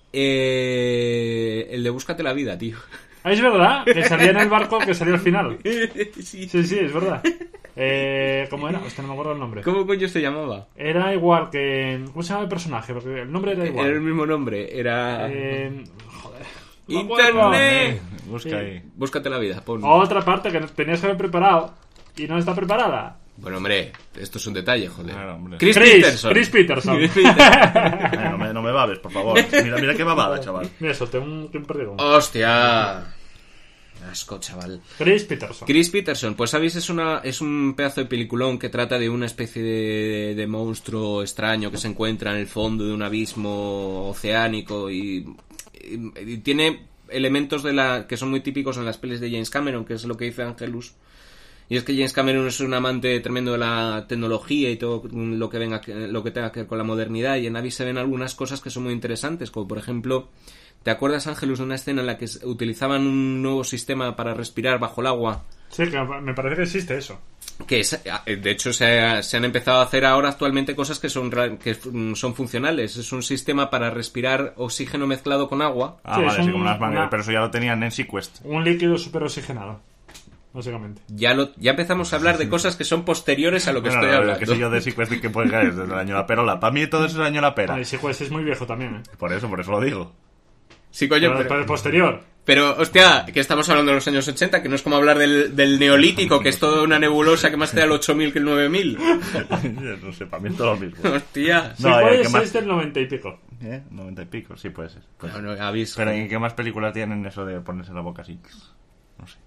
el de Búscate la vida, tío. Ah, es verdad, que salía en el barco que salió al final. Sí, es verdad. ¿Cómo era? Hostia, no me acuerdo el nombre. ¿Cómo coño se llamaba? Era igual que... ¿Cómo se llama el personaje? Porque el nombre era igual. Era el mismo nombre, era... Joder. ¡Internet! Busca ahí. Búscate la vida, pon. Otra parte que tenías que haber preparado y no está preparada. Bueno, hombre, esto es un detalle, joder. Claro, Chris Peterson. No me babes, por favor. Mira qué babada, chaval. Mira, solté un perdido. ¡Hostia! Asco, chaval. Chris Peterson. Chris Peterson, pues sabéis, es un pedazo de peliculón que trata de una especie de monstruo extraño que se encuentra en el fondo de un abismo oceánico y tiene elementos que son muy típicos en las pelis de James Cameron, que es lo que dice Angelus. Y es que James Cameron es un amante tremendo de la tecnología y todo lo que tenga que ver con la modernidad, y en Abyss se ven algunas cosas que son muy interesantes, como por ejemplo, ¿te acuerdas, Ángelus, de una escena en la que utilizaban un nuevo sistema para respirar bajo el agua? Sí, que me parece que existe eso. Que de hecho se han empezado a hacer ahora actualmente cosas que son funcionales. Es un sistema para respirar oxígeno mezclado con agua. Sí, vale, sí, como las mangas, pero eso ya lo tenían en Sequest. Un líquido super oxigenado, básicamente. Ya empezamos a hablar de cosas que son posteriores a lo que estoy hablando. Que sé yo de Sequest y que puede caer desde el año de la perola. Para mí todo eso es el año de la pera. Y Sequest es muy viejo también, ¿eh? Por eso lo digo. Sí, coño, pero es posterior. Pero, hostia, que estamos hablando de los años 80, que no es como hablar del neolítico, que es toda una nebulosa que más te da el 8000 que el 9000. No sé, para mí es todo lo mismo. Hostia. Sí, puede ser del 90 y pico. 90 y pico, sí puede ser. No, habéis... Pero ¿en qué más películas tienen eso de ponerse la boca así? No sé.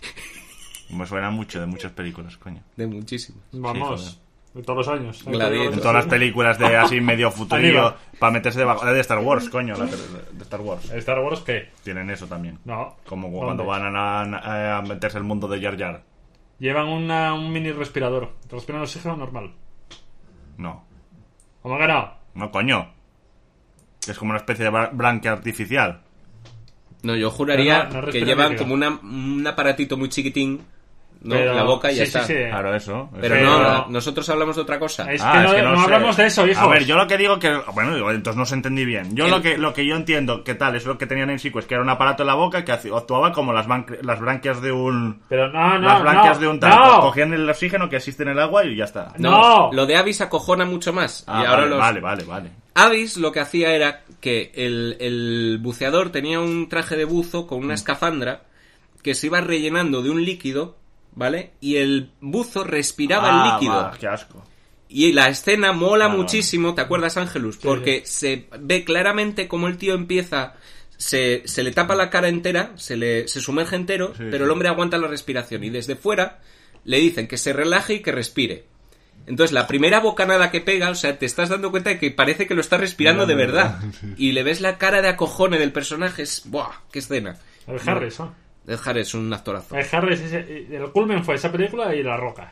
Me suena mucho de muchas películas, coño. De muchísimas. Vamos... Sí, de todos los años. Gladiator. En todas las películas de así medio futurillo para meterse debajo de Star Wars, coño, de Star Wars. ¿Star Wars qué? Tienen eso también. No. Como cuando van a meterse el mundo de Jar Jar. Llevan un mini respirador. ¿Respiran oxígeno normal? No. ¿Cómo que no? No, coño. Es como una especie de branquia artificial. No, yo juraría no que llevan como un aparatito muy chiquitín. No, pero, la boca y ya está. Sí. Claro, eso. Pero no, nosotros hablamos de otra cosa. Es que no hablamos de eso, hijos. A ver, yo lo que digo que... Bueno, entonces no os entendí bien. Yo lo que yo entiendo que tal es lo que tenían en Sequest, que era un aparato en la boca que actuaba como las branquias de un... Pero las branquias de un tanque. Cogían el oxígeno que existe en el agua y ya está. No. Lo de Abyss acojona mucho más. Y ahora vale. Abyss lo que hacía era que el buceador tenía un traje de buzo con una escafandra que se iba rellenando de un líquido, ¿vale? Y el buzo respiraba el líquido. ¡Qué asco! Y la escena mola muchísimo, ¿te acuerdas, Ángelus? Porque se ve claramente cómo el tío empieza, se le tapa la cara entera, se sumerge entero, pero el hombre aguanta la respiración. Y desde fuera le dicen que se relaje y que respire. Entonces, la primera bocanada que pega, o sea, te estás dando cuenta de que parece que lo está respirando de verdad. Y le ves la cara de acojone del personaje. ¡Buah! ¡Qué escena! El Harris, ¿no? Ed Harris es un actorazo. El Harris, el culmen fue esa película y La Roca.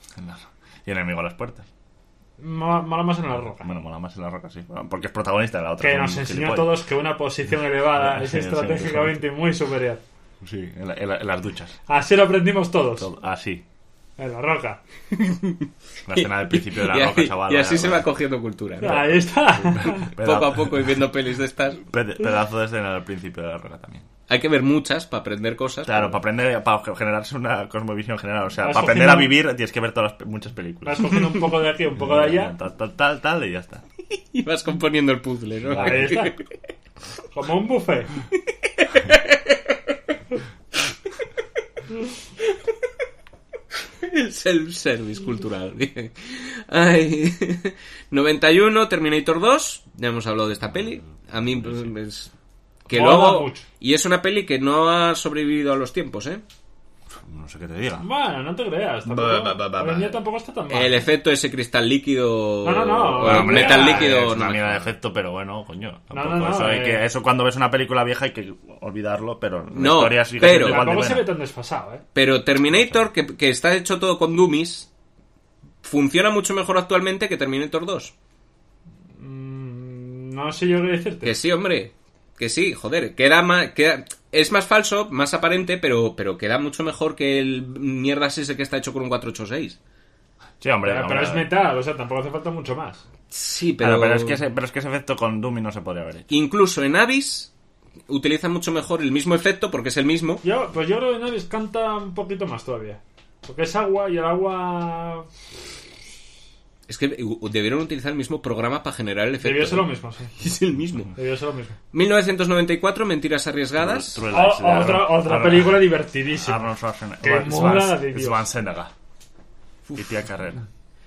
Y Enemigo a las puertas. Mola más en La Roca. Bueno, mola más en La Roca, sí. Porque es protagonista de la otra. Que nos enseñó a todos que una posición elevada es estratégicamente muy superior. Sí, en las duchas. Así lo aprendimos todos. Así. En La Roca. La escena del principio de La Roca, chaval. Y así se va cogiendo cultura, ¿no? Ahí está. Poco a poco y viendo pelis de estas. Pedazo de escena del principio de La Roca también. Hay que ver muchas para aprender cosas. Claro, para generarse una cosmovisión general. O sea, para aprender a vivir tienes que ver muchas películas. Vas cogiendo un poco de aquí, un poco de allá. Tal, y ya está. Y vas componiendo el puzzle, ¿no? Ahí está. Como un buffet. El self-service cultural. Ay. 91, Terminator 2. Ya hemos hablado de esta peli. A mí es... Que luego... Y es una peli que no ha sobrevivido a los tiempos, ¿eh? No sé qué te diga. Bueno, no te creas. Hoy en día tampoco está tan mal. El efecto ese cristal líquido... No. Metal líquido... Es una mierda de efecto, pero bueno, coño. Tampoco eso cuando ves una película vieja hay que olvidarlo, pero... No, historia sigue pero... Tampoco se ve tan desfasado, ¿eh? Pero Terminator, que está hecho todo con dummies, funciona mucho mejor actualmente que Terminator 2. No sé yo qué decirte. Que sí, hombre. Que sí, joder. Es más falso, más aparente, pero queda mucho mejor que el mierdas ese que está hecho con un 486. Sí, hombre. Pero es metal, o sea, tampoco hace falta mucho más. Sí, pero... Pero es que ese efecto con Dummy no se podría haber hecho. Incluso en Abyss utiliza mucho mejor el mismo efecto, porque es el mismo. Pues yo creo que en Abyss canta un poquito más todavía. Porque es agua y el agua... Es que debieron utilizar el mismo programa para generar el efecto. Debió ser lo mismo, sí. Es el mismo. Debió ser lo mismo. 1994, Mentiras arriesgadas. Otra película divertidísima. Arnold Schwarzenegger. Que mola de Dios. Schwarzenegger. Y tía Carrera.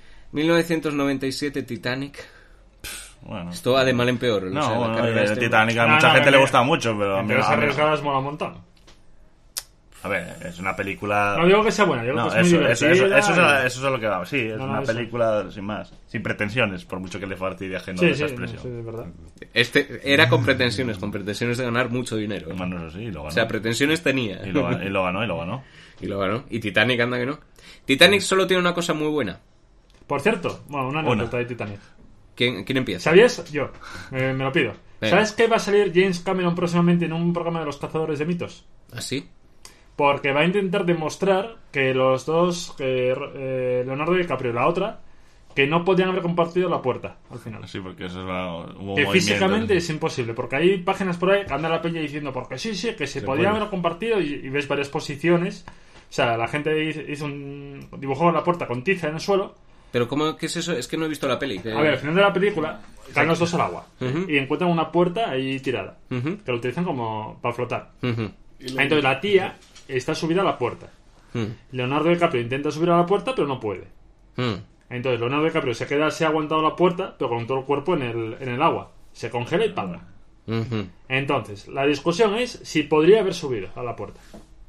1997, Titanic. Bueno. Esto va de mal en peor. No, Titanic a mucha gente le gusta mucho, pero a mí Mentiras arriesgadas mola un montón. A ver, es una película... No digo que sea buena, yo creo que es muy divertida. Eso es a lo que va. Sí, es una eso. película sin más. Sin pretensiones, por mucho que le fastidia ajeno Sí, esa sí, expresión. sí, es verdad. Era con pretensiones de ganar mucho dinero. Bueno, eso sí, y lo ganó. O sea, pretensiones tenía. Y lo ganó. Y lo ganó. Y Titanic, anda que no. Titanic solo tiene una cosa muy buena. Por cierto, bueno, una anécdota de Titanic. ¿Quién empieza? ¿Sabías? Yo, me lo pido. Venga. ¿Sabes que va a salir James Cameron próximamente en un programa de los cazadores de mitos? ¿Ah, sí? Porque va a intentar demostrar que los dos, Leonardo DiCaprio y la otra, que no podían haber compartido la puerta al final. Sí, porque eso hubo Que movimiento. físicamente es imposible, porque hay páginas por ahí que anda la peña diciendo porque sí, que se podía haber compartido y ves varias posiciones. O sea, la gente dibujó la puerta con tiza en el suelo. ¿Pero qué es eso? Es que no he visto la peli. A ver, al final de la película caen los dos al agua Ujú. y encuentran una puerta ahí tirada, Ujú. que lo utilizan como para flotar. Ujú. Entonces la tía está subida a la puerta. Ujú. Leonardo DiCaprio intenta subir a la puerta, pero no puede. Ujú. Entonces Leonardo DiCaprio se ha aguantado la puerta, pero con todo el cuerpo en el agua. Se congela y paga. Ujú. Entonces, la discusión es si podría haber subido a la puerta.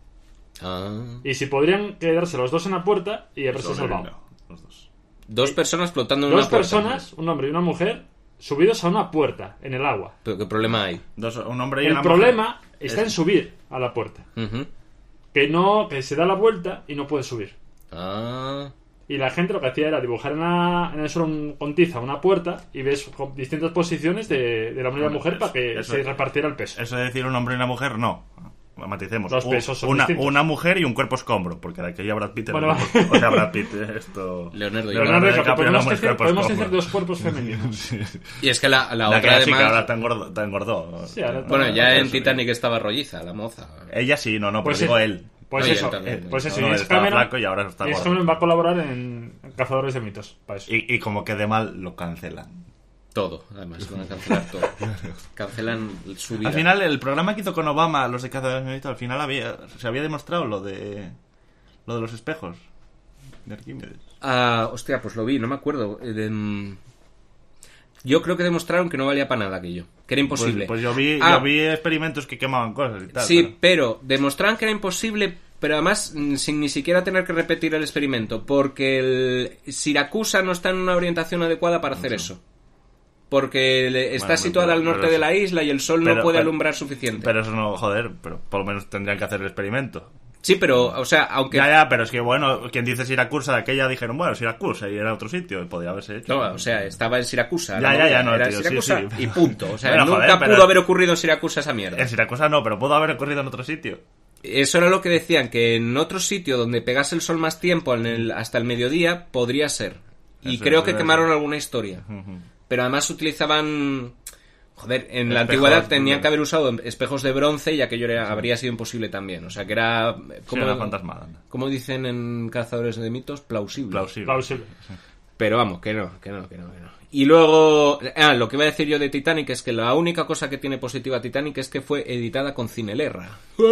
Ah. Y si podrían quedarse los dos en la puerta y haberse salvado. Los dos. Dos personas flotando en Dos una puerta. personas, un hombre y una mujer, subidos a una puerta en el agua. ¿Pero qué problema hay? Un hombre y El una problema mujer. está en subir a la puerta. Ujú. Que se da la vuelta y no puede subir. Ah. Y la gente lo que hacía era dibujar en el suelo con tiza una puerta y ves con distintas posiciones de la hombre y la mujer para que Eso- se repartiera el peso. Eso de decir un hombre y una mujer, no. Maticemos. Los pesos son una, distintos. una mujer y un cuerpo escombro, porque de que ya Brad Pitt era Bueno, un cuerpo- o sea, Brad Pitt, esto... Leonardo Leonardo DiCaprio DiCaprio, era podemos muy decir, cuerpos podemos como- decir dos cuerpos femeninos. Y es que la La otra que era chica, además... ahora te engordó. Sí, ahora Bueno, ya en Eso, Titanic estaba rolliza, la moza. Ella sí, no, Pues pero digo sí. él. Pues Oye, eso, también. pues eso. No, James estaba Cameron, flaco y ahora está James gordo. Cameron va a colaborar en Cazadores de Mitos. Para eso. Y como quede mal, lo cancelan. Todo, además, van a cancelar todo. Cancelan su vida. Al final, el programa que hizo con Obama, los de Cazadores de Mitos, al final se había demostrado lo de los espejos de Arquímedes. Ah, hostia, pues lo vi, no me acuerdo. Yo creo que demostraron que no valía para nada aquello. Que era imposible. Pues yo vi experimentos que quemaban cosas y tal. Sí, pero demostraron que era imposible, pero además sin ni siquiera tener que repetir el experimento, porque el Siracusa no está en una orientación adecuada para hacer eso. Porque está situada al norte de la isla y el sol no puede alumbrar suficiente. Pero eso no, joder, pero por lo menos tendrían que hacer el experimento. Sí, pero, o sea, aunque... Ya, pero es que, bueno, quien dice Siracusa de aquella dijeron, bueno, Siracusa, y era otro sitio, y podía haberse hecho. No, o sea, estaba en Siracusa. No, era tío, Siracusa sí. y punto. O sea, Bueno, nunca joder, pero- pudo haber ocurrido en Siracusa esa mierda. En Siracusa no, pero pudo haber ocurrido en otro sitio. Eso era lo que decían, que en otro sitio donde pegase el sol más tiempo hasta el mediodía, podría ser. Y Eso, creo que eso. quemaron alguna historia. Pero además utilizaban... Joder, en la antigüedad tenían que haber usado espejos de bronce y aquello habría sido imposible también. O sea, que era... Como una fantasmada. Como dicen en Cazadores de Mitos, plausible. Plausible. Pero vamos, que no. Y luego... lo que iba a decir yo de Titanic es que la única cosa que tiene positiva Titanic es que fue editada con Cinelerra.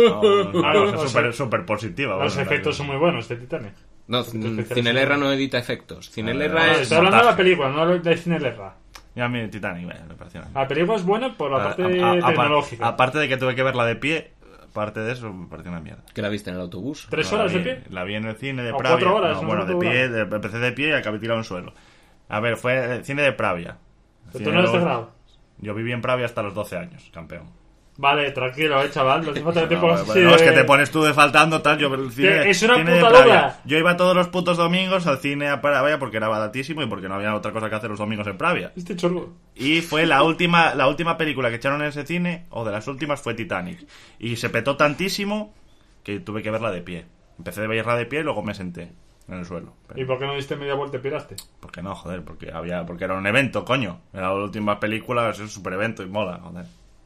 Claro, Es súper positiva. Los bueno, efectos son muy buenos de Titanic. No, Cinelerra no edita efectos. Cinelerra No, es... estoy hablando de la película, no de Cinelerra. Y a mí Titanic me pareció... La película es buena por la parte tecnológica. Aparte de que tuve que verla de pie, aparte de eso me pareció una mierda. Que la viste en el autobús. 3 No, horas la de vi- pie. La vi en el cine de O Pravia. 4 horas, No, no bueno, sé de cuánto pie, dura. empecé de pie y acabé tirado en el suelo. A ver, fue el cine de Pravia. Pero Cine tú no eres de de- grado. Yo viví en Pravia hasta los 12 años, campeón. Vale, tranquilo, chaval. No te falta que te pongas así No, de- es que te pones tú de faltando tal. Yo el cine, Es una cine de puta Pravia. loca. Yo iba todos los putos domingos al cine a Pravia porque era baratísimo y porque no había otra cosa que hacer los domingos en Pravia. Este chorro. Y fue la última película que echaron en ese cine, o de las últimas, fue Titanic. Y se petó tantísimo que tuve que verla de pie. Empecé a verla de pie y luego me senté en el suelo. ¿Y por qué no diste media vuelta y piraste? ¿Por qué no? Joder, porque era un evento, coño. Era la última película, es un super evento y mola, joder.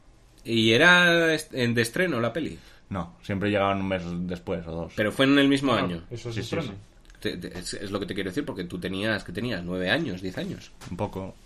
Y era de estreno la peli. No, siempre llegaban un mes después o dos. Pero fue en el mismo año. Eso Sí, es sí, estreno. Es lo que te quiero decir, porque tú tenías 9 años, 10 años. Un poco.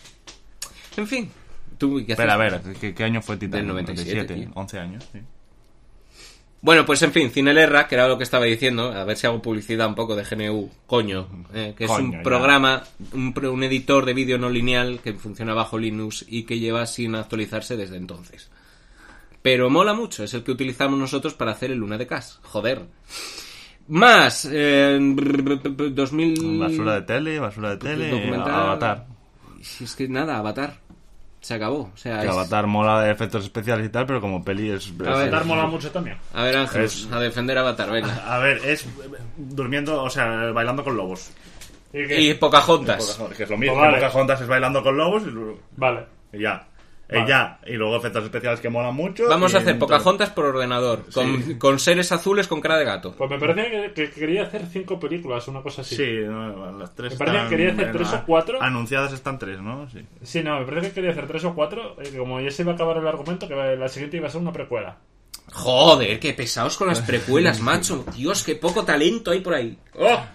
En fin. ¿Tú qué Espera, a hacías? ver, ¿qué año fue Titanic? Del 97, tío. 11 años, sí. Bueno, pues en fin, Cinelerra, que era lo que estaba diciendo, a ver si hago publicidad un poco de GNU, coño, que es Coño, un ya. programa, un editor de vídeo no lineal que funciona bajo Linux y que lleva sin actualizarse desde entonces. Pero mola mucho, es el que utilizamos nosotros para hacer el Luna de Cas. Joder. Más, 2000... Basura de tele, documental. Avatar. Es que nada, Avatar. Se acabó. O sea, Que Avatar mola de efectos especiales y tal, pero como peli es... Avatar mola mucho también. A ver, Ángelus, a defender Avatar, venga. A ver, es durmiendo, o sea, bailando con lobos. Y Pocahontas. Que es lo mismo, Vale. Pocahontas es bailando con lobos Vale. y ya. Vale. Ya. Y luego efectos especiales que molan mucho. Vamos a y hacer entonces- Pocahontas por ordenador, con seres azules con cara de gato. Pues me parece que quería hacer 5 películas, una cosa así. Sí, no, las 3 Me parece que quería hacer 3 o 4. Anunciadas están 3, ¿no? Sí. Sí, no, me parece que quería hacer 3 o 4. Como ya se iba a acabar el argumento, que la siguiente iba a ser una precuela. Joder, qué pesados con las precuelas, macho. Dios, qué poco talento hay por ahí. ¡Oh!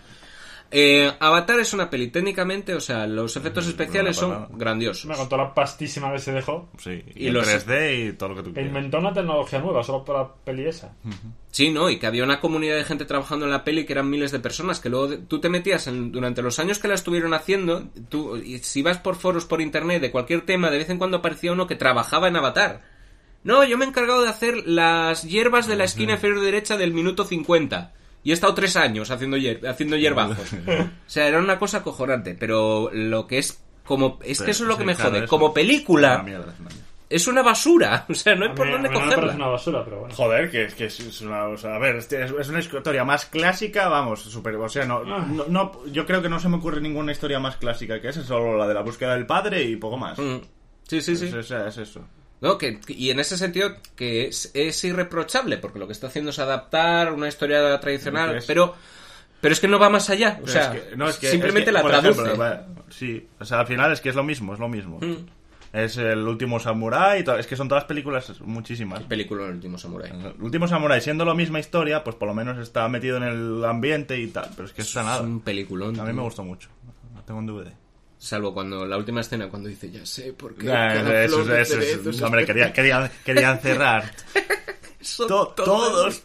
Avatar es una peli, técnicamente, o sea, los efectos especiales son grandiosos. Me contó la pastísima que se dejó. Sí, Y y el los- 3D y todo lo que tú E quieras. inventó una tecnología nueva solo para la peli esa. Sí, ¿no? Y que había una comunidad de gente trabajando en la peli que eran miles de personas, que luego tú te metías durante los años que la estuvieron haciendo, y si vas por foros por internet de cualquier tema, de vez en cuando aparecía uno que trabajaba en Avatar. No, yo me he encargado de hacer las hierbas de la esquina inferior derecha del minuto 50. Y he estado 3 años haciendo hierbajos. O sea, era una cosa acojonante. Pero lo que es como... Es que eso es lo que me claro, jode. eso. Como Es una película, mierda, es una mierda. es una basura. O sea, no hay A por mí- dónde a mí no me parece cogerla. una basura, pero bueno. Joder, que es una... O sea, a ver, es una historia más clásica, vamos, super... O sea, no, yo creo que no se me ocurre ninguna historia más clásica que esa, solo la de la búsqueda del padre y poco más. Mm. Sí, sí, sí. Es eso. No, y en ese sentido que es irreprochable, porque lo que está haciendo es adaptar una historia tradicional, Es- pero es que no va más allá. O Pero sea, simplemente es que, la por traduce. ejemplo, sí, o sea, al final es que es lo mismo. Mm. Es el último samurái, es que son todas películas, muchísimas. Película El último samurái. El último samurái, siendo la misma historia, pues por lo menos está metido en el ambiente y tal, pero es que está nada. Es un peliculón. A mí tío. me gustó mucho. Lo tengo en DVD. Salvo cuando la última escena, cuando dice, ya sé por qué. Ya, cada eso, flor de eso, cerezo es hombre, especial". querían cerrar. Son Todos.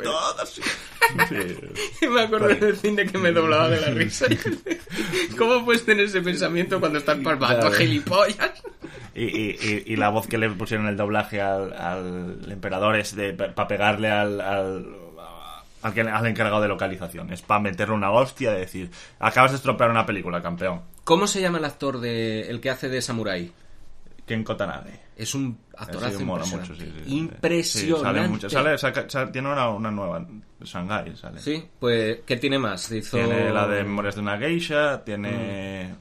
Sí. Y me acordé del cine que me doblaba de la risa. ¿Cómo puedes tener ese pensamiento cuando estás palmando, Claro. gilipollas? Y la voz que le pusieron el doblaje al emperador es para pegarle al encargado de localización. Es para meterle una hostia de decir, acabas de estropear una película, campeón. ¿Cómo se llama el actor el que hace de samurái? Ken Kotanade. Es un actorazo Sí, mola impresionante. mucho, sí. Impresionante. Sí, sale mucho. Tiene una nueva, Shanghai, sale. Sí, pues, ¿qué tiene más? Hizo... Tiene la de Memorias de una Geisha, tiene...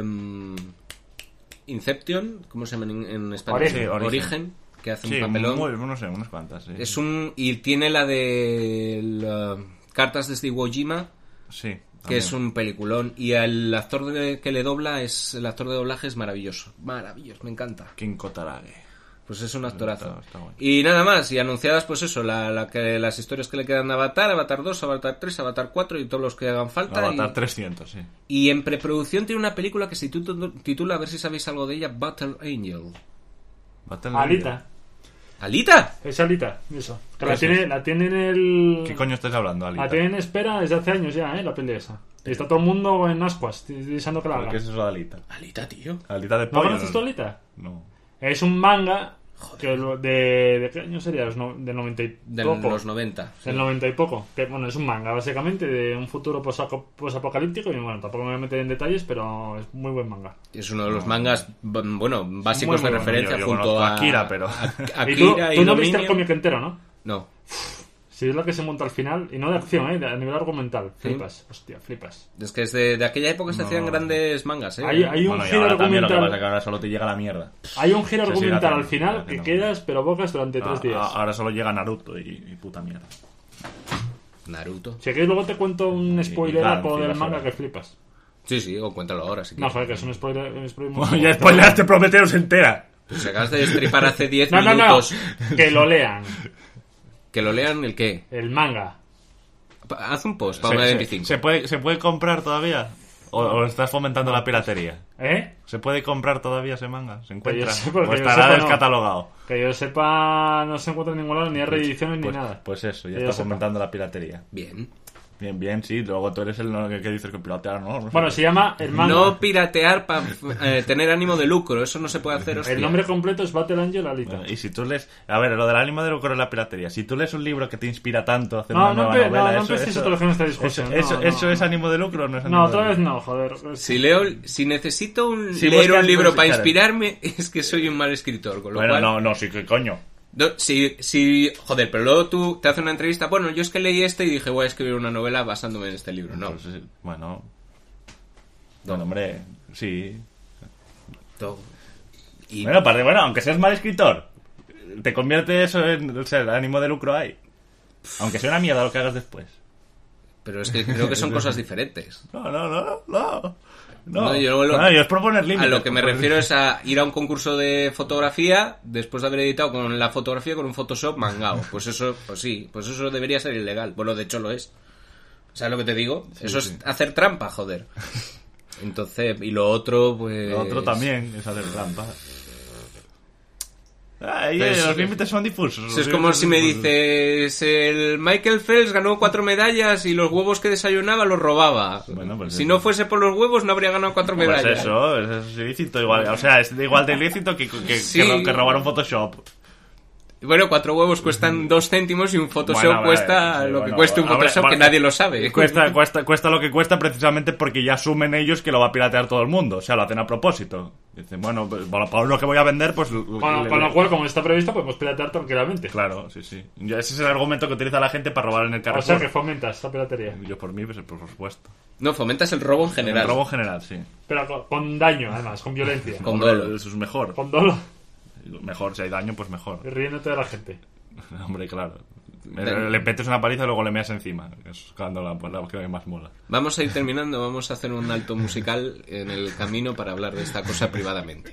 Inception, ¿cómo se llama en español? Origen. Sí, Origen, que hace Sí, un papelón. no sé, unas cuantas, sí. Y tiene la de Cartas desde Iwo Jima, Sí. que es un peliculón. Y el actor que le dobla, el actor de doblaje es maravilloso. Maravilloso, me encanta. Ken Kotanade. Pues es un actorazo. Está bueno. Y nada más, y anunciadas pues eso, las historias que le quedan de Avatar, Avatar 2, Avatar 3, Avatar 4 y todos los que hagan falta. Avatar 300, sí. Y en preproducción tiene una película que se titula, a ver si sabéis algo de ella, Battle Angel. Battle Alita. ¿Alita? Es Alita, eso. Que ¿Qué es la tiene en el... ¿Qué coño estás hablando, Alita? La tiene en espera desde hace años ya, la peli esa. Y está todo el mundo en ascuas, deseando que la ¿Pero haga. ¿Qué es eso de Alita? Alita, tío. Alita de ¿No pollo. conoces tú Alita? No. Es un manga que ¿de qué año sería? Del 90 y De poco. los 90. sí. Del 90 y poco. Que, bueno, es un manga, básicamente, de un futuro posapocalíptico. Y bueno, tampoco me voy a meter en detalles, pero es muy buen manga. Es uno de los mangas, bueno, básicos Muy de bueno. referencia Yo junto conozco a a Akira, pero... Y tú Akira no viste el Dominion. cómic entero, ¿no? No. Sí, es la que se monta al final. Y no de acción, a nivel argumental. Flipas, hostia, flipas. Es que es de aquella época se hacían grandes mangas, ¿eh? Hay un Bueno, y giro ahora también lo que pasa es que argumental. ahora solo te llega la mierda. Hay un giro Se sigue argumental al haciendo, final que que no. quedas, pero bocas durante 3 días. Ahora solo llega Naruto y puta mierda. Naruto. Si quieres, luego te cuento un spoileraco claro, del sí, manga vas a que ver. flipas. Sí, o cuéntalo ahora si No, quieres. joder, que es un spoiler muy... Bueno, ya spoilaste Prometheus entera. Pues se acabas de destripar hace 10 No, minutos. que lo lean. Que lo lean el qué. El manga. Haz un post para una de 25. ¿Se puede comprar todavía? ¿O estás fomentando la piratería? ¿Eh? ¿Se puede comprar todavía ese manga? ¿Se encuentra? yo sé, porque ¿O yo estará sepa, no. descatalogado? Que yo sepa, no se encuentra en ningún lado, ni hay reediciones ni Pues, nada. pues eso, ya Que yo está sepa. fomentando la piratería. Bien. Bien, sí. Luego tú eres el que dices que piratear, ¿no? Bueno, se llama el manga. No piratear para tener ánimo de lucro. Eso no se puede hacer, hostia. El nombre completo es Battle Angel Alita. Bueno, y si tú lees... A ver, lo del ánimo de lucro es la piratería. Si tú lees un libro que te inspira tanto a hacer una nueva novela... No empecéis otra vez en esta discusión. ¿Eso es ánimo de lucro o no es ánimo No, de otra lucro? vez no, joder. Si necesito leer buscas, un libro pues, para claro. inspirarme, es que soy un mal escritor. Con lo Bueno, cual... sí, que coño. Joder, pero luego tú te haces una entrevista. Bueno, yo es que leí y dije, voy a escribir una novela basándome en este libro. No. Pues, bueno, hombre, sí. Y Bueno, aunque seas mal escritor, te convierte eso en... O sea, el ánimo de lucro hay. Aunque sea una mierda lo que hagas después. Pero es que creo que son cosas diferentes. No, yo es proponer límites. A lo que me refiero es a ir a un concurso de fotografía después de haber editado con la fotografía con un Photoshop mangao. Pues eso debería ser ilegal. Bueno, de hecho lo es. ¿Sabes lo que te digo? Sí, eso es hacer trampa, joder. Entonces, y lo otro, pues... Lo otro también es hacer trampa. Pues, los límites son difusos. Es como si me dices, el Michael Phelps ganó 4 medallas y los huevos que desayunaba los robaba. Bueno, pues si eso. no fuese por los huevos no habría ganado 4 medallas. Pues eso es ilícito igual. O sea, es igual de ilícito que robar un Photoshop. Bueno, 4 huevos cuestan 2 céntimos y un Photoshop cuesta lo que cuesta un Photoshop, que nadie lo sabe. Cuesta lo que cuesta precisamente porque ya asumen ellos que lo va a piratear todo el mundo. O sea, lo hacen a propósito. Dicen, bueno, pues, para lo que voy a vender, pues... Bueno, con lo cual, como está previsto, podemos piratear tranquilamente. Claro, sí. Ya ese es el argumento que utiliza la gente para robar en el Carrefour. O sea, que fomentas esta piratería. Yo por mí, pues, por supuesto. No, fomentas el robo en general. El robo en general, sí. Pero con daño, además, con violencia. Con dolo. Eso es mejor. Con dolo. Mejor, si hay daño, pues mejor. Y riéndote de la gente. Hombre, claro. Le metes una paliza y luego le meas encima. Es cuando la que más mola. Vamos a ir terminando, vamos a hacer un alto musical en el camino para hablar de esta cosa privadamente.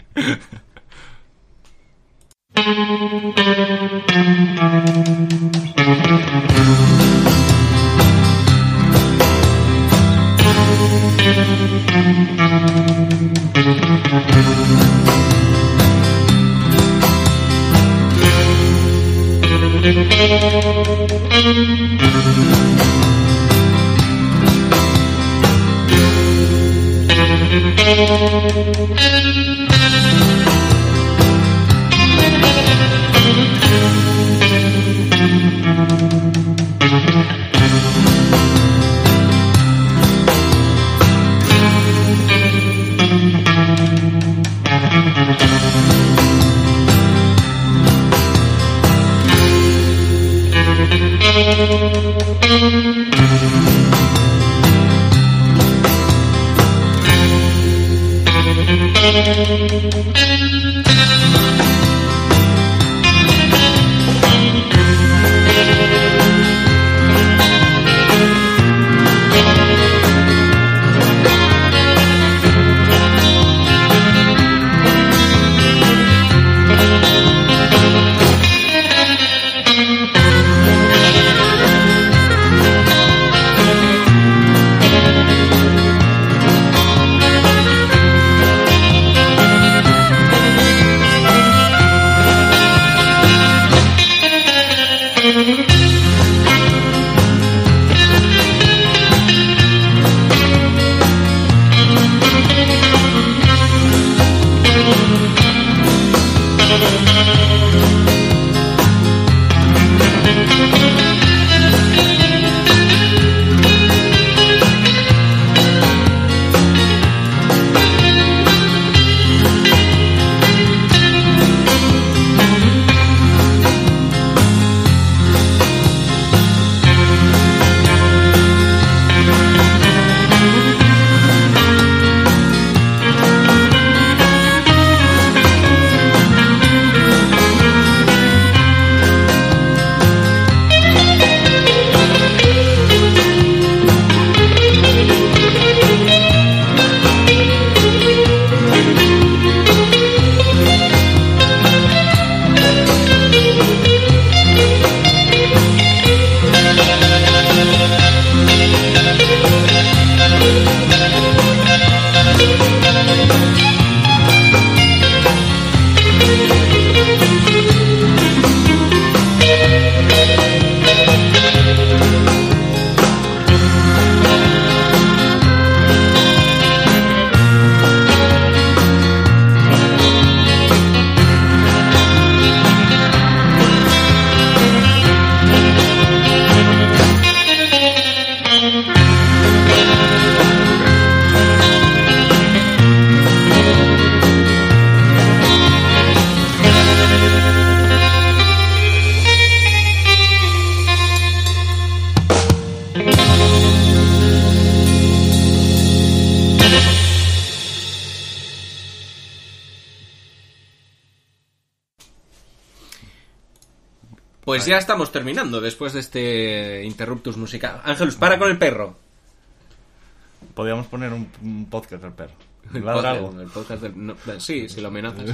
Pues ya estamos terminando después de este interruptus musical. Ángelus, para con el perro. Podríamos poner un podcast del perro. El podcast del... No, sí, si lo amenazas.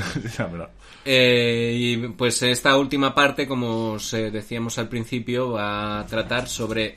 Y pues esta última parte, como os decíamos al principio, va a tratar sobre...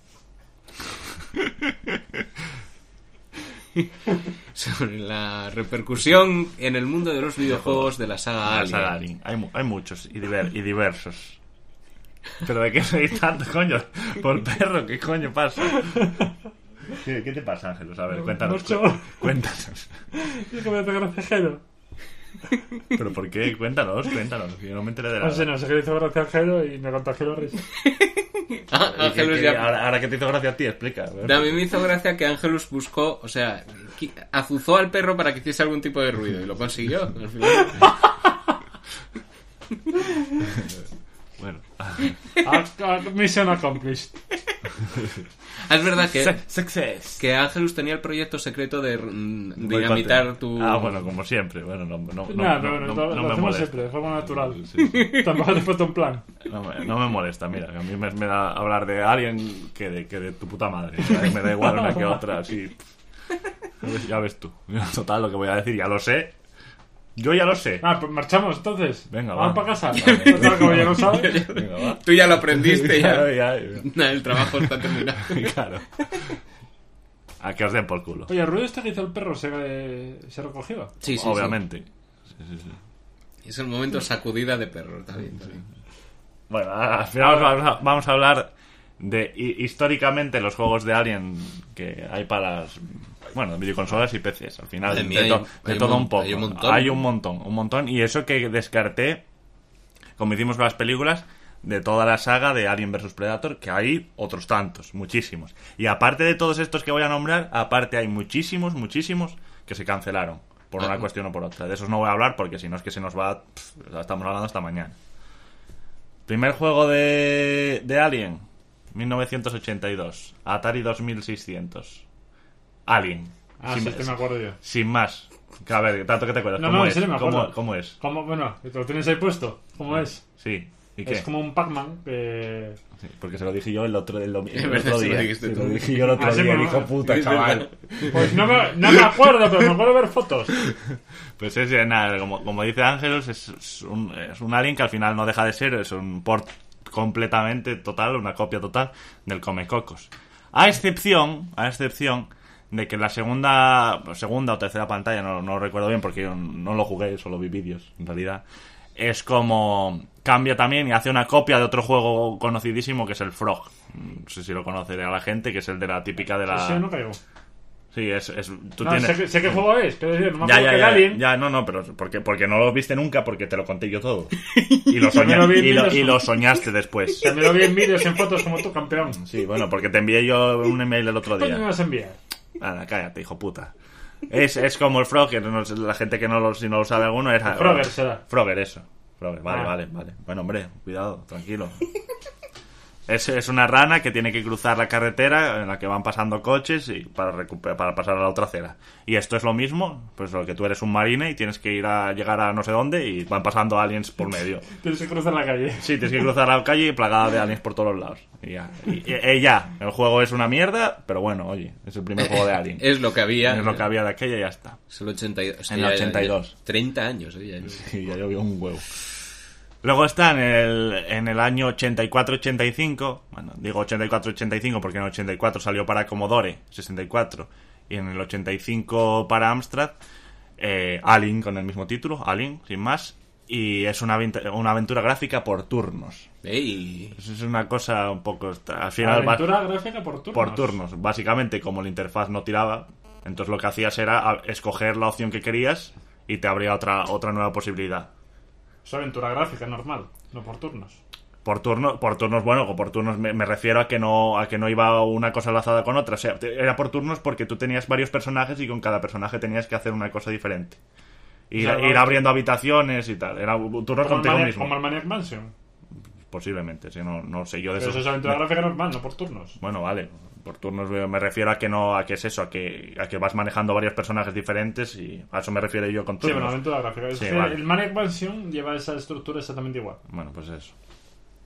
sobre la repercusión en el mundo de los videojuegos de la saga Alien. Hay muchos y diversos. ¿Pero de qué reís tanto, coño? Por perro, ¿qué coño pasa? ¿Qué te pasa, Ángelus? A ver, cuéntanos. Cuéntanos. Es que me hace gracia. ¿Pero por qué? Cuéntanos. Yo no me enteré de nada. No sé que le hizo gracia a Jero y me contagió la risa. Ángelus ahora que te hizo gracia a ti, explica. A mí me hizo gracia que Ángelus buscó, o sea, azuzó al perro para que hiciese algún tipo de ruido y lo consiguió. Al final. Bueno. Mission accomplished. Es verdad Success. que Ángelus tenía el proyecto secreto de dinamitar tu... Bueno, como siempre. Bueno, no Lo me hacemos molesta. siempre, de forma natural. Sí. Tampoco hace falta un plan. No me molesta, mira, que a mí me da hablar de Alien que de tu puta madre. Me da igual una que otra, así. Ya ves tú. Total, lo que voy a decir, ya lo sé. Yo ya lo sé. Pues marchamos entonces. Venga, vamos va. para casa. Total, como ya lo sabes. Venga, va. Tú ya lo aprendiste, ya. Ya. El trabajo está terminado. Claro. A que os den por culo. Oye, el ruido este que hizo el perro se recogió. Sí. Obviamente. Sí. Es el momento sacudida de perro. Está bien. Bueno, al final vamos a hablar de históricamente los juegos de Alien que hay para las videoconsolas y PCs. Al final de todo un poco. Hay un montón. Y eso que descarté, como hicimos con las películas, de toda la saga de Alien vs Predator, que hay otros tantos, muchísimos. Y aparte de todos estos que voy a nombrar, aparte hay muchísimos que se cancelaron por una cuestión o por otra. De esos no voy a hablar porque si no es que se nos va... estamos hablando hasta mañana. Primer juego de Alien, 1982, Atari 2600. Alien. Sí, me acuerdo yo. Sin más. A ver, tanto que te acuerdas. No, en serio me acuerdo. ¿Cómo es? Bueno, ¿te lo tienes ahí puesto? ¿Cómo es? Sí. ¿Y qué? Es como un Pac-Man que... Sí, porque se lo dije yo el otro día. Se lo dijiste tú. Se lo dije yo el otro día, hijo puta, chaval. Pues no me acuerdo, pero me acuerdo ver fotos. Pues es nada, como dice Ángelus, es un Alien que al final no deja de ser, es un port completamente total, una copia total del Comecocos. A excepción de que la segunda o tercera pantalla, no recuerdo bien porque yo no lo jugué, solo vi vídeos en realidad, es como cambia también y hace una copia de otro juego conocidísimo que es el Frog. No sé si lo conocerá la gente, que es el de la típica de la... Sí, no caigo. Sí, tienes... sé qué juego es, quiero decir, no me acuerdo que Alien... pero porque no lo viste nunca, porque te lo conté yo todo. Y lo soñaste después. También lo vi en vídeos, en fotos como tú, campeón. Sí, bueno, porque te envié yo un email el otro día. ¿Cuándo me vas a enviar? Nada, cállate, hijo puta. Es como el Frog, que la gente que si no lo sabe alguno es... Frogger será. Frogger, eso. Frogger, vale. Bueno, hombre, cuidado, tranquilo. Es una rana que tiene que cruzar la carretera en la que van pasando coches y para pasar a la otra acera. Y esto es lo mismo, pues lo que tú eres un marine y tienes que llegar a no sé dónde y van pasando aliens por medio. Tienes que cruzar la calle. Sí, tienes que cruzar la calle plagada de aliens por todos los lados. Y ya. El juego es una mierda, pero bueno, oye, es el primer juego de Alien. Es lo que había. Es lo que había de aquella y ya está. Es el 82. En el 82. 30 años, Sí, ya llovió un huevo. Luego está en el año 84-85, bueno, digo 84-85 porque en el 84 salió para Commodore 64 y en el 85 para Amstrad, Alien con el mismo título, Alien, sin más, y es una aventura gráfica por turnos. ¡Ey! Es una cosa un poco... Al final, aventura gráfica por turnos. Por turnos, básicamente como la interfaz no tiraba, entonces lo que hacías era escoger la opción que querías y te abría otra nueva posibilidad. Es aventura gráfica normal, no por turnos. Por turnos, bueno, por turnos me refiero a que no iba una cosa enlazada con otra. O sea, era por turnos porque tú tenías varios personajes y con cada personaje tenías que hacer una cosa diferente. Ir abriendo habitaciones y tal. Era turnos contigo mismo. ¿Como el Maniac Mansion? Posiblemente, sí, no sé yo de eso. Pero eso es aventura gráfica normal, no por turnos. Bueno, vale. Por turnos me refiero a que es eso, a que vas manejando varios personajes diferentes y a eso me refiero yo con turnos. Sí, bueno, aventura gráfica. Sí, vale. El Maniac Mansion lleva esa estructura exactamente igual. Bueno, pues eso.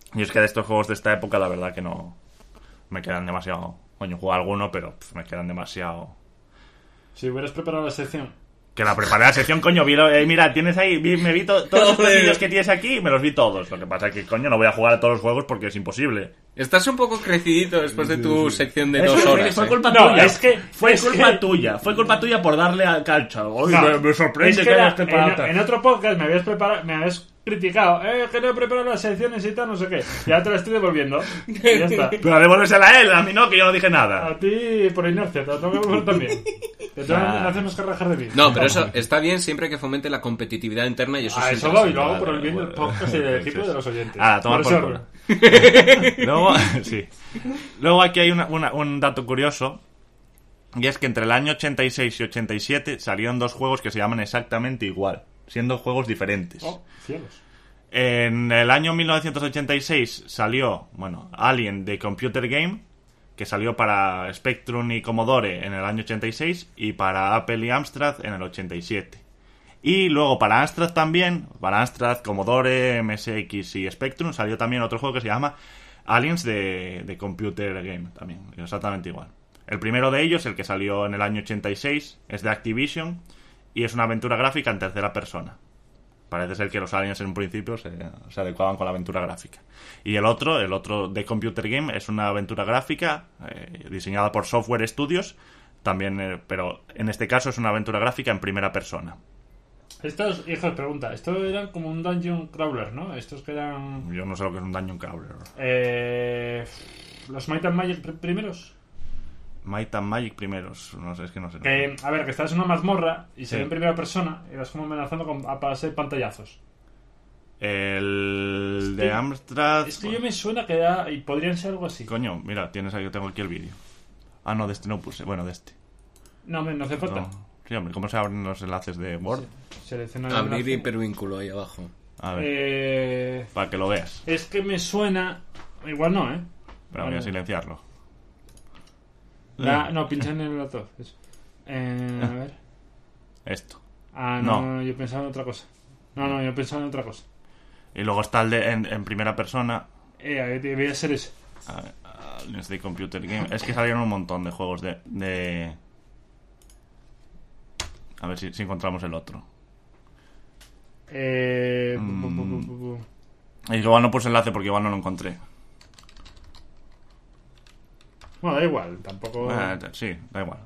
Y es que de estos juegos de esta época, la verdad que no me quedan demasiado. Coño, juego alguno, pero me quedan demasiado. Si hubieras preparado la sección. Que la preparé la sección, coño, mira, tienes ahí, me vi todos los vídeos que tienes aquí, me los vi todos. Lo que pasa es que, coño, no voy a jugar a todos los juegos porque es imposible. Estás un poco crecidito después de tu sección de 2 horas. Fue culpa No, tuya. es que Fue culpa tuya por darle al calcha. Oye, No, me sorprende es que que hayas preparado. en otro podcast me habías criticado, que no he preparado las secciones y tal, no sé qué. Ya te la estoy devolviendo. Y ya está. Pero devuélvesela a él, a mí no, que yo no dije nada. A ti por inercia, te la tengo que devolver también. Que tú no hacemos que rajar de mí. No, pero eso está bien siempre que fomente la competitividad interna y eso A es eso interesante. voy, lo hago por el bien del podcast y del equipo y de los oyentes. Toma por eso- culo. Luego, sí. Luego aquí hay un dato curioso. Y es que entre el año 86 y 87 salieron 2 juegos que se llaman exactamente igual, siendo juegos diferentes. Oh, cielos. En el año 1986 salió, Alien The Computer Game, que salió para Spectrum y Commodore en el año 86 y para Apple y Amstrad en el 87. Y luego para Amstrad también, para Amstrad, Commodore, MSX y Spectrum salió también otro juego que se llama Aliens The Computer Game, también, exactamente igual. El primero de ellos, el que salió en el año 86, es de Activision y es una aventura gráfica en tercera persona. Parece ser que los aliens en un principio se adecuaban con la aventura gráfica. Y el otro The Computer Game, es una aventura gráfica diseñada por Software Studios, también, pero en este caso es una aventura gráfica en primera persona. Estos, hijos, pregunta, estos eran como un dungeon crawler, ¿no? Estos que eran... Yo no sé lo que es un Dungeon Crawler. Los Might and Magic primeros. Might and Magic primeros, no sé, es que no sé. Que, a ver, que estás en una mazmorra y se Sí. ve en primera persona y vas como amenazando a pasar pantallazos. El que- de Amstrad... Es que yo me suena que da... Y podrían ser algo así. Coño, mira, yo tengo aquí el vídeo. Ah, no, de este no puse. Bueno, de este. No, hombre, no hace falta. No. Sí, hombre, ¿cómo se abren los enlaces de Word? Selecciona el Abrir enlace. hipervínculo ahí abajo. A ver, para que lo veas. Es que me suena... Igual no, ¿eh? Pero voy a silenciarlo. No, pincha en el otro. Eso. A ver. Esto. Ah, No. no, yo pensaba en otra cosa. No, yo pensaba en otra cosa. Y luego está el de en primera persona. Debería ser ese. Aliens The Computer Game. Es que salieron un montón de juegos de... A ver si encontramos el otro. Eh... Y igual no puse enlace porque igual no lo encontré. Bueno, da igual, tampoco... Sí, da igual.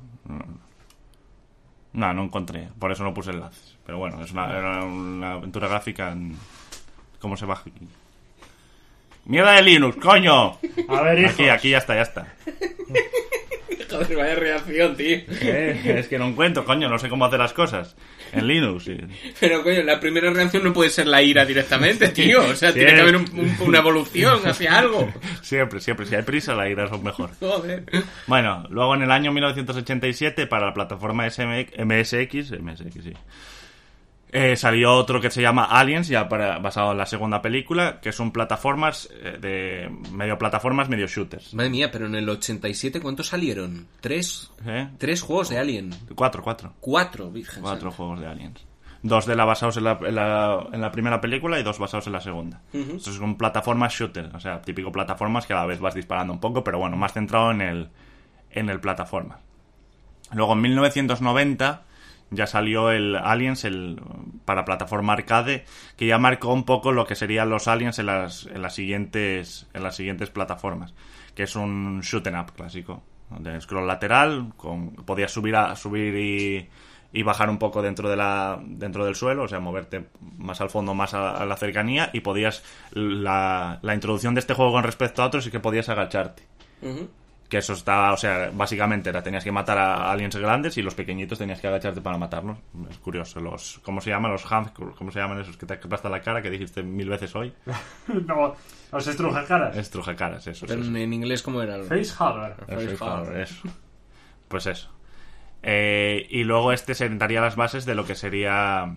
No encontré. Por eso no puse enlaces. Pero bueno, era una aventura gráfica en... ¿Cómo se baja aquí? ¡Mierda de Linux, coño! A ver, hijo. Aquí ya está. Joder, vaya reacción, tío. Es que no encuentro, coño, no sé cómo hacer las cosas en Linux. Sí. Pero, coño, la primera reacción no puede ser la ira directamente, tío. O sea, tiene que haber una evolución hacia algo. Siempre, si hay prisa, la ira es mejor. Joder. Bueno, luego en el año 1987, para la plataforma MSX, sí. Salió otro que se llama Aliens, ya basado en la segunda película, que son plataformas, medio plataformas, medio shooters. Madre mía, pero en el 87, ¿cuántos salieron? ¿Tres? ¿Eh? 3 juegos de Alien. 4. 4, virgen. 4 juegos de Aliens. 2 de la basados en la primera película y 2 basados en la segunda. Estos son plataformas shooter, o sea, típico plataformas que a la vez vas disparando un poco, pero bueno, más centrado en el plataforma. Luego en 1990 ya salió el Aliens para plataforma arcade, que ya marcó un poco lo que serían los Aliens en las siguientes plataformas, que es un shoot 'em up clásico, de scroll lateral, podías subir y bajar un poco dentro del suelo, o sea, moverte más al fondo, más a la cercanía, y podías la introducción de este juego con respecto a otros es que podías agacharte. Que eso está, o sea, básicamente tenías que matar a aliens grandes y los pequeñitos tenías que agacharte para matarlos. Es curioso, ¿cómo se llaman los hands? ¿Cómo se llaman esos que te aplastan la cara que dijiste 1000 veces hoy? No, los estrujacaras. Estrujacaras, eso. Pero en inglés, ¿cómo era? Facehugger. Eso. Pues eso. Y luego sentaría las bases de lo que sería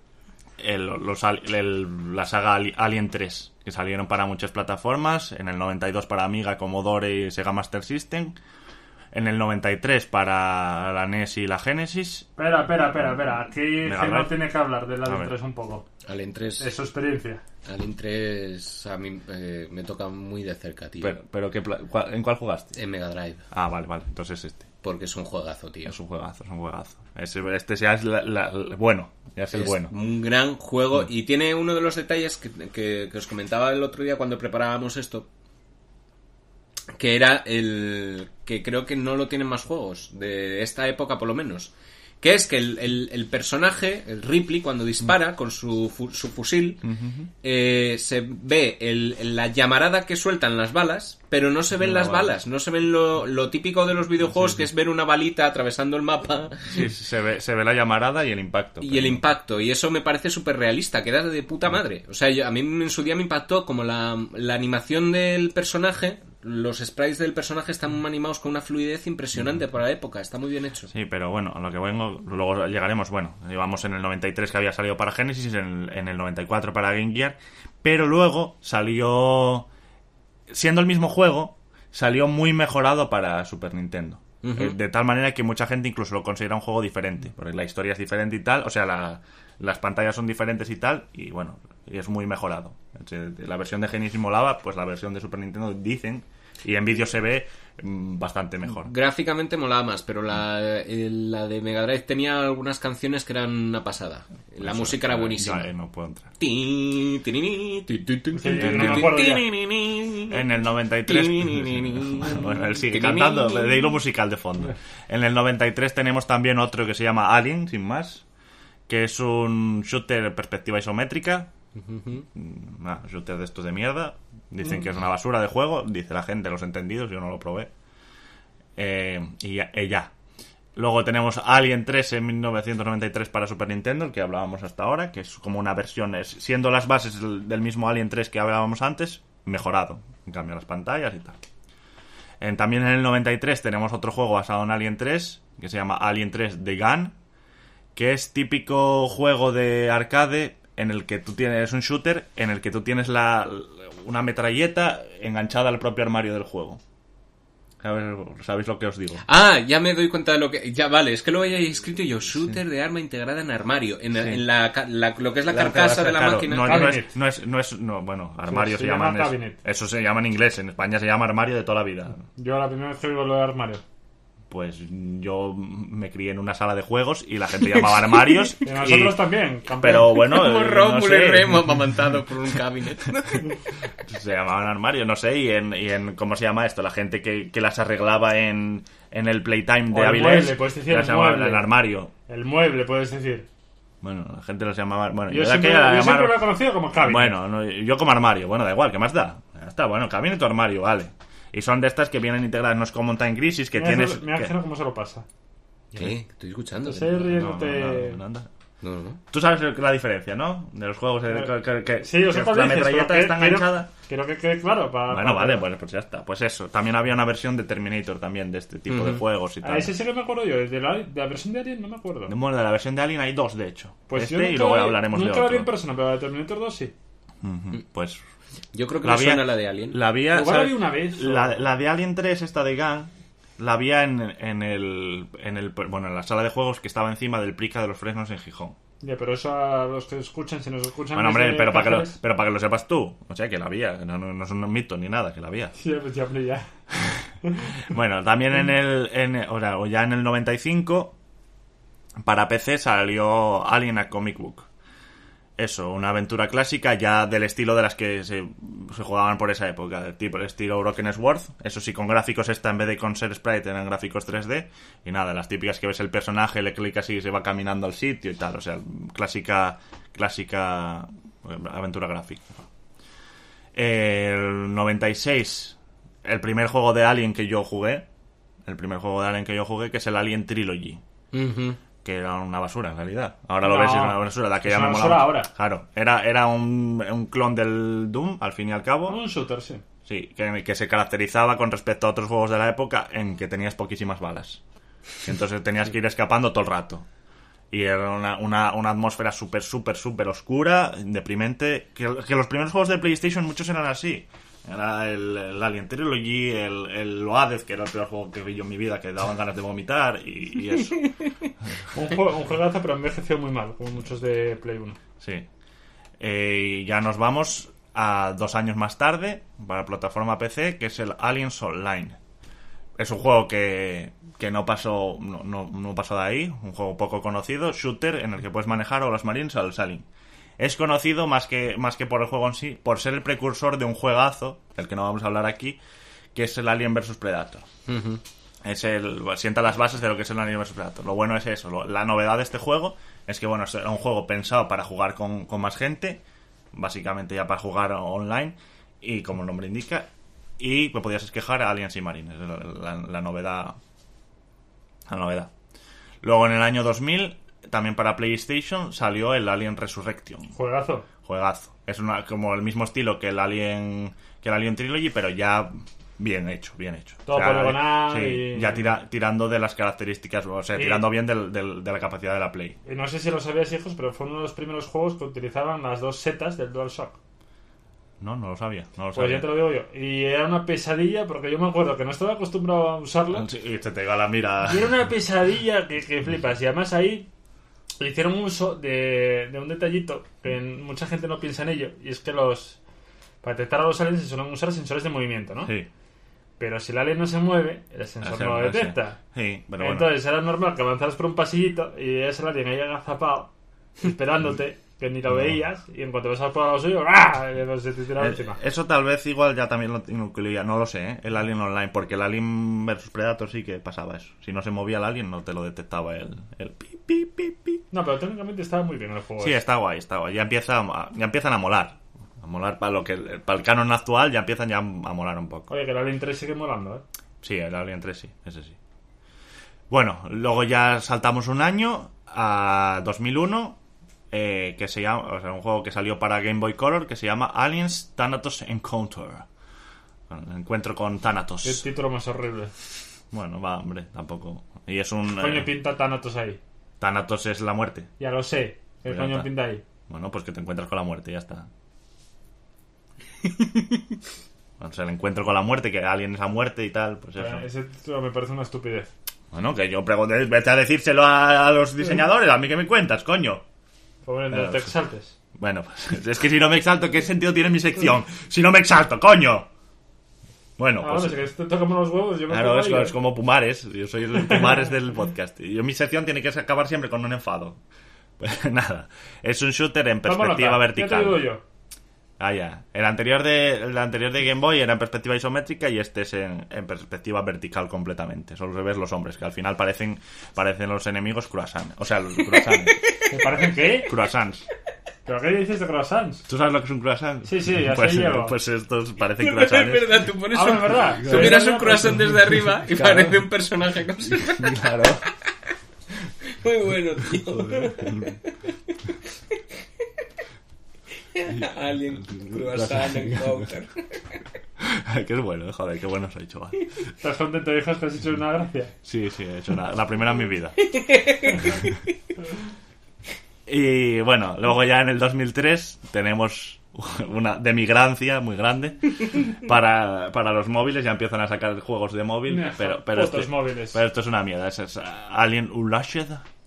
la saga Alien 3, que salieron para muchas plataformas, en el 92 para Amiga, Commodore y Sega Master System, en el 93 para la NES y la Genesis. Espera, aquí Mega Gemma Drive. tiene que hablar del A Alien ver. 3 un poco. Alien 3... Es su experiencia. Alien 3 a mí me toca muy de cerca, tío. Pero ¿en cuál jugaste? En Mega Drive. Ah, vale, entonces este. Porque es un juegazo, tío. Es un juegazo. Este ya es bueno, ya es el bueno. Un gran juego y tiene uno de los detalles que os comentaba el otro día cuando preparábamos esto, que era el que creo que no lo tienen más juegos de esta época por lo menos, que es que el personaje, el Ripley, cuando dispara con su fusil, se ve la llamarada que sueltan las balas, pero no se ven las balas, no se ven lo típico de los videojuegos, que es ver una balita atravesando el mapa. Sí, se ve la llamarada y el impacto. Y el impacto, y eso me parece súper realista, queda de puta madre. O sea, a mí en su día me impactó como la animación del personaje. Los sprites del personaje están animados con una fluidez impresionante para la época, está muy bien hecho. Sí, pero bueno, a lo que vengo, luego llegaremos, bueno, llevamos en el 93 que había salido para Genesis, en el 94 para Game Gear, pero luego salió, siendo el mismo juego, salió muy mejorado para Super Nintendo. De tal manera que mucha gente incluso lo considera un juego diferente, porque la historia es diferente y tal, o sea, las pantallas son diferentes y tal, y bueno, y es muy mejorado. La versión de Genesis molaba, pues la versión de Super Nintendo dicen, y en vídeo se ve bastante mejor. Gráficamente molaba más, pero la de Mega Drive tenía algunas canciones que eran una pasada. La música era buenísima. No puedo entrar. En el 93 bueno, él sigue cantando, de hilo musical de fondo. En el 93 tenemos también otro que se llama Alien, sin más, que es un shooter perspectiva isométrica. Shooter de estos de mierda. Dicen que es una basura de juego, dice la gente, los entendidos, yo no lo probé. Y ya. Luego tenemos Alien 3 en 1993 para Super Nintendo, el que hablábamos hasta ahora, que es como una versión, siendo las bases del mismo Alien 3 que hablábamos antes, mejorado. En cambio las pantallas y tal. También en el 93 tenemos otro juego basado en Alien 3, que se llama Alien 3 The Gun, que es típico juego de arcade en el que tú tienes un shooter, en el que tú tienes una metralleta enganchada al propio armario del juego. ¿Sabéis lo que os digo? Ah, ya me doy cuenta de lo que... Ya, vale, es que lo había escrito yo. Shooter de arma integrada en armario. En lo que es la carcasa de la máquina. Bueno, armario se llama eso se llama en inglés. En España se llama armario de toda la vida. Yo la primera vez que oigo lo de armario. Pues yo me crié en una sala de juegos y la gente llamaba armarios. Y nosotros también, campeón. Pero bueno, como Rómulo y Remo amamantado por un cabinet. Se llamaban armarios, no sé. Y en ¿cómo se llama esto? La gente que las arreglaba en el Playtime de Avilés, las llamaban el armario. El mueble, puedes decir. Bueno, la gente los llamaba... Bueno, yo siempre lo he conocido como cabinet. Bueno, yo como armario. Bueno, da igual, ¿qué más da? Ya está, bueno, cabinet o armario, vale. Y son de estas que vienen integradas, no es como un Time Crisis que tienes... Me imagino cómo se lo pasa. ¿Qué? Estoy escuchando. No. Tú sabes la diferencia, ¿no? De los juegos sí, o sea, la metralleta está enganchada. Quiero que quede claro. Bueno, vale, pues ya está. Pues eso. También había una versión de Terminator también, de este tipo de juegos y tal. A ese sí que me acuerdo yo. De la versión de Alien no me acuerdo. Bueno, de la versión de Alien hay dos, de hecho. Pues y luego hablaremos de otro. Nunca la vi en persona, pero de Terminator 2 sí. Pues... Yo creo que me suena la de Alien. La vi una vez. La de Alien 3, esta de Gun, la vi en la sala de juegos que estaba encima del Prica de los Fresnos en Gijón. Ya, pero eso a los que escuchan, si nos escuchan... Bueno, hombre, pero para que lo sepas tú. O sea, que la había. No es un mito ni nada, que la había. Sí, pues ya. Bueno, también ya en el 95, para PC salió Alien a Comic Book. Eso, una aventura clásica ya del estilo de las que se jugaban por esa época, tipo el estilo Broken Sword, eso sí, con gráficos en vez de con ser sprite eran gráficos 3D, y nada, las típicas que ves el personaje, le clicas y se va caminando al sitio y tal, o sea, clásica aventura gráfica. El 96, el primer juego de Alien que yo jugué, que es el Alien Trilogy. Que era una basura en realidad. Ahora lo ves y es una basura. La que ya me molaba. Ahora. Claro, era un clon del Doom, al fin y al cabo. Un shooter, sí. Sí, que se caracterizaba con respecto a otros juegos de la época en que tenías poquísimas balas. Entonces tenías que ir escapando todo el rato. Y era una atmósfera súper oscura, deprimente. Que los primeros juegos de PlayStation muchos eran así. Era el Alien Trilogy, el Loaded, que era el peor juego que vi yo en mi vida, que daban ganas de vomitar, y eso. un juegazo, pero envejeció muy mal, como muchos de Play 1. Sí. Y ya nos vamos a 2 años más tarde, para la plataforma PC, que es el Aliens Online. Es un juego que no pasó de ahí, un juego poco conocido, shooter, en el que puedes manejar a los Marines o a los Aliens. Es conocido más que por el juego en sí, por ser el precursor de un juegazo, del que no vamos a hablar aquí, que es el Alien vs Predator. Uh-huh. Sienta las bases de lo que es el Alien vs Predator. Lo bueno es eso, la novedad de este juego es que bueno, es un juego pensado para jugar con más gente, básicamente ya para jugar online, y como el nombre indica, y pues podías esquejar a Aliens y Marines, la novedad. La novedad. Luego en el año 2000, también para PlayStation, salió el Alien Resurrection. Juegazo. Es como el mismo estilo que el Alien Trilogy, pero ya bien hecho. Todo poligonal. Sí, y... ya tirando de las características, o sea, tirando bien de la capacidad de la Play. Y no sé si lo sabías, hijos, pero fue uno de los primeros juegos que utilizaban las 2 setas del DualShock. No lo sabía. Pues ya te lo digo yo. Y era una pesadilla, porque yo me acuerdo que no estaba acostumbrado a usarlo. Sí, y se te iba la mira. Y era una pesadilla que flipas. Y además ahí le hicieron uso de un detallito que mucha gente no piensa en ello. Y es que para detectar a los aliens se suelen usar sensores de movimiento, ¿no? Sí. Pero si el alien no se mueve, el sensor no lo detecta. Sí, pero bueno. Entonces era normal que avanzaras por un pasillito y es el alien ahí agazapado, esperándote, que ni lo veías, y en cuanto vas por lo suyo, ¡ah! Se te tira encima. Eso tal vez igual ya también lo incluía, no lo sé, ¿eh? El Alien Online, porque el Alien vs Predator sí que pasaba eso. Si no se movía el alien, no te lo detectaba el pi, pi, pi, pi. No, pero técnicamente estaba muy bien el juego. Sí, está guay. Ya empiezan a molar. A molar para el canon actual, ya empiezan ya a molar un poco. Oye, que el Alien 3 sigue molando, ¿eh? Sí, el Alien 3 sí, ese sí. Bueno, luego ya saltamos un año a 2001, que se llama, o sea, un juego que salió para Game Boy Color que se llama Aliens Thanatos Encounter. Encuentro con Thanatos. Qué título más horrible. Bueno, va, hombre, tampoco. Y es un... ¿Qué coño pinta Thanatos ahí? Thanatos es la muerte. Ya lo sé. ¿Qué Pues coño pinta ahí? Bueno, pues que te encuentras con la muerte, ya está. O sea, el encuentro con la muerte, que alguien es a muerte y tal, pues eso. Ese título me parece una estupidez. Bueno, que yo pregunté, vete a decírselo a los diseñadores, a mí que me cuentas, coño. Pobre, no te exaltes. Bueno, pues es que si no me exalto, ¿qué sentido tiene mi sección? Si no me exalto, coño. Bueno, pues... Bueno, si te tocamos los huevos, yo me claro, pongo ahí, es como Pumares. Yo soy el Pumares del podcast. Y mi sección tiene que acabar siempre con un enfado. Pues nada, es un shooter en perspectiva vertical. Ya te digo yo. Ah, ya. El anterior de Game Boy era en perspectiva isométrica y este es en perspectiva vertical completamente. Solo se ves los hombres, que al final parecen los enemigos croissants. O sea, los croissants. ¿Me parecen qué? Croissants. ¿Pero qué dices de croissants? ¿Tú sabes lo que es un croissant? Sí, ya pues, sé llevo. Pues estos parecen croissants. Es verdad, tú pones es verdad. Tú miras un croissant desde arriba y Claro. parece un personaje con Claro. Muy bueno, tío. Alien Croissant Encounter. Que es bueno, joder, qué bueno soy, chaval. ¿Estás contento, hijas, que has hecho una gracia? Sí, he hecho la primera en mi vida. Y bueno, luego ya en el 2003 tenemos una demigrancia muy grande para los móviles. Ya empiezan a sacar juegos de móvil, pero esto es una mierda. Es Alien Unleashed.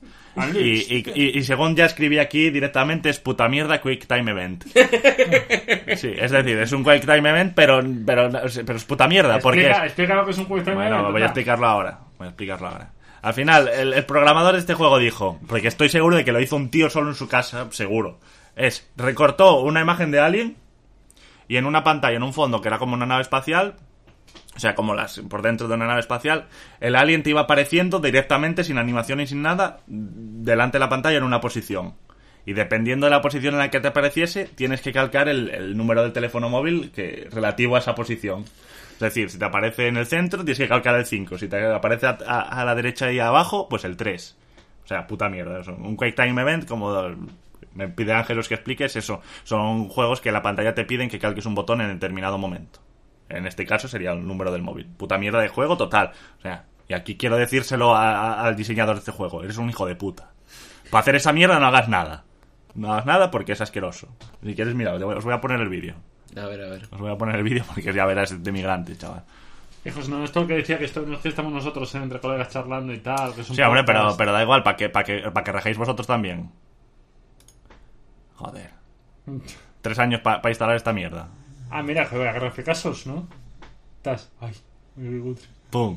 Y según ya escribí aquí directamente, es puta mierda Quick Time Event. Sí, es decir, es un Quick Time Event, pero es puta mierda. Explica lo que es un Quick Time Event. Voy a explicarlo ahora. Al final, el programador de este juego dijo, porque estoy seguro de que lo hizo un tío solo en su casa, seguro. Recortó una imagen de Alien y en una pantalla, en un fondo que era como una nave espacial, o sea, como por dentro de una nave espacial, el alien te iba apareciendo directamente, sin animación y sin nada, delante de la pantalla en una posición. Y dependiendo de la posición en la que te apareciese, tienes que calcar el número del teléfono móvil relativo a esa posición. Es decir, si te aparece en el centro, tienes que calcar el 5. Si te aparece a la derecha y abajo, pues el 3. O sea, puta mierda. Eso. Un Quick Time Event, como me pide Ángelos que expliques, eso. Son juegos que la pantalla te piden que calques un botón en determinado momento. En este caso sería el número del móvil. Puta mierda de juego total. O sea, y aquí quiero decírselo al diseñador de este juego. Eres un hijo de puta. Para hacer esa mierda no hagas nada. No hagas nada porque es asqueroso. Si quieres, mira, os voy a poner el vídeo. A ver. Os voy a poner el vídeo porque ya verás de migrante, chaval. Hijos, no, esto que decía que no es que estamos nosotros entre colegas charlando y tal. Que es un sí, hombre, podcast. pero da igual, para que rajéis vosotros también. Joder. 3 años para instalar esta mierda. Ah, mira, que graficazos, ¿no? Ay, muy cutre. ¡Pum!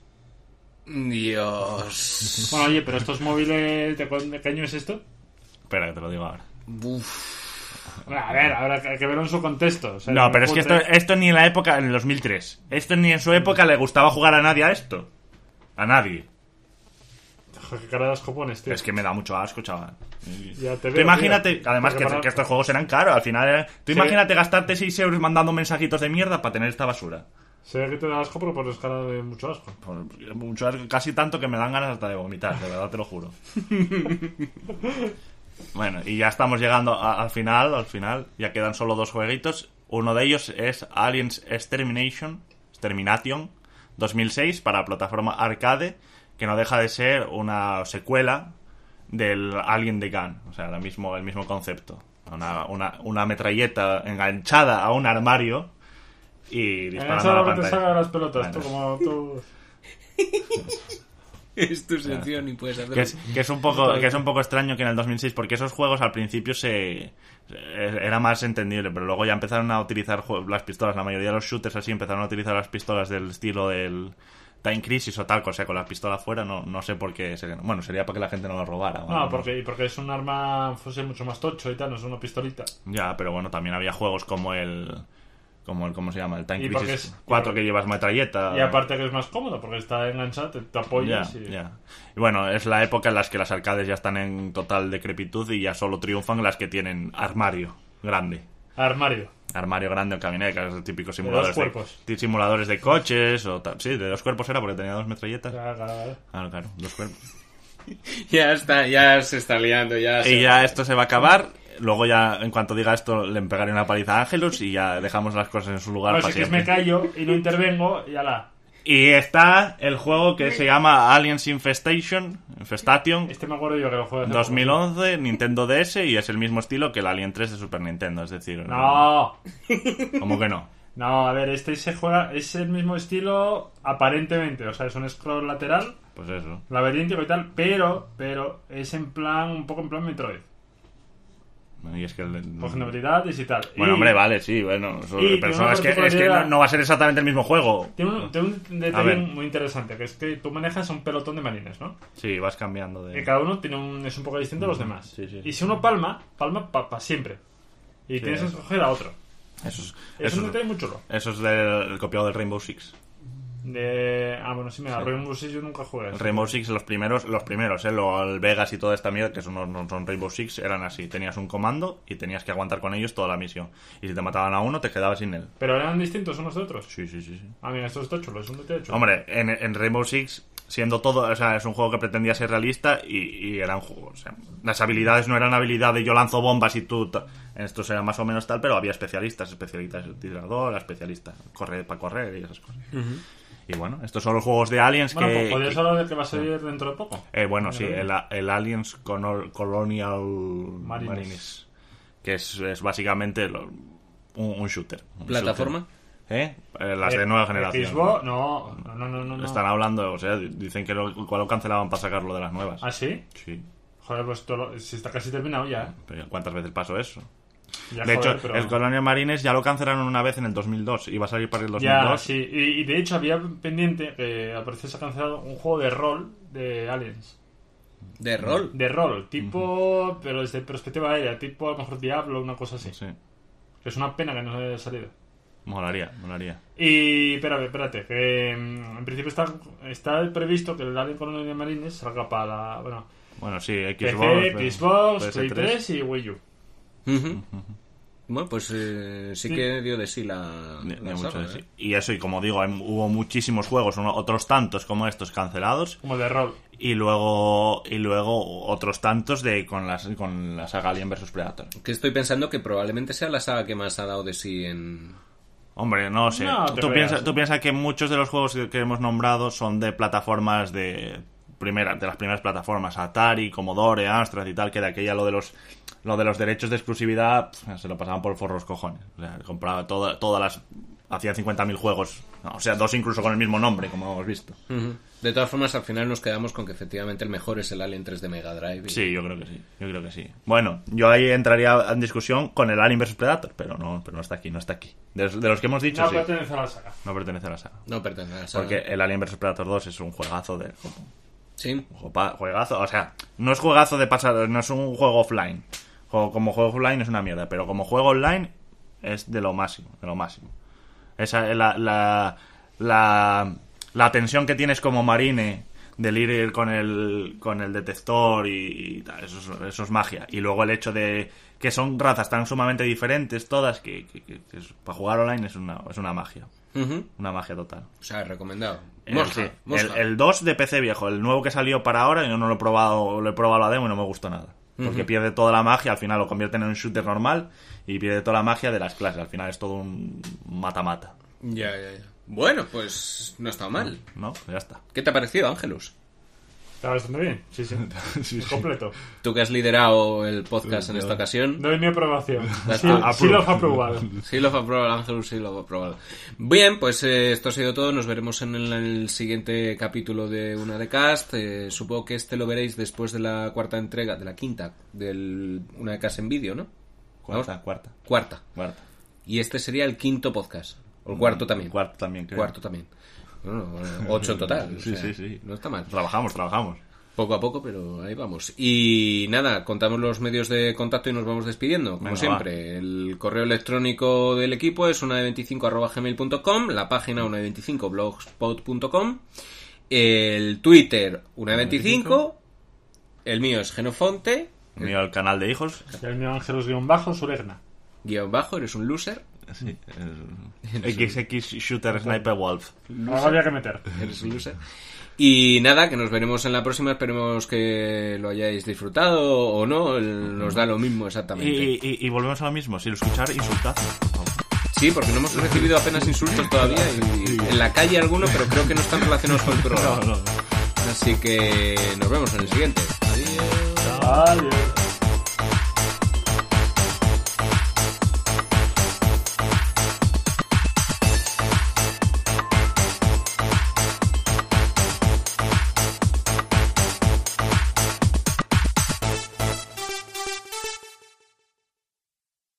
Dios. Bueno, oye, pero estos móviles, ¿de qué año es esto? Espera, que te lo digo ahora. A ver, habrá que verlo en su contexto. O sea, No, pero es que esto ni en la época, en el 2003. Esto ni en su época le gustaba jugar a nadie a esto. A nadie. Joder, qué cara de asco pones, tío. Es que me da mucho asco, chaval. Ya te Tú veo, imagínate, tío. además que estos juegos eran caros, al final. Tú Sí. imagínate gastarte 6 euros mandando mensajitos de mierda para tener esta basura. Se ve que te da asco, pero pones cara de mucho asco. Mucho, casi tanto que me dan ganas hasta de vomitar, de verdad te lo juro. Bueno, y ya estamos llegando al final, ya quedan solo 2 jueguitos. Uno de ellos es Aliens Extermination 2006 para plataforma arcade, que no deja de ser una secuela del Alien the Gun, o sea, el mismo concepto. Una metralleta enganchada a un armario y disparando a la Eso que te pantalla. salga de las pelotas, Bueno. tú como tú. Es tu sección y puedes hacerlo. Que es un poco extraño que en el 2006, porque esos juegos al principio era más entendible, pero luego ya empezaron a utilizar las pistolas. La mayoría de los shooters así empezaron a utilizar las pistolas del estilo del Time Crisis o tal, o sea, con la pistola fuera. No sé por qué. Bueno, sería para que la gente no lo robara. No, porque es un arma fuese mucho más tocho y tal, no es una pistolita. Ya, pero bueno, también había juegos como el ¿cómo se llama? El Time Y porque Crisis es- 4 que llevas metralleta. Y aparte que es más cómodo, porque está enganchado, te apoyas y... Ya. Y bueno, es la época en la que las arcades ya están en total decrepitud y ya solo triunfan las que tienen armario grande. Armario. Armario grande o camioneta, los típicos De simuladores dos cuerpos. simuladores de coches o tal. Sí, de 2 cuerpos era porque tenía 2 metralletas. Claro. Claro, 2 cuerpos. Ya se está liando, ya. Y ya esto se va a acabar. Luego ya, en cuanto diga esto, le pegaré una paliza a Ángelus y ya dejamos las cosas en su lugar Ahora para sí que siempre. me callo y no intervengo y ala. Y está el juego que se llama Aliens Infestation Este me acuerdo yo que lo juego hace 2011, Nintendo DS, y es el mismo estilo que el Alien 3 de Super Nintendo, es decir... poco. No. ¿Cómo que no? No, a ver, este se juega... Es el mismo estilo aparentemente. O sea, es un scroll lateral, Pues eso. laberíntico y tal, pero es en plan... Un poco en plan Metroid. Y es que... Cogiendo habilidades y tal. Bueno, Y hombre, vale, sí, bueno. y Pero tiene una es que particularidad. no va a ser exactamente el mismo juego. Tiene un A detalle ver. muy interesante, que es que tú manejas un pelotón de marines, ¿no? Sí, vas cambiando de... Y cada uno es un poco distinto a los demás. Sí. Y si uno palma para siempre. Y tienes que escoger a otro. Es un detalle muy chulo. Eso es del copiado del Rainbow Six. Bueno, sí, mira, Rainbow Six yo nunca jugué. El Rainbow Six, los primeros, el Vegas y toda esta mierda, que no son Rainbow Six, eran así. Tenías un comando y tenías que aguantar con ellos toda la misión. Y si te mataban a uno, te quedabas sin él. Pero eran distintos unos de otros. Sí. Ah, mira, esto está chulo, es un detalle chulo. Hombre, en Rainbow Six, siendo todo, o sea, es un juego que pretendía ser realista y era un juego, o sea, las habilidades no eran habilidad de yo lanzo bombas y tú... En esto era más o menos tal, pero había especialistas tirador, especialistas para correr y esas cosas. Y bueno, estos son los juegos de Aliens Bueno, que... pues podrías hablar de que va a salir dentro de poco. Bueno, sí, el Aliens Colonial Marines, que es básicamente un shooter. Un ¿Plataforma? shooter. Las de nueva generación. Xbox, no. Están hablando, o sea, dicen que lo cancelaban para sacarlo de las nuevas. ¿Ah, sí? Sí. Joder, pues si está casi terminado ya. Pero ¿cuántas veces pasó eso? Ya, De joder, hecho, pero... el Colonial Marines ya lo cancelaron una vez en el 2002. Iba a salir para el 2002. Ya, sí. Y de hecho había pendiente que al parecer se ha cancelado un juego de rol de Aliens. ¿De rol? De rol, tipo... Pero desde perspectiva aérea, tipo a lo mejor Diablo, una cosa así. Sí. Que es una pena que no haya salido. Molaría. Y espérate, que en principio está previsto que el Alien Colonial Marines salga para la... Bueno, sí, PC, Xbox, PS3. Play 3 y Wii U. Ujú. Bueno, pues sí que dio de sí la Mucho saga, de sí. Y eso, y como digo, hubo muchísimos juegos, otros tantos como estos cancelados. Como de rol. Y luego otros tantos con la saga Alien vs Predator. Que estoy pensando que probablemente sea la saga que más ha dado de sí en... Hombre, no sé. No, te Tú creas. piensas que muchos de los juegos que hemos nombrado son de plataformas de las primeras plataformas, Atari, Commodore, Amstrad y tal, que de aquella lo de los derechos de exclusividad se lo pasaban por forros cojones. O sea, compraba todas las hacía 50.000 juegos, no, o sea, 2 incluso con el mismo nombre, como hemos visto. De todas formas, al final nos quedamos con que efectivamente el mejor es el Alien 3 de Mega Drive. Sí, yo creo que sí. Bueno, yo ahí entraría en discusión con el Alien vs Predator, pero no está aquí. De los que hemos dicho, No sí. pertenece a la saga. No pertenece a la saga. No pertenece a la saga. Porque el Alien vs Predator 2 es un juegazo de... Sí. Juegazo, o sea, no es juegazo de pasar, no es un juego offline. Como juego offline es una mierda, pero como juego online es de lo máximo. Esa la tensión que tienes como marine del ir con el detector y tal, eso es magia. Y luego el hecho de que son razas tan sumamente diferentes todas que para jugar online es una magia. Una magia total. O sea, recomendado. Sí. El 2 de PC viejo, el nuevo que salió para ahora, yo no lo he probado la demo y no me gustó nada. Porque pierde toda la magia, al final lo convierten en un shooter normal y pierde toda la magia de las clases. Al final es todo un mata-mata. Ya. Bueno, pues no está mal. No, ya está. ¿Qué te ha parecido, Ángelus? Está bastante bien, sí. Es completo. Tú que has liderado el podcast en esta ocasión. Doy mi aprobación. That's Sí, all. sí lo has aprobado. Sí lo ha aprobado, Ángelus, sí lo ha aprobado. Bien, pues esto ha sido todo. Nos veremos en el siguiente capítulo de Una de Cast. Supongo que este lo veréis después de la cuarta entrega, de la quinta, del Una de Cast en vídeo, ¿no? Cuarta. Y este sería el quinto podcast. O el cuarto también. Cuarto también, creo. Cuarto también. Bueno, 8 en total. Sí, o sea, sí. No está mal. Trabajamos. Poco a poco, pero ahí vamos. Y nada, contamos los medios de contacto y nos vamos despidiendo, como Venga, siempre. El correo electrónico del equipo es una25@gmail.com, la página una25blogspot.com, el Twitter una25, el mío es Genofonte, Mío el canal de hijos. El mío Ángelus-Suregna. _ eres un loser. Sí. XX Shooter Sniper Wolf. Ahora había que meter. Eres un loser. Y nada, que nos veremos en la próxima. Esperemos que lo hayáis disfrutado o no. Nos da lo mismo exactamente. Y volvemos a lo mismo. Si lo escuchar, insultad. Sí, porque no hemos recibido apenas insultos todavía. Y en la calle alguno, pero creo que no están relacionados con el programa. No. Así que nos vemos en el siguiente. Adiós. Adiós.